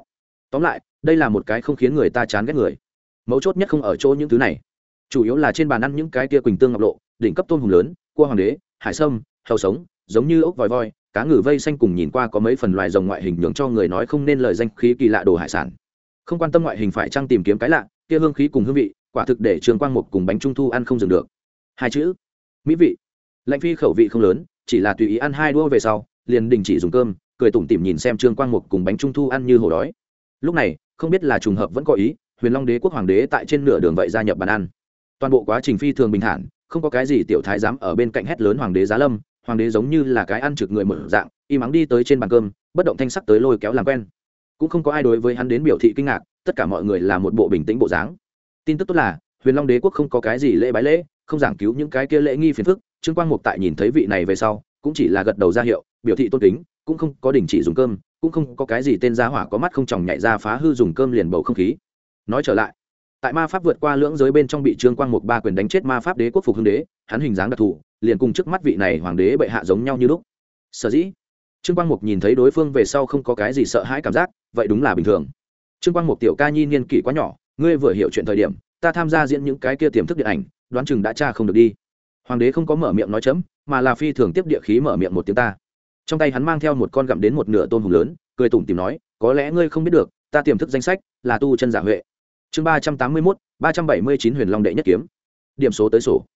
Speaker 1: tóm lại đây là một cái không khiến người ta chán ghét người. Mấu chốt nhất không ở chỗ những thứ này, chủ yếu là trên bàn ăn những cái kia quỳnh tương ngọc lộ, đỉnh cấp tôm hùm lớn, cua hoàng đế, hải sâm, hầu sống, giống như ốc vòi voi, cá ngừ vây xanh cùng nhìn qua có mấy phần loài rồng ngoại hình nhường cho người nói không nên lời danh khí kỳ lạ đồ hải sản. Không quan tâm ngoại hình phải chăng tìm kiếm cái lạ, kia hương khí cùng hương vị, quả thực để Trương Quang Mục cùng bánh trung thu ăn không dừng được. Hai chữ, mỹ vị. Lạnh Phi khẩu vị không lớn, chỉ là tùy ý ăn hai đũa về sau, liền đình chỉ dùng cơm, cười tủm tỉm nhìn xem Trương Quang Mục cùng bánh trung thu ăn như hổ đói. Lúc này, không biết là trùng hợp vẫn có ý, Huyền Long Đế quốc hoàng đế tại trên nửa đường vậy gia nhập bàn ăn. Toàn bộ quá trình phi thường bình thản, không có cái gì tiểu thái giám ở bên cạnh hét lớn hoàng đế giá lâm, hoàng đế giống như là cái ăn trực người mở dạng, im ắng đi tới trên bàn cơm, bất động thanh sắc tới lôi kéo làm quen. Cũng không có ai đối với hắn đến biểu thị kinh ngạc, tất cả mọi người là một bộ bình tĩnh bộ dáng. Tin tức tốt là Huyền Long Đế quốc không có cái gì lễ bái lễ, không giảng cứu những cái kia lễ nghi phiền phức. Trương Quang Mục tại nhìn thấy vị này về sau, cũng chỉ là gật đầu ra hiệu, biểu thị tôn kính, cũng không có đình chỉ dùng cơm, cũng không có cái gì tên gia hỏa có mắt không tròng nhảy ra phá hư dùng cơm liền bầu không khí. Nói trở lại, tại ma pháp vượt qua lưỡng giới bên trong bị Trương Quang Mục ba quyền đánh chết ma pháp đế quốc phục hưng đế, hắn hình dáng đặc thù, liền cùng trước mắt vị này hoàng đế bệ hạ giống nhau như lúc. Sở dĩ Trương Quang Mục nhìn thấy đối phương về sau không có cái gì sợ hãi cảm giác, vậy đúng là bình thường. Trương Quang Mục tiểu ca nhi niên kỷ quá nhỏ, ngươi vừa hiểu chuyện thời điểm, ta tham gia diễn những cái kia tiềm thức điện ảnh, đoán chừng đã tra không được đi. Hoàng đế không có mở miệng nói chấm, mà là phi thường tiếp địa khí mở miệng một tiếng ta. Trong tay hắn mang theo một con gặm đến một nửa tôm hùm lớn, cười tủm tỉm nói, có lẽ ngươi không biết được, ta tiềm thức danh sách là tu chân giả huệ. Chương 381, 379 Huyền Long đệ nhất kiếm. Điểm số tới sổ.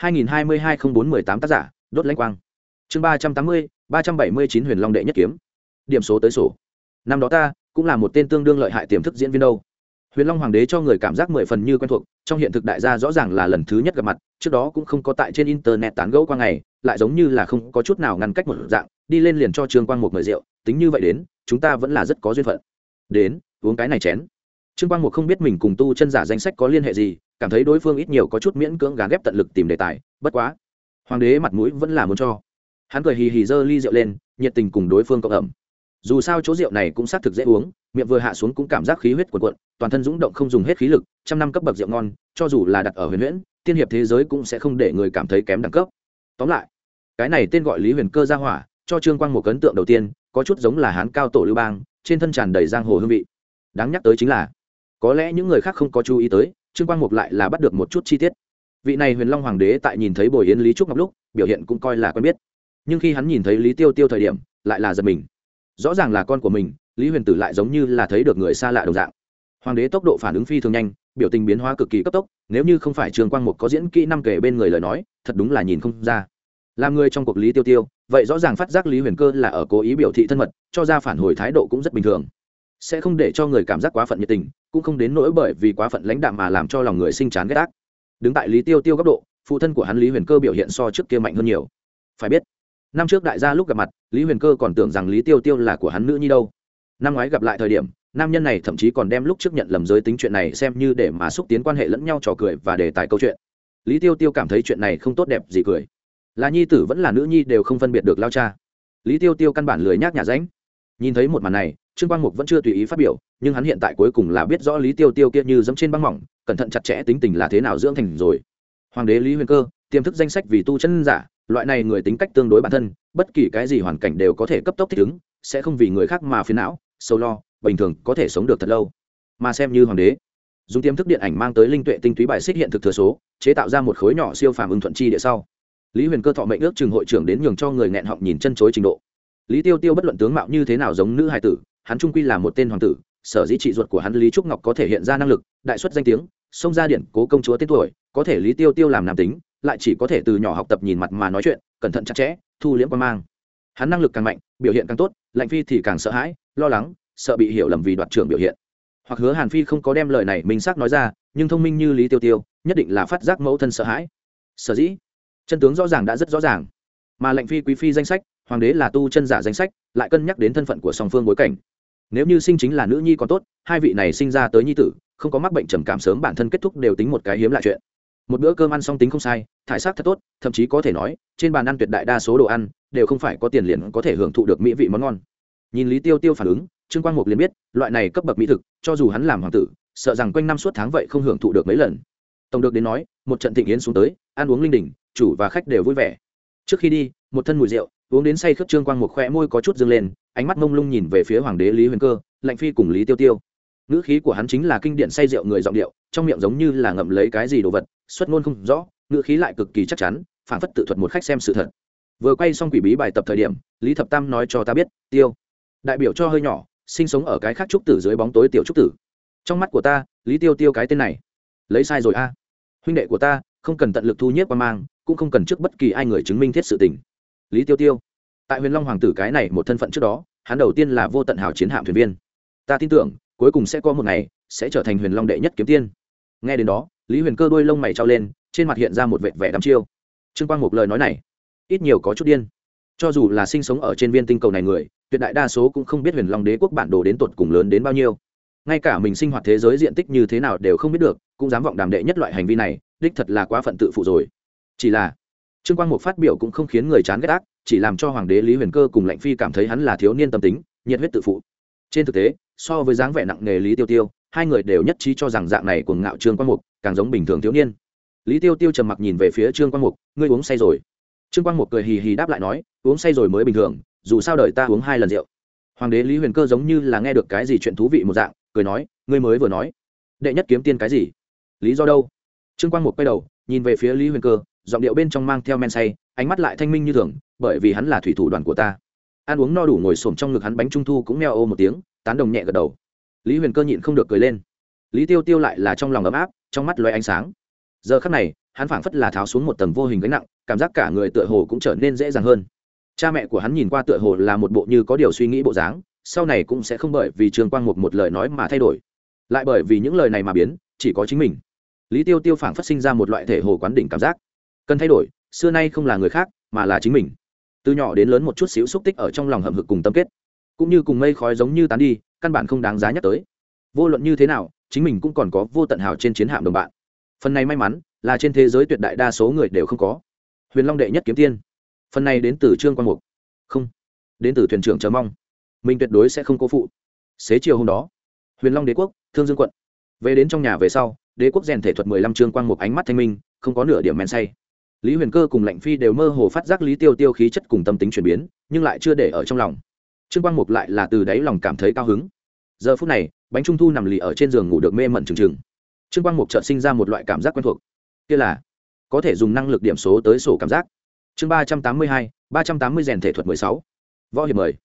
Speaker 1: 2022-04-18 tác giả, đốt lãnh quang. Chương 380, 379 Huyền Long đệ nhất kiếm. Điểm số tới sổ. Năm đó ta cũng là một tên tương đương lợi hại tiềm thức diễn viên đâu. Huyền Long hoàng đế cho người cảm giác mười phần như quen thuộc, trong hiện thực đại gia rõ ràng là lần thứ nhất gặp mặt, trước đó cũng không có tại trên internet tán gẫu qua ngày, lại giống như là không có chút nào ngăn cách một dạng, đi lên liền cho Trương Quang Mục mời rượu, tính như vậy đến, chúng ta vẫn là rất có duyên phận. Đến, uống cái này chén. Trương Quang Mục không biết mình cùng tu chân giả danh sách có liên hệ gì, cảm thấy đối phương ít nhiều có chút miễn cưỡng gán ghép tận lực tìm đề tài, bất quá, hoàng đế mặt mũi vẫn là muốn cho. Hắn cười hì hì giơ ly rượu lên, nhiệt tình cùng đối phương cộng ẩm. Dù sao chỗ rượu này cũng xác thực dễ uống, miệng vừa hạ xuống cũng cảm giác khí huyết cuồn cuộn, toàn thân dũng động không dùng hết khí lực, trăm năm cấp bậc rượu ngon, cho dù là đặt ở huyền huyễn, tiên hiệp thế giới cũng sẽ không để người cảm thấy kém đẳng cấp. Tóm lại, cái này tên gọi Lý Huyền Cơ gia hỏa, cho Trương Quang một ấn tượng đầu tiên, có chút giống là Hán cao tổ Lưu Bang, trên thân tràn đầy giang hồ hương vị. Đáng nhắc tới chính là, có lẽ những người khác không có chú ý tới, Trương Quang Mục lại là bắt được một chút chi tiết. Vị này Huyền Long hoàng đế tại nhìn thấy Bồi Yến Lý Trúc Ngọc lúc, biểu hiện cũng coi là quen biết. Nhưng khi hắn nhìn thấy Lý Tiêu Tiêu thời điểm, lại là giật mình. Rõ ràng là con của mình, Lý Huyền Tử lại giống như là thấy được người xa lạ đồng dạng. Hoàng đế tốc độ phản ứng phi thường nhanh, biểu tình biến hóa cực kỳ cấp tốc, nếu như không phải Trương Quang Mục có diễn kỹ năm kể bên người lời nói, thật đúng là nhìn không ra. Làm người trong cuộc Lý Tiêu Tiêu, vậy rõ ràng phát giác Lý Huyền Cơ là ở cố ý biểu thị thân mật, cho ra phản hồi thái độ cũng rất bình thường. Sẽ không để cho người cảm giác quá phận nhiệt tình, cũng không đến nỗi bởi vì quá phận lãnh đạm mà làm cho lòng người sinh chán ghét ác. Đứng tại Lý Tiêu Tiêu góc độ, phụ thân của hắn Lý Huyền Cơ biểu hiện so trước kia mạnh hơn nhiều. Phải biết, năm trước đại gia lúc gặp mặt, Lý Huyền Cơ còn tưởng rằng Lý Tiêu Tiêu là của hắn nữ nhi đâu. Năm ngoái gặp lại thời điểm, nam nhân này thậm chí còn đem lúc trước nhận lầm giới tính chuyện này xem như để mà xúc tiến quan hệ lẫn nhau trò cười và đề tài câu chuyện. Lý Tiêu Tiêu cảm thấy chuyện này không tốt đẹp gì cười. Là nhi tử vẫn là nữ nhi đều không phân biệt được lao cha. Lý Tiêu Tiêu căn bản lười nhác nhà ránh. Nhìn thấy một màn này, Trương Quang Mục vẫn chưa tùy ý phát biểu, nhưng hắn hiện tại cuối cùng là biết rõ Lý Tiêu Tiêu kia như dẫm trên băng mỏng, cẩn thận chặt chẽ tính tình là thế nào dưỡng thành rồi. Hoàng đế Lý Huyền Cơ, tiềm thức danh sách vì tu chân giả, loại này người tính cách tương đối bản thân, bất kỳ cái gì hoàn cảnh đều có thể cấp tốc thích ứng, sẽ không vì người khác mà phiền não, sâu lo, bình thường có thể sống được thật lâu. Mà xem như hoàng đế, dùng tiềm thức điện ảnh mang tới linh tuệ tinh túy bài xích hiện thực thừa số, chế tạo ra một khối nhỏ siêu phàm ưng thuận chi địa sau. Lý Huyền Cơ thọ mệnh ước chừng hội trưởng đến nhường cho người nghẹn họng nhìn chân chối trình độ. Lý Tiêu Tiêu bất luận tướng mạo như thế nào giống nữ hài tử, hắn trung quy là một tên hoàng tử, sở dĩ trị ruột của hắn Lý Trúc Ngọc có thể hiện ra năng lực, đại xuất danh tiếng, xông ra điện cố công chúa tên tuổi, có thể Lý Tiêu Tiêu làm nam tính, lại chỉ có thể từ nhỏ học tập nhìn mặt mà nói chuyện, cẩn thận chặt chẽ, thu liễm quan mang. Hắn năng lực càng mạnh, biểu hiện càng tốt, Lạnh Phi thì càng sợ hãi, lo lắng, sợ bị hiểu lầm vì đoạt trưởng biểu hiện. Hoặc Hứa Hàn Phi không có đem lời này minh xác nói ra, nhưng thông minh như Lý Tiêu Tiêu, nhất định là phát giác mẫu thân sợ hãi. Sở dĩ, chân tướng rõ ràng đã rất rõ ràng. Mà Lạnh Phi quý phi danh sách, hoàng đế là tu chân giả danh sách, lại cân nhắc đến thân phận của song phương bối cảnh. Nếu như sinh chính là nữ nhi còn tốt, hai vị này sinh ra tới nhi tử, không có mắc bệnh trầm cảm sớm bản thân kết thúc đều tính một cái hiếm lạ chuyện. Một bữa cơm ăn xong tính không sai, thải sắc thật tốt, thậm chí có thể nói, trên bàn ăn tuyệt đại đa số đồ ăn đều không phải có tiền liền có thể hưởng thụ được mỹ vị món ngon. Nhìn Lý Tiêu Tiêu phản ứng, Trương Quang Mục liền biết, loại này cấp bậc mỹ thực, cho dù hắn làm hoàng tử, sợ rằng quanh năm suốt tháng vậy không hưởng thụ được mấy lần. Tổng được đến nói, một trận thịnh yến xuống tới, ăn uống linh đình, chủ và khách đều vui vẻ. Trước khi đi, một thân mùi rượu, uống đến say khướt, Trương Quang Mục khẽ môi có chút dương lên, ánh mắt mông lung nhìn về phía hoàng đế Lý Huyền Cơ, Lạnh Phi cùng Lý Tiêu Tiêu. ngữ khí của hắn chính là kinh điển say rượu người giọng điệu, trong miệng giống như là ngậm lấy cái gì đồ vật, xuất ngôn không rõ, ngữ khí lại cực kỳ chắc chắn, phảng phất tự thuật một khách xem sự thật. Vừa quay xong quỷ bí bài tập thời điểm, Lý Thập Tam nói cho ta biết, Tiêu đại biểu cho hơi nhỏ, sinh sống ở cái khác trúc tử dưới bóng tối tiểu trúc tử. Trong mắt của ta, Lý Tiêu Tiêu cái tên này, lấy sai rồi a. Huynh đệ của ta, không cần tận lực thu nhiếp qua mang, cũng không cần trước bất kỳ ai người chứng minh thiết sự tình. Lý Tiêu Tiêu, tại Huyền Long hoàng tử cái này một thân phận trước đó, hắn đầu tiên là vô tận hào chiến hạm thuyền viên. Ta tin tưởng, cuối cùng sẽ có một ngày sẽ trở thành Huyền Long đệ nhất kiếm tiên. Nghe đến đó, Lý Huyền Cơ đuôi lông mày trao lên, trên mặt hiện ra một vệt vẻ đăm chiêu. Trương Quang một lời nói này, ít nhiều có chút điên. Cho dù là sinh sống ở trên viên tinh cầu này người, tuyệt đại đa số cũng không biết Huyền Long đế quốc bản đồ đến tột cùng lớn đến bao nhiêu. Ngay cả mình sinh hoạt thế giới diện tích như thế nào đều không biết được, cũng dám vọng đàm đệ nhất loại hành vi này, đích thật là quá phận tự phụ rồi. Chỉ là Trương Quang Mục phát biểu cũng không khiến người chán ghét ác, chỉ làm cho hoàng đế Lý Huyền Cơ cùng Lệnh Phi cảm thấy hắn là thiếu niên tâm tính, nhiệt huyết tự phụ. Trên thực tế, so với dáng vẻ nặng nề Lý Tiêu Tiêu, hai người đều nhất trí cho rằng dạng này cuồng ngạo Trương Quang Mục càng giống bình thường thiếu niên. Lý Tiêu Tiêu trầm mặc nhìn về phía Trương Quang Mục, ngươi uống say rồi. Trương Quang Mục cười hì hì đáp lại nói, uống say rồi mới bình thường, dù sao đời ta uống 2 lần rượu. Hoàng đế Lý Huyền Cơ giống như là nghe được cái gì chuyện thú vị một dạng, cười nói, ngươi mới vừa nói đệ nhất kiếm tiên cái gì, lý do đâu? Trương Quang Mục quay đầu nhìn về phía Lý Huyền Cơ, giọng điệu bên trong mang theo men say, ánh mắt lại thanh minh như thường, bởi vì hắn là thủy thủ đoàn của ta. Ăn uống no đủ ngồi xổm trong ngực hắn bánh trung thu cũng meo ô một tiếng, tán đồng nhẹ gật đầu. Lý Huyền Cơ nhịn không được cười lên. Lý Tiêu Tiêu lại là trong lòng ấm áp, trong mắt lóe ánh sáng. Giờ khắc này, hắn phảng phất là tháo xuống một tầng vô hình gánh nặng, cảm giác cả người tựa hồ cũng trở nên dễ dàng hơn. Cha mẹ của hắn nhìn qua tựa hồ là một bộ như có điều suy nghĩ bộ dáng, sau này cũng sẽ không bởi vì Trương Quang Mục một lời nói mà thay đổi, lại bởi vì những lời này mà biến, chỉ có chính mình. Lý Tiêu Tiêu phảng phất sinh ra một loại thể hồ quán đỉnh cảm giác, cần thay đổi, xưa nay không là người khác, mà là chính mình. Từ nhỏ đến lớn một chút xíu xúc tích ở trong lòng hậm hực cùng tâm kết, cũng như cùng mây khói giống như tán đi, căn bản không đáng giá nhắc tới. Vô luận như thế nào, chính mình cũng còn có vô tận hào trên chiến hạm đồng bạn. Phần này may mắn là trên thế giới tuyệt đại đa số người đều không có. Huyền Long đệ nhất kiếm tiên, phần này đến từ Trương Quang Mục, không, đến từ thuyền trưởng Chờ Mong. Mình tuyệt đối sẽ không cố phụ. Xế chiều hôm đó, Huyền Long đế quốc, Thương Dương quận. Về đến trong nhà về sau, đế quốc rèn thể thuật 15 Trương Quang Mục ánh mắt thanh minh, không có nửa điểm men say. Lý Huyền Cơ cùng Lệnh Phi đều mơ hồ phát giác Lý Tiêu Tiêu khí chất cùng tâm tính chuyển biến, nhưng lại chưa để ở trong lòng. Trương Quang Mục lại là từ đáy lòng cảm thấy cao hứng. Giờ phút này, bánh trung thu nằm lì ở trên giường ngủ được mê mẩn trừng trừng. Trương Quang Mục chợt sinh ra một loại cảm giác quen thuộc, kia là có thể dùng năng lực điểm số tới sổ cảm giác. Chương 382, 380 rèn thể thuật 16. Võ hiệp mời.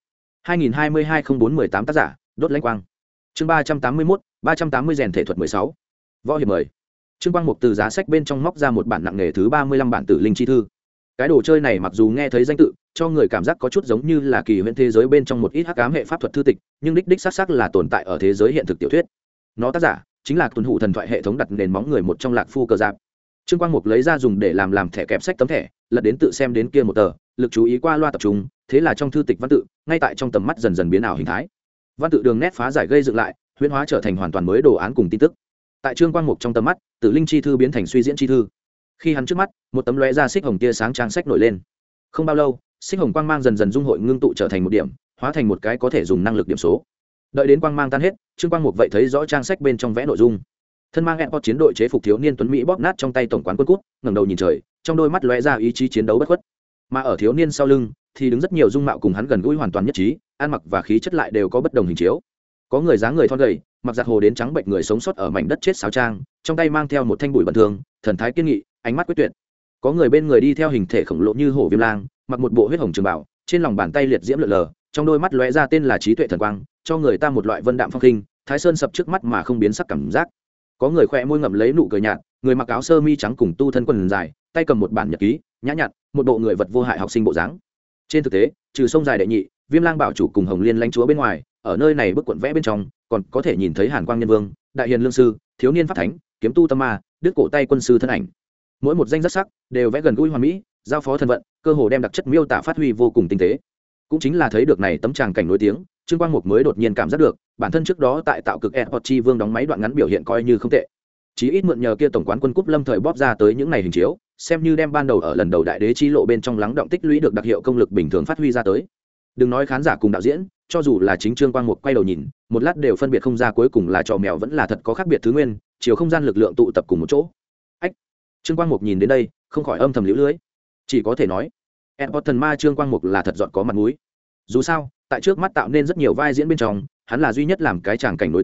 Speaker 1: 2022-04-18 tác giả, Đốt Lãnh Quang. Chương 381, 380 rèn thể thuật 16. Võ hiệp mời. Trương Quang Mục từ giá sách bên trong móc ra một bản nặng nghề thứ 35 bản Tử Linh chi thư. Cái đồ chơi này mặc dù nghe thấy danh tự, cho người cảm giác có chút giống như là kỳ huyễn thế giới bên trong một ít hắc ám hệ pháp thuật thư tịch, nhưng đích xác là tồn tại ở thế giới hiện thực tiểu thuyết. Nó tác giả chính là tuần hủ thần thoại hệ thống đặt nền móng người một trong Lạc Phu Cờ Giáp. Trương Quang Mục lấy ra dùng để làm thẻ kẹp sách tấm thẻ, lật đến tự xem đến kia một tờ, lực chú ý qua loa tập trung, thế là trong thư tịch văn tự, ngay tại trong tầm mắt dần dần biến ảo hình thái. Văn tự đường nét phá giải gây dựng lại, huyễn hóa trở thành hoàn toàn mới đồ án cùng tin tức. Tại Trương Quang Mục trong tầm mắt, Tử Linh chi thư biến thành suy diễn chi thư. Khi hắn trước mắt, một tấm lóe ra xích hồng tia sáng trang sách nổi lên. Không bao lâu, xích hồng quang mang dần dần dung hội ngưng tụ trở thành một điểm, hóa thành một cái có thể dùng năng lực điểm số. Đợi đến quang mang tan hết, Trương Quang Mục vậy thấy rõ trang sách bên trong vẽ nội dung. Thân mang Airport chiến đội chế phục thiếu niên tuấn mỹ bóp nát trong tay tổng quán quân cút, ngẩng đầu nhìn trời, trong đôi mắt lóe ra ý chí chiến đấu bất khuất. Mà ở thiếu niên sau lưng thì đứng rất nhiều dung mạo cùng hắn gần gũi hoàn toàn nhất trí, ăn mặc và khí chất lại đều có bất đồng hình chiếu. Có người dáng người thon gầy, mặc giặt hồ đến trắng bệnh người sống sót ở mảnh đất chết sáo trang, trong tay mang theo một thanh bụi bẩn thường, thần thái kiên nghị, ánh mắt quyết tuyệt. Có người bên người đi theo hình thể khổng lồ như hổ viêm lang, mặc một bộ huyết hồng trường bảo, trên lòng bàn tay liệt diễm lượn lờ, trong đôi mắt lóe ra tên là trí tuệ thần quang, cho người ta một loại vân đạm phong khinh, thái sơn sập trước mắt mà không biến sắc cảm giác. Có người khỏe môi ngậm lấy nụ cười nhạt, người mặc áo sơ mi trắng cùng tu thân quần dài, tay cầm một bản nhật ký, nhã nhặn, một bộ người vật vô hại học sinh bộ dáng. Trên thực tế, trừ sông dài đệ nhị, Viêm Lang bảo chủ cùng Hồng Liên lãnh chúa bên ngoài, ở nơi này bức cuộn vẽ bên trong, còn có thể nhìn thấy Hàn Quang Nhân Vương, Đại Hiền Lương sư, Thiếu niên pháp thánh, Kiếm tu tâm ma, đứt cổ tay quân sư thân ảnh. Mỗi một danh rất sắc, đều vẽ gần gũi hoàn mỹ, giao phó thân vận, cơ hồ đem đặc chất miêu tả phát huy vô cùng tinh tế. Cũng chính là thấy được này tấm tràng cảnh nổi tiếng, Trương Quang Mục mới đột nhiên cảm giác được, bản thân trước đó tại tạo cực Airport chi vương đóng máy đoạn ngắn biểu hiện coi như không tệ. Chí ít mượn nhờ kia tổng quán quân cúp lâm thời bóp ra tới những này hình chiếu, xem như đem ban đầu ở lần đầu đại đế chi lộ bên trong lắng động tích lũy được đặc hiệu công lực bình thường phát huy ra tới. Đừng nói khán giả cùng đạo diễn, cho dù là chính Trương Quang Mục quay đầu nhìn, một lát đều phân biệt không ra cuối cùng là trò mèo vẫn là thật có khác biệt thứ nguyên, chiều không gian lực lượng tụ tập cùng một chỗ. Ách. Trương Quang Mục nhìn đến đây, không khỏi âm thầm liễu lưới. Chỉ có thể nói, Airport thần ma Trương Quang Mục là thật dọn có mặt mũi. Dù sao, tại trước mắt tạo nên rất nhiều vai diễn bên trong, hắn là duy nhất làm cái tràng cảnh nổi tiếng,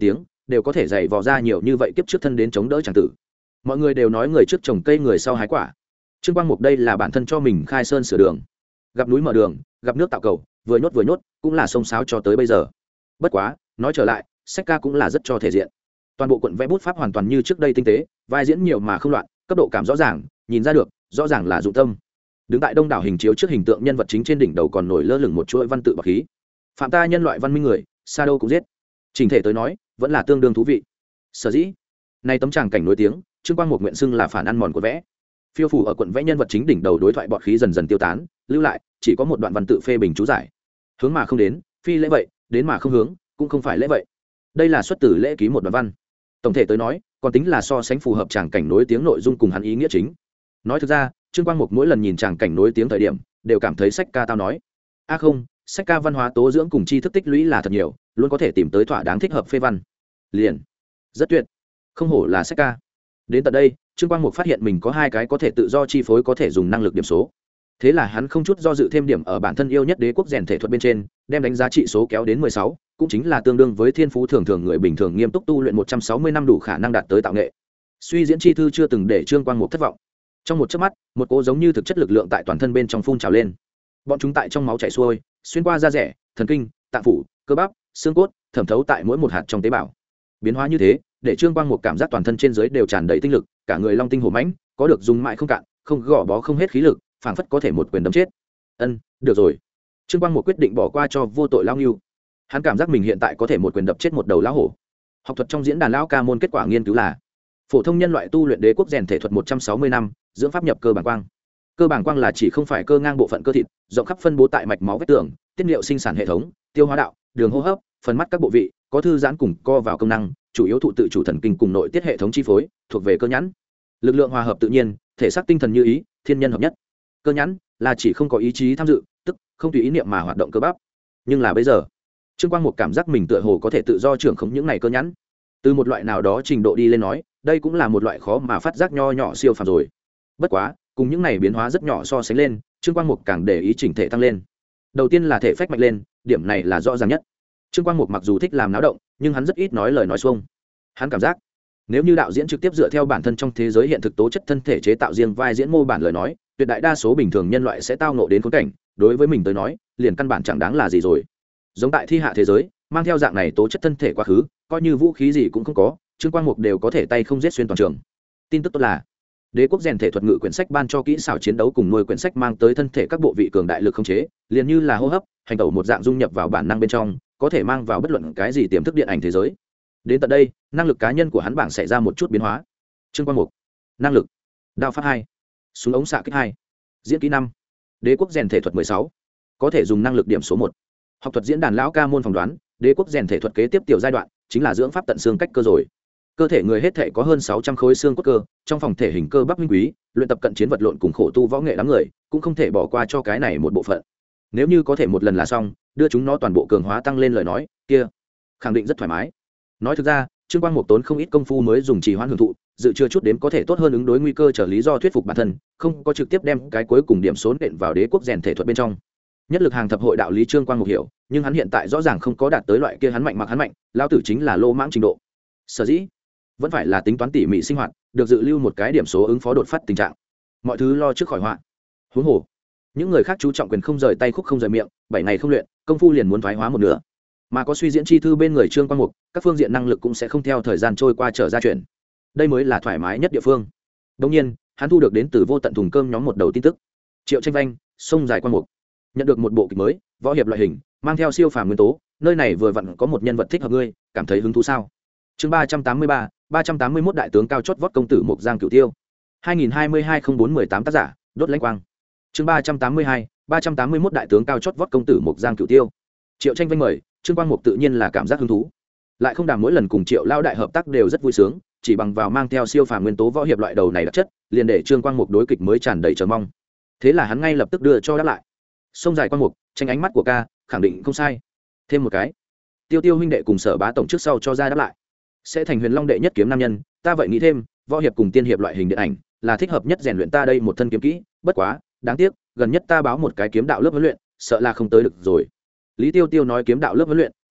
Speaker 1: đều có thể dày vò ra nhiều như vậy kiếp trước thân đến chống đỡ chẳng tử. Mọi người đều nói người trước trồng cây người sau hái quả. Trương Quang Mục đây là bản thân cho mình khai sơn sửa đường, gặp núi mở đường, gặp nước tạo cầu, vừa nhốt cũng là sông sáo cho tới bây giờ. Bất quá nói trở lại, sách ca cũng là rất cho thể diện. Toàn bộ cuộn vẽ bút pháp hoàn toàn như trước đây tinh tế, vai diễn nhiều mà không loạn, cấp độ cảm rõ ràng, nhìn ra được rõ ràng là dụng tâm. Đứng tại đông đảo hình chiếu trước hình tượng nhân vật chính trên đỉnh đầu còn nổi lơ lửng một chuỗi văn tự bạc khí. Phạm ta nhân loại văn minh người, xa đâu cũng giết. Trình thể tới nói, vẫn là tương đương thú vị. Sở dĩ, nay tấm tràng cảnh nổi tiếng, Trương Quang Mục nguyện xưng là phản ăn mòn của vẽ. Phiêu phủ ở cuộn vẽ nhân vật chính đỉnh đầu đối thoại bọt khí dần dần tiêu tán, lưu lại chỉ có một đoạn văn tự phê bình chú giải. Hướng mà không đến, phi lễ vậy, đến mà không hướng, cũng không phải lễ vậy. Đây là xuất từ lễ ký một đoạn văn. Tổng thể tới nói, còn tính là so sánh phù hợp tràng cảnh nối tiếng nội dung cùng hắn ý nghĩa chính. Nói thực ra, Trương Quang Mục mỗi lần nhìn tràng cảnh nối tiếng thời điểm, đều cảm thấy sách ca tao nói. Không, sách ca văn hóa tố dưỡng cùng tri thức tích lũy là thật nhiều, luôn có thể tìm tới thỏa đáng thích hợp phê văn. Liền, rất tuyệt. Không hổ là sách ca. Đến tận đây, Trương Quang Mục phát hiện mình có hai cái có thể tự do chi phối có thể dùng năng lực điểm số. Thế là hắn không chút do dự thêm điểm ở bản thân yêu nhất đế quốc rèn thể thuật bên trên, đem đánh giá trị số kéo đến 16, cũng chính là tương đương với thiên phú thường thường người bình thường nghiêm túc tu luyện 160 năm đủ khả năng đạt tới tạo nghệ. Suy diễn chi thư chưa từng để Trương Quang Mục thất vọng. Trong một chớp mắt, một cỗ giống như thực chất lực lượng tại toàn thân bên trong phun trào lên. Bọn chúng tại trong máu chảy xuôi, xuyên qua da rẻ, thần kinh, tạng phủ, cơ bắp, xương cốt, thẩm thấu tại mỗi một hạt trong tế bào. Biến hóa như thế, để Trương Quang Mục cảm giác toàn thân trên dưới đều tràn đầy tinh lực, cả người long tinh hổ mãnh, có được dùng mãi không cạn, không gò bó không hết khí lực, phảng phất có thể một quyền đấm chết. Được rồi. Trương Quang Mục quyết định bỏ qua cho vô tội lao ngưu. Hắn cảm giác mình hiện tại có thể một quyền đập chết một đầu lão hổ. Học thuật trong diễn đàn lão ca môn kết quả nghiên cứu là phổ thông nhân loại tu luyện đế quốc rèn thể thuật 160 năm, dưỡng pháp nhập cơ bản quang. Cơ bản quang là chỉ không phải cơ ngang bộ phận cơ thịt, rộng khắp phân bố tại mạch máu vết tường, tiết niệu sinh sản hệ thống, tiêu hóa đạo, đường hô hấp, phần mắt các bộ vị, có thư giãn cùng co vào công năng, chủ yếu thụ tự chủ thần kinh cùng nội tiết hệ thống chi phối, thuộc về cơ nhãn. Lực lượng hòa hợp tự nhiên, thể xác tinh thần như ý, thiên nhân hợp nhất. Cơ nhãn là chỉ không có ý chí tham dự, tức không tùy ý niệm mà hoạt động cơ bắp. Nhưng là bây giờ, Trương Quang Mục cảm giác mình tựa hồ có thể tự do trưởng khống những này cơ nhãn. Từ một loại nào đó trình độ đi lên nói, đây cũng là một loại khó mà phát giác nho nhỏ siêu phàm rồi. Bất quá, cùng những này biến hóa rất nhỏ so sánh lên, Trương Quang Mục càng để ý chỉnh thể tăng lên. Đầu tiên là thể phách mạnh lên, điểm này là rõ ràng nhất. Trương Quang Mục mặc dù thích làm náo động, nhưng hắn rất ít nói lời nói xuông. Hắn cảm giác, nếu như đạo diễn trực tiếp dựa theo bản thân trong thế giới hiện thực tố chất thân thể chế tạo riêng vai diễn mô bản lời nói, tuyệt đại đa số bình thường nhân loại sẽ tao ngộ đến khốn cảnh, đối với mình tới nói, liền căn bản chẳng đáng là gì rồi. Giống tại thi hạ thế giới, mang theo dạng này tố chất thân thể quá khứ, coi như vũ khí gì cũng không có, Trương Quang Mục đều có thể tay không giết xuyên toàn trường. Tin tức tốt là, đế quốc rèn thể thuật ngự quyển sách ban cho kỹ xảo chiến đấu cùng nuôi quyển sách mang tới thân thể các bộ vị cường đại lực không chế, liền như là hô hấp, hành tẩu một dạng dung nhập vào bản năng bên trong, có thể mang vào bất luận cái gì tiềm thức điện ảnh thế giới. Đến tận đây, năng lực cá nhân của hắn bảng xảy ra một chút biến hóa. Trương Quang Mục, năng lực, đao pháp 2, súng ống xạ kích 2, diễn kỹ 5, đế quốc rèn thể thuật 16, có thể dùng năng lực điểm số 1. Học thuật diễn đàn lão ca môn phỏng đoán, đế quốc rèn thể thuật kế tiếp tiểu giai đoạn chính là dưỡng pháp tận xương cách cơ rồi. Cơ thể người hết thể có hơn 600 khối xương cốt cơ, trong phòng thể hình cơ bắp minh quý, luyện tập cận chiến vật lộn cùng khổ tu võ nghệ đám người, cũng không thể bỏ qua cho cái này một bộ phận. Nếu như có thể một lần là xong, đưa chúng nó toàn bộ cường hóa tăng lên lời nói, kia khẳng định rất thoải mái. Nói thực ra, Trương Quang Mục tốn không ít công phu mới dùng trì hoãn hưởng thụ, dự chưa chút đếm có thể tốt hơn ứng đối nguy cơ trở lý do thuyết phục bản thân, không có trực tiếp đem cái cuối cùng điểm số nện vào đế quốc rèn thể thuật bên trong. Nhất lực hàng thập hội đạo lý Trương Quang Mục hiểu, nhưng hắn hiện tại rõ ràng không có đạt tới loại kia hắn mạnh mặc hắn mạnh, lão tử chính là lô mãng trình độ. Sở dĩ, vẫn phải là tính toán tỉ mỉ sinh hoạt, được dự lưu một cái điểm số ứng phó đột phát tình trạng. Mọi thứ lo trước khỏi họa. Huống hồ, những người khác chú trọng quyền không rời tay khúc không rời miệng, 7 ngày không luyện, công phu liền muốn thoái hóa một nửa. Mà có suy diễn chi thư bên người Trương Quang Mục, các phương diện năng lực cũng sẽ không theo thời gian trôi qua trở ra chuyển. Đây mới là thoải mái nhất địa phương. Đương nhiên, hắn thu được đến từ vô tận thùng cơm nhóm một đầu tin tức. Triệu Tranh Vanh, sông dài Quang Mục, nhận được một bộ kịch mới, võ hiệp loại hình, mang theo siêu phàm nguyên tố, nơi này vừa vặn có một nhân vật thích hợp ngươi, cảm thấy hứng thú sao? Chương 383, 381 đại tướng cao chót vót công tử Mộc Giang Cửu Tiêu. 2022-04-18 tác giả, Đốt Lãnh Quang. Chương 382, 381 đại tướng cao chót vót công tử Mộc Giang Cửu Tiêu. Triệu Tranh Vanh mời, Trương Quang Mục tự nhiên là cảm giác hứng thú. Lại không đàm mỗi lần cùng Triệu lao đại hợp tác đều rất vui sướng, chỉ bằng vào mang theo siêu phàm nguyên tố võ hiệp loại đầu này đặc chất, liền để Trương Quang Mục đối kịch mới tràn đầy chờ mong. Thế là hắn ngay lập tức đưa cho đáp lại. Sông dài Quang Mục, tranh ánh mắt của ca, khẳng định không sai. Thêm một cái. Tiêu Tiêu huynh đệ cùng Sở Bá tổng trước sau cho ra đáp lại. Sẽ thành Huyền Long đệ nhất kiếm nam nhân, ta vậy nghĩ thêm, võ hiệp cùng tiên hiệp loại hình điện ảnh là thích hợp nhất rèn luyện ta đây một thân kiếm kỹ, bất quá, đáng tiếc, gần nhất ta báo một cái kiếm đạo lớp huấn luyện, sợ là không tới được rồi. Lý Tiêu Tiêu nói kiếm đạo lớp huấn luyện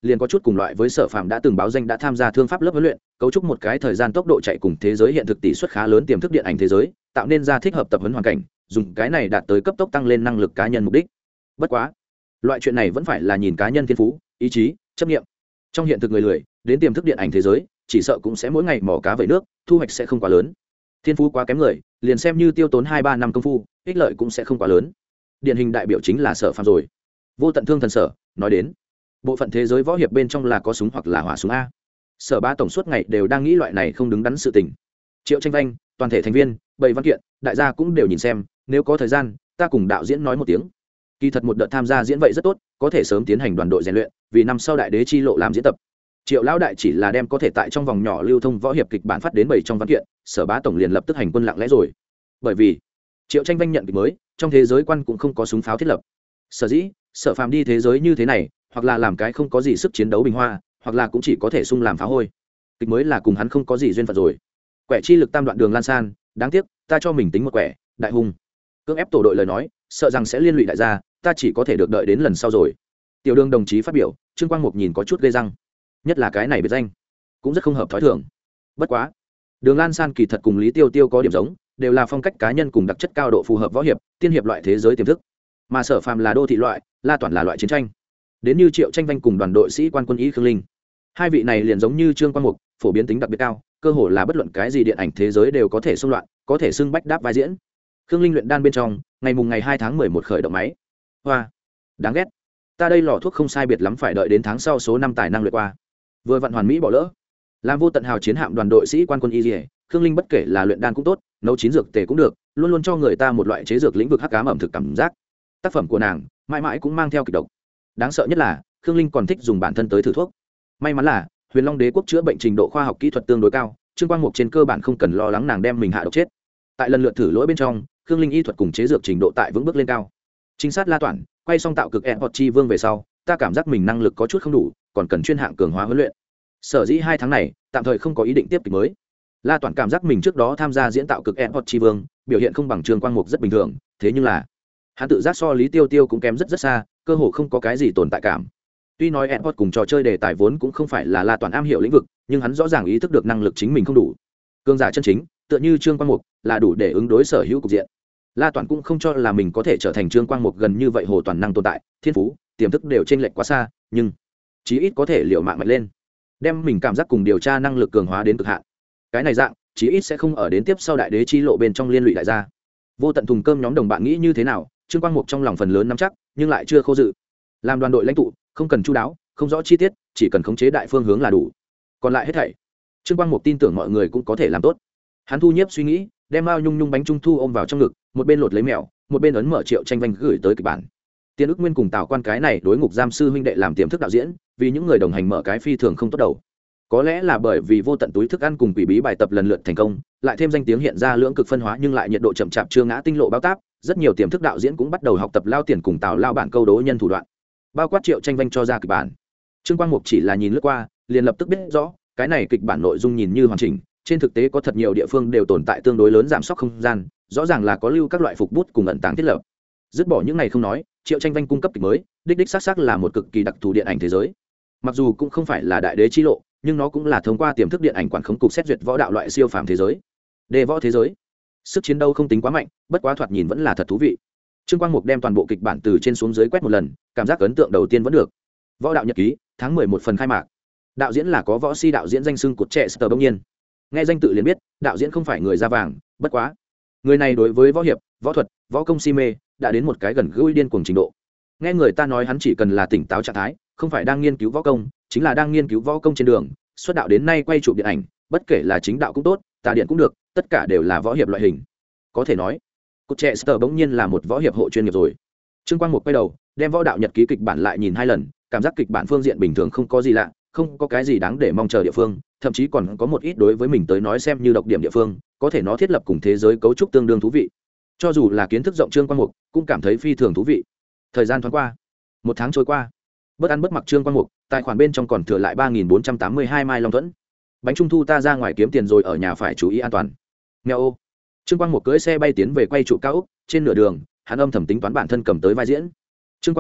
Speaker 1: liền có chút cùng loại với Sở Phàm đã từng báo danh đã tham gia thương pháp lớp huấn luyện, cấu trúc một cái thời gian tốc độ chạy cùng thế giới hiện thực tỷ suất khá lớn tiềm thức điện ảnh thế giới, tạo nên ra thích hợp tập huấn hoàn cảnh, dùng cái này đạt tới cấp tốc tăng lên năng lực cá nhân mục đích. Bất quá, loại chuyện này vẫn phải là nhìn cá nhân thiên phú, ý chí, chấp nghiệm. Trong hiện thực người lười, đến tiềm thức điện ảnh thế giới, chỉ sợ cũng sẽ mỗi ngày mò cá vẩy nước, thu hoạch sẽ không quá lớn. Thiên phú quá kém người, liền xem như tiêu tốn 2-3 năm công phu, ích lợi cũng sẽ không quá lớn. Điển hình đại biểu chính là Sở Phàm rồi. Vô tận thương thần sở, nói đến, bộ phận thế giới võ hiệp bên trong là có súng hoặc là hỏa súng a. Sở Bá tổng suốt ngày đều đang nghĩ loại này không đứng đắn sự tình. Triệu Tranh Vanh, toàn thể thành viên, bảy văn kiện, đại gia cũng đều nhìn xem, nếu có thời gian, ta cùng đạo diễn nói một tiếng. Kỳ thật một đợt tham gia diễn vậy rất tốt, có thể sớm tiến hành đoàn đội rèn luyện, vì năm sau đại đế chi lộ làm diễn tập. Triệu lão đại chỉ là đem có thể tại trong vòng nhỏ lưu thông võ hiệp kịch bản phát đến 7 trong văn kiện, Sở Bá tổng liền lập tức hành quân lặng lẽ rồi. Bởi vì, Triệu Tranh Vanh nhận kịch mới, trong thế giới quan cũng không có súng pháo thiết lập. Sở dĩ, Sở Phàm đi thế giới như thế này, hoặc là làm cái không có gì sức chiến đấu bình hoa, hoặc là cũng chỉ có thể sung làm phá hôi. Kịch mới là cùng hắn không có gì duyên phận rồi. Quẻ chi lực tam đoạn đường lan san, đáng tiếc, ta cho mình tính một quẻ, đại hung. Cưỡng ép tổ đội lời nói, sợ rằng sẽ liên lụy đại gia, ta chỉ có thể được đợi đến lần sau rồi. Tiểu Đường đồng chí phát biểu, Trương Quang Mục nhìn có chút ghê răng. Nhất là cái này biệt danh, cũng rất không hợp thói thường. Bất quá, Đường Lan San kỳ thật cùng Lý Tiêu Tiêu có điểm giống, đều là phong cách cá nhân cùng đặc chất cao độ phù hợp võ hiệp, tiên hiệp loại thế giới tiềm thức. Mà Sở Phàm là đô thị loại, La Toản là loại chiến tranh. Đến như Triệu Tranh Vanh cùng đoàn đội sĩ quan quân y Khương Linh, hai vị này liền giống như Trương Quang Mục, phổ biến tính đặc biệt cao, cơ hồ là bất luận cái gì điện ảnh thế giới đều có thể xung loạn, có thể xưng bách đáp vai diễn. Khương Linh luyện đan bên trong, ngày 2 tháng 11 khởi động máy. Hoa, đáng ghét. Ta đây lò thuốc không sai biệt lắm phải đợi đến tháng sau số 5 tài năng luyện qua. Vừa vận hoàn mỹ bỏ lỡ. Làm vô tận hào chiến hạm đoàn đội sĩ quan quân y, Khương Linh bất kể là luyện đan cũng tốt, nấu chín dược tề cũng được, luôn luôn cho người ta một loại chế dược lĩnh vực hắc ám ẩm thực cảm giác. Tác phẩm của nàng mãi mãi cũng mang theo kịch độc. Đáng sợ nhất là Khương Linh còn thích dùng bản thân tới thử thuốc. May mắn là Huyền Long Đế quốc chữa bệnh trình độ khoa học kỹ thuật tương đối cao, Trương Quang Mục trên cơ bản không cần lo lắng nàng đem mình hạ độc chết. Tại lần lượt thử lỗi bên trong, Khương Linh y thuật cùng chế dược trình độ tại vững bước lên cao. Chính sát La Toản, quay xong tạo cực Hot Chi Vương về sau, ta cảm giác mình năng lực có chút không đủ, còn cần chuyên hạng cường hóa huấn luyện. Sở dĩ 2 tháng này, tạm thời không có ý định tiếp kịch mới. La Toản cảm giác mình trước đó tham gia diễn tạo cực Hot Chi Vương, biểu hiện không bằng Trương Quang Mục rất bình thường, thế nhưng là hắn tự giác so Lý Tiêu Tiêu cũng kém rất rất xa, cơ hồ không có cái gì tồn tại cảm. Tuy nói Hot cùng trò chơi đề tài vốn cũng không phải là La Toản am hiểu lĩnh vực, nhưng hắn rõ ràng ý thức được năng lực chính mình không đủ. Cường giả chân chính, tựa như Trương Quang Mục, là đủ để ứng đối sở hữu cục diện. La Toản cũng không cho là mình có thể trở thành Trương Quang Mục gần như vậy hồ toàn năng tồn tại, thiên phú, tiềm thức đều chênh lệch quá xa, nhưng chí ít có thể liều mạng mạnh lên, đem mình cảm giác cùng điều tra năng lực cường hóa đến cực hạn. Cái này dạng, chí ít sẽ không ở đến tiếp sau đại đế chi lộ bên trong liên lụy đại gia. Vô tận thùng cơm nhóm đồng bạn nghĩ như thế nào, Trương Quang Mục trong lòng phần lớn nắm chắc, nhưng lại chưa khô dự. Làm đoàn đội lãnh tụ, không cần chu đáo, không rõ chi tiết, chỉ cần khống chế đại phương hướng là đủ. Còn lại hết thảy, Trương Quang Mục tin tưởng mọi người cũng có thể làm tốt. Hắn thu nhiếp suy nghĩ, đem Mao Nhung Nhung bánh trung thu ôm vào trong ngực, một bên lột lấy mèo, một bên ấn mở Triệu Tranh Vanh gửi tới kịch bản. Tiên ức nguyên cùng Tào Quan cái này đối ngục giam sư huynh đệ làm tiềm thức đạo diễn, vì những người đồng hành mở cái phi thường không tốt đầu. Có lẽ là bởi vì vô tận túi thức ăn cùng quỷ bí bài tập lần lượt thành công, lại thêm danh tiếng hiện ra lưỡng cực phân hóa nhưng lại nhiệt độ chậm chạp chưa ngã tinh lộ báo táp, rất nhiều tiềm thức đạo diễn cũng bắt đầu học tập lao tiền cùng Tào lao bản câu đố nhân thủ đoạn. Bao quát Triệu Tranh Vanh cho ra kịch bản. Trương Quang Mục chỉ là nhìn lướt qua, liền lập tức biết rõ, cái này kịch bản nội dung nhìn như hoàn chỉnh, trên thực tế có thật nhiều địa phương đều tồn tại tương đối lớn giảm sóc không gian, rõ ràng là có lưu các loại phục bút cùng ẩn tàng thiết lập. Dứt bỏ những này không nói, Triệu Tranh Vanh cung cấp kịch mới, đích xác là một cực kỳ đặc thù điện ảnh thế giới. Mặc dù cũng không phải là đại đế chi lộ, nhưng nó cũng là thông qua tiềm thức điện ảnh quản khống cục xét duyệt võ đạo loại siêu phàm thế giới. Đề võ thế giới, sức chiến đấu không tính quá mạnh, bất quá thoạt nhìn vẫn là thật thú vị. Trương Quang Mục đem toàn bộ kịch bản từ trên xuống dưới quét một lần, cảm giác ấn tượng đầu tiên vẫn được. Võ đạo nhật ký, tháng 11 phần khai mạc. Đạo diễn là có võ si đạo diễn danh xưng cột trẻ Sở Bỗng Nhiên. Nghe danh tự liền biết, đạo diễn không phải người da vàng, bất quá, người này đối với võ hiệp, võ thuật, võ công si mê, đã đến một cái gần gũi điên cuồng trình độ. Nghe người ta nói hắn chỉ cần là tỉnh táo trạng thái, không phải đang nghiên cứu võ công, chính là đang nghiên cứu võ công trên đường, xuất đạo đến nay quay chụp điện ảnh, bất kể là chính đạo cũng tốt, tà điện cũng được, tất cả đều là võ hiệp loại hình. Có thể nói, cột trẻ Sở Bỗng Nhiên là một võ hiệp hộ chuyên nghiệp rồi. Trương Quang Mục quay đầu, đem võ đạo nhật ký kịch bản lại nhìn 2 lần, cảm giác kịch bản phương diện bình thường không có gì lạ, không có cái gì đáng để mong chờ địa phương, thậm chí còn có một ít đối với mình tới nói xem như độc điểm địa phương, có thể nó thiết lập cùng thế giới cấu trúc tương đương thú vị. Cho dù là kiến thức rộng Trương Quang Mục, cũng cảm thấy phi thường thú vị. Thời gian thoáng qua, 1 tháng trôi qua, bất ăn bất mặc Trương Quang Mục, tài khoản bên trong còn thừa lại 3.482 mai long thuẫn. Bánh trung thu ta ra ngoài kiếm tiền rồi, ở nhà phải chú ý an toàn. Mèo ô. Trương Quang Mục cưỡi xe bay tiến về quay trụ cao ốc, trên nửa đường, hắn âm thầm tính toán bản thân cầm tới vai diễn. Trương Quang Mục,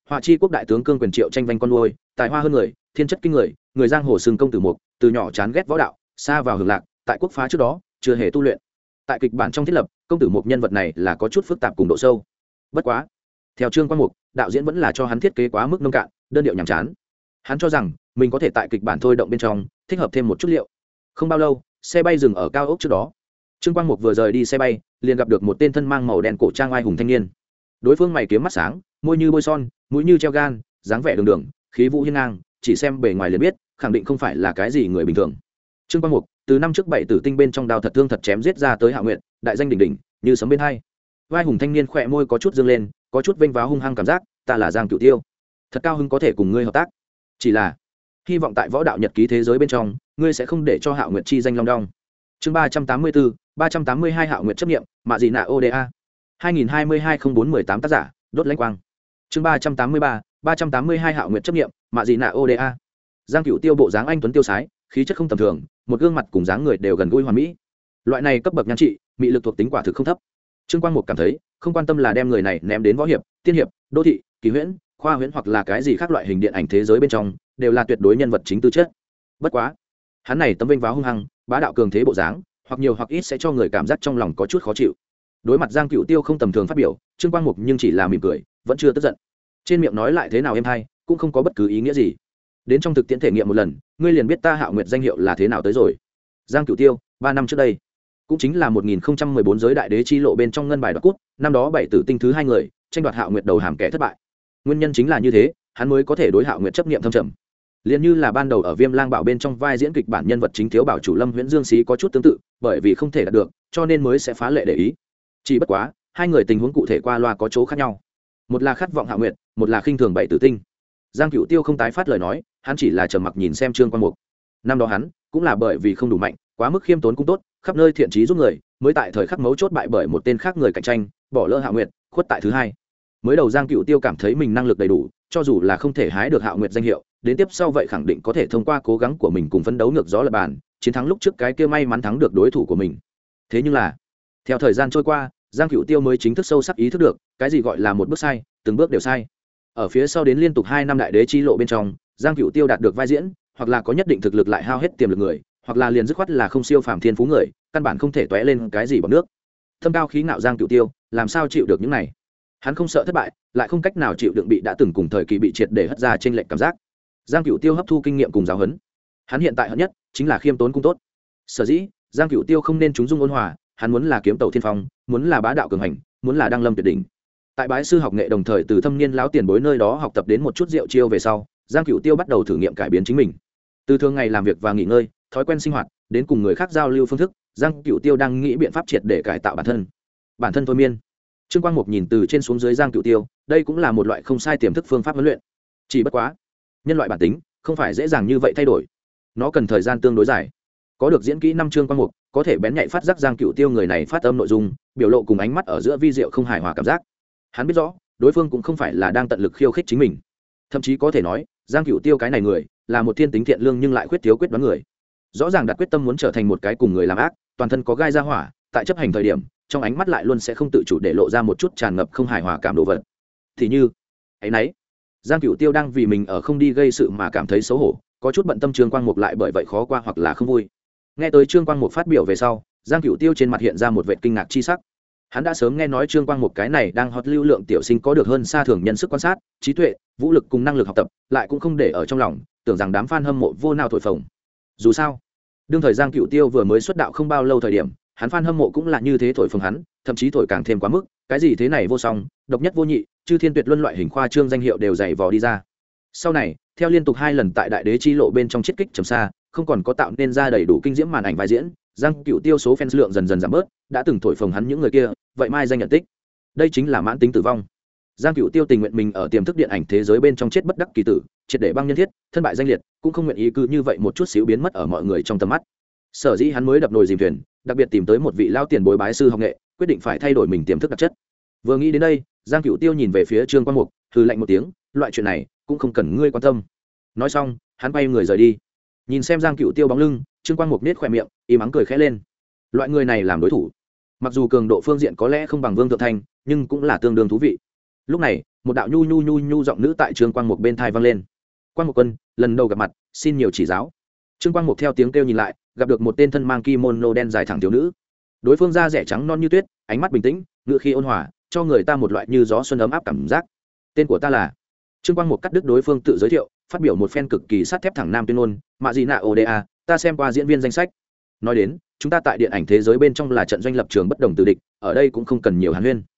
Speaker 1: họa chi quốc đại tướng cương quyền triệu tranh vanh con nuôi tài hoa hơn người thiên chất kinh người người giang hồ sừng công tử mục từ nhỏ chán ghét võ đạo xa vào hưởng lạc tại quốc phá trước đó chưa hề tu luyện. Tại kịch bản trong thiết lập công tử mục nhân vật này là có chút phức tạp cùng độ sâu. Bất quá theo Trương Quang Mục, đạo diễn vẫn là cho hắn thiết kế quá mức nông cạn đơn điệu nhàm chán. Hắn cho rằng mình có thể tại kịch bản thôi động bên trong thích hợp thêm một chút liệu. Không bao lâu xe bay dừng ở cao ốc trước đó. Trương Quang Mục vừa rời đi xe bay liền gặp được một tên thân mang màu đen cổ trang oai hùng thanh niên. Đối phương mày kiếm mắt sáng, môi như bôi son, mũi như treo gan, dáng vẻ đường đường, khí vũ hiên ngang, chỉ xem bề ngoài liền biết khẳng định không phải là cái gì người bình thường. Trương Quang Mục từ năm trước 7 tử tinh bên trong đao thật thương thật chém giết ra tới Hạ Nguyệt, đại danh đỉnh đỉnh như sấm bên hai. Vai hùng thanh niên khỏe môi có chút dương lên, có chút vênh váo hung hăng cảm giác, ta là Giang Cửu Tiêu, thật cao hứng có thể cùng ngươi hợp tác, chỉ là hy vọng tại võ đạo nhật ký thế giới bên trong ngươi sẽ không để cho Hạ Nguyệt chi danh long đong. Chương 384, 382 Hạ Nguyệt chấp nghiệm, mạ gì nạ ODA. 2022-04-18 tác giả, đốt lãnh quang. Chương 383, 382 Hạ Nguyệt chấp nghiệm, mạ gì nạ ODA. Giang Cửu Tiêu bộ dáng anh tuấn tiêu sái, khí chất không tầm thường, một gương mặt cùng dáng người đều gần gũi hoàn mỹ. Loại này cấp bậc nhan trị, mị lực thuộc tính quả thực không thấp. Trương Quang Mục cảm thấy, không quan tâm là đem người này ném đến võ hiệp, tiên hiệp, đô thị, kỳ huyễn, khoa huyễn hoặc là cái gì khác loại hình điện ảnh thế giới bên trong, đều là tuyệt đối nhân vật chính tư chất. Bất quá, hắn này tấm vênh váo hung hăng, bá đạo cường thế bộ dáng, hoặc nhiều hoặc ít sẽ cho người cảm giác trong lòng có chút khó chịu. Đối mặt Giang Cửu Tiêu không tầm thường phát biểu, Trương Quang Mục nhưng chỉ là mỉm cười, vẫn chưa tức giận. Trên miệng nói lại thế nào em hay, cũng không có bất cứ ý nghĩa gì. Đến trong thực tiễn thể nghiệm một lần, ngươi liền biết ta Hạo Nguyệt danh hiệu là thế nào tới rồi. Giang Cửu Tiêu, 3 năm trước đây, cũng chính là 1014 giới đại đế chi lộ bên trong ngân bài đoạt cút, năm đó 7 tử tinh thứ 2 người, tranh đoạt Hạo Nguyệt đầu hàm kẻ thất bại. Nguyên nhân chính là như thế, hắn mới có thể đối Hạo Nguyệt chấp niệm thâm trầm. Liên như là ban đầu ở Viêm Lang Bảo bên trong vai diễn kịch bản nhân vật chính thiếu bảo chủ Lâm Huyễn Dương Xí có chút tương tự, bởi vì không thể đạt được, cho nên mới sẽ phá lệ để ý. Chỉ bất quá, hai người tình huống cụ thể qua loa có chỗ khác nhau. Một là khát vọng Hạo Nguyệt, một là khinh thường 7 tử tinh. Giang Cửu Tiêu không tái phát lời nói, hắn chỉ là trầm mặc nhìn xem Trương Quang Mục. Năm đó hắn cũng là bởi vì không đủ mạnh, quá mức khiêm tốn cũng tốt, khắp nơi thiện trí giúp người, mới tại thời khắc mấu chốt bại bởi một tên khác người cạnh tranh, bỏ lỡ Hạo Nguyệt, khuất tại thứ 2. Mới đầu Giang Cửu Tiêu cảm thấy mình năng lực đầy đủ, cho dù là không thể hái được Hạo Nguyệt danh hiệu, đến tiếp sau vậy khẳng định có thể thông qua cố gắng của mình cùng phấn đấu ngược gió lập bàn, chiến thắng lúc trước cái kia may mắn thắng được đối thủ của mình. Thế nhưng là, theo thời gian trôi qua, Giang Cửu Tiêu mới chính thức sâu sắc ý thức được, cái gì gọi là một bước sai, từng bước đều sai. Ở phía sau đến liên tục 2 năm đại đế chi lộ bên trong, Giang Cửu Tiêu đạt được vai diễn, hoặc là có nhất định thực lực lại hao hết tiềm lực người, hoặc là liền dứt khoát là không siêu phàm thiên phú người, căn bản không thể tóe lên cái gì bằng nước. Thâm cao khí ngạo Giang Cửu Tiêu, làm sao chịu được những này? Hắn không sợ thất bại, lại không cách nào chịu đựng bị đã từng cùng thời kỳ bị triệt để hất ra trên lệnh cảm giác. Giang Cửu Tiêu hấp thu kinh nghiệm cùng giáo huấn. Hắn hiện tại hận nhất chính là khiêm tốn cung tốt. Sở dĩ, Giang Cửu Tiêu không nên chúng dung ôn hòa, hắn muốn là kiếm tẩu thiên phong, muốn là bá đạo cường hành, muốn là đăng lâm tuyệt đỉnh. Tại bái sư học nghệ đồng thời từ thâm niên lão tiền bối nơi đó học tập đến một chút diệu chiêu về sau, Giang Cửu Tiêu bắt đầu thử nghiệm cải biến chính mình. Từ thường ngày làm việc và nghỉ ngơi, thói quen sinh hoạt, đến cùng người khác giao lưu phương thức, Giang Cửu Tiêu đang nghĩ biện pháp triệt để cải tạo bản thân. Bản thân thôi miên. Trương Quang Mục nhìn từ trên xuống dưới Giang Cửu Tiêu, đây cũng là một loại không sai tiềm thức phương pháp huấn luyện. Chỉ bất quá, nhân loại bản tính không phải dễ dàng như vậy thay đổi, nó cần thời gian tương đối dài. Có được diễn kỹ năm Trương Quang Mục, có thể bén nhạy phát giác Giang Cửu Tiêu người này phát âm nội dung, biểu lộ cùng ánh mắt ở giữa vi diệu không hài hòa cảm giác. Hắn biết rõ, đối phương cũng không phải là đang tận lực khiêu khích chính mình. Thậm chí có thể nói, Giang Cửu Tiêu cái này người, là một thiên tính thiện lương nhưng lại khuyết thiếu quyết đoán người. Rõ ràng đặt quyết tâm muốn trở thành một cái cùng người làm ác, toàn thân có gai ra hỏa, tại chấp hành thời điểm, trong ánh mắt lại luôn sẽ không tự chủ để lộ ra một chút tràn ngập không hài hòa cảm đồ vật. Thì như, ấy nấy, Giang Cửu Tiêu đang vì mình ở không đi gây sự mà cảm thấy xấu hổ, có chút bận tâm Trương Quang Mục lại bởi vậy khó qua hoặc là không vui. Nghe tới Trương Quang Mục phát biểu về sau, Giang Cửu Tiêu trên mặt hiện ra một vẻ kinh ngạc chi sắc. Hắn đã sớm nghe nói Trương Quang Mục cái này đang hot lưu lượng tiểu sinh có được hơn xa thường nhân sức quan sát, trí tuệ, vũ lực cùng năng lực học tập, lại cũng không để ở trong lòng, tưởng rằng đám fan hâm mộ vô nào thổi phồng. Dù sao, đương thời Giang Cửu Tiêu vừa mới xuất đạo không bao lâu thời điểm, hắn fan hâm mộ cũng là như thế thổi phồng hắn, thậm chí thổi càng thêm quá mức, cái gì thế này vô song, độc nhất vô nhị, chư thiên tuyệt luân loại hình khoa trương danh hiệu đều dày vò đi ra. Sau này, theo liên tục 2 lần tại đại đế chi lộ bên trong chiết kích trầm xa, không còn có tạo nên ra đầy đủ kinh diễm màn ảnh vai diễn, Giang Cửu Tiêu số fans lượng dần dần giảm bớt, đã từng thổi phồng hắn những người kia, vậy mai danh nhận tích. Đây chính là mãn tính tử vong. Giang Cửu Tiêu tình nguyện mình ở tiềm thức điện ảnh thế giới bên trong chết bất đắc kỳ tử, triệt để băng nhân thiết, thân bại danh liệt, cũng không nguyện ý cứ như vậy một chút xíu biến mất ở mọi người trong tầm mắt. Sở dĩ hắn mới đập nồi dìm thuyền, đặc biệt tìm tới một vị lao tiền bối bái sư học nghệ, quyết định phải thay đổi mình tiềm thức đặc chất. Vừa nghĩ đến đây, Giang Cửu Tiêu nhìn về phía Trương Quang Mục, hừ lạnh một tiếng, loại chuyện này cũng không cần ngươi quan tâm. Nói xong, hắn quay người rời đi. Nhìn xem Giang Cửu Tiêu bóng lưng, Trương Quang Mục nết khóe miệng, im ắng cười khẽ lên. Loại người này làm đối thủ, mặc dù cường độ phương diện có lẽ không bằng Vương Thượng Thanh, nhưng cũng là tương đương thú vị. Lúc này, một đạo nhu giọng nữ tại trương quang mục bên thai vang lên. Quang Mục Quân, lần đầu gặp mặt, xin nhiều chỉ giáo. Trương Quang Mục theo tiếng kêu nhìn lại, gặp được một tên thân mang kimono đen dài thẳng thiếu nữ. Đối phương da rẻ trắng non như tuyết, ánh mắt bình tĩnh, ngữ khí ôn hòa, cho người ta một loại như gió xuân ấm áp cảm giác. Tên của ta là. Trương Quang Mục cắt đứt đối phương tự giới thiệu, phát biểu một phen cực kỳ sắt thép thẳng nam tuyên ngôn, Mạ Dị Nạ Oda, ta xem qua diễn viên danh sách. Nói đến, chúng ta tại điện ảnh thế giới bên trong là trận doanh lập trường bất đồng từ địch, ở đây cũng không cần nhiều hàn huyên.